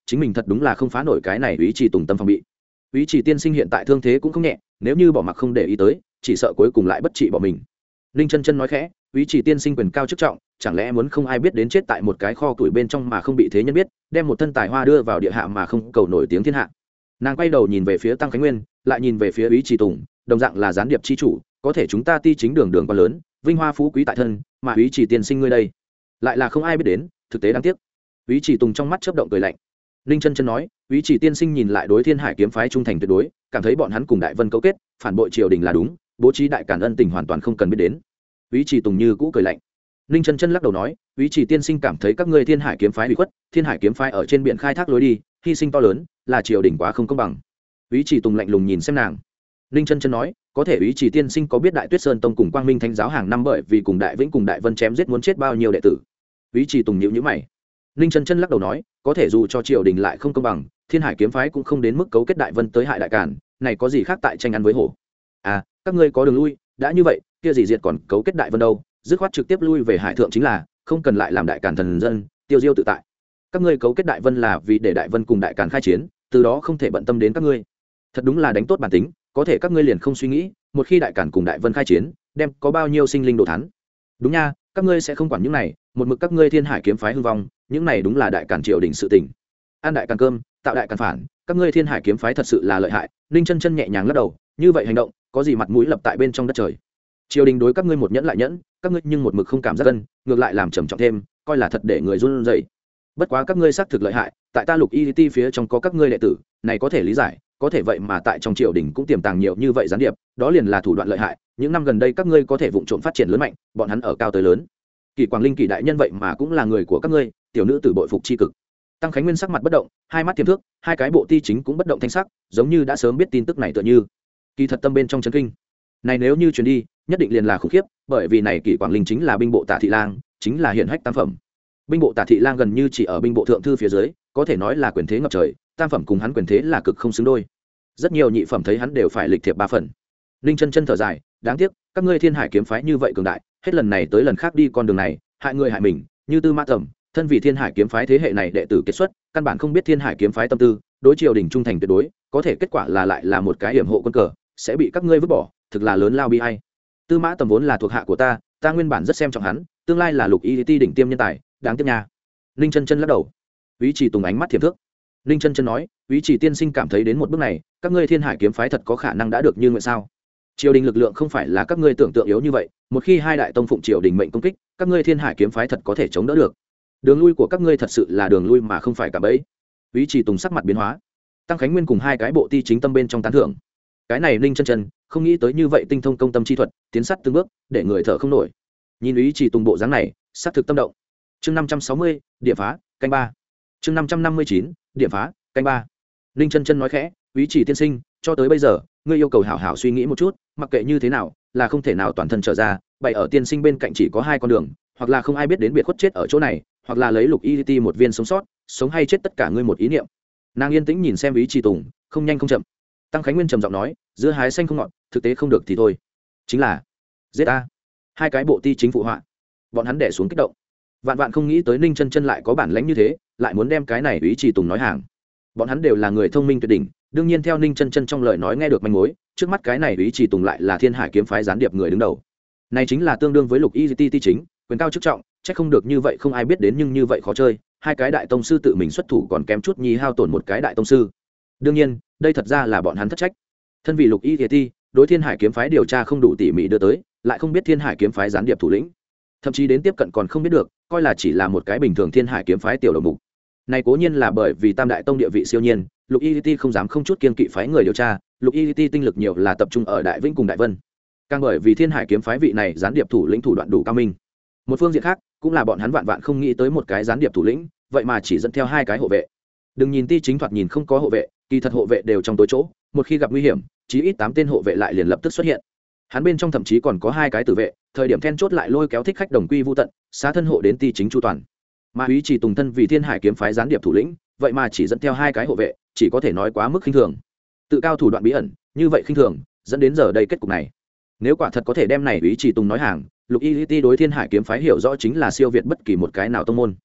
chính mình thật đúng là không phá nổi cái này ý chỉ tùng tâm phòng bị. Ý chỉ tiên sinh hiện tại thương thế cũng không nhẹ, nếu như bỏ mặc không để ý tới chỉ sợ cuối cùng lại bất trị bỏ mình. Ninh chân chân nói khẽ, ý chỉ tiên sinh quyền cao chức trọng, chẳng lẽ muốn không ai biết đến chết tại một cái kho tuổi bên trong mà không bị thế nhân biết, đem một thân tài hoa đưa vào địa hạ mà không cầu nổi tiếng thiên hạ. Nàng quay đầu nhìn về phía Tăng Khánh Nguyên, lại nhìn về phía ý chỉ tùng, đồng dạng là gián điệp chi chủ, có thể chúng ta ti chính đường đường quá lớn, vinh hoa phú quý tại thân, mà ý chỉ tiên sinh ngươi đây lại là không ai biết đến, thực tế đáng tiếc. Ý chỉ tùng trong mắt chớp động cười lạnh. Ninh chân chân nói, ý chỉ tiên sinh nhìn lại đối Thiên Hải kiếm phái trung thành tuyệt đối, cảm thấy bọn hắn cùng Đại Vân cấu kết, phản bội triều đình là đúng, bố trí đại cản ân tình hoàn toàn không cần biết đến. Ý chỉ tùng như cũ cười lạnh. Ninh chân chân lắc đầu nói, ý chỉ tiên sinh cảm thấy các ngươi Thiên Hải kiếm phái bị khuất, Thiên Hải kiếm phái ở trên biển khai thác lối đi, hy sinh to lớn, là triều đình quá không công bằng. Ý chỉ tùng lạnh lùng nhìn xem nàng. Ninh chân chân nói, có thể ý chỉ tiên sinh có biết Đại Tuyết Sơn tông cùng Quang Minh Thánh giáo hàng năm bởi vì cùng Đại Vĩnh cùng Đại Vân chém giết muốn chết bao nhiêu đệ tử? Ý chỉ tùng nhíu nhíu mày. Ninh chân chân lắc đầu nói, có thể dù cho triều đình lại không công bằng, Thiên Hải kiếm phái cũng không đến mức cấu kết Đại Vân tới hại đại cản, này có gì khác tại tranh ăn với hổ? À, các ngươi có đường lui, đã như vậy, kia gì diệt còn cấu kết Đại Vân đâu, dứt khoát trực tiếp lui về hải thượng chính là, không cần lại làm đại cản thần dân, tiêu diêu tự tại. Các ngươi cấu kết Đại Vân là vì để Đại Vân cùng đại cản khai chiến, từ đó không thể bận tâm đến các ngươi. Thật đúng là đánh tốt bản tính, có thể các ngươi liền không suy nghĩ, một khi đại cản cùng Đại Vân khai chiến, đem có bao nhiêu sinh linh đổ thán. Đúng nha, các ngươi sẽ không quản những này, một mực các ngươi Thiên Hải kiếm phái hưng vong, những này đúng là đại cản triều đình sự tình. An đại càn cơm, tạo đại càn phản, các ngươi Thiên Hải kiếm phái thật sự là lợi hại. Ninh chân chân nhẹ nhàng lắc đầu, như vậy hành động có gì mặt mũi lập tại bên trong đất trời? Triều đình đối các ngươi một nhẫn lại nhẫn, các ngươi nhưng một mực không cảm giác cân, ngược lại làm trầm trọng thêm, coi là thật để người run rẩy. Bất quá các ngươi xác thực lợi hại, tại ta Lục Y T phía trong có các ngươi đệ tử, này có thể lý giải, có thể vậy mà tại trong triều đình cũng tiềm tàng nhiều như vậy gián điệp, đó liền là thủ đoạn lợi hại. Những năm gần đây các ngươi có thể vụng trộm phát triển lớn mạnh, bọn hắn ở cao tới lớn. Kỳ Quảng Linh Kỳ đại nhân vậy mà cũng là người của các ngươi, tiểu nữ tử bội phục chi cực. Tăng Khánh Nguyên sắc mặt bất động, hai mắt tiềm thước, hai cái bộ ti chính cũng bất động thanh sắc, giống như đã sớm biết tin tức này tựa như. Kỳ thật tâm bên trong chấn kinh. Này nếu như truyền đi, nhất định liền là khủng khiếp, bởi vì này Kỳ Quảng Linh chính là binh bộ Tả thị lang, chính là hiển hách tam phẩm. Binh bộ Tả thị lang gần như chỉ ở binh bộ thượng thư phía dưới, có thể nói là quyền thế ngập trời, tam phẩm cùng hắn quyền thế là cực không xứng đôi. Rất nhiều nhị phẩm thấy hắn đều phải lịch thiệp ba phần. Linh chân chân thở dài, đáng tiếc, các ngươi Thiên Hải kiếm phái như vậy cường đại, hết lần này tới lần khác đi con đường này, hại người hại mình, như Tư Mã Tầm, thân vì Thiên Hải kiếm phái thế hệ này đệ tử kết xuất, căn bản không biết Thiên Hải kiếm phái tâm tư, đối triều đình trung thành tuyệt đối, có thể kết quả là lại là một cái hiểm hộ quân cờ, sẽ bị các ngươi vứt bỏ, thực là lớn lao bi ai. Tư Mã Tầm vốn là thuộc hạ của ta, ta nguyên bản rất xem trọng hắn, tương lai là Lục Y T đỉnh tiêm nhân tài, đáng tiếc nha. Linh chân chân lắc đầu. Úy Chỉ Tùng ánh mắt thiểm thước. Linh chân chân nói, Úy Chỉ tiên sinh cảm thấy đến một bước này, các ngươi Thiên Hải kiếm phái thật có khả năng đã được như nguyện sao? Triều đình lực lượng không phải là các ngươi tưởng tượng yếu như vậy, một khi hai đại tông phụng triều đình mệnh công kích, các ngươi Thiên Hải kiếm phái thật có thể chống đỡ được. Đường lui của các ngươi thật sự là đường lui mà không phải cả bẫy. Úy Chỉ Tùng sắc mặt biến hóa. Tăng Khánh Nguyên cùng hai cái bộ ti chính tâm bên trong tán thưởng. Cái này Linh chân chân không nghĩ tới như vậy tinh thông công tâm chi thuật, tiến sát từng bước, để người thở không nổi. Nhìn Úy Chỉ Tùng bộ dáng này, sát thực tâm động. Chương năm trăm sáu mươi, địa phá, canh ba. Chương năm trăm năm mươi chín, địa phá, canh ba. Linh chân chân nói khẽ, Úy Chỉ tiên sinh, cho tới bây giờ, ngươi yêu cầu hảo hảo suy nghĩ một chút, mặc kệ như thế nào, là không thể nào toàn thân trở ra, bày ở tiên sinh bên cạnh chỉ có hai con đường, hoặc là không ai biết đến biệt khuất chết ở chỗ này, hoặc là lấy Lục Y T một viên sống sót, sống hay chết tất cả ngươi một ý niệm. Nàng yên tĩnh nhìn xem Úy Chỉ Tùng, không nhanh không chậm. Tăng Khánh Nguyên trầm giọng nói, giữa hái xanh không ngọt, thực tế không được thì thôi. Chính là giết ta. Hai cái bộ ti chính phụ họa, bọn hắn đè xuống kích động. Vạn vạn không nghĩ tới Ninh chân chân lại có bản lãnh như thế, lại muốn đem cái này Úy Chỉ Tùng nói hàng. Bọn hắn đều là người thông minh tuyệt đỉnh, đương nhiên theo Ninh chân chân trong lời nói nghe được manh mối, trước mắt cái này Úy Chỉ Tùng lại là Thiên Hải kiếm phái gián điệp người đứng đầu. Này chính là tương đương với Lục Y T ti chính, quyền cao chức trọng, chắc không được như vậy không ai biết đến nhưng như vậy khó chơi, hai cái đại tông sư tự mình xuất thủ còn kém chút nhi hao tổn một cái đại tông sư. Đương nhiên, đây thật ra là bọn hắn thất trách. Thân vì Lục Y T, đối Thiên Hải kiếm phái điều tra không đủ tỉ mỉ đưa tới, lại không biết Thiên Hải kiếm phái gián điệp thủ lĩnh, thậm chí đến tiếp cận còn không biết được, coi là chỉ là một cái bình thường Thiên Hải kiếm phái tiểu đầu mục. Này cố nhiên là bởi vì Tam đại tông địa vị siêu nhiên, Lục Y T không dám không chút kiên kỵ phái người điều tra, Lục Y T tinh lực nhiều là tập trung ở Đại Vĩnh cùng Đại Vân. Càng bởi vì Thiên Hải kiếm phái vị này gián điệp thủ lĩnh thủ đoạn đủ cao minh. Một phương diện khác, cũng là bọn hắn vạn vạn không nghĩ tới một cái gián điệp thủ lĩnh, vậy mà chỉ dẫn theo hai cái hộ vệ. Đừng nhìn ti chính thoạt nhìn không có hộ vệ, kỳ thật hộ vệ đều trong tối chỗ, một khi gặp nguy hiểm, chí ít tám tên hộ vệ lại liền lập tức xuất hiện. Hắn bên trong thậm chí còn có hai cái tử vệ, thời điểm then chốt lại lôi kéo thích khách đồng quy vu tận, xá thân hộ đến ti chính chu toàn. Mà Úy Chỉ Tùng thân vì Thiên Hải kiếm phái gián điệp thủ lĩnh, vậy mà chỉ dẫn theo hai cái hộ vệ, chỉ có thể nói quá mức khinh thường. Tự cao thủ đoạn bí ẩn, như vậy khinh thường, dẫn đến giờ đây kết cục này. Nếu quả thật có thể đem này Úy Chỉ Tùng nói hàng, Lục Y T đối Thiên Hải kiếm phái hiểu rõ chính là siêu việt bất kỳ một cái nào tông môn.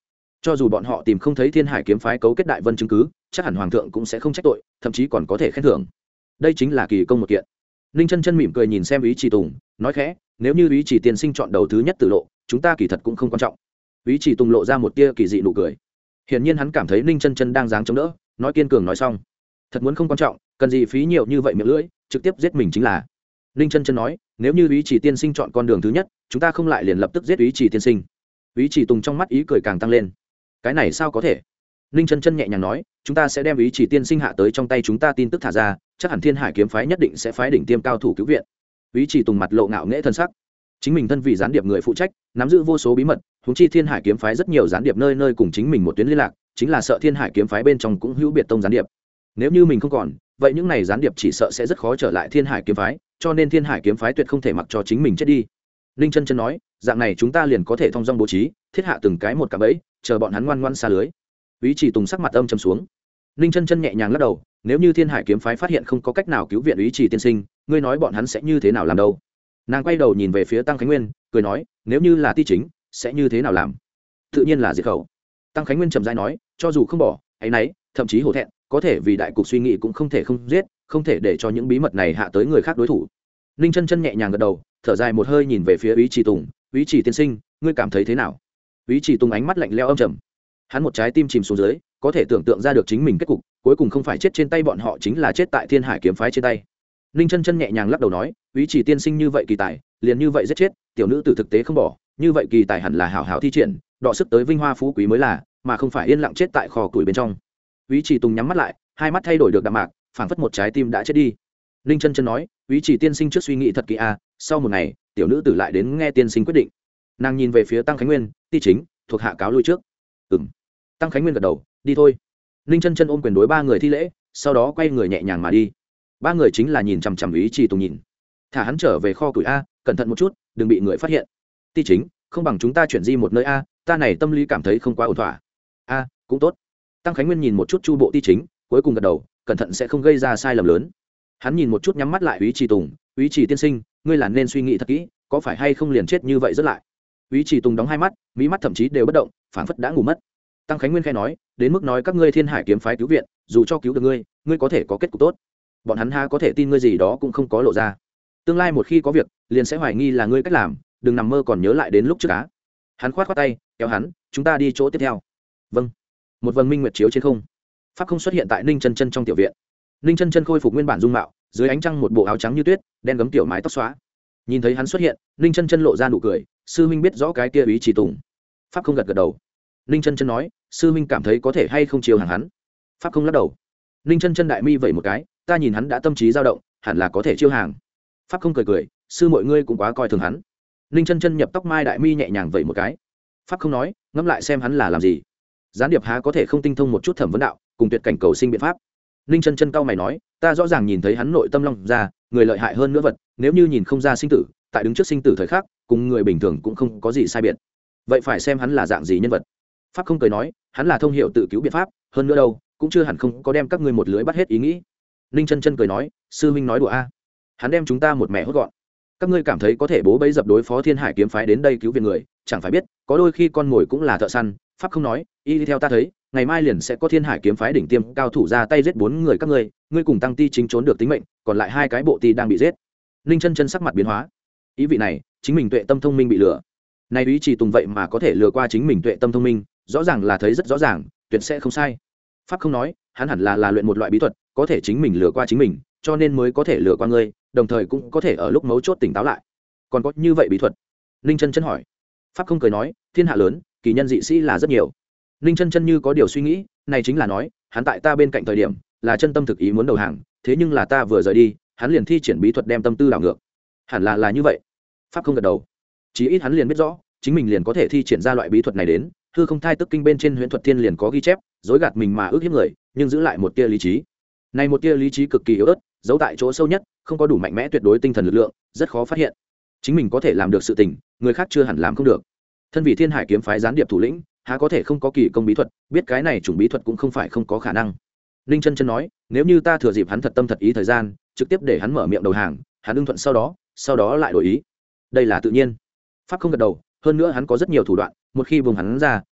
cho dù bọn họ tìm không thấy thiên hải kiếm phái cấu kết đại vân chứng cứ, chắc hẳn hoàng thượng cũng sẽ không trách tội, thậm chí còn có thể khen thưởng. Đây chính là kỳ công một kiện. Ninh chân chân mỉm cười nhìn xem Úy Chỉ Tùng, nói khẽ, nếu như Úy Chỉ tiên sinh chọn đầu thứ nhất tử lộ, chúng ta kỳ thật cũng không quan trọng. Úy Chỉ Tùng lộ ra một tia kỳ dị nụ cười. Hiển nhiên hắn cảm thấy Ninh chân chân đang dáng chống đỡ, nói kiên cường nói xong, thật muốn không quan trọng, cần gì phí nhiều như vậy miệng lưỡi, trực tiếp giết mình chính là. Ninh chân chân nói, nếu như Úy Chỉ tiên sinh chọn con đường thứ nhất, chúng ta không lại liền lập tức giết Úy Chỉ tiên sinh. Úy Chỉ Tùng trong mắt ý cười càng tăng lên. Cái này sao có thể? Ninh chân chân nhẹ nhàng nói, chúng ta sẽ đem Úy Chỉ tiên sinh hạ tới trong tay chúng ta tin tức thả ra, chắc hẳn Thiên Hải kiếm phái nhất định sẽ phái đỉnh tiêm cao thủ cứu viện. Úy Chỉ Tùng mặt lộ ngạo nghễ thân sắc. Chính mình thân vị gián điệp người phụ trách, nắm giữ vô số bí mật, huống chi Thiên Hải kiếm phái rất nhiều gián điệp nơi nơi cùng chính mình một tuyến liên lạc, chính là sợ Thiên Hải kiếm phái bên trong cũng hữu biệt tông gián điệp. Nếu như mình không còn, vậy những này gián điệp chỉ sợ sẽ rất khó trở lại Thiên Hải kiếm phái, cho nên Thiên Hải kiếm phái tuyệt không thể mặc cho chính mình chết đi. Ninh chân chân nói, dạng này chúng ta liền có thể thông dong bố trí, thiết hạ từng cái một cả bẫy, chờ bọn hắn ngoan ngoãn xa lưới. Úy Chỉ Tùng sắc mặt âm trầm xuống. Ninh chân chân nhẹ nhàng lắc đầu, nếu như Thiên Hải kiếm phái phát hiện không có cách nào cứu viện Úy Chỉ tiên sinh, ngươi nói bọn hắn sẽ như thế nào làm đâu? Nàng quay đầu nhìn về phía Tăng Khánh Nguyên, cười nói, nếu như là Ti Chính, sẽ như thế nào làm? Tự nhiên là diệt khẩu. Tăng Khánh Nguyên trầm rãi nói, cho dù không bỏ, ấy nấy, thậm chí hổ thẹn, có thể vì đại cục suy nghĩ cũng không thể không giết, không thể để cho những bí mật này hạ tới người khác đối thủ. Ninh chân chân nhẹ nhàng gật đầu, thở dài một hơi nhìn về phía Úy Chỉ Tùng, Úy Chỉ tiên sinh, ngươi cảm thấy thế nào? Úy Chỉ Tùng ánh mắt lạnh lẽo âm trầm. Hắn một trái tim chìm xuống dưới, có thể tưởng tượng ra được chính mình kết cục, cuối cùng không phải chết trên tay bọn họ chính là chết tại Thiên Hải kiếm phái trên tay. Ninh chân chân nhẹ nhàng lắc đầu nói, Úy Chỉ tiên sinh như vậy kỳ tài, liền như vậy giết chết, tiểu nữ tử thực tế không bỏ, như vậy kỳ tài hẳn là hảo hảo thi triển, đọ sức tới vinh hoa phú quý mới là, mà không phải yên lặng chết tại kho củi bên trong. Úy Chỉ Tùng nhắm mắt lại, hai mắt thay đổi được đạm mạc, phảng phất một trái tim đã chết đi. Ninh chân chân nói, Úy Chỉ tiên sinh trước suy nghĩ thật kỹ a, sau một ngày, tiểu nữ tử lại đến nghe tiên sinh quyết định. Nàng nhìn về phía Tăng Khánh Nguyên, Ti Chính, thuộc hạ cáo lui trước. Ừm. Tăng Khánh Nguyên gật đầu, đi thôi. Ninh chân chân ôm quyền đối ba người thi lễ, sau đó quay người nhẹ nhàng mà đi. Ba người chính là nhìn chằm chằm Úy Chỉ Tùng nhìn. Thả hắn trở về kho củi a, cẩn thận một chút, đừng bị người phát hiện. Ti Chính, không bằng chúng ta chuyển di một nơi a, ta này tâm lý cảm thấy không quá ổn thỏa. A, cũng tốt. Tăng Khánh Nguyên nhìn một chút Chu Bộ Ti Chính, cuối cùng gật đầu, cẩn thận sẽ không gây ra sai lầm lớn. Hắn nhìn một chút nhắm mắt lại Úy Chỉ Tùng, Úy Chỉ tiên sinh, ngươi là nên suy nghĩ thật kỹ, có phải hay không liền chết như vậy rất lại. Úy Chỉ Tùng đóng hai mắt, mí mắt thậm chí đều bất động, phảng phất đã ngủ mất. Tăng Khánh Nguyên khẽ nói, đến mức nói các ngươi Thiên Hải kiếm phái cứu viện, dù cho cứu được ngươi, ngươi có thể có kết cục tốt, bọn hắn ha có thể tin ngươi gì đó cũng không có lộ ra. Tương lai một khi có việc, liền sẽ hoài nghi là ngươi cách làm, đừng nằm mơ còn nhớ lại đến lúc trước cá. Hắn khoát khoát tay, kéo hắn, chúng ta đi chỗ tiếp theo. Vâng. Một vầng minh nguyệt chiếu trên không, pháp không xuất hiện tại Ninh chân chân trong tiểu viện. Ninh chân chân khôi phục nguyên bản dung mạo, dưới ánh trăng một bộ áo trắng như tuyết, đen gấm tiểu mái tóc xóa. Nhìn thấy hắn xuất hiện, Ninh chân chân lộ ra nụ cười, sư huynh biết rõ cái kia Úy Chỉ Tùng. Pháp không gật gật đầu. Ninh chân chân nói, sư huynh cảm thấy có thể hay không chiều hàng hắn. Pháp không lắc đầu. Ninh chân chân đại mi vẩy một cái, ta nhìn hắn đã tâm trí dao động, hẳn là có thể chiêu hàng. Pháp không cười cười, sư mọi ngươi cũng quá coi thường hắn. Ninh chân chân nhập tóc mai đại mi nhẹ nhàng vẩy một cái. Pháp không nói, ngẫm lại xem hắn là làm gì. Gián điệp há có thể không tinh thông một chút thẩm vấn đạo, cùng tuyệt cảnh cầu sinh biện pháp. Ninh chân chân cau mày nói, ta rõ ràng nhìn thấy hắn nội tâm long ra, người lợi hại hơn nữa vật, nếu như nhìn không ra sinh tử, tại đứng trước sinh tử thời khắc, cùng người bình thường cũng không có gì sai biệt. Vậy phải xem hắn là dạng gì nhân vật. Pháp không cười nói, hắn là thông hiểu tự cứu biện pháp, hơn nữa đâu, cũng chưa hẳn không có đem các ngươi một lưới bắt hết ý nghĩ. Ninh chân chân cười nói, sư huynh nói đùa a, hắn đem chúng ta một mẹ hốt gọn. Các ngươi cảm thấy có thể bố bấy dập đối phó Thiên Hải kiếm phái đến đây cứu viện người, chẳng phải biết, có đôi khi con mồi cũng là thợ săn. Pháp không nói, y đi theo ta thấy, ngày mai liền sẽ có Thiên Hải kiếm phái đỉnh tiêm cao thủ ra tay giết bốn người các ngươi, ngươi cùng Tăng Ti Chính trốn được tính mệnh, còn lại hai cái bộ ti đang bị giết. Ninh chân chân sắc mặt biến hóa, ý vị này, chính mình tuệ tâm thông minh bị lừa. Nay Úy Chỉ Tùng vậy mà có thể lừa qua chính mình tuệ tâm thông minh, rõ ràng là thấy rất rõ ràng, tuyệt sẽ không sai. Pháp không nói, hắn hẳn là là luyện một loại bí thuật, có thể chính mình lừa qua chính mình, cho nên mới có thể lừa qua ngươi, đồng thời cũng có thể ở lúc mấu chốt tỉnh táo lại. Còn có như vậy bí thuật? Ninh chân chân hỏi. Pháp không cười nói, thiên hạ lớn, kỳ nhân dị sĩ là rất nhiều. Ninh chân chân như có điều suy nghĩ, này chính là nói, hắn tại ta bên cạnh thời điểm, là chân tâm thực ý muốn đầu hàng, thế nhưng là ta vừa rời đi, hắn liền thi triển bí thuật đem tâm tư đảo ngược. Hẳn là là như vậy. Pháp không gật đầu. Chí ít hắn liền biết rõ, chính mình liền có thể thi triển ra loại bí thuật này đến, hư không thai tức kinh bên trên huyễn thuật thiên liền có ghi chép, dối gạt mình mà ước hiếp người, nhưng giữ lại một tia lý trí. Này một tia lý trí cực kỳ yếu ớt, giấu tại chỗ sâu nhất, không có đủ mạnh mẽ tuyệt đối tinh thần lực lượng, rất khó phát hiện. Chính mình có thể làm được sự tình, người khác chưa hẳn làm không được. Thân vị Thiên Hải kiếm phái gián điệp thủ lĩnh, há có thể không có kỳ công bí thuật, biết cái này chủng bí thuật cũng không phải không có khả năng. Ninh chân chân nói, nếu như ta thừa dịp hắn thật tâm thật ý thời gian, trực tiếp để hắn mở miệng đầu hàng, hắn ưng thuận sau đó, sau đó lại đổi ý. Đây là tự nhiên. Pháp không gật đầu, hơn nữa hắn có rất nhiều thủ đoạn, một khi vùng hắn ra,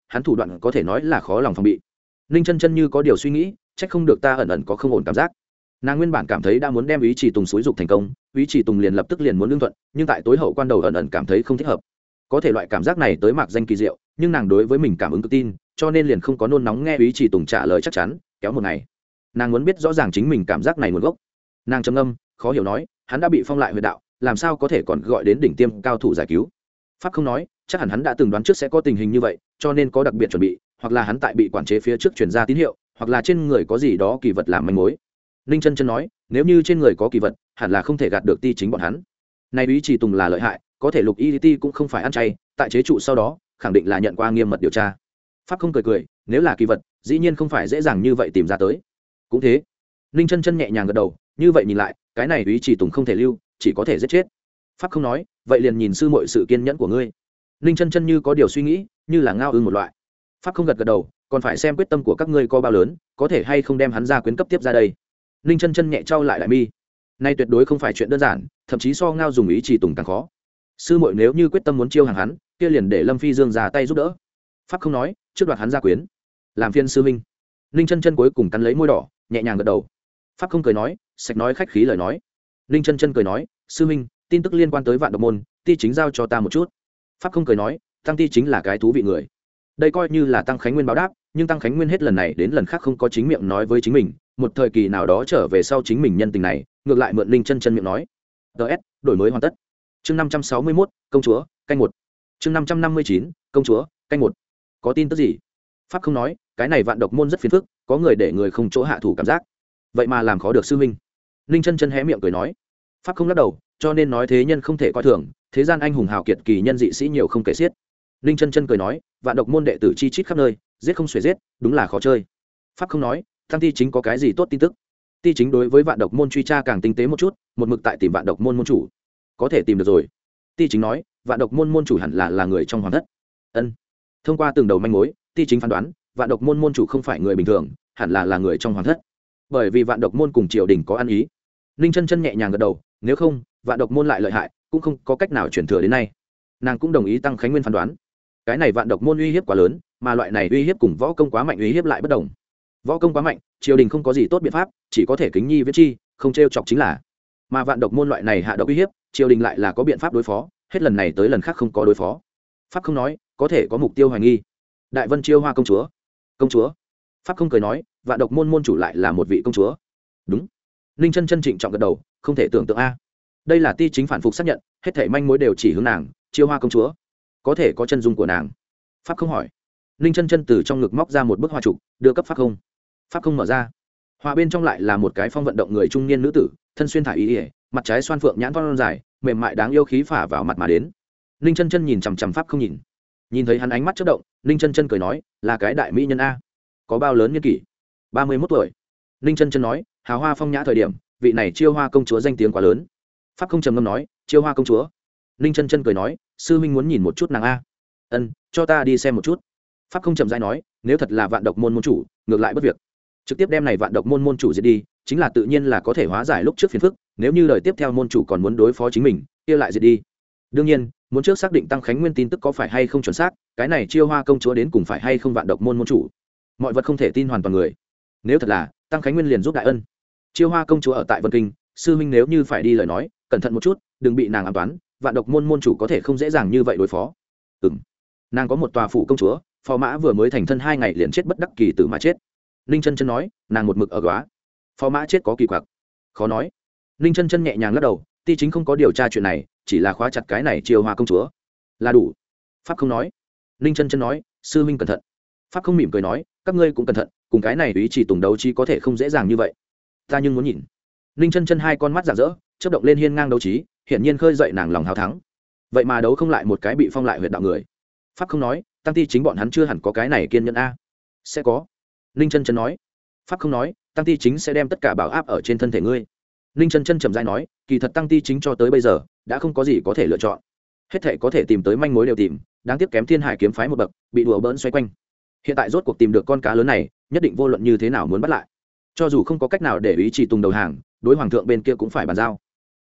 hắn thủ đoạn có thể nói là khó lòng phòng bị. Ninh chân chân như có điều suy nghĩ, trách không được ta ẩn ẩn có không ổn cảm giác. Nàng nguyên bản cảm thấy đã muốn đem Úy Chỉ Tùng xúi dục thành công, Úy Chỉ Tùng liền lập tức liền muốn lương thuận, nhưng tại tối hậu quan đầu ẩn ẩn cảm thấy không thích hợp. Có thể loại cảm giác này tới mạc danh kỳ diệu, nhưng nàng đối với mình cảm ứng tự tin, cho nên liền không có nôn nóng nghe Úy Chỉ Tùng trả lời chắc chắn, kéo một ngày. Nàng muốn biết rõ ràng chính mình cảm giác này nguồn gốc. Nàng trầm ngâm, khó hiểu nói, hắn đã bị phong lại huyệt đạo, làm sao có thể còn gọi đến đỉnh tiêm cao thủ giải cứu? Pháp không nói, chắc hẳn hắn đã từng đoán trước sẽ có tình hình như vậy, cho nên có đặc biệt chuẩn bị, hoặc là hắn tại bị quản chế phía trước truyền ra tín hiệu, hoặc là trên người có gì đó kỳ vật làm manh mối. Ninh chân chân nói, nếu như trên người có kỳ vật, hẳn là không thể gạt được ti chính bọn hắn. Này Úy Chỉ Tùng là lợi hại, có thể Lục Y Ti cũng không phải ăn chay, tại chế trụ sau đó, khẳng định là nhận qua nghiêm mật điều tra. Pháp không cười cười, nếu là kỳ vật, dĩ nhiên không phải dễ dàng như vậy tìm ra tới. Cũng thế. Ninh chân chân nhẹ nhàng gật đầu, như vậy nhìn lại, cái này Úy Chỉ Tùng không thể lưu, chỉ có thể giết chết. Pháp không nói, vậy liền nhìn sư muội sự kiên nhẫn của ngươi. Ninh chân chân như có điều suy nghĩ, như là ngao ưng một loại. Pháp không gật gật đầu, còn phải xem quyết tâm của các ngươi có bao lớn, có thể hay không đem hắn ra quyến cấp tiếp ra đây. Ninh chân chân nhẹ trao lại đại mi, nay tuyệt đối không phải chuyện đơn giản, thậm chí so ngao dùng Úy Chỉ Tùng càng khó. Sư muội nếu như quyết tâm muốn chiêu hàng hắn, kia liền để Lâm Phi Dương ra tay giúp đỡ. Pháp không nói, trước đoạt hắn ra quyến, làm phiên sư minh. Ninh chân chân cuối cùng cắn lấy môi đỏ, nhẹ nhàng gật đầu. Pháp không cười nói, sạch nói khách khí lời nói. Ninh chân chân cười nói, sư minh, tin tức liên quan tới Vạn Độc môn, ti chính giao cho ta một chút. Pháp không cười nói, tăng ti chính là cái thú vị người, đây coi như là tăng khánh nguyên báo đáp, nhưng tăng khánh nguyên hết lần này đến lần khác không có chính miệng nói với chính mình, một thời kỳ nào đó trở về sau chính mình nhân tình này ngược lại mượn Ninh chân chân miệng nói. ts đổi mới hoàn tất. Chương năm trăm sáu mươi mốt, công chúa canh một. Chương năm trăm năm mươi chín, công chúa canh một. Có tin tức gì? Pháp không nói, cái này Vạn Độc môn rất phiền phức, có người để người không chỗ hạ thủ cảm giác, vậy mà làm khó được sư huynh. Ninh chân chân hé miệng cười nói. Pháp không lắc đầu, cho nên nói thế nhân không thể coi thường, thế gian anh hùng hào kiệt kỳ nhân dị sĩ nhiều không kể xiết. Ninh chân chân cười nói, Vạn Độc môn đệ tử chi chít khắp nơi, giết không xuể giết, đúng là khó chơi. Pháp không nói, tăng ti chính có cái gì tốt tin tức? Ti chính đối với Vạn Độc môn truy tra càng tinh tế một chút, một mực tại tìm Vạn Độc môn môn chủ, có thể tìm được rồi. Ti chính nói, Vạn Độc môn môn chủ hẳn là là người trong hoàng thất. Ân. Thông qua từng đầu manh mối, Ti chính phán đoán, Vạn Độc môn môn chủ không phải người bình thường, hẳn là là người trong hoàng thất. Bởi vì Vạn Độc môn cùng triều đình có ăn ý. Ninh chân chân nhẹ nhàng gật đầu, nếu không, Vạn Độc môn lại lợi hại, cũng không có cách nào chuyển thừa đến nay. Nàng cũng đồng ý tăng khánh nguyên phán đoán. Cái này Vạn Độc môn uy hiếp quá lớn, mà loại này uy hiếp cùng võ công quá mạnh uy hiếp lại bất đồng. Võ công quá mạnh, triều đình không có gì tốt biện pháp, chỉ có thể kính nhi viết chi, không trêu chọc chính là. Mà Vạn Độc môn loại này hạ độc uy hiếp, triều đình lại là có biện pháp đối phó, hết lần này tới lần khác không có đối phó. Pháp không nói, có thể có mục tiêu hoài nghi. Đại Vân Chiêu Hoa công chúa. Công chúa? Pháp không cười nói, Vạn Độc môn môn chủ lại là một vị công chúa. Đúng. Ninh chân chân trịnh trọng gật đầu, không thể tưởng tượng a. Đây là ti chính phản phục xác nhận, hết thảy manh mối đều chỉ hướng nàng, Chiêu Hoa công chúa. Có thể có chân dung của nàng. Pháp không hỏi. Ninh chân chân từ trong ngực móc ra một bức hoa trục, đưa cấp Pháp không. Pháp không mở ra. Hoa bên trong lại là một cái phong vận động người trung niên nữ tử, thân xuyên thải y ỉa, mặt trái xoan phượng nhãn thon dài, mềm mại đáng yêu khí phả vào mặt mà đến. Ninh chân chân nhìn chằm chằm Pháp không nhìn. Nhìn thấy hắn ánh mắt chớp động, Ninh chân chân cười nói, là cái đại mỹ nhân a. Có bao lớn niên kỷ? ba mươi mốt tuổi. Ninh chân chân nói, hào hoa phong nhã thời điểm, vị này Chiêu Hoa công chúa danh tiếng quá lớn. Pháp không trầm ngâm nói, Chiêu Hoa công chúa. Ninh chân chân cười nói, sư huynh muốn nhìn một chút nàng a. Ân, cho ta đi xem một chút. Pháp không trầm rãi nói, nếu thật là Vạn Độc môn môn chủ, ngược lại bất việc, trực tiếp đem này Vạn Độc môn môn chủ diệt đi, chính là tự nhiên là có thể hóa giải lúc trước phiền phức. Nếu như lời tiếp theo môn chủ còn muốn đối phó chính mình, kia lại diệt đi. Đương nhiên, muốn trước xác định tăng khánh nguyên tin tức có phải hay không chuẩn xác, cái này Chiêu Hoa công chúa đến cùng phải hay không Vạn Độc môn môn chủ, mọi vật không thể tin hoàn toàn người. Nếu thật là, tăng khánh nguyên liền giúp đại ân. Chiêu Hoa công chúa ở tại Vân Kinh, sư huynh nếu như phải đi lời nói, cẩn thận một chút, đừng bị nàng ám toán. Vạn Độc môn môn chủ có thể không dễ dàng như vậy đối phó. Ừm. Nàng có một tòa phủ công chúa, phò mã vừa mới thành thân hai ngày liền chết bất đắc kỳ tử mà chết. Ninh chân chân nói, nàng một mực ở góa. Phò mã chết có kỳ quặc, khó nói. Ninh chân chân nhẹ nhàng lắc đầu, ti chính không có điều tra chuyện này, chỉ là khóa chặt cái này Chiêu Hoa công chúa là đủ. Pháp không nói. Ninh chân chân nói, sư huynh cẩn thận. Pháp không mỉm cười nói, các ngươi cũng cẩn thận, cùng cái này Úy Chỉ Tùng đấu trí có thể không dễ dàng như vậy. Ta nhưng muốn nhìn. Ninh chân chân hai con mắt rạng rỡ, chớp động lên hiên ngang đấu trí, hiển nhiên khơi dậy nàng lòng hào thắng. Vậy mà đấu không lại một cái bị phong lại huyệt đạo người. Pháp không nói, tăng ti chính bọn hắn chưa hẳn có cái này kiên nhẫn a. Sẽ có. Ninh chân chân nói. Pháp không nói, tăng ti chính sẽ đem tất cả bảo áp ở trên thân thể ngươi. Ninh chân chân trầm rãi nói, kỳ thật tăng ti chính cho tới bây giờ đã không có gì có thể lựa chọn, hết thảy có thể tìm tới manh mối đều tìm, đáng tiếc kém Thiên Hải kiếm phái một bậc, bị đùa bỡn xoay quanh. Hiện tại rốt cuộc tìm được con cá lớn này, nhất định vô luận như thế nào muốn bắt lại, cho dù không có cách nào để Úy Chỉ Tùng đầu hàng, đối hoàng thượng bên kia cũng phải bàn giao.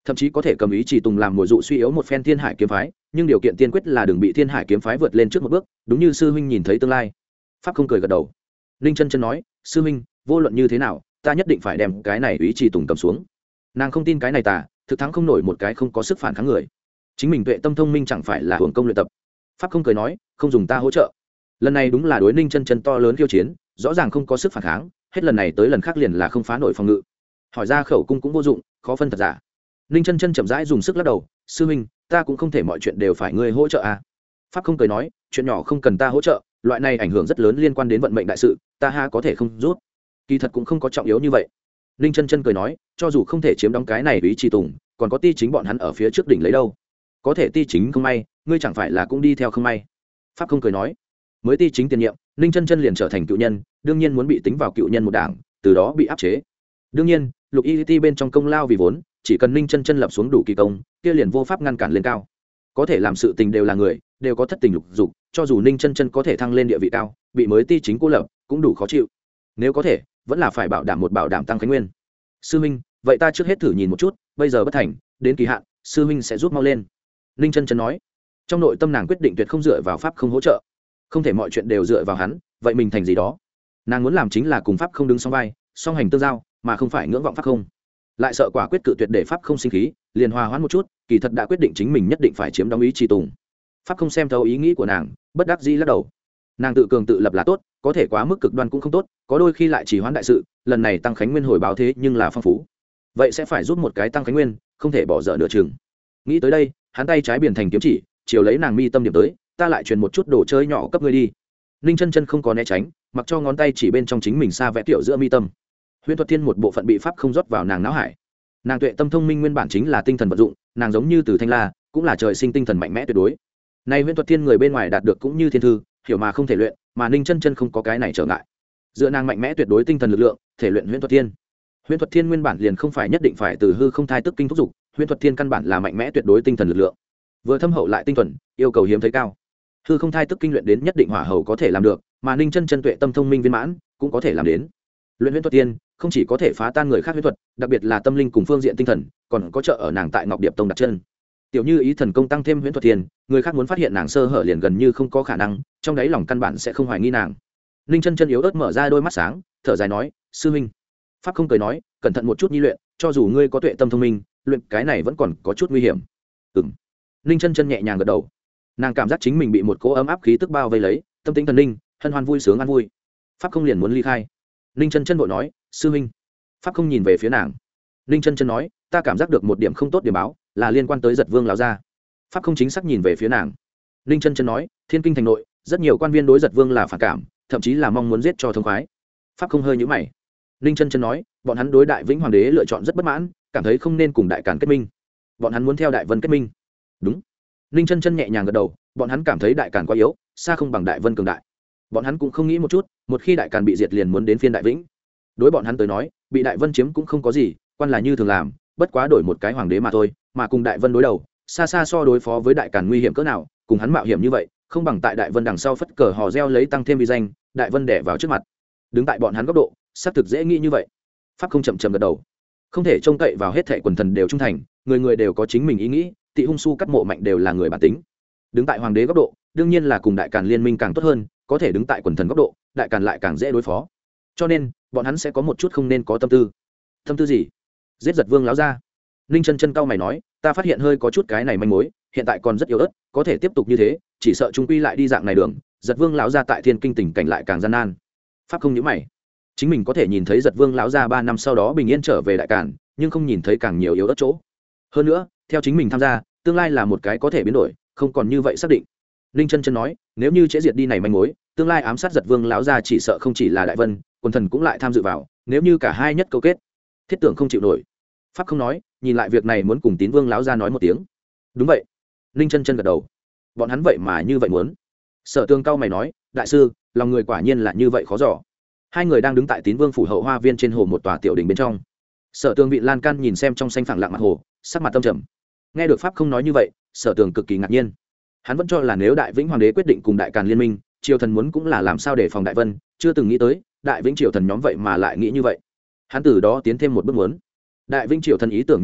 thậm chí có thể cầm ý chỉ tùng làm mồi dụ suy yếu một phen thiên hải kiếm phái, nhưng điều kiện tiên quyết là đừng bị thiên hải kiếm phái vượt lên trước một bước, đúng như sư huynh nhìn thấy tương lai. Pháp không cười gật đầu. Ninh chân chân nói, sư huynh, vô luận như thế nào ta nhất định phải đem cái này ý chỉ tùng cầm xuống. Nàng không tin cái này tà thực thắng không nổi một cái không có sức phản kháng người, chính mình tuệ tâm thông minh chẳng phải là hưởng công luyện tập. Pháp không cười nói, không dùng ta hỗ trợ. Lần này đúng là đối Ninh chân chân to lớn khiêu chiến, rõ ràng không có sức phản kháng, hết lần này tới lần khác liền là không phá nổi phòng ngự, hỏi ra khẩu cung cũng vô dụng, khó phân thật giả. Ninh chân chân chậm rãi dùng sức lắc đầu, sư huynh, ta cũng không thể mọi chuyện đều phải ngươi hỗ trợ à. Pháp không cười nói, chuyện nhỏ không cần ta hỗ trợ, loại này ảnh hưởng rất lớn liên quan đến vận mệnh đại sự, ta ha có thể không rút. Kỳ thật cũng không có trọng yếu như vậy. Ninh chân chân cười nói, cho dù không thể chiếm đóng cái này ý chỉ tùng, còn có ti chính bọn hắn ở phía trước đỉnh lấy đâu. Có thể ti chính không may, ngươi chẳng phải là cũng đi theo không may. Pháp không cười nói, mới ti chính tiền nhiệm, Ninh chân chân liền trở thành cựu nhân, đương nhiên muốn bị tính vào cựu nhân một đảng, từ đó bị áp chế. Đương nhiên, lục y ti bên trong công lao vì vốn, chỉ cần Ninh chân chân lập xuống đủ kỳ công, kia liền vô pháp ngăn cản lên cao. Có thể làm sự tình đều là người, đều có thất tình lục dục, cho dù Ninh chân chân có thể thăng lên địa vị cao, bị mới ti chính cô lập, cũng đủ khó chịu. Nếu có thể, vẫn là phải bảo đảm một bảo đảm tăng khánh nguyên. Sư huynh, vậy ta trước hết thử nhìn một chút, bây giờ bất thành, đến kỳ hạn, sư huynh sẽ rút mau lên. Ninh chân chân nói. Trong nội tâm nàng quyết định tuyệt không dựa vào pháp không hỗ trợ, không thể mọi chuyện đều dựa vào hắn, vậy mình thành gì đó. Nàng muốn làm chính là cùng pháp không đứng song vai, song hành tương giao, mà không phải ngưỡng vọng pháp không. Lại sợ quả quyết cự tuyệt để pháp không sinh khí, liền hòa hoãn một chút, kỳ thật đã quyết định chính mình nhất định phải chiếm đóng ý chỉ tùng. Pháp không xem thấu ý nghĩ của nàng, bất đắc dĩ lắc đầu. Nàng tự cường tự lập là tốt, có thể quá mức cực đoan cũng không tốt, có đôi khi lại chỉ hoãn đại sự, lần này tăng khánh nguyên hồi báo thế nhưng là phong phú, vậy sẽ phải giúp một cái tăng khánh nguyên, không thể bỏ dở nửa chừng. Nghĩ tới đây, hắn tay trái biển thành kiếm chỉ, chiều lấy nàng mi tâm điểm tới, ta lại truyền một chút đồ chơi nhỏ cấp ngươi đi. Ninh chân chân không có né tránh, mặc cho ngón tay chỉ bên trong chính mình xa vẽ tiểu giữa mi tâm. Huyễn thuật thiên một bộ phận bị pháp không rót vào nàng não hải. Nàng tuệ tâm thông minh nguyên bản chính là tinh thần vận dụng, nàng giống như từ thanh la, cũng là trời sinh tinh thần mạnh mẽ tuyệt đối. Nay huyễn thuật thiên người bên ngoài đạt được cũng như thiên thư, hiểu mà không thể luyện, mà Ninh chân chân không có cái này trở ngại. Dựa nàng mạnh mẽ tuyệt đối tinh thần lực lượng, thể luyện huyễn thuật thiên. Huyễn thuật thiên nguyên bản liền không phải nhất định phải từ hư không thai tức kinh thúc dục, huyễn thuật thiên căn bản là mạnh mẽ tuyệt đối tinh thần lực lượng. Vừa thâm hậu lại tinh thuần, yêu cầu hiếm thấy cao. Hư không thai tức kinh luyện đến nhất định hỏa hầu có thể làm được, mà Ninh chân chân tuệ tâm thông minh viên mãn cũng có thể làm đến. Luyện huyễn thuật thiên không chỉ có thể phá tan người khác huyễn thuật, đặc biệt là tâm linh cùng phương diện tinh thần, còn có trợ ở nàng tại Ngọc Điệp Tông đặt chân. Tiểu Như ý thần công tăng thêm huyễn thuật thiên, người khác muốn phát hiện nàng sơ hở liền gần như không có khả năng, trong đáy lòng căn bản sẽ không hoài nghi nàng. Ninh chân chân yếu ớt mở ra đôi mắt sáng, thở dài nói, sư huynh. Pháp không cười nói, cẩn thận một chút nhi luyện, cho dù ngươi có tuệ tâm thông minh, luyện cái này vẫn còn có chút nguy hiểm. Ừm. Ninh chân chân nhẹ nhàng gật đầu. Nàng cảm giác chính mình bị một cỗ ấm áp khí tức bao vây lấy, tâm tính thần linh, hân hoan vui sướng an vui. Pháp không liền muốn ly khai. Ninh chân chân vội nói, sư huynh. Pháp không nhìn về phía nàng. Ninh chân chân nói, ta cảm giác được một điểm không tốt điểm báo, là liên quan tới Giật Vương lão gia. Pháp không chính xác nhìn về phía nàng. Ninh chân chân nói, Thiên Kinh thành nội, rất nhiều quan viên đối Giật Vương là phản cảm, thậm chí là mong muốn giết cho thông khoái. Pháp không hơi nhíu mày. Ninh chân chân nói, bọn hắn đối Đại Vĩnh Hoàng đế lựa chọn rất bất mãn, cảm thấy không nên cùng Đại Càn kết minh. Bọn hắn muốn theo Đại Vân kết minh. Đúng. Ninh chân chân nhẹ nhàng gật đầu, bọn hắn cảm thấy Đại Càn quá yếu, xa không bằng Đại Vân cường đại. Bọn hắn cũng không nghĩ một chút, một khi Đại Càn bị diệt liền muốn đến phiên Đại Vĩnh. Đối bọn hắn tới nói, bị Đại Vân chiếm cũng không có gì, quan là như thường làm, bất quá đổi một cái hoàng đế mà thôi, mà cùng Đại Vân đối đầu, xa xa so đối phó với Đại Càn nguy hiểm cỡ nào, cùng hắn mạo hiểm như vậy, không bằng tại Đại Vân đằng sau phất cờ hò reo lấy tăng thêm uy danh, Đại Vân đẻ vào trước mặt. Đứng tại bọn hắn góc độ, xác thực dễ nghĩ như vậy. Pháp không chậm chậm gật đầu. Không thể trông cậy vào hết thảy quần thần đều trung thành, người người đều có chính mình ý nghĩ, Tị Hung Su cắt mộ mạnh đều là người bản tính. Đứng tại hoàng đế góc độ, đương nhiên là cùng Đại Càn liên minh càng tốt hơn, có thể đứng tại quần thần góc độ, Đại Càn lại càng dễ đối phó. Cho nên, bọn hắn sẽ có một chút không nên có tâm tư. Tâm tư gì? Giết Giật Vương lão gia. Ninh chân chân cau mày nói, ta phát hiện hơi có chút cái này manh mối, hiện tại còn rất yếu ớt, có thể tiếp tục như thế, chỉ sợ chúng quy lại đi dạng này đường, Giật Vương lão gia tại Thiên Kinh tình cảnh lại càng gian nan. Pháp không nhíu mày. Chính mình có thể nhìn thấy Giật Vương lão gia ba năm sau đó bình yên trở về Đại Càn, nhưng không nhìn thấy càng nhiều yếu ớt chỗ. Hơn nữa, theo chính mình tham gia, tương lai là một cái có thể biến đổi, không còn như vậy xác định. Ninh chân chân nói, nếu như chế diệt đi này manh mối, tương lai ám sát Giật Vương lão gia chỉ sợ không chỉ là Đại Vân, quần thần cũng lại tham dự vào, nếu như cả hai nhất câu kết, thiết tưởng không chịu nổi. Pháp không nói, nhìn lại việc này muốn cùng Tín Vương lão gia nói một tiếng. Đúng vậy. Ninh chân chân gật đầu. Bọn hắn vậy mà như vậy muốn. Sở Tương cao mày nói, đại sư, lòng người quả nhiên là như vậy khó dò. Hai người đang đứng tại Tín Vương phủ hậu hoa viên trên hồ một tòa tiểu đình bên trong. Sở Tương vị lan can nhìn xem trong xanh phẳng lặng mặt hồ, sắc mặt tâm trầm. Nghe được Pháp không nói như vậy, Sở Tương cực kỳ ngạc nhiên. Hắn vẫn cho là nếu Đại Vĩnh Hoàng đế quyết định cùng Đại Càn liên minh, triều thần muốn cũng là làm sao để phòng Đại Vân, chưa từng nghĩ tới Đại Vĩnh triều thần nhóm vậy mà lại nghĩ như vậy. Hắn từ đó tiến thêm một bước muốn. Đại Vĩnh triều thần ý tưởng như vậy,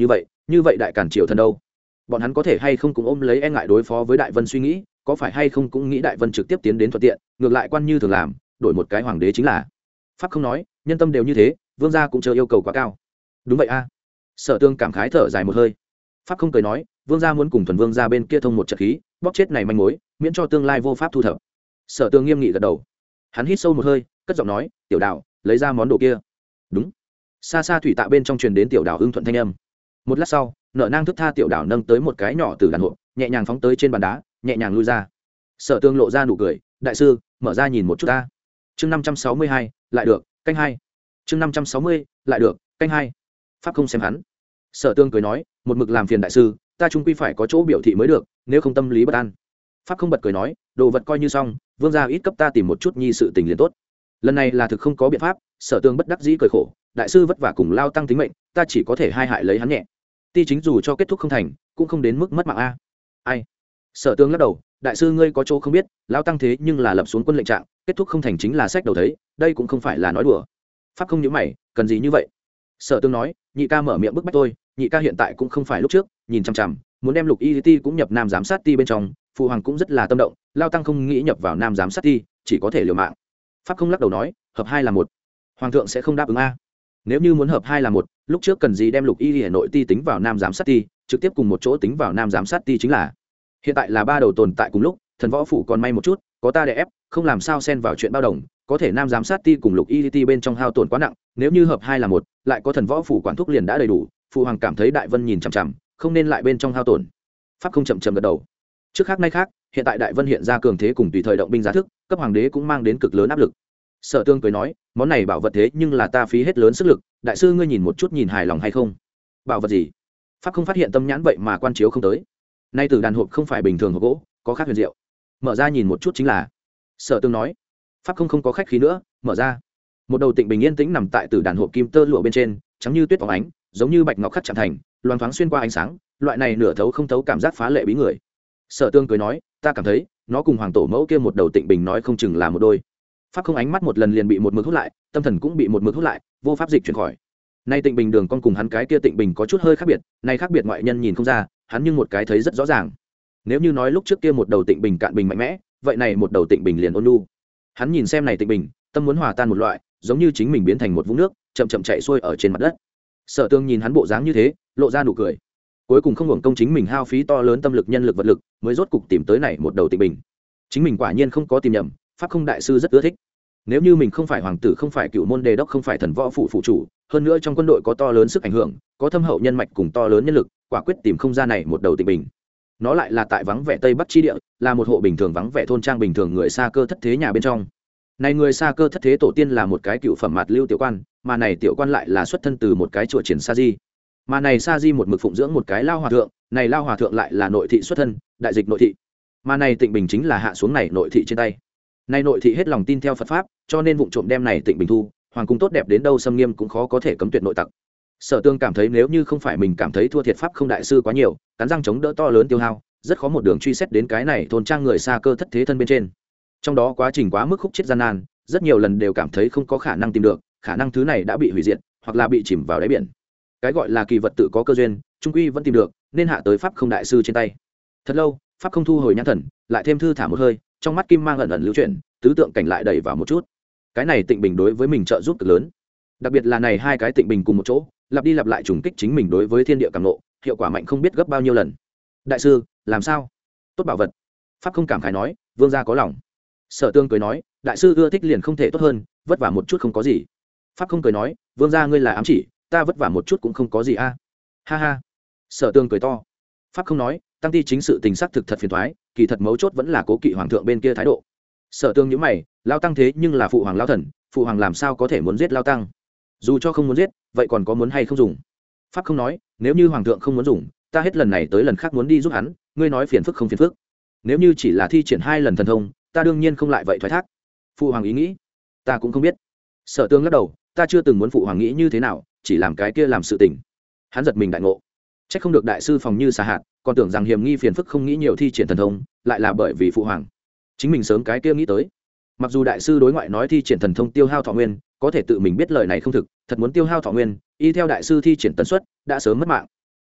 như vậy đại cản triều thần đâu, bọn hắn có thể hay không cũng ôm lấy e ngại đối phó với đại vân suy nghĩ, có phải hay không cũng nghĩ đại vân trực tiếp tiến đến thuận tiện, ngược lại quan như thường làm, đổi một cái hoàng đế chính là. Pháp không nói, nhân tâm đều như thế, vương gia cũng chờ yêu cầu quá cao. Đúng vậy a. Sở Tương cảm khái thở dài một hơi. Pháp không cười nói, vương gia muốn cùng thuần vương gia bên kia thông một trận khí, bóp chết này manh mối, miễn cho tương lai vô pháp thu thập. Sở Tương nghiêm nghị gật đầu. Hắn hít sâu một hơi, cất giọng nói, tiểu đạo, lấy ra món đồ kia. Đúng. Xa xa thủy tạ bên trong truyền đến tiểu đạo ưng thuận thanh âm. Một lát sau, nợ nang thức tha tiểu đạo nâng tới một cái nhỏ từ đàn hộp, nhẹ nhàng phóng tới trên bàn đá, nhẹ nhàng lui ra. Sở Tương lộ ra nụ cười, đại sư, mở ra nhìn một chút ta. Chương năm trăm sáu mươi hai, lại được, canh hai. Chương năm trăm sáu mươi, lại được, canh hai. Pháp không xem hắn. Sở Tương cười nói, một mực làm phiền đại sư, ta chung quy phải có chỗ biểu thị mới được, nếu không tâm lý bất an. Pháp không bật cười nói, đồ vật coi như xong, vương gia ít cấp ta tìm một chút nhi sự tình liền tốt. Lần này là thực không có biện pháp. Sở Tương bất đắc dĩ cười khổ, đại sư vất vả cùng lao tăng tính mệnh, ta chỉ có thể hai hại lấy hắn nhẹ. Ti chính dù cho kết thúc không thành, cũng không đến mức mất mạng a. Ai? Sở Tương lắc đầu, đại sư ngươi có chỗ không biết, lao tăng thế nhưng là lập xuống quân lệnh trạng, kết thúc không thành chính là sách đầu thấy, đây cũng không phải là nói đùa. Pháp không nhíu mày, cần gì như vậy? Sở Tương nói, nhị ca mở miệng bức bách tôi, nhị ca hiện tại cũng không phải lúc trước, nhìn chằm chằm, muốn đem Lục Y Ti cũng nhập nam giám sát ti bên trong, phụ hoàng cũng rất là tâm động, lao tăng không nghĩ nhập vào nam giám sát ti, chỉ có thể liều mạng. Pháp không lắc đầu nói, hợp hai là một, hoàng thượng sẽ không đáp ứng a. Nếu như muốn hợp hai là một, lúc trước cần gì đem Lục Y Hà nội ti tính vào nam giám sát ti, trực tiếp cùng một chỗ tính vào nam giám sát ti chính là. Hiện tại là ba đầu tồn tại cùng lúc, thần võ phủ còn may một chút, có ta đè ép, không làm sao xen vào chuyện bao đồng, có thể nam giám sát ti cùng Lục Y Ti bên trong hao tổn quá nặng, nếu như hợp hai là một, lại có thần võ phủ quản thúc liền đã đầy đủ, phụ hoàng cảm thấy đại vân nhìn chằm chằm, không nên lại bên trong hao tổn. Pháp không chậm chậm gật đầu. Trước khác nay khác, hiện tại đại vân hiện ra cường thế cùng tùy thời động binh giá thức, cấp hoàng đế cũng mang đến cực lớn áp lực. Sở Tương cười nói, món này bảo vật thế nhưng là ta phí hết lớn sức lực, đại sư ngươi nhìn một chút nhìn hài lòng hay không? Bảo vật gì? Pháp không phát hiện tâm nhãn vậy mà quan chiếu không tới. Nay từ đàn hộp không phải bình thường hộp gỗ, có khác huyền diệu. Mở ra nhìn một chút chính là. Sở Tương nói. Pháp không không có khách khí nữa, mở ra. Một đầu tịnh bình yên tĩnh nằm tại từ đàn hộp kim tơ lụa bên trên, trắng như tuyết phóng ánh, giống như bạch ngọc khắc chạm thành, loáng thoáng xuyên qua ánh sáng, loại này nửa thấu không thấu cảm giác phá lệ bí người. Sở Tương cười nói, ta cảm thấy, nó cùng hoàng tổ mẫu kia một đầu tịnh bình nói không chừng là một đôi. Pháp không ánh mắt một lần liền bị một mực hút lại, tâm thần cũng bị một mực hút lại, vô pháp dịch chuyển khỏi. Nay tịnh bình đường con cùng hắn cái kia tịnh bình có chút hơi khác biệt, nay khác biệt ngoại nhân nhìn không ra, hắn nhưng một cái thấy rất rõ ràng. Nếu như nói lúc trước kia một đầu tịnh bình cạn bình mạnh mẽ, vậy này một đầu tịnh bình liền ôn nhu. Hắn nhìn xem này tịnh bình, tâm muốn hòa tan một loại, giống như chính mình biến thành một vũng nước, chậm chậm chảy xuôi ở trên mặt đất. Sở Tương nhìn hắn bộ dáng như thế, lộ ra nụ cười. Cuối cùng không hưởng công chính mình hao phí to lớn tâm lực nhân lực vật lực, mới rốt cục tìm tới này một đầu tịnh bình. Chính mình quả nhiên không có tìm nhầm, pháp không đại sư rất ưa thích. Nếu như mình không phải hoàng tử, không phải cựu môn đề đốc, không phải thần võ phụ phụ chủ, hơn nữa trong quân đội có to lớn sức ảnh hưởng, có thâm hậu nhân mạch cùng to lớn nhân lực, quả quyết tìm không ra này một đầu tịnh bình. Nó lại là tại vắng vẻ tây bắc chi địa, là một hộ bình thường vắng vẻ thôn trang bình thường người xa cơ thất thế nhà bên trong. Này người xa cơ thất thế tổ tiên là một cái cựu phẩm mạt lưu tiểu quan, mà này tiểu quan lại là xuất thân từ một cái chùa triển sa di, mà này sa di một mực phụng dưỡng một cái lao hòa thượng, này lao hòa thượng lại là nội thị xuất thân, đại dịch nội thị, mà này tịnh bình chính là hạ xuống này nội thị trên tay. Này nội thị hết lòng tin theo Phật pháp, cho nên vụng trộm đem này tịnh bình thu, hoàng cung tốt đẹp đến đâu xâm nghiêm cũng khó có thể cấm tuyệt nội tặc. Sở Tương cảm thấy nếu như không phải mình cảm thấy thua thiệt pháp không đại sư quá nhiều, cắn răng chống đỡ to lớn tiêu hao, rất khó một đường truy xét đến cái này thôn trang người xa cơ thất thế thân bên trên. Trong đó quá trình quá mức khúc chết gian nan, rất nhiều lần đều cảm thấy không có khả năng tìm được, khả năng thứ này đã bị hủy diệt, hoặc là bị chìm vào đáy biển. Cái gọi là kỳ vật tự có cơ duyên, trung quy vẫn tìm được, nên hạ tới pháp không đại sư trên tay. Thật lâu, pháp không thu hồi nhãn thần, lại thêm thư thả một hơi, trong mắt kim mang ẩn ẩn lưu chuyển, tứ tượng cảnh lại đẩy vào một chút. Cái này tịnh bình đối với mình trợ giúp cực lớn, đặc biệt là này hai cái tịnh bình cùng một chỗ, lặp đi lặp lại trùng kích chính mình đối với thiên địa cảm ngộ, hiệu quả mạnh không biết gấp bao nhiêu lần. Đại sư, làm sao? Tốt bảo vật. Pháp không cảm khái nói, vương gia có lòng. Sở Tương cười nói, đại sư ưa thích liền không thể tốt hơn, vất vả một chút không có gì. Pháp không cười nói, vương gia ngươi là ám chỉ, ta vất vả một chút cũng không có gì a. Ha ha. Sở Tương cười to. Pháp không nói, tăng ti chính sự tình xác thực thật phiền toái, kỳ thật mấu chốt vẫn là cố kỵ hoàng thượng bên kia thái độ. Sở Tương nhíu mày, lao tăng thế nhưng là phụ hoàng lao thần, phụ hoàng làm sao có thể muốn giết lao tăng? Dù cho không muốn giết, vậy còn có muốn hay không dùng? Pháp không nói, nếu như hoàng thượng không muốn dùng, ta hết lần này tới lần khác muốn đi giúp hắn, ngươi nói phiền phức không phiền phức? Nếu như chỉ là thi triển hai lần thần thông, ta đương nhiên không lại vậy thoái thác. Phụ hoàng ý nghĩ, ta cũng không biết. Sở Tương lắc đầu, ta chưa từng muốn phụ hoàng nghĩ như thế nào, chỉ làm cái kia làm sự tình. Hắn giật mình đại ngộ, trách không được đại sư phòng như xà hạt, còn tưởng rằng hiểm nghi phiền phức không nghĩ nhiều thi triển thần thông, lại là bởi vì phụ hoàng. Chính mình sớm cái kia nghĩ tới. Mặc dù đại sư đối ngoại nói thi triển thần thông tiêu hao thọ nguyên, có thể tự mình biết lời này không thực, thật muốn tiêu hao thọ nguyên, y theo đại sư thi triển tần suất, đã sớm mất mạng.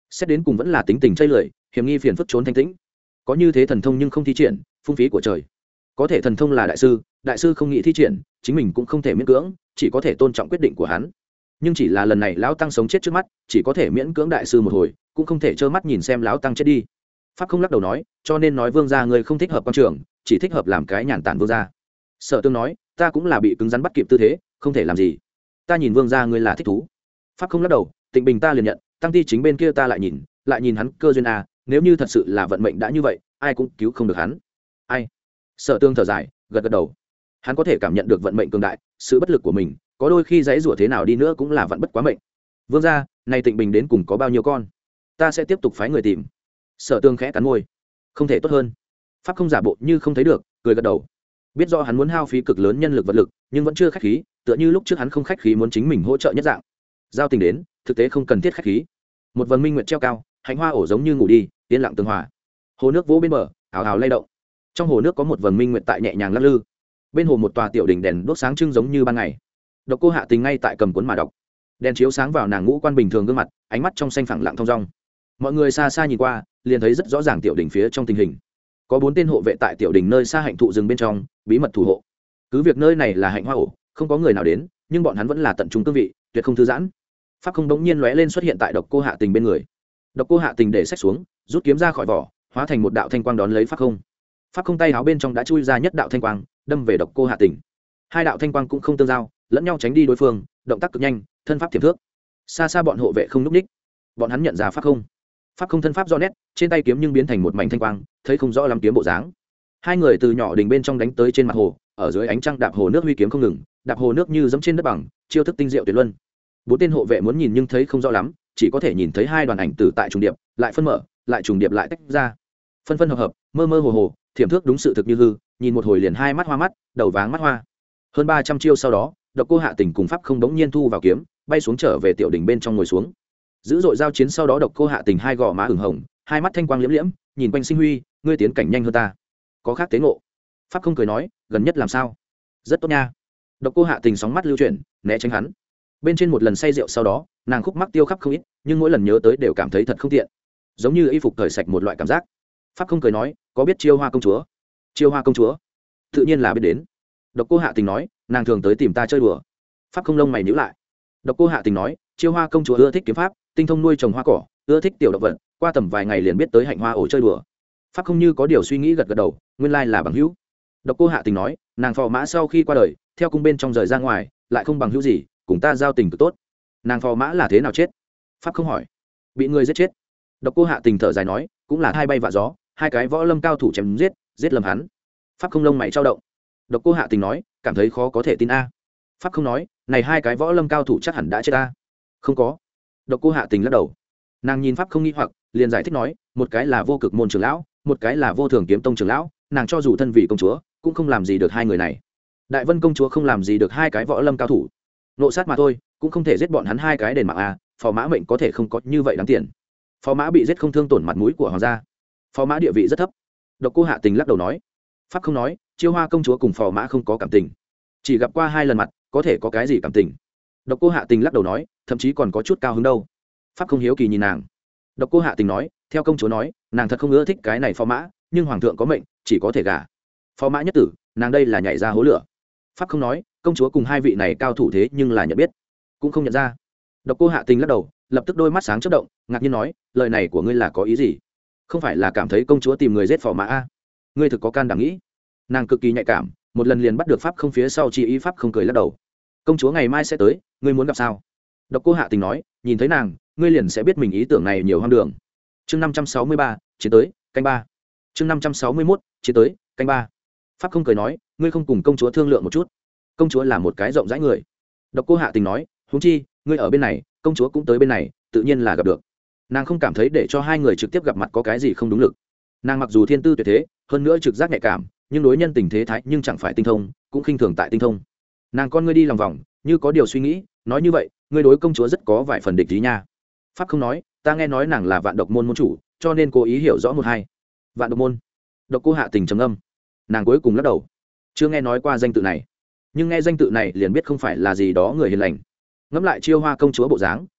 xét đến cùng vẫn là tính tình chây lười, hiểm nghi phiền phức trốn thanh tĩnh. Có như thế thần thông nhưng không thi triển, phung phí của trời. Có thể thần thông là đại sư, đại sư không nghĩ thi triển, chính mình cũng không thể miễn cưỡng, chỉ có thể tôn trọng quyết định của hắn. Nhưng chỉ là lần này lão tăng sống chết trước mắt, chỉ có thể miễn cưỡng đại sư một hồi, cũng không thể trơ mắt nhìn xem lão tăng chết đi. Pháp không lắc đầu nói, cho nên nói vương gia người không thích hợp quan trường, chỉ thích hợp làm cái nhàn tản vương gia. Sở Tương nói, ta cũng là bị cứng rắn bắt kịp tư thế, không thể làm gì. Ta nhìn vương gia ngươi là thích thú. Pháp không lắc đầu, Tịnh Bình ta liền nhận, tăng ti chính bên kia ta lại nhìn, lại nhìn hắn cơ duyên a, nếu như thật sự là vận mệnh đã như vậy, ai cũng cứu không được hắn. Ai? Sở Tương thở dài, gật gật đầu. Hắn có thể cảm nhận được vận mệnh cường đại, sự bất lực của mình, có đôi khi dãy rủa thế nào đi nữa cũng là vận bất quá mệnh. Vương gia, này Tịnh Bình đến cùng có bao nhiêu con? Ta sẽ tiếp tục phái người tìm. Sở Tương khẽ cắn môi, không thể tốt hơn. Pháp không giả bộ như không thấy được, cười gật đầu. Biết rõ hắn muốn hao phí cực lớn nhân lực vật lực, nhưng vẫn chưa khách khí, tựa như lúc trước hắn không khách khí muốn chính mình hỗ trợ nhất dạng. Giao tình đến, thực tế không cần thiết khách khí. Một vầng minh nguyệt treo cao, hạnh hoa ổ giống như ngủ đi, yên lặng tương hòa. Hồ nước vỗ bên bờ, ào ào lay động. Trong hồ nước có một vầng minh nguyệt tại nhẹ nhàng lắc lư. Bên hồ một tòa tiểu đỉnh đèn đuốc sáng trưng giống như ban ngày. Độc Cô Hạ Tình ngay tại cầm cuốn mà đọc. Đèn chiếu sáng vào nàng ngũ quan bình thường gương mặt, ánh mắt trong xanh phẳng lặng thong dong. Mọi người xa xa nhìn qua, liền thấy rất rõ ràng tiểu đỉnh phía trong tình hình. Có bốn tên hộ vệ tại tiểu đỉnh nơi xa hạnh thụ rừng bên trong, bí mật thủ hộ. Cứ việc nơi này là hạnh hoa ổ, không có người nào đến, nhưng bọn hắn vẫn là tận trung cương vị, tuyệt không thư giãn. Pháp không đống nhiên lóe lên xuất hiện tại Độc Cô Hạ Tình bên người. Độc Cô Hạ Tình để sách xuống, rút kiếm ra khỏi vỏ, hóa thành một đạo thanh quang đón lấy Pháp không. Pháp không tay áo bên trong đã chui ra nhất đạo thanh quang, đâm về Độc Cô Hạ Tình. Hai đạo thanh quang cũng không tương giao, lẫn nhau tránh đi đối phương, động tác cực nhanh, thân pháp tiềm thước. Xa xa bọn hộ vệ không núp ních, bọn hắn nhận ra Pháp không. Pháp không thân pháp do nét, trên tay kiếm nhưng biến thành một mảnh thanh quang, thấy không rõ lắm kiếm bộ dáng. Hai người từ nhỏ đình bên trong đánh tới trên mặt hồ, ở dưới ánh trăng đạp hồ nước huy kiếm không ngừng, đạp hồ nước như dẫm trên đất bằng, chiêu thức tinh diệu tuyệt luân. Bốn tên hộ vệ muốn nhìn nhưng thấy không rõ lắm, chỉ có thể nhìn thấy hai đoàn ảnh tử tại trùng điệp, lại phân mở, lại trùng điệp lại tách ra. Phân phân hợp hợp, mơ mơ hồ hồ, thiểm thước đúng sự thực như hư, nhìn một hồi liền hai mắt hoa mắt, đầu váng mắt hoa. Hơn ba trăm chiêu sau đó, Độc Cô Hạ Tình cùng Pháp không đống nhiên thu vào kiếm, bay xuống trở về tiểu đỉnh bên trong ngồi xuống. Dữ dội giao chiến sau đó, Độc Cô Hạ Tình hai gò má ửng hồng, hai mắt thanh quang liễm liễm, nhìn quanh sinh huy, ngươi tiến cảnh nhanh hơn ta, có khác tế ngộ. Pháp không cười nói, gần nhất làm sao? Rất tốt nha. Độc Cô Hạ Tình sóng mắt lưu chuyển, né tránh hắn. Bên trên một lần say rượu sau đó, nàng khúc mắc tiêu khắp không ít, nhưng mỗi lần nhớ tới đều cảm thấy thật không tiện, giống như y phục thời sạch một loại cảm giác. Pháp không cười nói, có biết Chiêu Hoa công chúa? Chiêu Hoa công chúa? Tự nhiên là biết đến. Độc Cô Hạ Tình nói, nàng thường tới tìm ta chơi đùa. Pháp không lông mày nhíu lại. Độc Cô Hạ Tình nói, Chiêu Hoa công chúa ưa thích kiếm pháp, tinh thông nuôi trồng hoa cỏ, ưa thích tiểu động vật, qua tầm vài ngày liền biết tới hạnh hoa ổ chơi đùa. Pháp không như có điều suy nghĩ gật gật đầu, nguyên lai là bằng hữu. Độc Cô Hạ Tình nói, nàng phò mã sau khi qua đời, theo cung bên trong rời ra ngoài, lại không bằng hữu gì, cùng ta giao tình cực tốt. Nàng phò mã là thế nào chết? Pháp không hỏi. Bị người giết chết. Độc Cô Hạ Tình thở dài nói, cũng là hai bay vạ gió, hai cái võ lâm cao thủ chém giết, giết lầm hắn. Pháp không lông mày trao động. Độc Cô Hạ Tình nói, cảm thấy khó có thể tin a. Pháp không nói, này hai cái võ lâm cao thủ chắc hẳn đã chết a. Không có. Độc Cô Hạ Tình lắc đầu. Nàng nhìn Pháp không nghi hoặc, liền giải thích nói, một cái là vô cực môn trưởng lão, một cái là vô thường kiếm tông trưởng lão, nàng cho dù thân vị công chúa, cũng không làm gì được hai người này. Đại Vân công chúa không làm gì được hai cái võ lâm cao thủ, nộ sát mà thôi, cũng không thể giết bọn hắn hai cái đền mạng a. Phò mã mệnh có thể không có như vậy đáng tiền. Phò mã bị giết không thương tổn mặt mũi của hoàng gia, phò mã địa vị rất thấp. Độc Cô Hạ Tình lắc đầu nói. Pháp không nói, Chiêu Hoa công chúa cùng phò mã không có cảm tình, chỉ gặp qua hai lần mặt, có thể có cái gì cảm tình? Độc Cô Hạ Tình lắc đầu nói, thậm chí còn có chút cao hứng đâu. Pháp không hiếu kỳ nhìn nàng. Độc Cô Hạ Tình nói, theo công chúa nói, nàng thật không ưa thích cái này phò mã, nhưng hoàng thượng có mệnh, chỉ có thể gả. Phò mã nhất tử, nàng đây là nhảy ra hố lửa. Pháp không nói, công chúa cùng hai vị này cao thủ thế nhưng là nhận biết, cũng không nhận ra. Độc Cô Hạ Tình lắc đầu, lập tức đôi mắt sáng chớp động, ngạc nhiên nói, lời này của ngươi là có ý gì? Không phải là cảm thấy công chúa tìm người giết phò mã a? Ngươi thực có can đảm nghĩ. Nàng cực kỳ nhạy cảm, một lần liền bắt được Pháp không phía sau chi ý. Pháp không cười lắc đầu. Công chúa ngày mai sẽ tới, ngươi muốn gặp sao? Độc Cô Hạ Tình nói, nhìn thấy nàng, ngươi liền sẽ biết mình ý tưởng này nhiều hoang đường. Chương năm trăm sáu mươi ba, chiến tới, canh ba. Chương năm trăm sáu mươi mốt, chiến tới, canh ba. Pháp không cười nói, ngươi không cùng công chúa thương lượng một chút? Công chúa là một cái rộng rãi người. Độc Cô Hạ Tình nói, huống chi, ngươi ở bên này, công chúa cũng tới bên này, tự nhiên là gặp được. Nàng không cảm thấy để cho hai người trực tiếp gặp mặt có cái gì không đúng lực. Nàng mặc dù thiên tư tuyệt thế, hơn nữa trực giác nhạy cảm, nhưng đối nhân tình thế thái nhưng chẳng phải tinh thông, cũng khinh thường tại tinh thông. Nàng con ngươi đi lòng vòng, như có điều suy nghĩ, nói như vậy, ngươi đối công chúa rất có vài phần địch ý nha. Pháp không nói, ta nghe nói nàng là Vạn Độc môn môn chủ, cho nên cố ý hiểu rõ một hai. Vạn Độc môn? Độc Cô Hạ Tình trầm âm. Nàng cuối cùng lắc đầu. Chưa nghe nói qua danh tự này, nhưng nghe danh tự này liền biết không phải là gì đó người hiền lành. Ngẫm lại Chiêu Hoa công chúa bộ dáng,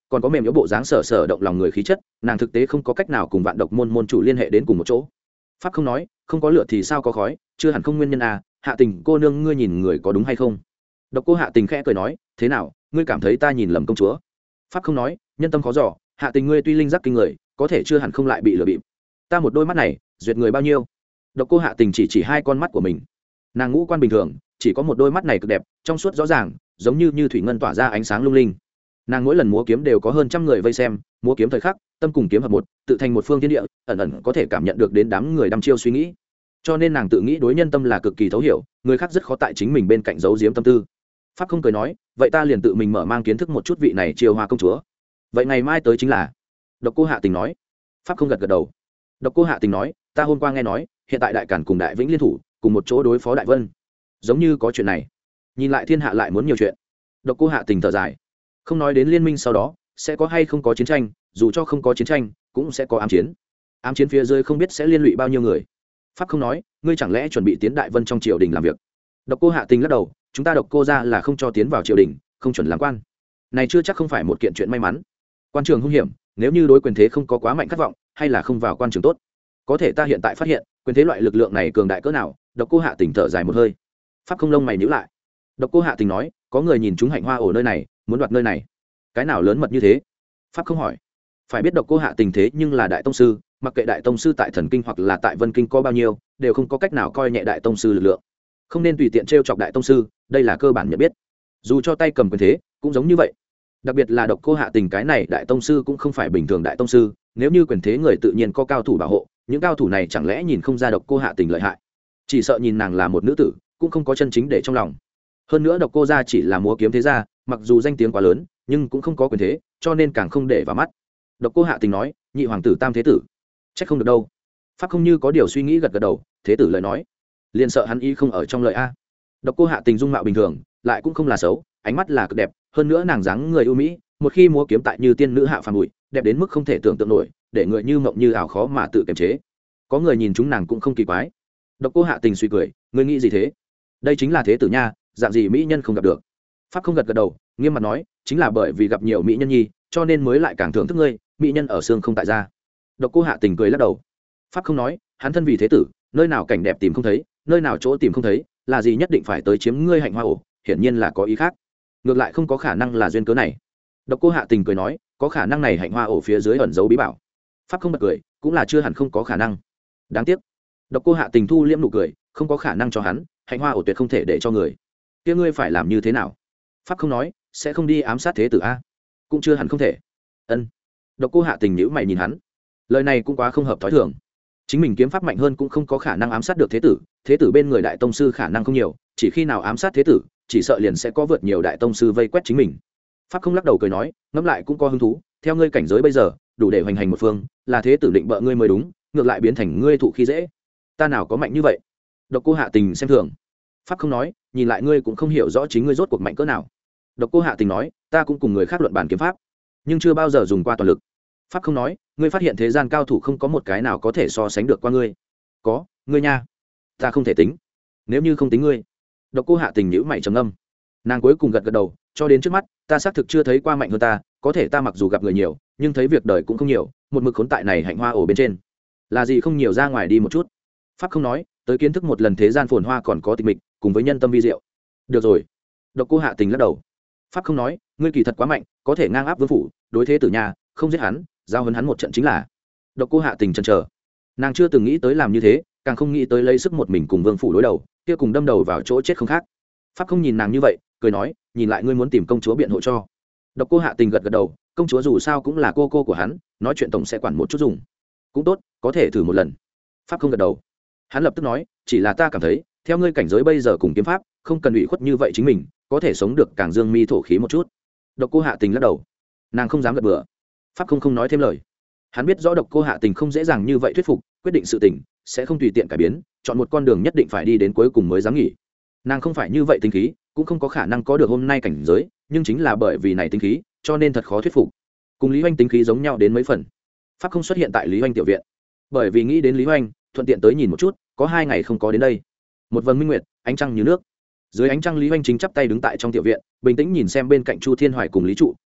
còn có mềm yếu bộ dáng sở sở động lòng người khí chất, nàng thực tế không có cách nào cùng vạn độc môn môn chủ liên hệ đến cùng một chỗ. Pháp không nói, không có lửa thì sao có khói, chưa hẳn không nguyên nhân à, Hạ Tình cô nương ngươi nhìn người có đúng hay không? Độc Cô Hạ Tình khẽ cười nói, thế nào, ngươi cảm thấy ta nhìn lầm công chúa? Pháp không nói, nhân tâm khó dò, Hạ Tình ngươi tuy linh giác kinh người, có thể chưa hẳn không lại bị lừa bịp. Ta một đôi mắt này, duyệt người bao nhiêu? Độc Cô Hạ Tình chỉ chỉ hai con mắt của mình. Nàng ngũ quan bình thường, chỉ có một đôi mắt này cực đẹp, trong suốt rõ ràng, giống như như thủy ngân tỏa ra ánh sáng lung linh. Nàng mỗi lần múa kiếm đều có hơn trăm người vây xem, múa kiếm thời khắc, tâm cùng kiếm hợp một, tự thành một phương thiên địa, ẩn ẩn có thể cảm nhận được đến đám người đăm chiêu suy nghĩ. Cho nên nàng tự nghĩ đối nhân tâm là cực kỳ thấu hiểu, người khác rất khó tại chính mình bên cạnh giấu giếm tâm tư. Pháp không cười nói, vậy ta liền tự mình mở mang kiến thức một chút vị này Chiêu Hoa công chúa. Vậy ngày mai tới chính là. Độc Cô Hạ Tình nói. Pháp không gật gật đầu. Độc Cô Hạ Tình nói, ta hôm qua nghe nói, hiện tại Đại Càn cùng Đại Vĩnh liên thủ, cùng một chỗ đối phó Đại Vân. Giống như có chuyện này. Nhìn lại thiên hạ lại muốn nhiều chuyện. Độc Cô Hạ Tình thở dài. Không nói đến liên minh sau đó sẽ có hay không có chiến tranh, dù cho không có chiến tranh cũng sẽ có ám chiến. Ám chiến phía dưới không biết sẽ liên lụy bao nhiêu người. Pháp không nói, ngươi chẳng lẽ chuẩn bị tiến Đại Vân trong triều đình làm việc? Độc Cô Hạ Tình lắc đầu, chúng ta Độc Cô gia là không cho tiến vào triều đình, không chuẩn làm quan. Này chưa chắc không phải một kiện chuyện may mắn. Quan trường hung hiểm, nếu như đối quyền thế không có quá mạnh khát vọng, hay là không vào quan trường tốt. Có thể ta hiện tại phát hiện, quyền thế loại lực lượng này cường đại cỡ nào? Độc Cô Hạ Tình thở dài một hơi. Pháp không lông mày nhíu lại. Độc Cô Hạ Tình nói, có người nhìn chúng Hạnh Hoa ổ nơi này, muốn đoạt nơi này. Cái nào lớn mật như thế? Pháp không hỏi. Phải biết Độc Cô Hạ Tình thế nhưng là đại tông sư, mặc kệ đại tông sư tại Thần Kinh hoặc là tại Vân Kinh có bao nhiêu, đều không có cách nào coi nhẹ đại tông sư lực lượng. Không nên tùy tiện trêu chọc đại tông sư, đây là cơ bản nhận biết. Dù cho tay cầm quyền thế, cũng giống như vậy. Đặc biệt là Độc Cô Hạ Tình cái này đại tông sư cũng không phải bình thường đại tông sư, nếu như quyền thế người tự nhiên có cao thủ bảo hộ, những cao thủ này chẳng lẽ nhìn không ra Độc Cô Hạ Tình lợi hại? Chỉ sợ nhìn nàng là một nữ tử, cũng không có chân chính để trong lòng. Hơn nữa Độc Cô gia chỉ là múa kiếm thế gia, mặc dù danh tiếng quá lớn, nhưng cũng không có quyền thế, cho nên càng không để vào mắt. Độc Cô Hạ Tình nói, nhị hoàng tử tam thế tử, chắc không được đâu. Pháp không như có điều suy nghĩ gật gật đầu, thế tử lời nói, liền sợ hắn ý không ở trong lời a. Độc Cô Hạ Tình dung mạo bình thường, lại cũng không là xấu, ánh mắt là cực đẹp, hơn nữa nàng dáng người ưu mỹ, một khi múa kiếm tại như tiên nữ hạ phàm bụi, đẹp đến mức không thể tưởng tượng nổi, để người như mộng như ảo khó mà tự kiềm chế. Có người nhìn chúng nàng cũng không kỳ quái. Độc Cô Hạ Tình suy cười, ngươi nghĩ gì thế? Đây chính là thế tử nha, dạng gì mỹ nhân không gặp được. Pháp không gật gật đầu, nghiêm mặt nói, chính là bởi vì gặp nhiều mỹ nhân nhi, cho nên mới lại càng thưởng thức ngươi, mỹ nhân ở xương không tại ra. Độc Cô Hạ Tình cười lắc đầu. Pháp không nói, hắn thân vì thế tử, nơi nào cảnh đẹp tìm không thấy, nơi nào chỗ tìm không thấy, là gì nhất định phải tới chiếm ngươi Hạnh Hoa ổ, hiển nhiên là có ý khác. Ngược lại không có khả năng là duyên cớ này. Độc Cô Hạ Tình cười nói, có khả năng này Hạnh Hoa ổ phía dưới ẩn giấu bí bảo. Pháp không bật cười, cũng là chưa hẳn không có khả năng. Đáng tiếc. Độc Cô Hạ Tình thu liễm nụ cười, không có khả năng cho hắn, Hạnh Hoa ổ tuyệt không thể để cho người. Kia ngươi phải làm như thế nào? Pháp không nói, sẽ không đi ám sát thế tử a? Cũng chưa hẳn không thể. Ân. Độc Cô Hạ Tình nhíu mày nhìn hắn. Lời này cũng quá không hợp thói thường. Chính mình kiếm pháp mạnh hơn cũng không có khả năng ám sát được thế tử, thế tử bên người đại tông sư khả năng không nhiều, chỉ khi nào ám sát thế tử, chỉ sợ liền sẽ có vượt nhiều đại tông sư vây quét chính mình. Pháp không lắc đầu cười nói, ngẫm lại cũng có hứng thú, theo ngươi cảnh giới bây giờ, đủ để hoành hành một phương, là thế tử định bợ ngươi mới đúng, ngược lại biến thành ngươi thụ khi dễ. Ta nào có mạnh như vậy? Độc Cô Hạ Tình xem thường. Pháp không nói, nhìn lại ngươi cũng không hiểu rõ chính ngươi rốt cuộc mạnh cỡ nào. Độc Cô Hạ Tình nói, ta cũng cùng người khác luận bàn kiếm pháp, nhưng chưa bao giờ dùng qua toàn lực. Pháp không nói, ngươi phát hiện thế gian cao thủ không có một cái nào có thể so sánh được qua ngươi. Có, ngươi nha. Ta không thể tính. Nếu như không tính ngươi. Độc Cô Hạ Tình nhíu mày trầm ngâm. Nàng cuối cùng gật gật đầu, cho đến trước mắt, ta xác thực chưa thấy qua mạnh hơn ta, có thể ta mặc dù gặp người nhiều, nhưng thấy việc đời cũng không nhiều, một mực khốn tại này Hạnh Hoa ổ bên trên. Là gì không nhiều ra ngoài đi một chút. Pháp không nói, tới kiến thức một lần thế gian phồn hoa còn có tịch mịch, cùng với nhân tâm vi diệu. Được rồi. Độc Cô Hạ Tình lắc đầu. Pháp không nói, ngươi kỳ thật quá mạnh, có thể ngang áp vương phủ, đối thế tử nhà, không giết hắn, giao hấn hắn một trận chính là. Độc Cô Hạ Tình chần chờ. Nàng chưa từng nghĩ tới làm như thế, càng không nghĩ tới lấy sức một mình cùng vương phủ đối đầu, kia cùng đâm đầu vào chỗ chết không khác. Pháp không nhìn nàng như vậy, cười nói, nhìn lại ngươi muốn tìm công chúa biện hộ cho. Độc Cô Hạ Tình gật gật đầu, công chúa dù sao cũng là cô cô của hắn, nói chuyện tổng sẽ quản một chút dùng. Cũng tốt, có thể thử một lần. Pháp không gật đầu. Hắn lập tức nói, chỉ là ta cảm thấy, theo ngươi cảnh giới bây giờ cùng kiếm pháp, không cần ủy khuất như vậy chính mình, có thể sống được càng dương mi thổ khí một chút. Độc Cô Hạ Tình lắc đầu. Nàng không dám gật bừa. Pháp không không nói thêm lời. Hắn biết rõ Độc Cô Hạ Tình không dễ dàng như vậy thuyết phục, quyết định sự tình sẽ không tùy tiện cải biến, chọn một con đường nhất định phải đi đến cuối cùng mới dám nghỉ. Nàng không phải như vậy tính khí, cũng không có khả năng có được hôm nay cảnh giới, nhưng chính là bởi vì này tính khí, cho nên thật khó thuyết phục. Cùng Lý Hoành tính khí giống nhau đến mấy phần. Pháp không xuất hiện tại Lý Hoành tiểu viện, bởi vì nghĩ đến Lý Hoành, thuận tiện tới nhìn một chút, có hai ngày không có đến đây. Một vầng minh nguyệt, ánh trăng như nước. Dưới ánh trăng Lý Hoành chính chắp tay đứng tại trong tiểu viện, bình tĩnh nhìn xem bên cạnh Chu Thiên Hoài cùng Lý Trụ,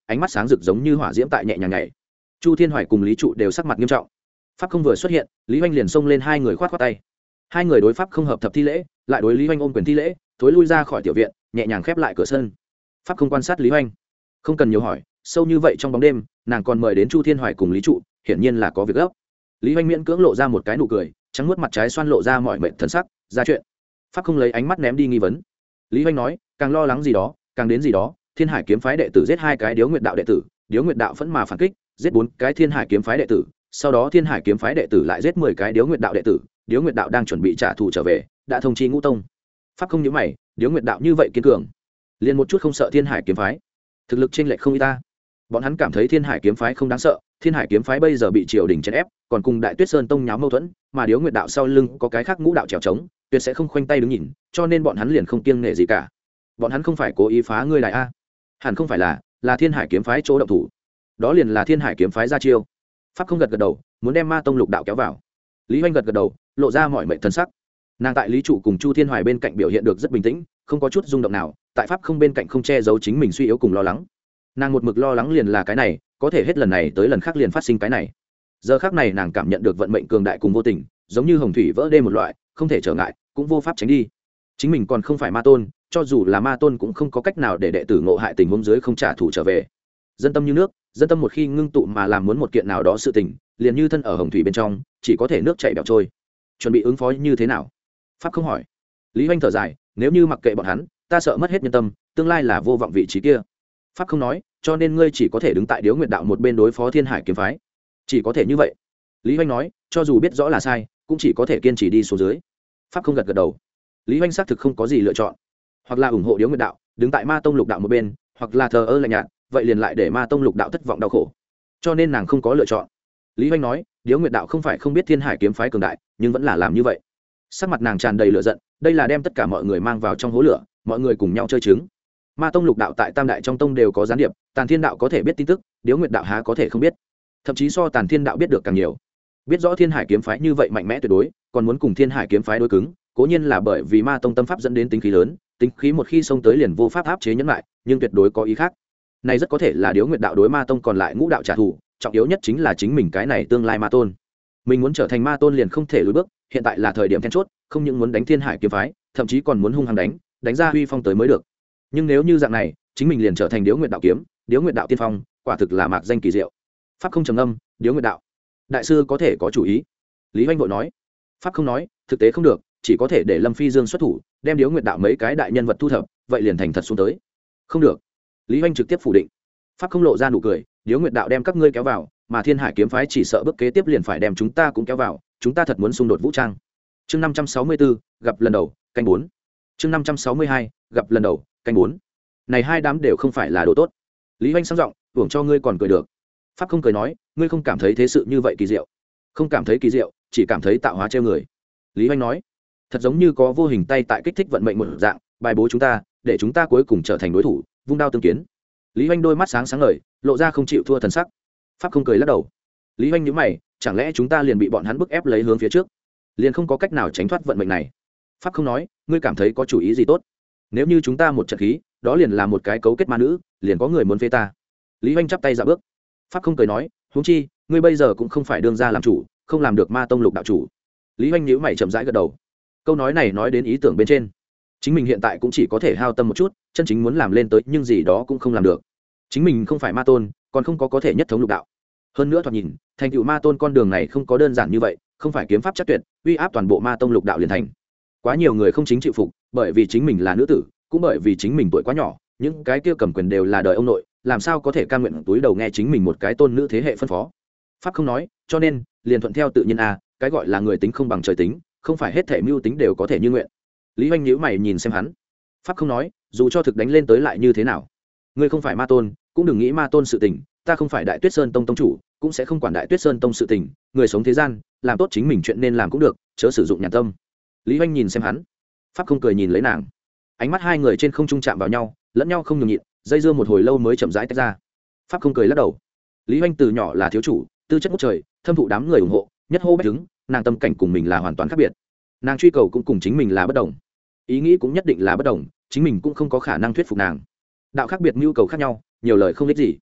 ánh mắt sáng rực giống như hỏa diễm tại nhẹ nhàng nhảy. Chu Thiên Hoài cùng Lý Trụ đều sắc mặt nghiêm trọng. Pháp không vừa xuất hiện, Lý Hoành liền xông lên hai người khoát khoát tay. Hai người đối pháp không hợp thập thi lễ, lại đối Lý Hoành ôm quyền thi lễ, thối lui ra khỏi tiểu viện, nhẹ nhàng khép lại cửa sân. Pháp không quan sát Lý Hoành, không cần nhiều hỏi, sâu như vậy trong bóng đêm, nàng còn mời đến Chu Thiên Hoài cùng Lý Trụ, hiển nhiên là có việc gấp. Lý Hoành miễn cưỡng lộ ra một cái nụ cười, trắng muốt mặt trái xoan lộ ra mọi mệt thần sắc, ra chuyện. Pháp không lấy ánh mắt ném đi nghi vấn. Lý Hoành nói, càng lo lắng gì đó, càng đến gì đó, Thiên Hải kiếm phái đệ tử giết hai cái Điếu Nguyệt đạo đệ tử, Điếu Nguyệt đạo phẫn mà phản kích, giết bốn cái Thiên Hải kiếm phái đệ tử, sau đó Thiên Hải kiếm phái đệ tử lại giết mười cái Điếu Nguyệt đạo đệ tử, Điếu Nguyệt đạo đang chuẩn bị trả thù trở về, đã thông chi Ngũ Tông. Pháp không nhíu mày, Điếu Nguyệt đạo như vậy kiên cường, liền một chút không sợ Thiên Hải kiếm phái, thực lực chênh lệch không ít ta. Bọn hắn cảm thấy Thiên Hải kiếm phái không đáng sợ, Thiên Hải kiếm phái bây giờ bị triều đình chèn ép, còn cùng Đại Tuyết Sơn tông nháo mâu thuẫn, mà Điếu Nguyệt đạo sau lưng có cái khác Ngũ đạo trèo trống, tuyệt sẽ không khoanh tay đứng nhìn, cho nên bọn hắn liền không kiêng nể gì cả. Bọn hắn không phải cố ý phá ngươi đại a, hẳn không phải là, là Thiên Hải kiếm phái chỗ động thủ. Đó liền là Thiên Hải kiếm phái ra chiêu. Pháp không gật gật đầu, muốn đem Ma tông lục đạo kéo vào. Lý Hoành gật gật đầu, lộ ra mọi mệnh thần sắc. Nàng tại Lý Trụ cùng Chu Thiên Hoài bên cạnh biểu hiện được rất bình tĩnh, không có chút rung động nào, tại Pháp không bên cạnh không che giấu chính mình suy yếu cùng lo lắng. Nàng một mực lo lắng liền là cái này, có thể hết lần này tới lần khác liền phát sinh cái này. Giờ khắc này nàng cảm nhận được vận mệnh cường đại cùng vô tình, giống như hồng thủy vỡ đê một loại, không thể trở ngại, cũng vô pháp tránh đi. Chính mình còn không phải ma tôn, cho dù là ma tôn cũng không có cách nào để đệ tử ngộ hại tình huống dưới không trả thù trở về. Dân tâm như nước, dân tâm một khi ngưng tụ mà làm muốn một kiện nào đó sự tình, liền như thân ở hồng thủy bên trong, chỉ có thể nước chảy bèo trôi. Chuẩn bị ứng phó như thế nào? Pháp không hỏi. Lý Hoành thở dài, nếu như mặc kệ bọn hắn, ta sợ mất hết nhân tâm, tương lai là vô vọng vị trí kia. Pháp không nói, cho nên ngươi chỉ có thể đứng tại Điếu Nguyệt đạo một bên đối phó Thiên Hải kiếm phái. Chỉ có thể như vậy. Lý Hoành nói, cho dù biết rõ là sai, cũng chỉ có thể kiên trì đi xuống dưới. Pháp không gật gật đầu. Lý Hoành xác thực không có gì lựa chọn, hoặc là ủng hộ Điếu Nguyệt đạo, đứng tại Ma tông lục đạo một bên, hoặc là thờ ơ lạnh nhạt, vậy liền lại để Ma tông lục đạo thất vọng đau khổ. Cho nên nàng không có lựa chọn. Lý Hoành nói, Điếu Nguyệt đạo không phải không biết Thiên Hải kiếm phái cường đại, nhưng vẫn là làm như vậy. Sắc mặt nàng tràn đầy lửa giận, đây là đem tất cả mọi người mang vào trong hố lửa, mọi người cùng nhau chơi trứng. Ma tông lục đạo tại tam đại trong tông đều có gián điệp, Tàn Thiên đạo có thể biết tin tức, Điếu Nguyệt đạo há có thể không biết, thậm chí so Tàn Thiên đạo biết được càng nhiều. Biết rõ Thiên Hải kiếm phái như vậy mạnh mẽ tuyệt đối, còn muốn cùng Thiên Hải kiếm phái đối cứng, cố nhiên là bởi vì Ma tông tâm pháp dẫn đến tính khí lớn, tính khí một khi xông tới liền vô pháp áp chế nhẫn lại, nhưng tuyệt đối có ý khác. Này rất có thể là Điếu Nguyệt đạo đối Ma tông còn lại ngũ đạo trả thù, trọng yếu nhất chính là chính mình cái này tương lai ma tôn. Mình muốn trở thành ma tôn liền không thể lùi bước, hiện tại là thời điểm then chốt, không những muốn đánh Thiên Hải kiếm phái, thậm chí còn muốn hung hăng đánh, đánh ra uy phong tới mới được. Nhưng nếu như dạng này, chính mình liền trở thành Điếu Nguyệt đạo kiếm, Điếu Nguyệt đạo tiên phong, quả thực là mạc danh kỳ diệu. Pháp không trầm ngâm, Điếu Nguyệt đạo, đại sư có thể có chủ ý. Lý Hoành vội nói. Pháp không nói, thực tế không được, chỉ có thể để Lâm Phi Dương xuất thủ, đem Điếu Nguyệt đạo mấy cái đại nhân vật thu thập, vậy liền thành thật xuống tới. Không được. Lý Hoành trực tiếp phủ định. Pháp không lộ ra nụ cười, Điếu Nguyệt đạo đem các ngươi kéo vào, mà Thiên Hải kiếm phái chỉ sợ bước kế tiếp liền phải đem chúng ta cũng kéo vào, chúng ta thật muốn xung đột vũ trang. Chương năm trăm sáu mươi tư, gặp lần đầu, canh bốn. Chương năm trăm sáu mươi hai, gặp lần đầu, canh bốn. Này hai đám đều không phải là đồ tốt. Lý Hoành sang giọng, hưởng cho ngươi còn cười được. Pháp không cười nói, ngươi không cảm thấy thế sự như vậy kỳ diệu? Không cảm thấy kỳ diệu, chỉ cảm thấy tạo hóa trêu người. Lý Hoành nói, thật giống như có vô hình tay tại kích thích vận mệnh một dạng, bài bố chúng ta, để chúng ta cuối cùng trở thành đối thủ, vung đao tương kiến. Lý Hoành đôi mắt sáng sáng ngời, lộ ra không chịu thua thần sắc. Pháp không cười lắc đầu. Lý Hoành nhíu mày, chẳng lẽ chúng ta liền bị bọn hắn bức ép lấy hướng phía trước, liền không có cách nào tránh thoát vận mệnh này? Pháp không nói, ngươi cảm thấy có chủ ý gì tốt? Nếu như chúng ta một trận khí, đó liền là một cái cấu kết ma nữ, liền có người muốn phê ta. Lý Hoành chắp tay dạ bước. Pháp không cười nói, huống chi, ngươi bây giờ cũng không phải đương gia làm chủ, không làm được ma tông lục đạo chủ. Lý Hoành nhíu mày chậm rãi gật đầu. Câu nói này nói đến ý tưởng bên trên, chính mình hiện tại cũng chỉ có thể hao tâm một chút, chân chính muốn làm lên tới nhưng gì đó cũng không làm được. Chính mình không phải ma tôn, còn không có có thể nhất thống lục đạo. Hơn nữa thoạt nhìn, thành tựu ma tôn con đường này không có đơn giản như vậy, không phải kiếm pháp chắc tuyệt, uy áp toàn bộ ma tông lục đạo liền thành. Quá nhiều người không chính chịu phục, bởi vì chính mình là nữ tử, cũng bởi vì chính mình tuổi quá nhỏ, những cái kia cầm quyền đều là đời ông nội, làm sao có thể cam nguyện túi đầu nghe chính mình một cái tôn nữ thế hệ phân phó. Pháp không nói, cho nên liền thuận theo tự nhiên a, cái gọi là người tính không bằng trời tính, không phải hết thể mưu tính đều có thể như nguyện. Lý Hoành nhíu mày nhìn xem hắn. Pháp không nói, dù cho thực đánh lên tới lại như thế nào, ngươi không phải ma tôn, cũng đừng nghĩ ma tôn sự tình, ta không phải Đại Tuyết Sơn tông tông chủ, cũng sẽ không quản Đại Tuyết Sơn tông sự tình, người sống thế gian, làm tốt chính mình chuyện nên làm cũng được, chớ sử dụng nhàn tâm. Lý Hoành nhìn xem hắn. Pháp không cười nhìn lấy nàng. Ánh mắt hai người trên không trung chạm vào nhau, lẫn nhau không nhường nhịn, dây dưa một hồi lâu mới chậm rãi tách ra. Pháp không cười lắc đầu. Lý Hoành từ nhỏ là thiếu chủ, tư chất ngút trời, thâm thụ đám người ủng hộ, nhất hô bách đứng, nàng tâm cảnh cùng mình là hoàn toàn khác biệt. Nàng truy cầu cũng cùng chính mình là bất đồng, ý nghĩ cũng nhất định là bất đồng, chính mình cũng không có khả năng thuyết phục nàng. Đạo khác biệt, nhu cầu khác nhau, nhiều lời không ích gì.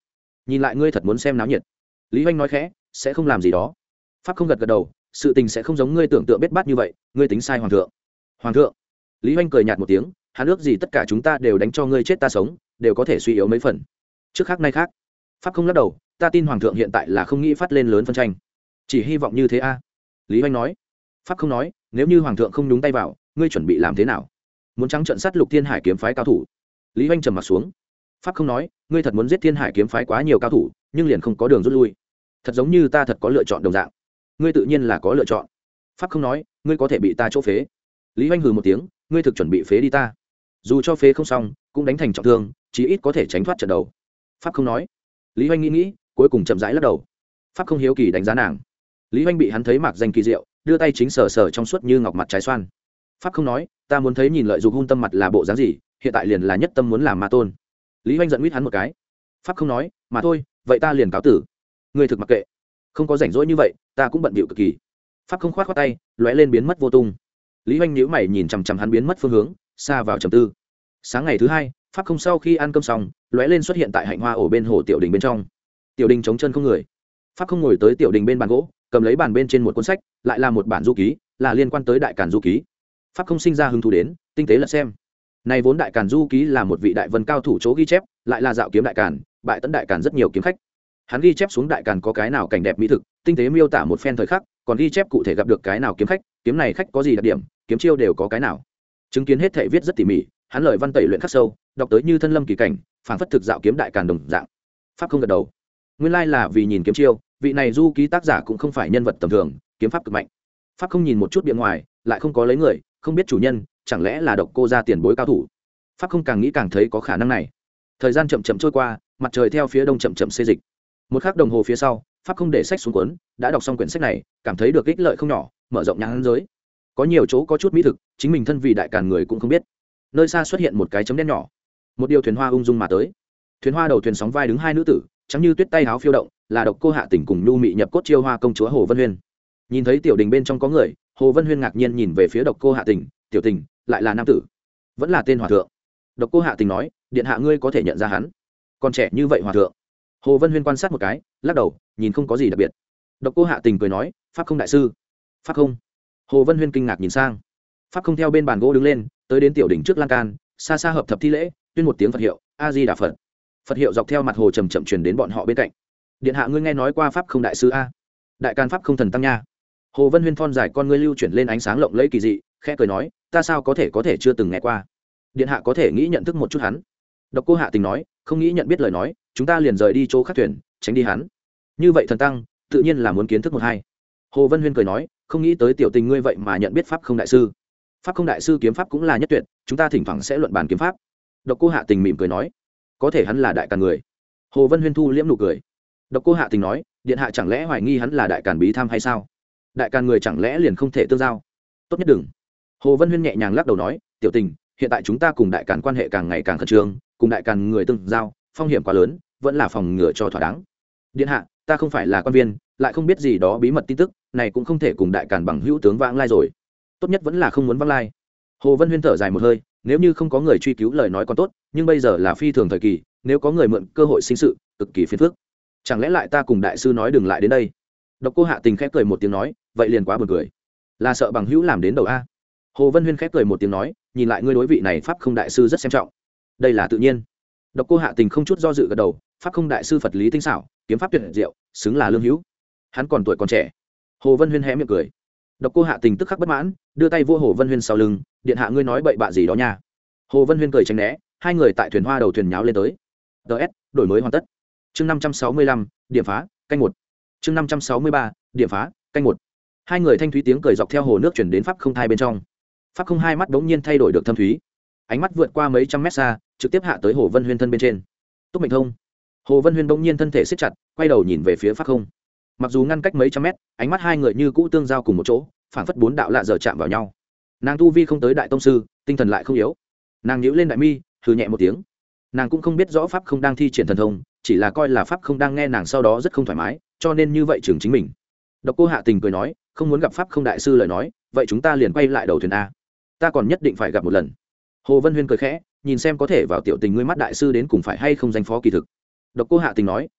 nhìn lại ngươi thật muốn xem náo nhiệt. Lý Hoành nói khẽ, sẽ không làm gì đó. Pháp không gật gật đầu, sự tình sẽ không giống ngươi tưởng tượng bết bát như vậy, ngươi tính sai hoàng thượng. Hoàng thượng. Lý Hoành cười nhạt một tiếng, hắn ước gì tất cả chúng ta đều đánh cho ngươi chết ta sống, đều có thể suy yếu mấy phần. Trước khác nay khác. Pháp không lắc đầu, ta tin hoàng thượng hiện tại là không nghĩ phát lên lớn phân tranh, chỉ hy vọng như thế a. Lý Hoành nói. Pháp không nói, nếu như hoàng thượng không nhúng tay vào, ngươi chuẩn bị làm thế nào? Muốn trắng trợn sát lục Thiên Hải kiếm phái cao thủ? Lý Hoành trầm mặt xuống. Pháp không nói, ngươi thật muốn giết Thiên Hải kiếm phái quá nhiều cao thủ, nhưng liền không có đường rút lui, thật giống như ta thật có lựa chọn đồng dạng. Ngươi tự nhiên là có lựa chọn. Pháp không nói, ngươi có thể bị ta chỗ phế. Lý Hoành hừ một tiếng, ngươi thực chuẩn bị phế đi ta? Dù cho phế không xong, cũng đánh thành trọng thương, chí ít có thể tránh thoát trận đầu. Pháp không nói. Lý Hoành nghĩ nghĩ, cuối cùng chậm rãi lắc đầu. Pháp không hiếu kỳ đánh giá nàng. Lý Hoành bị hắn thấy mạc danh kỳ diệu, đưa tay chính sờ sờ trong suốt như ngọc mặt trái xoan. Pháp không nói, ta muốn thấy nhìn lợi dục hung tâm mặt là bộ dáng gì, hiện tại liền là nhất tâm muốn làm ma tôn. Lý Hoành giận quýt hắn một cái. Pháp không nói, mà thôi, vậy ta liền cáo tử. Ngươi thực mặc kệ, không có rảnh rỗi như vậy, ta cũng bận bịu cực kỳ. Pháp không khoát khoát tay, lóe lên biến mất vô tung. Lý Hoành nhíu mày nhìn chằm chằm hắn biến mất phương hướng, xa vào trầm tư. Sáng ngày thứ hai, Pháp không sau khi ăn cơm xong, lóe lên xuất hiện tại hạnh hoa ổ bên hồ tiểu đình bên trong. Tiểu đình trống chân không người. Pháp không ngồi tới tiểu đình bên bàn gỗ, cầm lấy bàn bên trên một cuốn sách, lại là một bản du ký, là liên quan tới đại càn du ký. Pháp không sinh ra hứng thú đến, tinh tế lật xem. Này vốn đại càn du ký là một vị đại vân cao thủ chỗ ghi chép, lại là dạo kiếm đại càn, bại tấn đại càn rất nhiều kiếm khách. Hắn ghi chép xuống đại càn có cái nào cảnh đẹp mỹ thực, tinh tế miêu tả một phen thời khắc, còn ghi chép cụ thể gặp được cái nào kiếm khách, kiếm này khách có gì đặc điểm, kiếm chiêu đều có cái nào. Chứng kiến hết thảy viết rất tỉ mỉ, hắn lời văn tẩy luyện khắc sâu, đọc tới như thân lâm kỳ cảnh, phảng phất thực dạo kiếm đại càn đồng dạng. Pháp không gật đầu. Nguyên lai là vì nhìn kiếm chiêu, vị này du ký tác giả cũng không phải nhân vật tầm thường, kiếm pháp cực mạnh. Pháp không nhìn một chút bề ngoài, lại không có lấy người, không biết chủ nhân, chẳng lẽ là độc cô gia tiền bối cao thủ. Pháp không càng nghĩ càng thấy có khả năng này. Thời gian chậm chậm trôi qua, mặt trời theo phía đông chậm chậm xê dịch. Một khắc đồng hồ phía sau, Pháp không để sách xuống cuốn, đã đọc xong quyển sách này, cảm thấy được ích lợi không nhỏ, mở rộng nhãn giới. Có nhiều chỗ có chút mỹ thực, chính mình thân vì đại càn người cũng không biết. Nơi xa xuất hiện một cái chấm đen nhỏ, một điều thuyền hoa ung dung mà tới. Thuyền hoa đầu thuyền sóng vai đứng hai nữ tử, trắng như tuyết tay áo phiêu động, là độc cô Hạ Tỉnh cùng nhu mị nhập cốt chiêu hoa công chúa Hồ Vân Huyên. Nhìn thấy tiểu đình bên trong có người, Hồ Vân Huyên ngạc nhiên nhìn về phía độc cô Hạ Tỉnh, tiểu tình lại là nam tử, vẫn là tên hòa thượng. Độc cô Hạ Tỉnh nói, điện hạ ngươi có thể nhận ra hắn, còn trẻ như vậy hòa thượng. Hồ Vân Huyên quan sát một cái, lắc đầu, nhìn không có gì đặc biệt. Độc cô Hạ Tỉnh cười nói, pháp không đại sư. Pháp không. Hồ Vân Huyên kinh ngạc nhìn sang. Pháp không theo bên bàn gỗ đứng lên, tới đến tiểu đỉnh trước lan can, xa xa hợp thập thi lễ, tuyên một tiếng Phật hiệu, A Di Đà Phật. Phật hiệu dọc theo mặt hồ chậm chậm truyền đến bọn họ bên cạnh. Điện hạ ngươi nghe nói qua pháp không đại sư a? Đại can pháp không thần tăng nha. Hồ Vân Huyên thon dài con ngươi lưu chuyển lên ánh sáng lộng lẫy kỳ dị, khẽ cười nói, ta sao có thể có thể chưa từng nghe qua. Điện hạ có thể nghĩ nhận thức một chút hắn. Độc cô Hạ Tình nói, không nghĩ nhận biết lời nói, chúng ta liền rời đi chỗ khác thuyền, tránh đi hắn. Như vậy thần tăng, tự nhiên là muốn kiến thức một hai. Hồ Vân Huyên cười nói, không nghĩ tới tiểu tình ngươi vậy mà nhận biết pháp không đại sư. Pháp không đại sư kiếm pháp cũng là nhất tuyệt, chúng ta thỉnh thoảng sẽ luận bàn kiếm pháp. Độc cô Hạ Tình mỉm cười nói, có thể hắn là đại càn người. Hồ Vân Huyên thu liễm nụ cười. Độc cô Hạ Tình nói, điện hạ chẳng lẽ hoài nghi hắn là đại càn bí tham hay sao? Đại càn người chẳng lẽ liền không thể tương giao? Tốt nhất đừng. Hồ Vân Huyên nhẹ nhàng lắc đầu nói, tiểu tình, hiện tại chúng ta cùng đại càn quan hệ càng ngày càng khẩn trương, cùng đại càn người tương giao, phong hiểm quá lớn, vẫn là phòng ngừa cho thỏa đáng. Điện hạ, ta không phải là quan viên, lại không biết gì đó bí mật tin tức, này cũng không thể cùng đại càn bằng hữu tướng vãng lai rồi. Tốt nhất vẫn là không muốn vãng lai. Hồ Vân Huyên thở dài một hơi, nếu như không có người truy cứu lời nói còn tốt, nhưng bây giờ là phi thường thời kỳ, nếu có người mượn cơ hội sinh sự, cực kỳ phiền phức. Chẳng lẽ lại ta cùng đại sư nói đừng lại đến đây? Độc cô Hạ Tình khẽ cười một tiếng nói, vậy liền quá buồn cười. Là sợ bằng hữu làm đến đầu a? Hồ Vân Huyên khẽ cười một tiếng nói, nhìn lại ngươi đối vị này pháp không đại sư rất xem trọng. Đây là tự nhiên. Độc cô Hạ Tình không chút do dự gật đầu, pháp không đại sư Phật lý tinh xảo, kiếm pháp tuyệt diệu, xứng là lương hữu. Hắn còn tuổi còn trẻ. Hồ Vân Huyên hé miệng cười. Độc cô Hạ Tình tức khắc bất mãn, đưa tay vua Hồ Vân Huyên sau lưng, điện hạ ngươi nói bậy bạ gì đó nha. Hồ Vân Huyên cười tránh né, hai người tại thuyền hoa đầu thuyền nháo lên tới. ts đổi mới hoàn tất. Chương năm trăm sáu mươi lăm, điểm phá, canh một. Chương năm trăm sáu mươi ba, điểm phá, canh một. Hai người thanh thúy tiếng cười dọc theo hồ nước chuyển đến pháp không thai bên trong. Pháp không hai mắt bỗng nhiên thay đổi được thâm thúy, ánh mắt vượt qua mấy trăm mét xa, trực tiếp hạ tới Hồ Vân Huyên thân bên trên. Túc Mệnh Thông. Hồ Vân Huyên bỗng nhiên thân thể siết chặt, quay đầu nhìn về phía pháp không. Mặc dù ngăn cách mấy trăm mét, ánh mắt hai người như cũ tương giao cùng một chỗ, phảng phất bốn đạo lạ dở chạm vào nhau. Nàng tu vi không tới đại tông sư, tinh thần lại không yếu. Nàng nhíu lên đại mi, hừ nhẹ một tiếng. Nàng cũng không biết rõ pháp không đang thi triển thần thông, chỉ là coi là pháp không đang nghe nàng sau đó rất không thoải mái, cho nên như vậy chừng chính mình. Độc cô Hạ Tình cười nói, không muốn gặp pháp không đại sư lời nói, vậy chúng ta liền quay lại đầu thuyền a. Ta còn nhất định phải gặp một lần. Hồ Vân Huyên cười khẽ, nhìn xem có thể vào tiểu tình ngươi mắt đại sư đến cùng phải hay không danh phó kỳ thực. Độc cô Hạ Tình nói,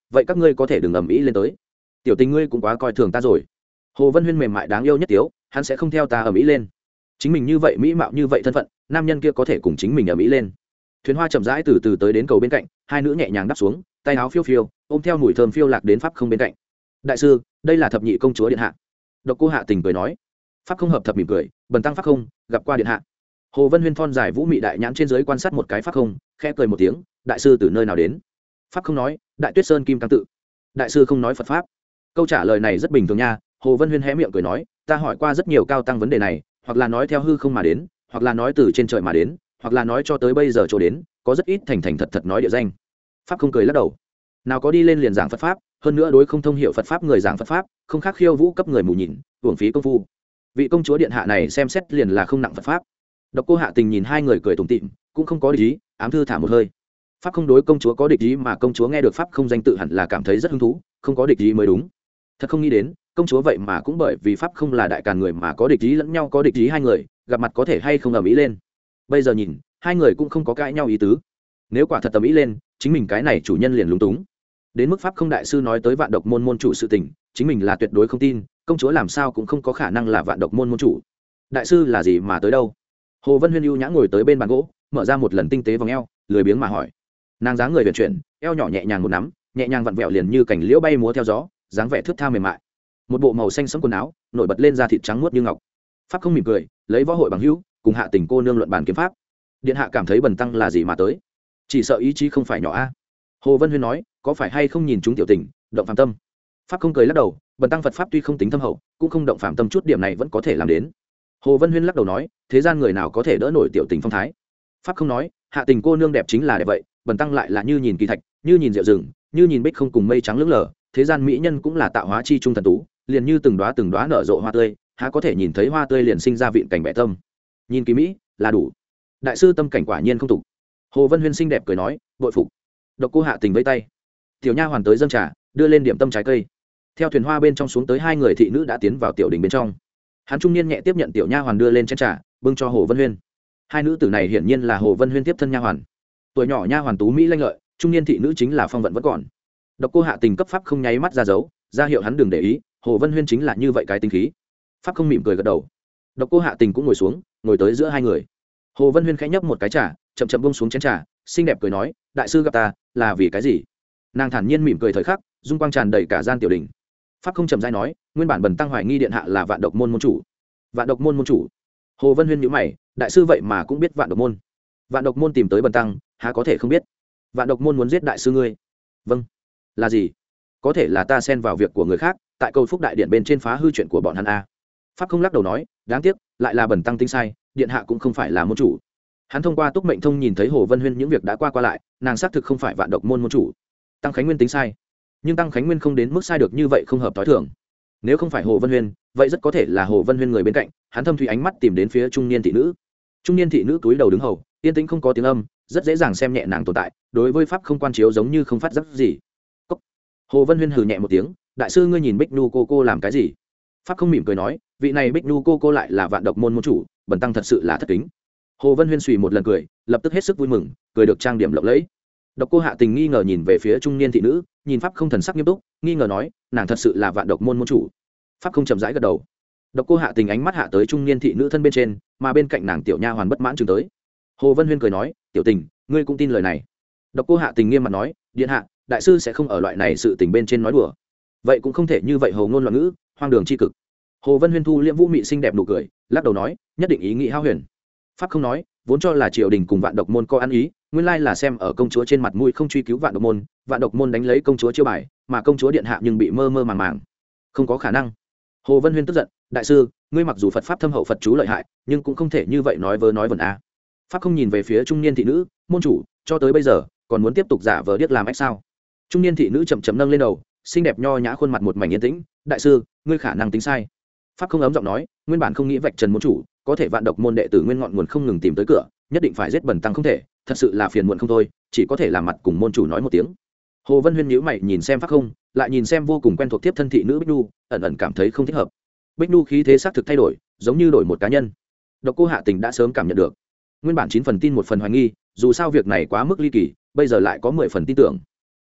vậy các ngươi có thể đừng ầm ĩ lên tới. Tiểu tình ngươi cũng quá coi thường ta rồi. Hồ Vân Huyên mềm mại đáng yêu nhất tiếu, hắn sẽ không theo ta ầm ĩ lên. Chính mình như vậy mỹ mạo như vậy thân phận, nam nhân kia có thể cùng chính mình ầm ĩ lên. Thuyền hoa chậm rãi từ từ tới đến cầu bên cạnh, hai nữ nhẹ nhàng đáp xuống, tay áo phiêu phiêu, ôm theo mùi thơm phiêu lạc đến pháp không bên cạnh. Đại sư, đây là thập nhị công chúa điện hạ. Độc Cô Hạ Tình cười nói. Pháp không hợp thập mỉm cười, bần tăng pháp không gặp qua điện hạ. Hồ Vân Huyên thon dài vũ mị đại nhãn trên dưới quan sát một cái pháp không, khẽ cười một tiếng, đại sư từ nơi nào đến? Pháp không nói, Đại Tuyết Sơn Kim Cang tự. Đại sư không nói Phật pháp. Câu trả lời này rất bình thường nha. Hồ Vân Huyên hé miệng cười nói, ta hỏi qua rất nhiều cao tăng vấn đề này, hoặc là nói theo hư không mà đến, hoặc là nói từ trên trời mà đến, hoặc là nói cho tới bây giờ chỗ đến, có rất ít thành thành thật thật nói địa danh. Pháp không cười lắc đầu, nào có đi lên liền giảng Phật pháp, hơn nữa đối không thông hiểu Phật pháp người giảng Phật pháp, không khác khiêu vũ cấp người mù nhìn, uổng phí công phu. Vị công chúa điện hạ này xem xét liền là không nặng Phật pháp. Độc Cô Hạ Tình nhìn hai người cười tủm tỉm, cũng không có địch ý, ám thư thả một hơi. Pháp không đối công chúa có địch ý, mà công chúa nghe được pháp không danh tự hẳn là cảm thấy rất hứng thú, không có địch ý mới đúng. Thật không nghĩ đến, công chúa vậy mà cũng bởi vì pháp không là đại càn người mà có địch ý lẫn nhau, có địch ý hai người gặp mặt có thể hay không ầm ĩ lên. Bây giờ nhìn, hai người cũng không có cãi nhau ý tứ. Nếu quả thật ầm ĩ lên, chính mình cái này chủ nhân liền lúng túng. Đến mức pháp không đại sư nói tới vạn độc môn môn chủ sự tình, chính mình là tuyệt đối không tin, công chúa làm sao cũng không có khả năng là vạn độc môn môn chủ. Đại sư là gì mà tới đâu? Hồ Vân Huyên ưu nhã ngồi tới bên bàn gỗ, mở ra một lần tinh tế vòng eo, lười biếng mà hỏi. Nàng dáng người vận chuyển, eo nhỏ nhẹ nhàng một nắm, nhẹ nhàng vặn vẹo liền như cành liễu bay múa theo gió, dáng vẻ thướt tha mềm mại. Một bộ màu xanh sẫm quần áo, nổi bật lên da thịt trắng muốt như ngọc. Pháp không mỉm cười, lấy võ hội bằng hữu, cùng Hạ Tình cô nương luận bàn kiếm pháp. Điện hạ cảm thấy bần tăng là gì mà tới? Chỉ sợ ý chí không phải nhỏ a. Hồ Vân Huyên nói, có phải hay không nhìn chúng tiểu tình, động phàm tâm? Pháp không cười lắc đầu, bần tăng Phật pháp tuy không tính thâm hậu, cũng không động phàm tâm, chút điểm này vẫn có thể làm đến. Hồ Vân Huyên lắc đầu nói, thế gian người nào có thể đỡ nổi tiểu tình phong thái? Pháp không nói, Hạ Tình cô nương đẹp chính là đẹp vậy, bần tăng lại là như nhìn kỳ thạch, như nhìn rượu rừng, như nhìn bích không cùng mây trắng lững lờ, thế gian mỹ nhân cũng là tạo hóa chi trung thần tú, liền như từng đóa từng đóa nở rộ hoa tươi, há có thể nhìn thấy hoa tươi liền sinh ra vịn cảnh bệ tâm. Nhìn kỳ mỹ là đủ. Đại sư tâm cảnh quả nhiên không tục. Hồ Vân Huyên xinh đẹp cười nói, bội phục. Độc Cô Hạ Tình vẫy tay, tiểu nha hoàn tới dâng trà, đưa lên điểm tâm trái cây. Theo thuyền hoa bên trong xuống tới hai người thị nữ đã tiến vào tiểu đình bên trong. Hắn trung niên nhẹ tiếp nhận tiểu nha hoàn đưa lên chén trà, bưng cho Hồ Vân Huyên. Hai nữ tử này hiển nhiên là Hồ Vân Huyên tiếp thân nha hoàn. Tuổi nhỏ nha hoàn tú mỹ lanh lợi, trung niên thị nữ chính là phong vận vẫn còn. Độc Cô Hạ Tình cấp pháp không nháy mắt ra dấu, ra hiệu hắn đừng để ý, Hồ Vân Huyên chính là như vậy cái tính khí. Pháp không mỉm cười gật đầu. Độc Cô Hạ Tình cũng ngồi xuống, ngồi tới giữa hai người. Hồ Vân Huyên khẽ nhấp một cái trà, chậm chậm buông xuống chén trà, xinh đẹp cười nói, đại sư gặp ta là vì cái gì? Nàng thản nhiên mỉm cười thời khắc, dung quang tràn đầy cả gian tiểu đình. Pháp không chậm rãi nói, nguyên bản bần tăng hoài nghi điện hạ là vạn độc môn môn chủ. Vạn độc môn môn chủ? Hồ Vân Huyên nhíu mày, đại sư vậy mà cũng biết vạn độc môn? Vạn độc môn tìm tới bần tăng, há có thể không biết? Vạn độc môn muốn giết đại sư ngươi? Vâng. Là gì? Có thể là ta xen vào việc của người khác, tại câu phúc đại điện bên trên phá hư chuyện của bọn hắn a. Pháp không lắc đầu nói, đáng tiếc, lại là bần tăng tinh sai, điện hạ cũng không phải là môn chủ. Hắn thông qua túc mệnh thông nhìn thấy Hồ Vân Huyên những việc đã qua qua lại, nàng xác thực không phải vạn độc môn môn chủ. Tăng Khánh Nguyên tính sai, nhưng Tăng Khánh Nguyên không đến mức sai được như vậy, không hợp tối thường. Nếu không phải Hồ Vân Huyên, vậy rất có thể là Hồ Vân Huyên người bên cạnh. Hắn thâm thủy ánh mắt tìm đến phía trung niên thị nữ. Trung niên thị nữ túi đầu đứng hầu, yên tĩnh không có tiếng âm, rất dễ dàng xem nhẹ nàng tồn tại, đối với pháp không quan chiếu giống như không phát giác gì. Cốc. Hồ Vân Huyên hừ nhẹ một tiếng, đại sư ngươi nhìn Bích Nu cô cô làm cái gì? Pháp không mỉm cười nói, vị này Bích Nu cô cô lại là vạn độc môn môn chủ, bần tăng thật sự là thất kính. Hồ Vân Huyên suy một lần cười, lập tức hết sức vui mừng, cười được trang điểm lộng lẫy. Độc Cô Hạ Tình nghi ngờ nhìn về phía trung niên thị nữ, nhìn pháp không thần sắc nghiêm túc, nghi ngờ nói, nàng thật sự là vạn độc môn môn chủ. Pháp không chậm rãi gật đầu. Độc Cô Hạ Tình ánh mắt hạ tới trung niên thị nữ thân bên trên, mà bên cạnh nàng tiểu nha hoàn bất mãn chừng tới. Hồ Vân Huyên cười nói, tiểu tình, ngươi cũng tin lời này? Độc Cô Hạ Tình nghiêm mặt nói, điện hạ, đại sư sẽ không ở loại này sự tình bên trên nói đùa. Vậy cũng không thể như vậy hồ ngôn loạn ngữ, hoang đường chi cực. Hồ Vân Huyên thu liễm vũ mị xinh đẹp nụ cười, lắc đầu nói, nhất định ý nghĩ hao huyền. Pháp không nói, vốn cho là triều đình cùng vạn độc môn có ăn ý, nguyên lai là xem ở công chúa trên mặt mũi không truy cứu vạn độc môn, vạn độc môn đánh lấy công chúa chiêu bài, mà công chúa điện hạ nhưng bị mơ mơ màng màng. Không có khả năng. Hồ Vân Huyên tức giận, đại sư, ngươi mặc dù Phật pháp thâm hậu, Phật chú lợi hại, nhưng cũng không thể như vậy nói vớ nói vẩn a. Pháp không nhìn về phía trung niên thị nữ, môn chủ, cho tới bây giờ còn muốn tiếp tục giả vờ điếc làm ách sao? Trung niên thị nữ chậm chậm nâng lên đầu, xinh đẹp nho nhã khuôn mặt một mảnh yên tĩnh, đại sư, ngươi khả năng tính sai. Pháp không ấm giọng nói, nguyên bản không nghĩ vạch trần môn chủ, có thể vạn độc môn đệ tử nguyên ngọn nguồn không ngừng tìm tới cửa, nhất định phải giết bần tăng không thể, thật sự là phiền muộn không thôi, chỉ có thể làm mặt cùng môn chủ nói một tiếng. Hồ Vân Huyên nhíu mày nhìn xem Pháp không, lại nhìn xem vô cùng quen thuộc tiếp thân thị nữ Bích Nu, ẩn ẩn cảm thấy không thích hợp. Bích Nu khí thế xác thực thay đổi, giống như đổi một cá nhân. Độc Cô Hạ Tình đã sớm cảm nhận được, nguyên bản chín phần tin một phần hoài nghi, dù sao việc này quá mức ly kỳ, bây giờ lại có mười phần tin tưởng.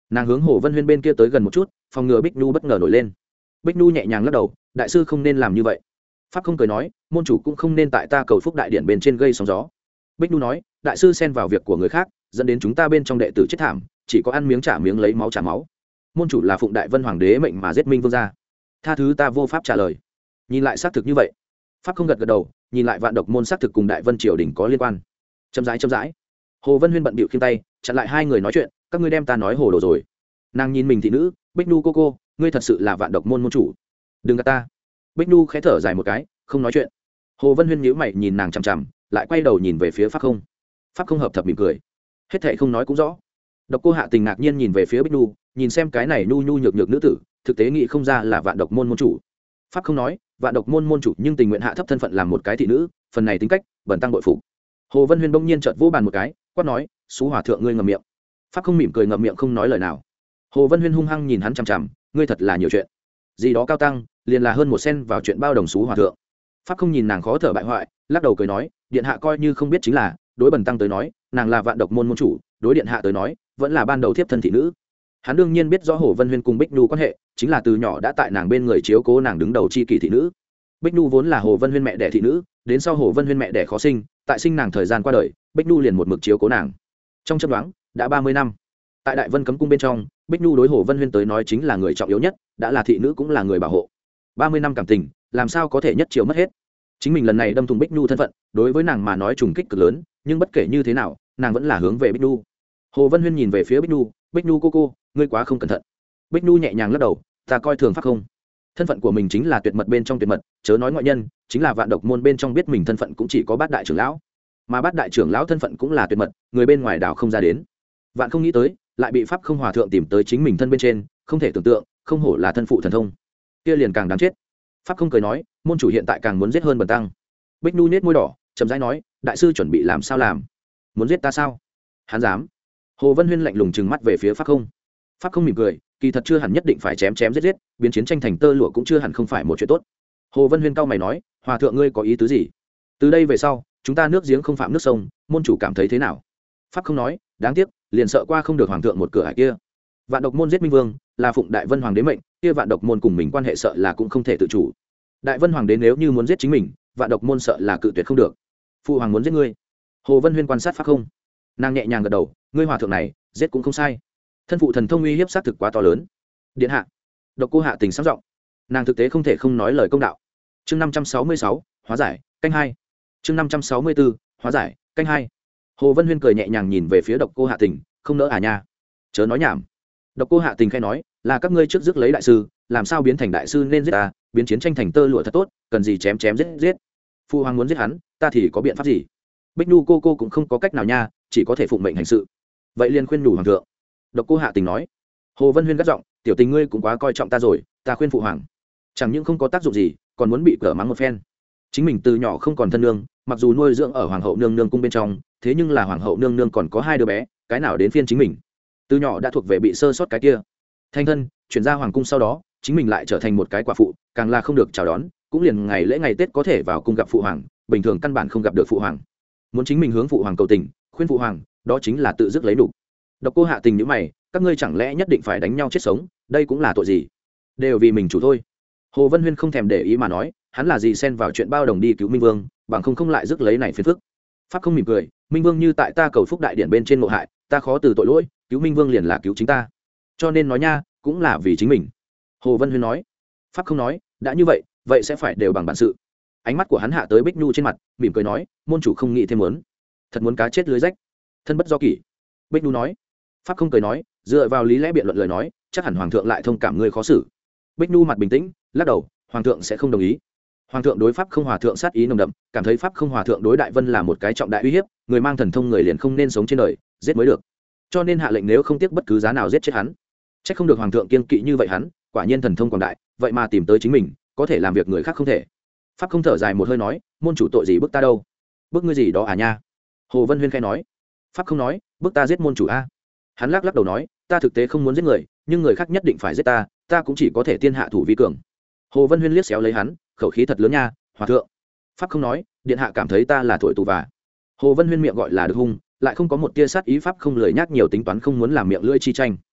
nàng hướng hồ vân huyên bên kia tới gần một chút, phòng ngừa bích nhu bất ngờ nổi lên. Bích nhu nhẹ nhàng lắc đầu, đại sư không nên làm như vậy. Pháp không cười nói, môn chủ cũng không nên tại ta cầu phúc đại điện bên trên gây sóng gió. Bích nhu nói, đại sư xen vào việc của người khác, dẫn đến chúng ta bên trong đệ tử chết thảm, chỉ có ăn miếng trả miếng, lấy máu trả máu. Môn chủ là phụng đại vân hoàng đế mệnh mà giết minh vương gia, tha thứ ta vô pháp trả lời. Nhìn lại xác thực như vậy. Pháp không gật gật đầu, nhìn lại vạn độc môn xác thực cùng đại vân triều đình có liên quan. Chậm rãi chậm rãi, hồ vân huyên bận bịu khiêng tay chặn lại hai người nói chuyện, các ngươi đem ta nói hồ đồ rồi. Nàng nhìn mình thị nữ, Bích nhu cô cô, ngươi thật sự là vạn độc môn môn chủ, đừng gạt ta. Bích nhu khẽ thở dài một cái, không nói chuyện. Hồ vân huyên nhíu mày nhìn nàng chằm chằm, lại quay đầu nhìn về phía pháp không. Pháp không hợp thập mỉm cười, hết thệ không nói cũng rõ. Độc cô Hạ Tình ngạc nhiên nhìn về phía Bích nhu, nhìn xem cái này nhu nhu nhược nhược nữ tử, thực tế nghĩ không ra là vạn độc môn môn chủ. Pháp không nói, vạn độc môn môn chủ nhưng tình nguyện hạ thấp thân phận làm một cái thị nữ, phần này tính cách bẩn tăng bội phục. Hồ vân huyên bỗng nhiên chợt vỗ bàn một cái, quát nói, xú hòa thượng ngươi ngậm miệng. Pháp không mỉm cười ngậm miệng không nói lời nào. Hồ vân huyên hung hăng nhìn hắn chằm chằm, ngươi thật là nhiều chuyện gì đó cao tăng, liền là hơn một sen vào chuyện bao đồng xú hòa thượng. Pháp không nhìn nàng khó thở bại hoại, lắc đầu cười nói, điện hạ coi như không biết chính là, đối bần tăng tới nói, nàng là vạn độc môn môn chủ, đối điện hạ tới nói, vẫn là ban đầu thiếp thân thị nữ. Hắn đương nhiên biết rõ Hồ Vân Huyên cùng Bích Nhu quan hệ, chính là từ nhỏ đã tại nàng bên người chiếu cố nàng đứng đầu chi kỷ thị nữ. Bích Nhu vốn là Hồ Vân Huyên mẹ đẻ thị nữ, đến sau Hồ Vân Huyên mẹ đẻ khó sinh, tại sinh nàng thời gian qua đời, Bích Nhu liền một mực chiếu cố nàng. Trong chấp đoán, đã ba mươi năm. Tại Đại Vân Cấm Cung bên trong, Bích Nhu đối Hồ Vân Huyên tới nói chính là người trọng yếu nhất, đã là thị nữ cũng là người bảo hộ. ba mươi năm cảm tình, làm sao có thể nhất chiếu mất hết. Chính mình lần này đâm thủng Bích Nhu thân phận, đối với nàng mà nói trùng kích cực lớn, nhưng bất kể như thế nào, nàng vẫn là hướng về Bích Nhu. Hồ Vân Huyên nhìn về phía Bích Nhu, Bích Nhu cô cô, ngươi quá không cẩn thận. Bích Nhu nhẹ nhàng lắc đầu, ta coi thường pháp không. Thân phận của mình chính là tuyệt mật bên trong tuyệt mật, chớ nói ngoại nhân, chính là vạn độc môn bên trong biết mình thân phận cũng chỉ có bát đại trưởng lão, mà bát đại trưởng lão thân phận cũng là tuyệt mật, người bên ngoài đảo không ra đến. Vạn không nghĩ tới, lại bị pháp không hòa thượng tìm tới chính mình thân bên trên, không thể tưởng tượng, không hổ là thân phụ thần thông, kia liền càng đáng chết. Pháp không cười nói, môn chủ hiện tại càng muốn giết hơn bần tăng. Bích Nhu nhếch môi đỏ, chậm rãi nói, đại sư chuẩn bị làm sao làm? Muốn giết ta sao? Hắn dám? Hồ Vân Huyên lạnh lùng trừng mắt về phía pháp không. Pháp không mỉm cười, kỳ thật chưa hẳn nhất định phải chém chém giết giết, biến chiến tranh thành tơ lụa cũng chưa hẳn không phải một chuyện tốt. Hồ Vân Huyên cau mày nói, hòa thượng ngươi có ý tứ gì? Từ đây về sau, chúng ta nước giếng không phạm nước sông, môn chủ cảm thấy thế nào? Pháp không nói, đáng tiếc, liền sợ qua không được hoàng thượng một cửa ải kia. Vạn độc môn giết minh vương, là phụng đại vân hoàng đế mệnh, kia vạn độc môn cùng mình quan hệ sợ là cũng không thể tự chủ. Đại vân hoàng đế nếu như muốn giết chính mình, vạn độc môn sợ là cự tuyệt không được. Phụ hoàng muốn giết ngươi. Hồ Vân Huyên quan sát pháp không, nàng nhẹ nhàng gật đầu, ngươi hòa thượng này giết cũng không sai, thân phụ thần thông uy hiếp xác thực quá to lớn. Điện hạ. Độc cô Hạ Tình sáng giọng, nàng thực tế không thể không nói lời công đạo. Chương năm trăm sáu mươi sáu, hóa giải, canh hai. Chương năm trăm sáu mươi bốn, hóa giải, canh hai. Hồ Vân Huyên cười nhẹ nhàng nhìn về phía Độc cô Hạ Tình, không nỡ à nha. Chớ nói nhảm. Độc cô Hạ Tình khẽ nói, là các ngươi trước rước lấy đại sư, làm sao biến thành đại sư nên giết ta, biến chiến tranh thành tơ lụa thật tốt, cần gì chém chém giết giết. Phu hoàng muốn giết hắn, ta thì có biện pháp gì? Bích Nhu cô cô cũng không có cách nào nha, chỉ có thể phụng mệnh hành sự. Vậy liền khuyên nhủ hoàng thượng. Độc cô Hạ Tình nói. Hồ Vân Huyên gắt giọng, tiểu tình ngươi cũng quá coi trọng ta rồi, ta khuyên phụ hoàng chẳng những không có tác dụng gì, còn muốn bị cở mắng một phen. Chính mình từ nhỏ không còn thân nương, mặc dù nuôi dưỡng ở hoàng hậu nương nương cung bên trong, thế nhưng là hoàng hậu nương nương còn có hai đứa bé, cái nào đến phiên chính mình. Từ nhỏ đã thuộc về bị sơ sót cái kia. Thanh thân chuyển ra hoàng cung sau đó, chính mình lại trở thành một cái quả phụ, càng là không được chào đón, cũng liền ngày lễ ngày Tết có thể vào cung gặp phụ hoàng, bình thường căn bản không gặp được phụ hoàng. Muốn chính mình hướng phụ hoàng cầu tình, khuyên phụ hoàng, đó chính là tự dứt lấy đủ. Độc cô Hạ Tình nhíu mày, các ngươi chẳng lẽ nhất định phải đánh nhau chết sống, đây cũng là tội gì? Đều vì mình chủ thôi. Hồ Vân Huyên không thèm để ý mà nói, hắn là gì xen vào chuyện bao đồng đi cứu Minh Vương, bằng không không lại rước lấy này phiền phức. Pháp không mỉm cười, Minh Vương như tại ta cầu phúc đại điện bên trên ngộ hại, ta khó từ tội lỗi, cứu Minh Vương liền là cứu chính ta, cho nên nói nha, cũng là vì chính mình. Hồ Vân Huyên nói. Pháp không nói, đã như vậy, vậy sẽ phải đều bằng bản sự. Ánh mắt của hắn hạ tới Bích Nhu trên mặt, mỉm cười nói, môn chủ không nghĩ thêm muốn, thật muốn cá chết lưới rách, thân bất do kỷ. Bích Nhu nói. Pháp không cười nói, dựa vào lý lẽ biện luận lời nói, chắc hẳn hoàng thượng lại thông cảm ngươi khó xử. Bích Nhu mặt bình tĩnh, lắc đầu, hoàng thượng sẽ không đồng ý. Hoàng thượng đối pháp không hòa thượng sát ý nồng đậm, cảm thấy pháp không hòa thượng đối đại vân là một cái trọng đại uy hiếp, người mang thần thông người liền không nên sống trên đời, giết mới được. Cho nên hạ lệnh nếu không tiếc bất cứ giá nào giết chết hắn. Chắc không được hoàng thượng kiên kỵ như vậy hắn, quả nhiên thần thông quảng đại, vậy mà tìm tới chính mình, có thể làm việc người khác không thể. Pháp không thở dài một hơi nói, môn chủ tội gì bức ta đâu? Bức ngươi gì đó à nha? Hồ Vân Huyên khẽ nói. Pháp không nói, bức ta giết môn chủ a. Hắn lắc lắc đầu nói, ta thực tế không muốn giết người, nhưng người khác nhất định phải giết ta, ta cũng chỉ có thể tiên hạ thủ vi cường. Hồ Vân Huyên liếc xéo lấy hắn, khẩu khí thật lớn nha, hòa thượng. Pháp không nói, điện hạ cảm thấy ta là thổi tù và. Hồ Vân Huyên miệng gọi là được hung, lại không có một tia sát ý. Pháp không lười nhắc nhiều tính toán, không muốn làm miệng lưỡi chi tranh.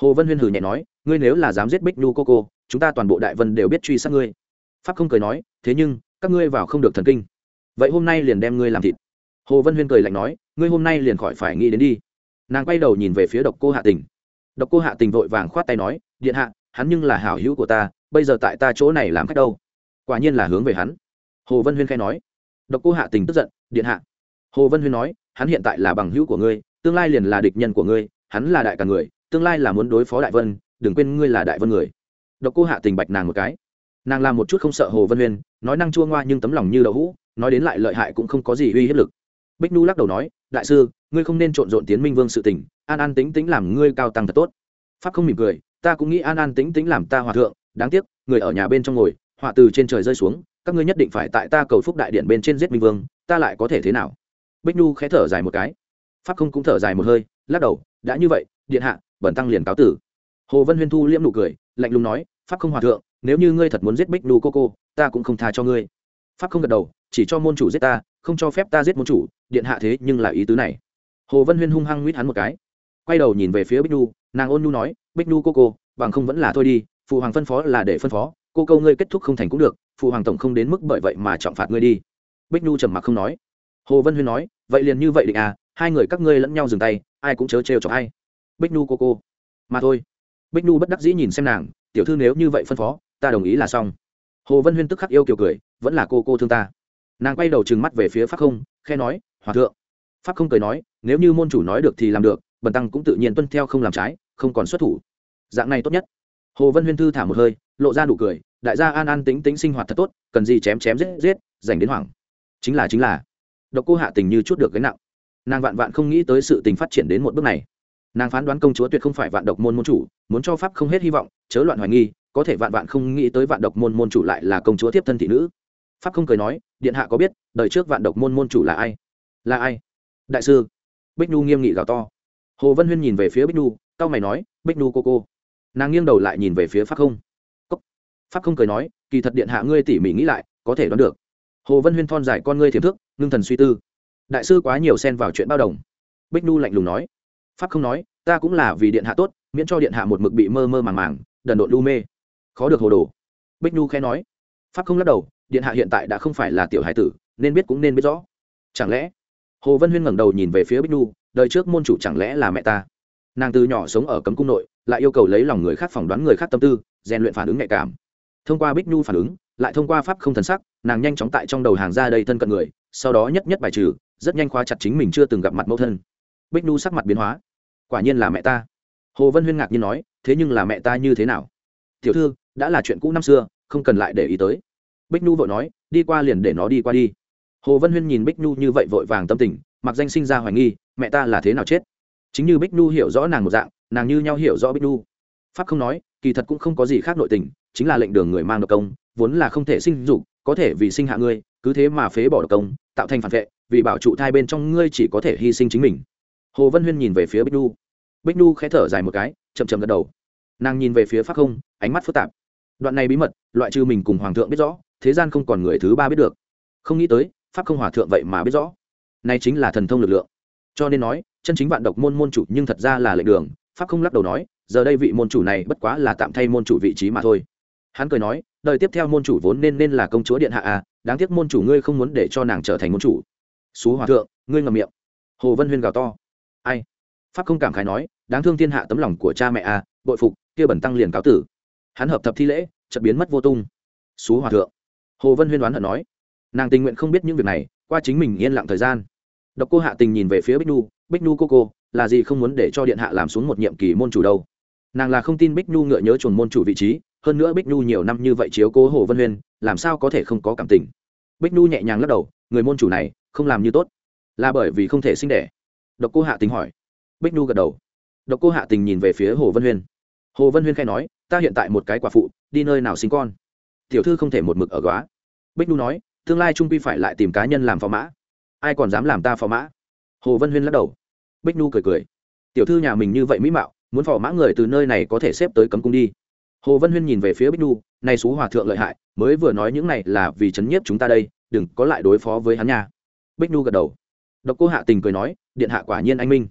Hồ Vân Huyên hừ nhẹ nói, ngươi nếu là dám giết Bích Nhu cô cô, chúng ta toàn bộ Đại Vân đều biết truy sát ngươi. Pháp không cười nói, thế nhưng các ngươi vào không được thần kinh, vậy hôm nay liền đem ngươi làm thịt. Hồ Vân Huyên cười lạnh nói, ngươi hôm nay liền khỏi phải nghĩ đến đi. Nàng quay đầu nhìn về phía Độc Cô Hạ Tình. Độc Cô Hạ Tình vội vàng khoát tay nói, điện hạ, hắn nhưng là hảo hữu của ta, bây giờ tại ta chỗ này làm khách đâu. Quả nhiên là hướng về hắn. Hồ Vân Huyên khẽ nói. Độc Cô Hạ Tình tức giận, điện hạ. Hồ Vân Huyên nói, hắn hiện tại là bằng hữu của ngươi, tương lai liền là địch nhân của ngươi, hắn là đại cả người, tương lai là muốn đối phó Đại Vân, đừng quên ngươi là Đại Vân người. Độc Cô Hạ Tình bạch nàng một cái. Nàng làm một chút không sợ Hồ Vân Huyên, nói năng chua ngoa nhưng tấm lòng như đậu hũ, nói đến lại lợi hại cũng không có gì uy hiếp lực. Bích Nu lắc đầu nói, đại sư, ngươi không nên trộn rộn Tiến Minh Vương sự tình, an an tĩnh tĩnh làm ngươi cao tăng thật tốt. Pháp không mỉm cười, ta cũng nghĩ an an tĩnh tĩnh làm ta hòa thượng, đáng tiếc người ở nhà bên trong ngồi, họa từ trên trời rơi xuống, các ngươi nhất định phải tại ta cầu phúc đại điện bên trên giết Minh Vương, ta lại có thể thế nào? Bích Nu khẽ thở dài một cái. Pháp không cũng thở dài một hơi, lắc đầu, đã như vậy, điện hạ, bẩn tăng liền cáo tử. Hồ Vân Huyên thu liễm nụ cười, lạnh lùng nói, pháp không hòa thượng, nếu như ngươi thật muốn giết Bích Nu cô cô, ta cũng không tha cho ngươi. Pháp không gật đầu, chỉ cho môn chủ giết ta, không cho phép ta giết môn chủ, điện hạ thế nhưng là ý tứ này. Hồ Vân Huyên hung hăng nguyết hắn một cái, quay đầu nhìn về phía Bích Nu, nàng ôn nhu nói, Bích Nu cô cô, bằng không vẫn là thôi đi, phụ hoàng phân phó là để phân phó, cô câu ngươi kết thúc không thành cũng được, phụ hoàng tổng không đến mức bởi vậy mà trọng phạt ngươi đi. Bích Nu trầm mặc không nói. Hồ Vân Huyên nói, vậy liền như vậy định à, hai người các ngươi lẫn nhau dừng tay, ai cũng chớ trêu chọc ai. Bích Nu cô cô, mà thôi. Bích Nu bất đắc dĩ nhìn xem nàng, tiểu thư nếu như vậy phân phó, ta đồng ý là xong. Hồ Vân Huyên tức khắc yêu kiều cười, vẫn là cô cô thương ta. Nàng quay đầu trừng mắt về phía Pháp Không, khe nói, hòa thượng. Pháp Không cười nói, nếu như môn chủ nói được thì làm được, bần tăng cũng tự nhiên tuân theo không làm trái, không còn xuất thủ. Dạng này tốt nhất. Hồ Vân Huyên thư thả một hơi, lộ ra nụ cười, đại gia an an tĩnh tĩnh sinh hoạt thật tốt, cần gì chém chém giết giết, dành đến hoảng. Chính là chính là. Độc Cô Hạ Tình như chút được gánh nặng. Nàng vạn vạn không nghĩ tới sự tình phát triển đến một bước này. Nàng phán đoán công chúa tuyệt không phải vạn độc môn môn chủ, muốn cho Pháp không hết hy vọng, chớ loạn hoài nghi, có thể vạn vạn không nghĩ tới vạn độc môn môn chủ lại là công chúa tiếp thân thị nữ. Pháp không cười nói, điện hạ có biết đời trước vạn độc môn môn chủ là ai? Là ai? Đại sư. Bích Nu nghiêm nghị gào to. Hồ Vân Huyên nhìn về phía Bích Nu, cau mày nói, Bích Nu cô cô. Nàng nghiêng đầu lại nhìn về phía Pháp không. Cốc. Pháp không cười nói, kỳ thật điện hạ ngươi tỉ mỉ nghĩ lại, có thể đoán được. Hồ Vân Huyên thon dài con ngươi thiềm thức, ngưng thần suy tư. Đại sư quá nhiều xen vào chuyện bao đồng. Bích Nu lạnh lùng nói. Pháp không nói, ta cũng là vì điện hạ tốt, miễn cho điện hạ một mực bị mơ mơ màng màng, đần độn lu mê, khó được hồ đồ. Bích Nu khẽ nói. Pháp không lắc đầu, điện hạ hiện tại đã không phải là tiểu hải tử, nên biết cũng nên biết rõ. Chẳng lẽ? Hồ Vân Huyên ngẩng đầu nhìn về phía Bích Nu, đời trước môn chủ chẳng lẽ là mẹ ta? Nàng từ nhỏ sống ở cấm cung nội, lại yêu cầu lấy lòng người khác, phỏng đoán người khác tâm tư, rèn luyện phản ứng nhạy cảm. Thông qua Bích Nu phản ứng, lại thông qua pháp không thần sắc, nàng nhanh chóng tại trong đầu hàng ra đây thân cận người, sau đó nhất nhất bài trừ, rất nhanh khóa chặt chính mình chưa từng gặp mặt mẫu thân. Bích Nu sắc mặt biến hóa, quả nhiên là mẹ ta. Hồ Vân Huyên ngạc nhiên nói, thế nhưng là mẹ ta như thế nào? Tiểu thư, đã là chuyện cũ năm xưa, không cần lại để ý tới. Bích Nu vội nói, đi qua liền để nó đi qua đi. Hồ Vân Huyên nhìn Bích Nu như vậy vội vàng tâm tình, mặc danh sinh ra hoài nghi, mẹ ta là thế nào chết? Chính như Bích Nu hiểu rõ nàng một dạng, nàng như nhau hiểu rõ Bích Nu. Pháp không nói, kỳ thật cũng không có gì khác nội tình, chính là lệnh đường người mang độc công, vốn là không thể sinh dục, có thể vì sinh hạ ngươi, cứ thế mà phế bỏ độc công, tạo thành phản vệ, vì bảo trụ thai bên trong ngươi chỉ có thể hy sinh chính mình. Hồ Vân Huyên nhìn về phía Bích Nu. Bích Nu khẽ thở dài một cái, chậm chậm gật đầu. Nàng nhìn về phía Pháp không, ánh mắt phức tạp. Đoạn này bí mật, loại trừ mình cùng hoàng thượng biết rõ, thế gian không còn người thứ ba biết được. Không nghĩ tới, Pháp không hòa thượng vậy mà biết rõ. Này chính là thần thông lực lượng. Cho nên nói, chân chính vạn độc môn môn chủ nhưng thật ra là lệnh đường. Pháp không lắc đầu nói, giờ đây vị môn chủ này bất quá là tạm thay môn chủ vị trí mà thôi. Hắn cười nói, đời tiếp theo môn chủ vốn nên nên là công chúa điện hạ à, đáng tiếc môn chủ ngươi không muốn để cho nàng trở thành môn chủ. Xú hòa thượng, ngươi ngậm miệng. Hồ Vân Huyên gào to. Ai? Pháp không cảm khái nói, đáng thương thiên hạ tấm lòng của cha mẹ à, bội phục, kia bẩn tăng liền cáo tử. Hắn hợp thập thi lễ, chợt biến mất vô tung. Xú hòa thượng. Hồ Vân Huyên đoán hận nói, nàng tình nguyện không biết những việc này, qua chính mình yên lặng thời gian. Độc Cô Hạ Tình nhìn về phía Bích Nu, Bích Nu cô cô, là gì không muốn để cho điện hạ làm xuống một nhiệm kỳ môn chủ đâu? Nàng là không tin Bích Nu ngựa nhớ chuồn môn chủ vị trí, hơn nữa Bích Nu nhiều năm như vậy chiếu cố Hồ Vân Huyên, làm sao có thể không có cảm tình? Bích Nu nhẹ nhàng lắc đầu, người môn chủ này không làm như tốt, là bởi vì không thể sinh đẻ. Độc Cô Hạ Tình hỏi. Bích Nu gật đầu. Độc Cô Hạ Tình nhìn về phía Hồ Vân Huyên. Hồ Vân Huyên khẽ nói, ta hiện tại một cái quả phụ, đi nơi nào sinh con? Tiểu thư không thể một mực ở góa. Bích Nu nói, tương lai trung quy phải lại tìm cá nhân làm phò mã. Ai còn dám làm ta phò mã? Hồ Vân Huyên lắc đầu. Bích Nu cười cười. Tiểu thư nhà mình như vậy mỹ mạo, muốn phò mã người từ nơi này có thể xếp tới cấm cung đi. Hồ Vân Huyên nhìn về phía Bích Nu, này xú hòa thượng lợi hại, mới vừa nói những này là vì chấn nhiếp chúng ta đây, đừng có lại đối phó với hắn nha. Bích Nu gật đầu. Độc Cô Hạ Tình cười nói, điện hạ quả nhiên anh minh.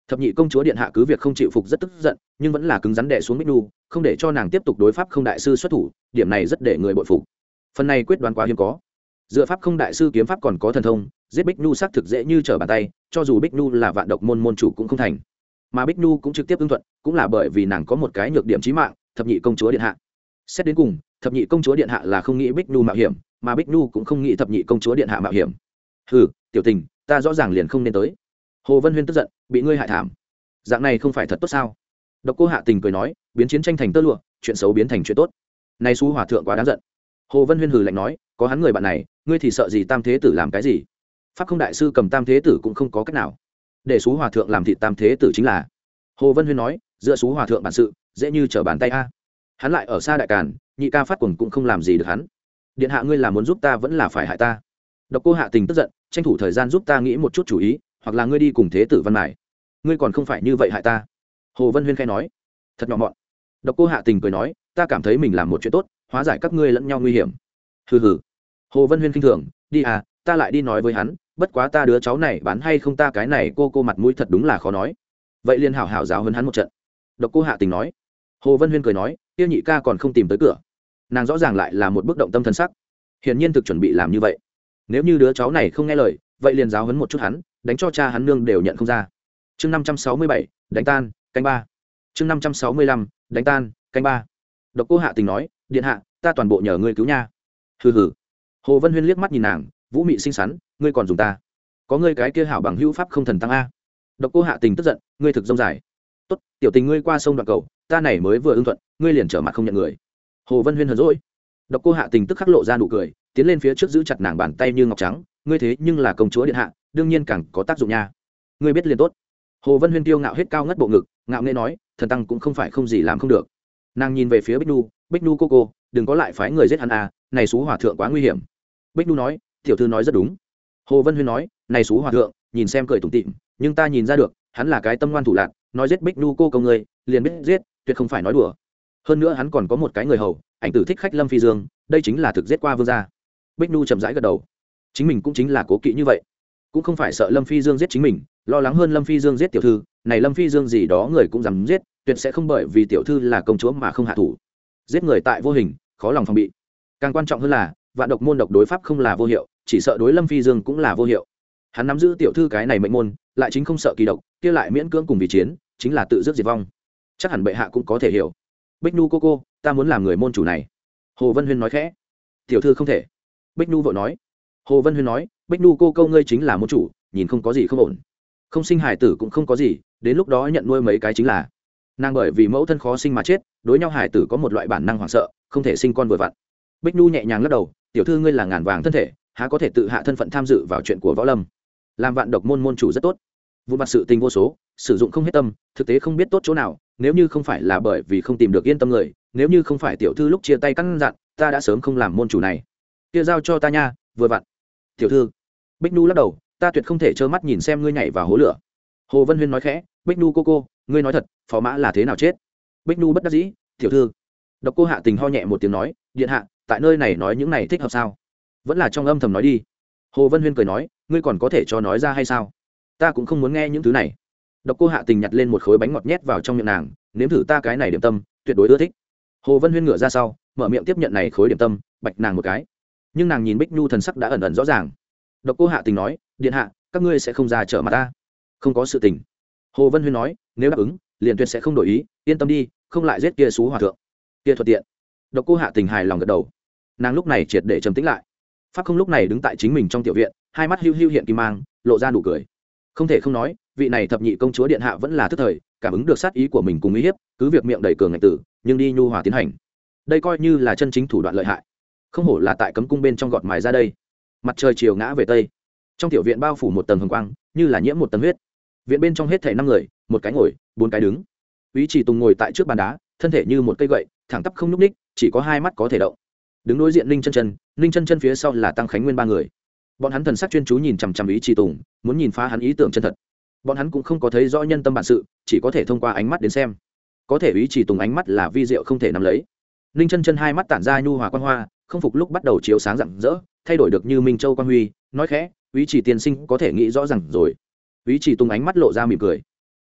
thập nhị công chúa điện hạ cứ việc không chịu phục rất tức giận, nhưng vẫn là cứng rắn đè xuống Bích Nhu, không để cho nàng tiếp tục đối pháp không đại sư xuất thủ, điểm này rất để người bội phục. Phần này quyết đoán quá hiếm có. Dựa pháp không đại sư kiếm pháp còn có thần thông, giết Bích Nhu xác thực dễ như trở bàn tay, cho dù Bích Nhu là vạn độc môn môn chủ cũng không thành. Mà Bích Nhu cũng trực tiếp ứng thuận, cũng là bởi vì nàng có một cái nhược điểm chí mạng, thập nhị công chúa điện hạ. Xét đến cùng, thập nhị công chúa điện hạ là không nghĩ Bích Nhu mạo hiểm, mà Bích Nhu cũng không nghĩ thập nhị công chúa điện hạ mạo hiểm. Hừ, tiểu tình, ta rõ ràng liền không nên tới. Hồ Vân Huyên tức giận, bị ngươi hại thảm. Dạng này không phải thật tốt sao? Độc Cô Hạ Tình cười nói, biến chiến tranh thành tơ lụa, chuyện xấu biến thành chuyện tốt. Này xú hòa thượng quá đáng giận. Hồ Vân Huyên hừ lạnh nói, có hắn người bạn này, ngươi thì sợ gì Tam Thế Tử làm cái gì? Pháp không đại sư cầm Tam Thế Tử cũng không có cách nào. Để xú hòa thượng làm thịt Tam Thế Tử chính là. Hồ Vân Huyên nói, dựa xú hòa thượng bản sự, dễ như trở bàn tay a. Hắn lại ở xa đại càn, nhị ca phát cuồng cũng không làm gì được hắn. Điện hạ ngươi là muốn giúp ta vẫn là phải hại ta? Độc Cô Hạ Tình tức giận, tranh thủ thời gian giúp ta nghĩ một chút chủ ý, hoặc là ngươi đi cùng Thế Tử văn mải. Ngươi còn không phải như vậy hại ta. Hồ Vân Huyên khẽ nói, thật nhỏ mọn. Độc Cô Hạ Tình cười nói, ta cảm thấy mình làm một chuyện tốt, hóa giải các ngươi lẫn nhau nguy hiểm. Hừ hừ. Hồ Vân Huyên khinh thường, đi à, ta lại đi nói với hắn, bất quá ta đứa cháu này bán hay không ta cái này cô cô mặt mũi thật đúng là khó nói. Vậy liền hảo hảo giáo huấn hắn một trận. Độc Cô Hạ Tình nói. Hồ Vân Huyên cười nói, tiêu nhị ca còn không tìm tới cửa. Nàng rõ ràng lại là một bước động tâm thần sắc, hiển nhiên thực chuẩn bị làm như vậy. Nếu như đứa cháu này không nghe lời, vậy liền giáo huấn một chút hắn, đánh cho cha hắn nương đều nhận không ra. Chương năm trăm sáu mươi bảy, đánh tan, canh ba. Chương năm trăm sáu mươi lăm, đánh tan, canh ba. Độc Cô Hạ Tình nói, điện hạ, ta toàn bộ nhờ ngươi cứu nha. Hừ hừ. Hồ Vân Huyên liếc mắt nhìn nàng, vũ mị xinh xắn, ngươi còn dùng ta? Có ngươi cái kia hảo bằng hữu pháp không thần tăng a. Độc Cô Hạ Tình tức giận, ngươi thực rông dài. Tốt, tiểu tình ngươi qua sông đoạn cầu, ta này mới vừa ưng thuận, ngươi liền trở mặt không nhận người. Hồ Vân Huyên hờn dỗi. Độc Cô Hạ Tình tức khắc lộ ra nụ cười, tiến lên phía trước giữ chặt nàng bàn tay như ngọc trắng, ngươi thế nhưng là công chúa điện hạ, đương nhiên càng có tác dụng nha. Ngươi biết liền tốt. Hồ Vân Huyên tiêu ngạo hết cao ngất bộ ngực, ngạo nghễ nói, thần tăng cũng không phải không gì làm không được. Nàng nhìn về phía Bích Nu, Bích Nu cô cô, đừng có lại phái người giết hắn à, này xú hòa thượng quá nguy hiểm. Bích Nu nói, tiểu thư nói rất đúng. Hồ Vân Huyên nói, này xú hòa thượng, nhìn xem cười tủm tỉm, nhưng ta nhìn ra được, hắn là cái tâm ngoan thủ lạn, nói giết Bích Nu cô công người, liền biết giết, tuyệt không phải nói đùa. Hơn nữa hắn còn có một cái người hầu, ảnh tử thích khách Lâm Phi Dương, đây chính là thực giết qua vương gia. Bích Nu chậm rãi gật đầu, chính mình cũng chính là cố kỵ như vậy, cũng không phải sợ Lâm Phi Dương giết chính mình, lo lắng hơn Lâm Phi Dương giết tiểu thư, này Lâm Phi Dương gì đó người cũng dám giết, tuyệt sẽ không bởi vì tiểu thư là công chúa mà không hạ thủ. Giết người tại vô hình, khó lòng phòng bị. Càng quan trọng hơn là, vạn độc môn độc đối pháp không là vô hiệu, chỉ sợ đối Lâm Phi Dương cũng là vô hiệu. Hắn nắm giữ tiểu thư cái này mệnh môn, lại chính không sợ kỳ độc, kia lại miễn cưỡng cùng vì chiến, chính là tự dứt diệt vong. Chắc hẳn bệ hạ cũng có thể hiểu. Bích Nu cô cô, ta muốn làm người môn chủ này. Hồ Vân Huyên nói khẽ. Tiểu thư không thể. Bích Nu vội nói. Hồ Vân Huyên nói, Bích Nu cô câu ngươi chính là môn chủ, nhìn không có gì không ổn. Không sinh hải tử cũng không có gì, đến lúc đó nhận nuôi mấy cái chính là. Nàng bởi vì mẫu thân khó sinh mà chết, đối nhau hải tử có một loại bản năng hoảng sợ, không thể sinh con vừa vặn. Bích Nu nhẹ nhàng lắc đầu, tiểu thư ngươi là ngàn vàng thân thể, há có thể tự hạ thân phận tham dự vào chuyện của võ lâm. Làm vạn độc môn môn chủ rất tốt, vụ mặt sự tình vô số, sử dụng không hết tâm, thực tế không biết tốt chỗ nào. Nếu như không phải là bởi vì không tìm được yên tâm người, nếu như không phải tiểu thư lúc chia tay căn dặn, ta đã sớm không làm môn chủ này. Kia giao cho ta nha, vừa vặn. Tiểu thư. Bích Nu lắc đầu, ta tuyệt không thể trơ mắt nhìn xem ngươi nhảy vào hố lửa. Hồ Vân Huyên nói khẽ, Bích Nu cô cô, ngươi nói thật, phò mã là thế nào chết? Bích Nu bất đắc dĩ, tiểu thư. Độc Cô Hạ Tình ho nhẹ một tiếng nói, điện hạ, tại nơi này nói những này thích hợp sao? Vẫn là trong âm thầm nói đi. Hồ Vân Huyên cười nói, ngươi còn có thể cho nói ra hay sao? Ta cũng không muốn nghe những thứ này. Độc Cô Hạ Tình nhặt lên một khối bánh ngọt nhét vào trong miệng nàng, nếm thử ta cái này điểm tâm, tuyệt đối ưa thích. Hồ Vân Huyên ngửa ra sau, mở miệng tiếp nhận này khối điểm tâm, bạch nàng một cái. Nhưng nàng nhìn Bích Nu thần sắc đã ẩn ẩn rõ ràng. Độc Cô Hạ Tình nói, điện hạ, các ngươi sẽ không ra trở mặt ta. Không có sự tình. Hồ Vân Huyên nói, nếu đáp ứng, liền tuyệt sẽ không đổi ý, yên tâm đi, không lại giết kia xú hòa thượng. Kia thuận tiện. Độc Cô Hạ Tình hài lòng gật đầu. Nàng lúc này triệt để trầm tĩnh lại. Pháp Không lúc này đứng tại chính mình trong tiểu viện, hai mắt hưu hưu hiện kim mang, lộ ra nụ cười. Không thể không nói, vị này thập nhị công chúa điện hạ vẫn là thức thời, cảm ứng được sát ý của mình cùng uy hiếp, cứ việc miệng đầy cường ngạch tử, nhưng đi nhu hòa tiến hành. Đây coi như là chân chính thủ đoạn lợi hại. Không hổ là tại cấm cung bên trong gọt mài ra đây. Mặt trời chiều ngã về tây, trong tiểu viện bao phủ một tầng hồng quang, như là nhiễm một tầng huyết. Viện bên trong hết thảy năm người, một cái ngồi, bốn cái đứng. Úy Chỉ Tùng ngồi tại trước bàn đá, thân thể như một cây gậy, thẳng tắp không nhúc nhích, chỉ có hai mắt có thể động. Đứng đối diện Ninh Chân Chân, Ninh Chân Chân phía sau là Tăng Khánh Nguyên ba người. Bọn hắn thần sắc chuyên chú nhìn chằm chằm Úy Chỉ Tùng, muốn nhìn phá hắn ý tưởng chân thật. Bọn hắn cũng không có thấy rõ nhân tâm bản sự, chỉ có thể thông qua ánh mắt đến xem. Có thể Úy Chỉ Tùng ánh mắt là vi diệu không thể nắm lấy. Ninh Chân Chân hai mắt tản ra nhu hòa quang hoa, không phục lúc bắt đầu chiếu sáng rạng rỡ, thay đổi được như minh châu quang huy, nói khẽ, Úy Chỉ tiên sinh có thể nghĩ rõ ràng rồi. Úy Chỉ Tùng ánh mắt lộ ra mỉm cười.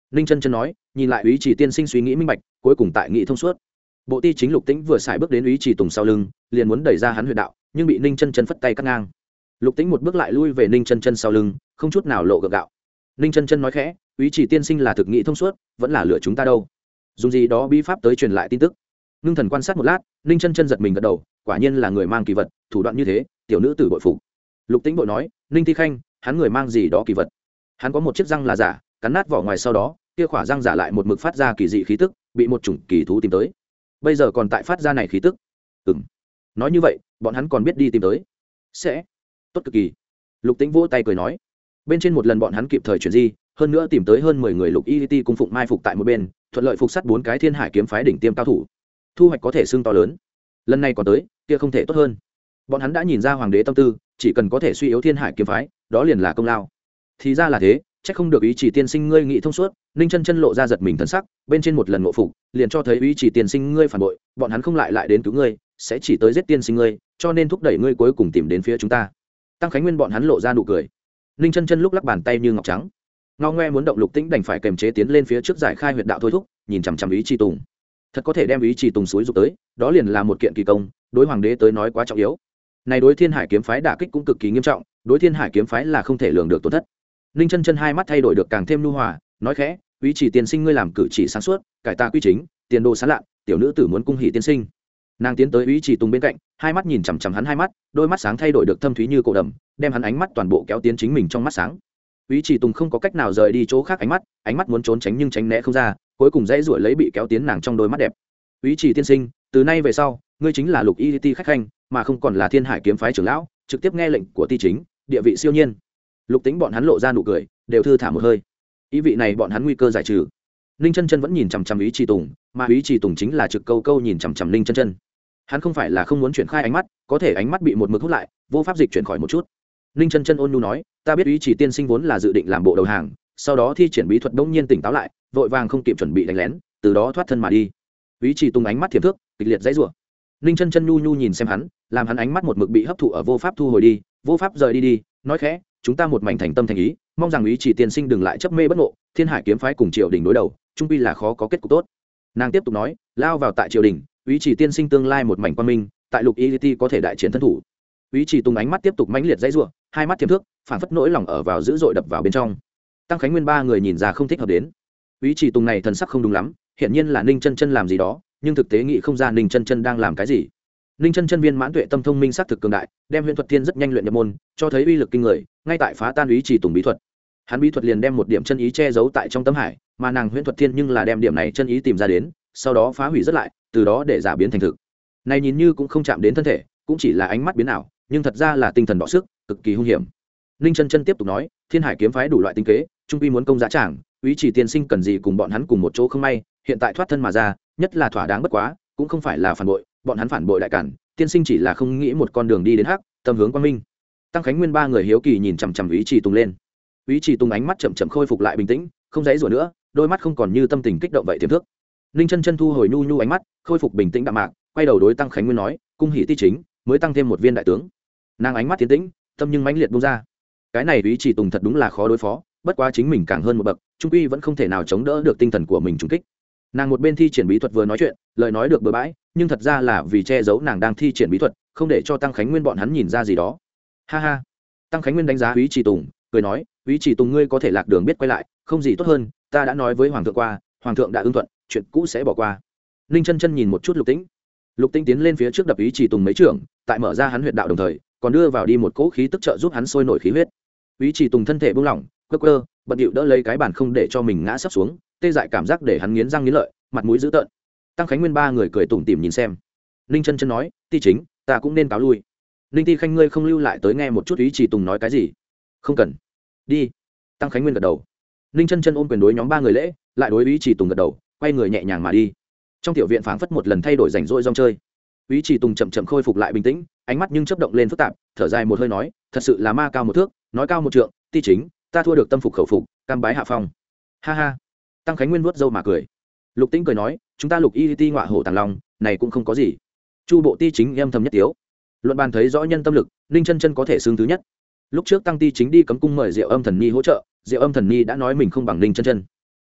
ninh chân chân nói, nhìn lại ý chỉ tiên sinh suy nghĩ minh bạch, cuối cùng tại nghị thông suốt. Bộ ti chính Lục Tĩnh vừa xài bước đến ý chỉ tùng sau lưng, liền muốn đẩy ra hắn huyệt đạo, nhưng bị ninh chân chân phất tay cắt ngang. Lục Tĩnh một bước lại lui về ninh chân chân sau lưng, không chút nào lộ gượng gạo. Ninh chân chân nói khẽ, ý chỉ tiên sinh là thực nghị thông suốt, vẫn là lựa chúng ta đâu. Dùng gì đó bí pháp tới truyền lại tin tức. Ngưng thần quan sát một lát, ninh chân chân giật mình gật đầu, quả nhiên là người mang kỳ vật, thủ đoạn như thế, tiểu nữ tử bội phục. Lục Tĩnh bội nói, ninh thi khanh, hắn người mang gì đó kỳ vật. Hắn có một chiếc răng là giả, cắn nát vỏ ngoài sau đó, kia khỏa răng giả lại một mực phát ra kỳ dị khí tức, bị một chủng kỳ thú tìm tới. Bây giờ còn tại phát ra này khí tức. Ừm. Nói như vậy, bọn hắn còn biết đi tìm tới. Sẽ tốt cực kỳ. Lục Tĩnh vỗ tay cười nói, bên trên một lần bọn hắn kịp thời chuyển di, hơn nữa tìm tới hơn mười người Lục Y T cung phụng mai phục tại một bên, thuận lợi phục sát bốn cái Thiên Hải kiếm phái đỉnh tiêm cao thủ. Thu hoạch có thể xưng to lớn. Lần này còn tới, kia không thể tốt hơn. Bọn hắn đã nhìn ra hoàng đế tâm tư, chỉ cần có thể suy yếu Thiên Hải kiếm phái, đó liền là công lao. Thì ra là thế, chắc không được ý chỉ tiên sinh ngươi nghĩ thông suốt. Ninh chân chân lộ ra giật mình thần sắc, bên trên một lần ngộ phục, liền cho thấy ý chỉ tiên sinh ngươi phản bội, bọn hắn không lại lại đến cứu ngươi, sẽ chỉ tới giết tiên sinh ngươi, cho nên thúc đẩy ngươi cuối cùng tìm đến phía chúng ta. Tăng Khánh Nguyên bọn hắn lộ ra nụ cười. Ninh chân chân lúc lắc bàn tay như ngọc trắng, ngao ngoe muốn động. Lục Tĩnh đành phải kềm chế tiến lên phía trước giải khai huyệt đạo thôi thúc, nhìn chằm chằm ý chỉ tùng. Thật có thể đem ý chỉ tùng suối dục tới, đó liền là một kiện kỳ công, đối hoàng đế tới nói quá trọng yếu. Này đối Thiên Hải kiếm phái đả kích cũng cực kỳ nghiêm trọng, đối Thiên Hải kiếm phái là không thể lường được tổn thất. Ninh chân chân hai mắt thay đổi được càng thêm nhu hòa, nói khẽ, ý chỉ tiên sinh ngươi làm cử chỉ sáng suốt, cải tà quy chính, tiền đồ sáng lạ, tiểu nữ tử muốn cung hỷ tiên sinh. Nàng tiến tới ý chỉ tùng bên cạnh, hai mắt nhìn chằm chằm hắn hai mắt, đôi mắt sáng thay đổi được thâm thúy như cổ đầm, đem hắn ánh mắt toàn bộ kéo tiến chính mình trong mắt sáng. Ý chỉ tùng không có cách nào rời đi chỗ khác ánh mắt, ánh mắt muốn trốn tránh nhưng tránh né không ra, cuối cùng dãy ruổi lấy bị kéo tiến nàng trong đôi mắt đẹp. Ý chỉ tiên sinh, từ nay về sau, ngươi chính là Lục Y T khách khanh, mà không còn là Thiên Hải kiếm phái trưởng lão, trực tiếp nghe lệnh của ti chính, địa vị siêu nhiên. Lục Tĩnh bọn hắn lộ ra nụ cười, đều thư thả một hơi. Ý vị này bọn hắn nguy cơ giải trừ. Ninh chân chân vẫn nhìn chằm chằm Ý Chỉ Tùng, mà Ý Chỉ Tùng chính là trực câu câu nhìn chằm chằm Ninh chân chân. Hắn không phải là không muốn chuyển khai ánh mắt, có thể ánh mắt bị một mực hút lại, vô pháp dịch chuyển khỏi một chút. Ninh chân chân ôn nhu nói, ta biết Ý Chỉ tiên sinh vốn là dự định làm bộ đầu hàng, sau đó thi triển bí thuật đống nhiên tỉnh táo lại, vội vàng không kịp chuẩn bị đánh lén, từ đó thoát thân mà đi. Ý Chỉ Tùng ánh mắt thiểm thước, kịch liệt dãy rủa. Ninh chân chân nhu nhu nhìn xem hắn, làm hắn ánh mắt một mực bị hấp thụ ở vô pháp thu hồi đi, vô pháp rời đi đi, nói khẽ, chúng ta một mảnh thành tâm thành ý, mong rằng Ý Chỉ tiên sinh đừng lại chấp mê bất ngộ, Thiên Hải kiếm phái cùng triều đình đối đầu, trung quy là khó có kết cục tốt. Nàng tiếp tục nói, lao vào tại triều đình, Ý Chỉ tiên sinh tương lai một mảnh quan minh, tại Lục Y T có thể đại chiến thân thủ. Ý Chỉ Tùng ánh mắt tiếp tục mãnh liệt dãy rủa, hai mắt thiểm thước, phản phất nỗi lòng ở vào dữ dội đập vào bên trong. Tăng Khánh Nguyên ba người nhìn ra không thích hợp đến. Ý Chỉ Tùng này thần sắc không đúng lắm, hiển nhiên là Ninh chân chân làm gì đó, nhưng thực tế nghĩ không ra Ninh chân chân đang làm cái gì. Ninh chân chân viên mãn tuệ tâm thông minh sắc thực cường đại, đem huyền thuật thiên rất nhanh luyện nhập môn, cho thấy uy lực kinh người, ngay tại phá tan Ý Chỉ Tùng bí thuật. Hắn bí thuật liền đem một điểm chân ý che giấu tại trong tâm hải, mà nàng huyền thuật thiên nhưng là đem điểm này chân ý tìm ra đến, sau đó phá hủy rất lại, từ đó để giả biến thành thực. Này nhìn như cũng không chạm đến thân thể, cũng chỉ là ánh mắt biến ảo, nhưng thật ra là tinh thần đọ sức, cực kỳ hung hiểm. Ninh chân chân tiếp tục nói, Thiên Hải kiếm phái đủ loại tinh kế, trung quy muốn công giá trảng, Ý Chỉ tiên sinh cần gì cùng bọn hắn cùng một chỗ không may, hiện tại thoát thân mà ra, nhất là thỏa đáng bất quá, cũng không phải là phản bội, bọn hắn phản bội đại cản, tiên sinh chỉ là không nghĩ một con đường đi đến hắc, tâm hướng quang minh. Tăng Khánh Nguyên ba người hiếu kỳ nhìn chằm chằm Ý Chỉ Tùng lên. Ý Chỉ Tùng ánh mắt chậm chậm khôi phục lại bình tĩnh, không dãy rủa nữa, đôi mắt không còn như tâm tình kích động vậy tiềm thức. Ninh chân chân thu hồi nhu nhu ánh mắt, khôi phục bình tĩnh đạm mạc, quay đầu đối Tăng Khánh Nguyên nói, cung hỷ ti chính, mới tăng thêm một viên đại tướng. Nàng ánh mắt tiến tĩnh, tâm nhưng mãnh liệt bung ra. Cái này Ý Chỉ Tùng thật đúng là khó đối phó, bất quá chính mình càng hơn một bậc, trung quy vẫn không thể nào chống đỡ được tinh thần của mình trùng kích. Nàng một bên thi triển bí thuật vừa nói chuyện, lời nói được bừa bãi, nhưng thật ra là vì che giấu nàng đang thi triển bí thuật, không để cho Tăng Khánh Nguyên bọn hắn nhìn ra gì đó. Ha ha. Tăng Khánh Nguyên đánh giá Ý Chỉ Tùng, cười nói, Ý Chỉ Tùng ngươi có thể lạc đường biết quay lại, không gì tốt hơn, ta đã nói với hoàng thượng qua, hoàng thượng đã ưng thuận, chuyện cũ sẽ bỏ qua. Ninh chân chân nhìn một chút Lục Tĩnh. Lục Tĩnh tiến lên phía trước đập Ý Chỉ Tùng mấy trưởng, tại mở ra hắn huyệt đạo đồng thời, còn đưa vào đi một cỗ khí tức trợ giúp hắn sôi nổi khí huyết. Ý Chỉ Tùng thân thể buông lỏng, quơ quơ, bận điệu đỡ lấy cái bàn không để cho mình ngã sấp xuống, tê dại cảm giác để hắn nghiến răng nghiến lợi, mặt mũi dữ tợn. Tăng Khánh Nguyên ba người cười tủm tỉm nhìn xem. Ninh chân chân nói, ti chính, ta cũng nên cáo lui. Ninh ti khanh ngươi không lưu lại tới nghe một chút Ý Chỉ Tùng nói cái gì? Không cần. Đi. Tăng Khánh Nguyên gật đầu. Ninh chân chân ôm quyền đối nhóm ba người lễ, lại đối Ý Chỉ Tùng gật đầu, quay người nhẹ nhàng mà đi. Trong tiểu viện phảng phất một lần thay đổi rảnh rỗi rong chơi. Ý Chỉ Tùng chậm chậm khôi phục lại bình tĩnh, ánh mắt nhưng chớp động lên phức tạp, thở dài một hơi nói, thật sự là ma cao một thước, nói cao một trượng, ti chính, ta thua được tâm phục khẩu phục, cam bái hạ phong. Ha ha. Tăng Khánh Nguyên vuốt râu mà cười. Lục Tĩnh cười nói, chúng ta Lục Y Ti ngọa hổ tàng long, này cũng không có gì. Chu bộ ti chính em thầm nhất tiếu. Luận bàn thấy rõ nhân tâm lực, Ninh chân chân có thể xương thứ nhất. Lúc trước Tăng ti chính đi cấm cung mời Diệu Âm Thần Ni hỗ trợ, Diệu Âm Thần Ni đã nói mình không bằng Ninh chân chân.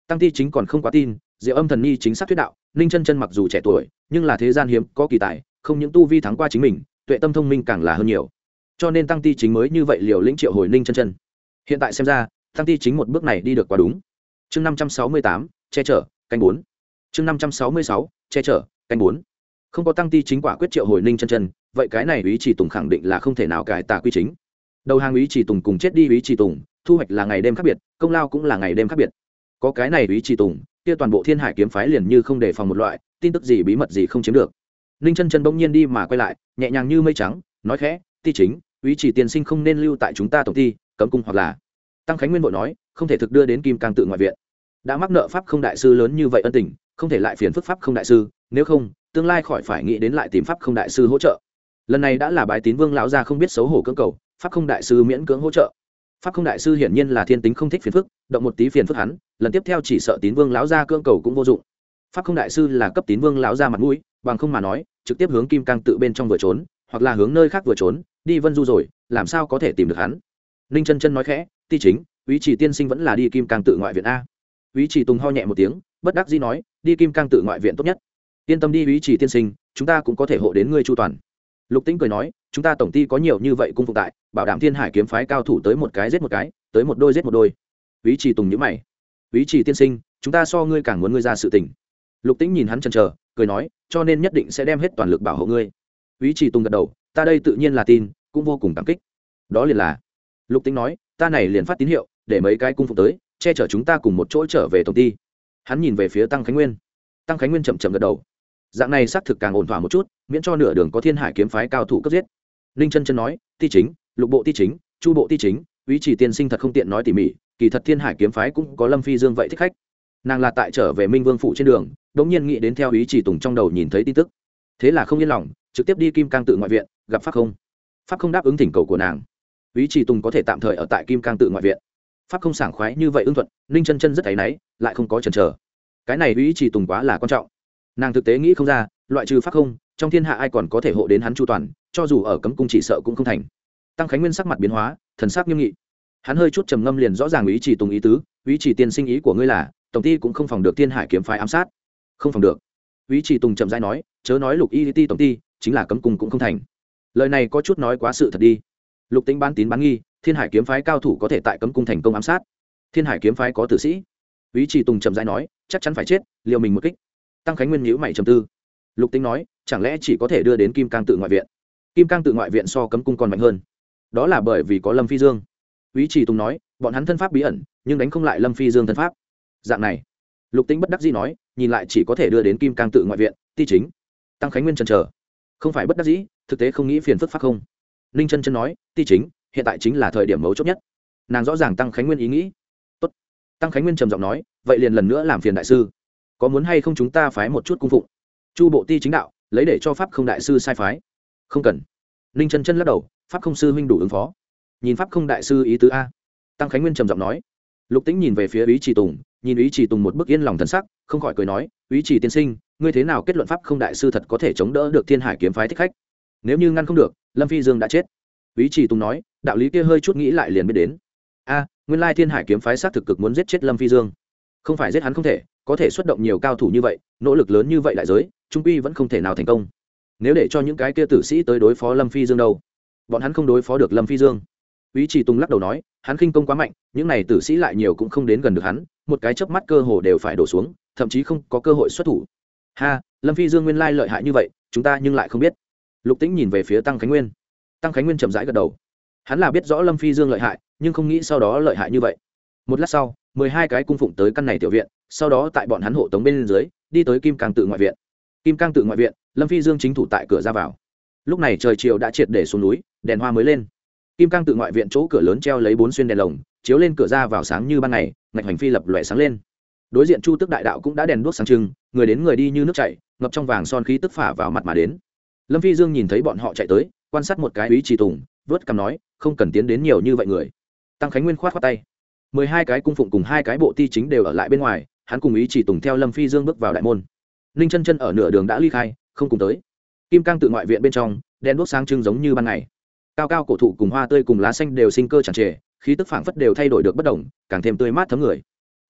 Tăng Ti chính còn không quá tin Diệu Âm thần nhi chính xác thuyết đạo, Ninh Chân Chân mặc dù trẻ tuổi nhưng là thế gian hiếm có kỳ tài, không những tu vi thắng qua chính mình, tuệ tâm thông minh càng là hơn nhiều, cho nên Tăng Ti chính mới như vậy liều lĩnh triệu hồi Ninh Chân Chân. Hiện tại xem ra Tăng Ti chính một bước này đi được quá đúng. Chương năm trăm sáu mươi tám, che chở canh bốn. Chương năm trăm sáu mươi sáu, che chở canh bốn. Không có Tăng Ti chính quả quyết triệu hồi Ninh Chân Chân, vậy cái này Úy Chỉ Tùng khẳng định là không thể nào cải tà quy chính. Đầu hàng Úy Chỉ Tùng cùng chết đi Úy Chỉ Tùng, thu hoạch là ngày đêm khác biệt, công lao cũng là ngày đêm khác biệt. Có cái này Úy Chỉ Tùng, kia toàn bộ Thiên Hải kiếm phái liền như không đề phòng một loại, tin tức gì bí mật gì không chiếm được. Ninh Chân Chân bỗng nhiên đi mà quay lại, nhẹ nhàng như mây trắng, nói khẽ, "Ti chính, Úy Chỉ tiên sinh không nên lưu tại chúng ta tổng ty, cấm cung hoặc là." Tăng Khánh Nguyên vội nói, "Không thể thực đưa đến Kim Cang tự ngoại viện. Đã mắc nợ pháp không đại sư lớn như vậy ân tình, không thể lại phiền phức pháp không đại sư, nếu không, tương lai khỏi phải nghĩ đến lại tìm pháp không đại sư hỗ trợ." Lần này đã là bái tín vương lão gia không biết xấu hổ cưỡng cầu, pháp không đại sư miễn cưỡng hỗ trợ. Pháp không đại sư hiển nhiên là thiên tính không thích phiền phức, động một tí phiền phức hắn, lần tiếp theo chỉ sợ tín vương lão gia cưỡng cầu cũng vô dụng. Pháp không đại sư là cấp tín vương lão gia mặt mũi, bằng không mà nói, trực tiếp hướng Kim Cang tự bên trong vừa trốn, hoặc là hướng nơi khác vừa trốn, đi Vân Du rồi, làm sao có thể tìm được hắn. Ninh Chân Chân nói khẽ, "Ti chính, Úy Chỉ tiên sinh vẫn là đi Kim Cang tự ngoại viện a." Úy Chỉ Tùng ho nhẹ một tiếng, bất đắc dĩ nói, "Đi Kim Cang tự ngoại viện tốt nhất. Yên tâm đi Úy Chỉ tiên sinh, chúng ta cũng có thể hộ đến ngươi chu toàn." Lục Tĩnh cười nói, "Chúng ta tổng ty có nhiều như vậy cung phục tại, bảo đảm Thiên Hải kiếm phái cao thủ tới một cái giết một cái, tới một đôi giết một đôi." Úy Chỉ Tùng nhíu mày, "Úy Chỉ tiên sinh, chúng ta so ngươi càng muốn ngươi ra sự tình." Lục Tĩnh nhìn hắn chần chờ, cười nói, "Cho nên nhất định sẽ đem hết toàn lực bảo hộ ngươi." Úy Chỉ Tùng gật đầu, "Ta đây tự nhiên là tin, cũng vô cùng cảm kích." Đó liền là, Lục Tĩnh nói, "Ta này liền phát tín hiệu, để mấy cái cung phục tới, che chở chúng ta cùng một chỗ trở về tổng ty." Hắn nhìn về phía Tăng Khánh Nguyên. Tăng Khánh Nguyên chậm chậm gật đầu. Dạng này xác thực càng ổn thỏa một chút, miễn cho nửa đường có Thiên Hải kiếm phái cao thủ cấp giết. Ninh Chân Chân nói, "Ti chính, Lục bộ ti chính, Chu bộ ti chính, Úy Chỉ tiên sinh thật không tiện nói tỉ mỉ, kỳ thật Thiên Hải kiếm phái cũng có Lâm Phi Dương vậy thích khách." Nàng là tại trở về Minh Vương phủ trên đường, đột nhiên nghĩ đến theo Úy Chỉ Tùng trong đầu nhìn thấy tin tức, thế là không yên lòng, trực tiếp đi Kim Cang tự ngoại viện, gặp Pháp Không. Pháp Không đáp ứng thỉnh cầu của nàng. Úy Chỉ Tùng có thể tạm thời ở tại Kim Cang tự ngoại viện. Pháp Không sảng khoái như vậy ưng thuận, Ninh Chân Chân rất áy náy, lại không có chần chờ. Cái này Úy Chỉ Tùng quá là quan trọng. Nàng thực tế nghĩ không ra, loại trừ Pháp Không, trong thiên hạ ai còn có thể hộ đến hắn chu toàn, cho dù ở cấm cung chỉ sợ cũng không thành. Tăng Khánh Nguyên sắc mặt biến hóa, thần sắc nghiêm nghị. Hắn hơi chút trầm ngâm liền rõ ràng Úy Chỉ Tùng ý tứ, "Úy Chỉ tiên sinh ý của ngươi là, tổng ty cũng không phòng được Thiên Hải kiếm phái ám sát?" "Không phòng được." Úy Chỉ Tùng chậm rãi nói, "Chớ nói Lục Y Ti tổng ty, chính là cấm cung cũng không thành." Lời này có chút nói quá sự thật đi. Lục Tĩnh bán tín bán nghi, Thiên Hải kiếm phái cao thủ có thể tại cấm cung thành công ám sát. Thiên Hải kiếm phái có tử sĩ. Úy Chỉ Tùng chậm rãi nói, "Chắc chắn phải chết, liều mình một kích." Tăng Khánh Nguyên nhíu mày trầm tư. Lục Tĩnh nói, "Chẳng lẽ chỉ có thể đưa đến Kim Cang tự ngoại viện?" Kim Cang tự ngoại viện so cấm cung còn mạnh hơn. Đó là bởi vì có Lâm Phi Dương. Úy Chỉ Tùng nói, "Bọn hắn thân pháp bí ẩn, nhưng đánh không lại Lâm Phi Dương thân pháp." Dạng này, Lục Tĩnh bất đắc dĩ nói, nhìn lại chỉ có thể đưa đến Kim Cang tự ngoại viện, Ti chính. Tăng Khánh Nguyên chần chờ, không phải bất đắc dĩ, thực tế không nghĩ phiền phức Pháp Không. Ninh Chân Chân nói, "Ti chính, hiện tại chính là thời điểm mấu chốt nhất." Nàng rõ ràng Tăng Khánh Nguyên ý nghĩ. "Tốt." Tăng Khánh Nguyên trầm giọng nói, "Vậy liền lần nữa làm phiền đại sư, có muốn hay không chúng ta phái một chút cung phụng?" Chu bộ ti chính đạo, lấy để cho Pháp Không đại sư sai phái. "Không cần." Ninh Chân Chân lắc đầu, "Pháp Không sư huynh đủ ứng phó." Nhìn Pháp Không đại sư ý tứ a. Tăng Khánh Nguyên trầm giọng nói. Lục Tĩnh nhìn về phía Úy Chỉ Tùng, nhìn Úy Chỉ Tùng một bức yên lòng thần sắc, không khỏi cười nói, "Úy Chỉ tiên sinh, ngươi thế nào kết luận Pháp Không đại sư thật có thể chống đỡ được Thiên Hải kiếm phái thích khách? Nếu như ngăn không được, Lâm Phi Dương đã chết." Úy Chỉ Tùng nói, "Đạo lý kia hơi chút nghĩ lại liền biết đến. A, nguyên lai Thiên Hải kiếm phái sát thực cực muốn giết chết Lâm Phi Dương. Không phải giết hắn không thể, có thể xuất động nhiều cao thủ như vậy, nỗ lực lớn như vậy đại giới, trung quy vẫn không thể nào thành công. Nếu để cho những cái kia tử sĩ tới đối phó Lâm Phi Dương đâu? Bọn hắn không đối phó được Lâm Phi Dương." Úy Chỉ Tùng lắc đầu nói, "Hắn khinh công quá mạnh, những này tử sĩ lại nhiều cũng không đến gần được hắn, một cái chớp mắt cơ hồ đều phải đổ xuống, thậm chí không có cơ hội xuất thủ." "Ha, Lâm Phi Dương nguyên lai lợi hại như vậy, chúng ta nhưng lại không biết." Lục Tĩnh nhìn về phía Tăng Khánh Nguyên. Tăng Khánh Nguyên chậm rãi gật đầu. Hắn là biết rõ Lâm Phi Dương lợi hại, nhưng không nghĩ sau đó lợi hại như vậy. Một lát sau, mười hai cái cung phụng tới căn này tiểu viện, sau đó tại bọn hắn hộ tống bên dưới, đi tới Kim Cang tự ngoại viện. Kim Cang tự ngoại viện, Lâm Phi Dương chính thủ tại cửa ra vào. Lúc này trời chiều đã triệt để xuống núi, đèn hoa mới lên. Kim Cang tự ngoại viện chỗ cửa lớn treo lấy bốn xuyên đèn lồng, chiếu lên cửa ra vào sáng như ban ngày, ngạch hành phi lập lòe sáng lên. Đối diện Chu Tức đại đạo cũng đã đèn đuốc sáng trưng, người đến người đi như nước chảy, ngập trong vàng son khí tức phả vào mặt mà đến. Lâm Phi Dương nhìn thấy bọn họ chạy tới, quan sát một cái Úy Chỉ Tùng, vớt cằm nói, "Không cần tiến đến nhiều như vậy người." Tăng Khánh Nguyên khoát khoát tay. mười hai cái cung phụng cùng hai cái bộ ti chính đều ở lại bên ngoài, hắn cùng Úy Chỉ Tùng theo Lâm Phi Dương bước vào đại môn. Ninh Chân Chân ở nửa đường đã ly khai, không cùng tới. Kim Cang tự ngoại viện bên trong, đèn đuốc sáng trưng giống như ban ngày. Cao cao cổ thụ cùng hoa tươi cùng lá xanh đều sinh cơ tràn trề, khí tức phảng phất đều thay đổi được bất động, càng thêm tươi mát thấm người.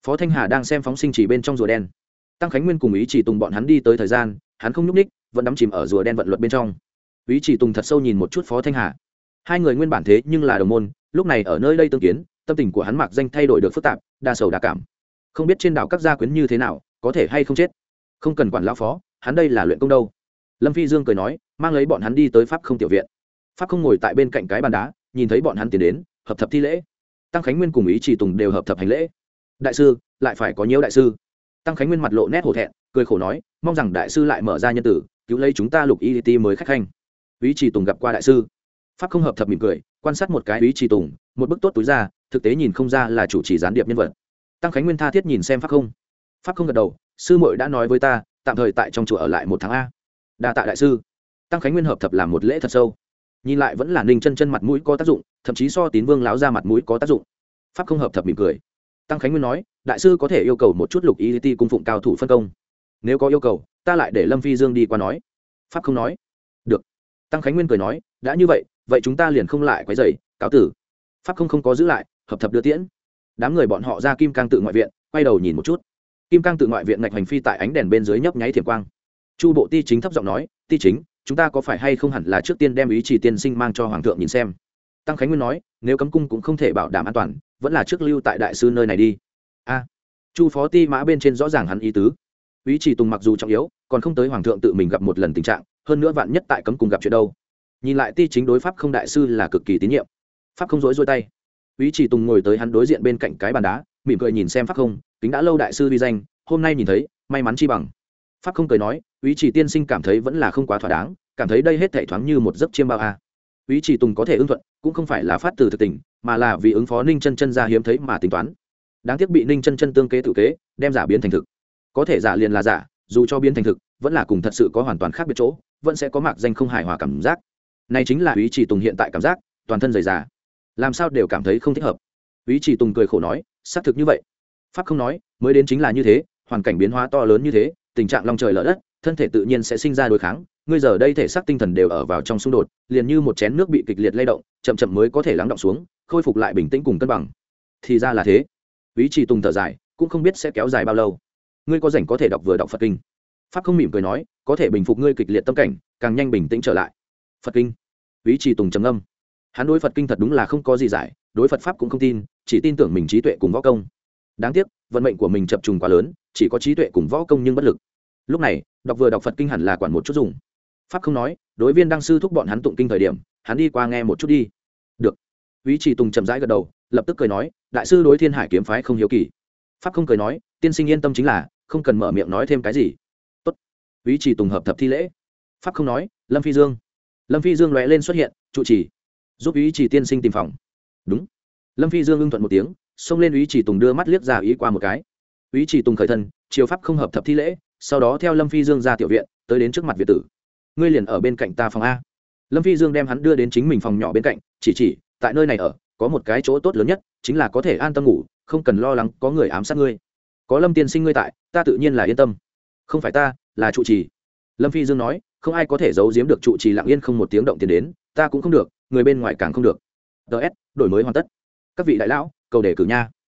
Phó Thanh Hà đang xem phóng sinh chỉ bên trong rùa đen. Tăng Khánh Nguyên cùng Ý Chỉ Tùng bọn hắn đi tới thời gian, hắn không nhúc ních, vẫn đắm chìm ở rùa đen vận luật bên trong. Ý Chỉ Tùng thật sâu nhìn một chút Phó Thanh Hà. Hai người nguyên bản thế nhưng là đồng môn, lúc này ở nơi đây tương kiến, tâm tình của hắn mặc danh thay đổi được phức tạp, đa sầu đa cảm. Không biết trên đảo các gia quyến như thế nào, có thể hay không chết. Không cần quản lão phó, hắn đây là luyện công đâu. Lâm Phi Dương cười nói, mang lấy bọn hắn đi tới Pháp Không tiểu viện. Pháp Không ngồi tại bên cạnh cái bàn đá, nhìn thấy bọn hắn tiến đến, hợp thập thi lễ. Tăng Khánh Nguyên cùng Ý Chỉ Tùng đều hợp thập hành lễ. Đại sư, lại phải có nhiễu đại sư. Tăng Khánh Nguyên mặt lộ nét hổ thẹn, cười khổ nói, mong rằng đại sư lại mở ra nhân tử, cứu lấy chúng ta Lục Y Ti mới khách khanh. Ý Chỉ Tùng gặp qua đại sư. Pháp Không hợp thập mỉm cười, quan sát một cái Ý Chỉ Tùng, một bức tốt túi ra, thực tế nhìn không ra là chủ trì gián điệp nhân vật. Tăng Khánh Nguyên tha thiết nhìn xem Pháp Không. Pháp Không gật đầu, sư muội đã nói với ta, tạm thời tại trong chùa ở lại một tháng a. Đa tạ đại sư. Tăng Khánh Nguyên hợp thập làm một lễ thật sâu. Nhìn lại vẫn là Ninh Chân Chân mặt mũi có tác dụng, thậm chí so Tín Vương lão ra mặt mũi có tác dụng. Pháp Không hợp thập mỉm cười. Tăng Khánh Nguyên nói, đại sư có thể yêu cầu một chút Lục Y Ti cung phụng cao thủ phân công. Nếu có yêu cầu, ta lại để Lâm Phi Dương đi qua nói. Pháp Không nói. Được. Tăng Khánh Nguyên cười nói, đã như vậy, vậy chúng ta liền không lại quấy rầy, cáo tử. Pháp Không không có giữ lại, hợp thập đưa tiễn. Đám người bọn họ ra Kim Cang tự ngoại viện, quay đầu nhìn một chút. Kim Cang tự ngoại viện ngạch hành phi tại ánh đèn bên dưới nhấp nháy thiểm quang. Chu bộ ti chính thấp giọng nói, ti chính, chúng ta có phải hay không hẳn là trước tiên đem Ý Chỉ tiên sinh mang cho hoàng thượng nhìn xem. Tăng Khánh Nguyên nói, nếu cấm cung cũng không thể bảo đảm an toàn, vẫn là trước lưu tại đại sư nơi này đi. A. Chu phó ti mã bên trên rõ ràng hắn ý tứ. Ý Chỉ Tùng mặc dù trọng yếu, còn không tới hoàng thượng tự mình gặp một lần tình trạng, hơn nữa vạn nhất tại cấm cung gặp chuyện đâu. Nhìn lại ti chính đối Pháp Không đại sư là cực kỳ tín nhiệm. Pháp Không rối rối tay. Ý Chỉ Tùng ngồi tới hắn đối diện bên cạnh cái bàn đá, mỉm cười nhìn xem Pháp Không, kính đã lâu đại sư uy danh, hôm nay nhìn thấy, may mắn chi bằng. Pháp Không cười nói, Ý Chỉ tiên sinh cảm thấy vẫn là không quá thỏa đáng, cảm thấy đây hết thảy thoáng như một giấc chiêm bao a. Ý Chỉ Tùng có thể ưng thuận, cũng không phải là phát từ thực tình, mà là vì ứng phó Ninh Chân Chân ra hiếm thấy mà tính toán. Đáng tiếc bị Ninh Chân Chân tương kế tự kế, đem giả biến thành thực. Có thể giả liền là giả, dù cho biến thành thực, vẫn là cùng thật sự có hoàn toàn khác biệt chỗ, vẫn sẽ có mạc danh không hài hòa cảm giác. Này chính là Ý Chỉ Tùng hiện tại cảm giác, toàn thân dày dà, làm sao đều cảm thấy không thích hợp. Ý Chỉ Tùng cười khổ nói, xác thực như vậy. Pháp Không nói, mới đến chính là như thế, hoàn cảnh biến hóa to lớn như thế, tình trạng long trời lở đất, thân thể tự nhiên sẽ sinh ra đối kháng. Ngươi giờ đây thể xác tinh thần đều ở vào trong xung đột, liền như một chén nước bị kịch liệt lay động, chậm chậm mới có thể lắng động xuống, khôi phục lại bình tĩnh cùng cân bằng. Thì ra là thế. Ý Chỉ Tùng thở dài, cũng không biết sẽ kéo dài bao lâu. Ngươi có rảnh có thể đọc vừa đọc Phật kinh. Pháp Không mỉm cười nói, có thể bình phục ngươi kịch liệt tâm cảnh, càng nhanh bình tĩnh trở lại. Phật kinh. Ý Chỉ Tùng trầm ngâm. Hắn đối Phật kinh thật đúng là không có gì giải, đối Phật pháp cũng không tin, chỉ tin tưởng mình trí tuệ cùng võ công. Đáng tiếc, vận mệnh của mình chập trùng quá lớn, chỉ có trí tuệ cùng võ công nhưng bất lực. Lúc này, đọc vừa đọc Phật kinh hẳn là quản một chút dùng. Pháp Không nói, đối viên đăng sư thúc bọn hắn tụng kinh thời điểm, hắn đi qua nghe một chút đi. Được. Ý Chỉ Tùng chậm rãi gật đầu, lập tức cười nói, đại sư đối Thiên Hải kiếm phái không hiếu kỳ. Pháp Không cười nói, tiên sinh yên tâm chính là, không cần mở miệng nói thêm cái gì. Tốt. Ý Chỉ Tùng hợp thập thi lễ. Pháp Không nói, Lâm Phi Dương. Lâm Phi Dương lóe lên xuất hiện, trụ trì, giúp Ý Chỉ tiên sinh tìm phòng. Đúng. Lâm Phi Dương ưng thuận một tiếng, xông lên Ý Chỉ Tùng đưa mắt liếc ra ý qua một cái. Ý Chỉ Tùng khởi thân, chiều Pháp Không hợp thập thi lễ, sau đó theo Lâm Phi Dương ra tiểu viện, tới đến trước mặt viện tử. Ngươi liền ở bên cạnh ta phòng a. Lâm Phi Dương đem hắn đưa đến chính mình phòng nhỏ bên cạnh, chỉ chỉ, tại nơi này ở, có một cái chỗ tốt lớn nhất, chính là có thể an tâm ngủ, không cần lo lắng có người ám sát ngươi. Có Lâm tiên sinh ngươi tại, ta tự nhiên là yên tâm. Không phải ta, là trụ trì. Lâm Phi Dương nói, không ai có thể giấu giếm được trụ trì lặng yên không một tiếng động tiền đến, ta cũng không được, người bên ngoài càng không được. ts Đổi mới hoàn tất. Các vị đại lão, cầu đề cử nha.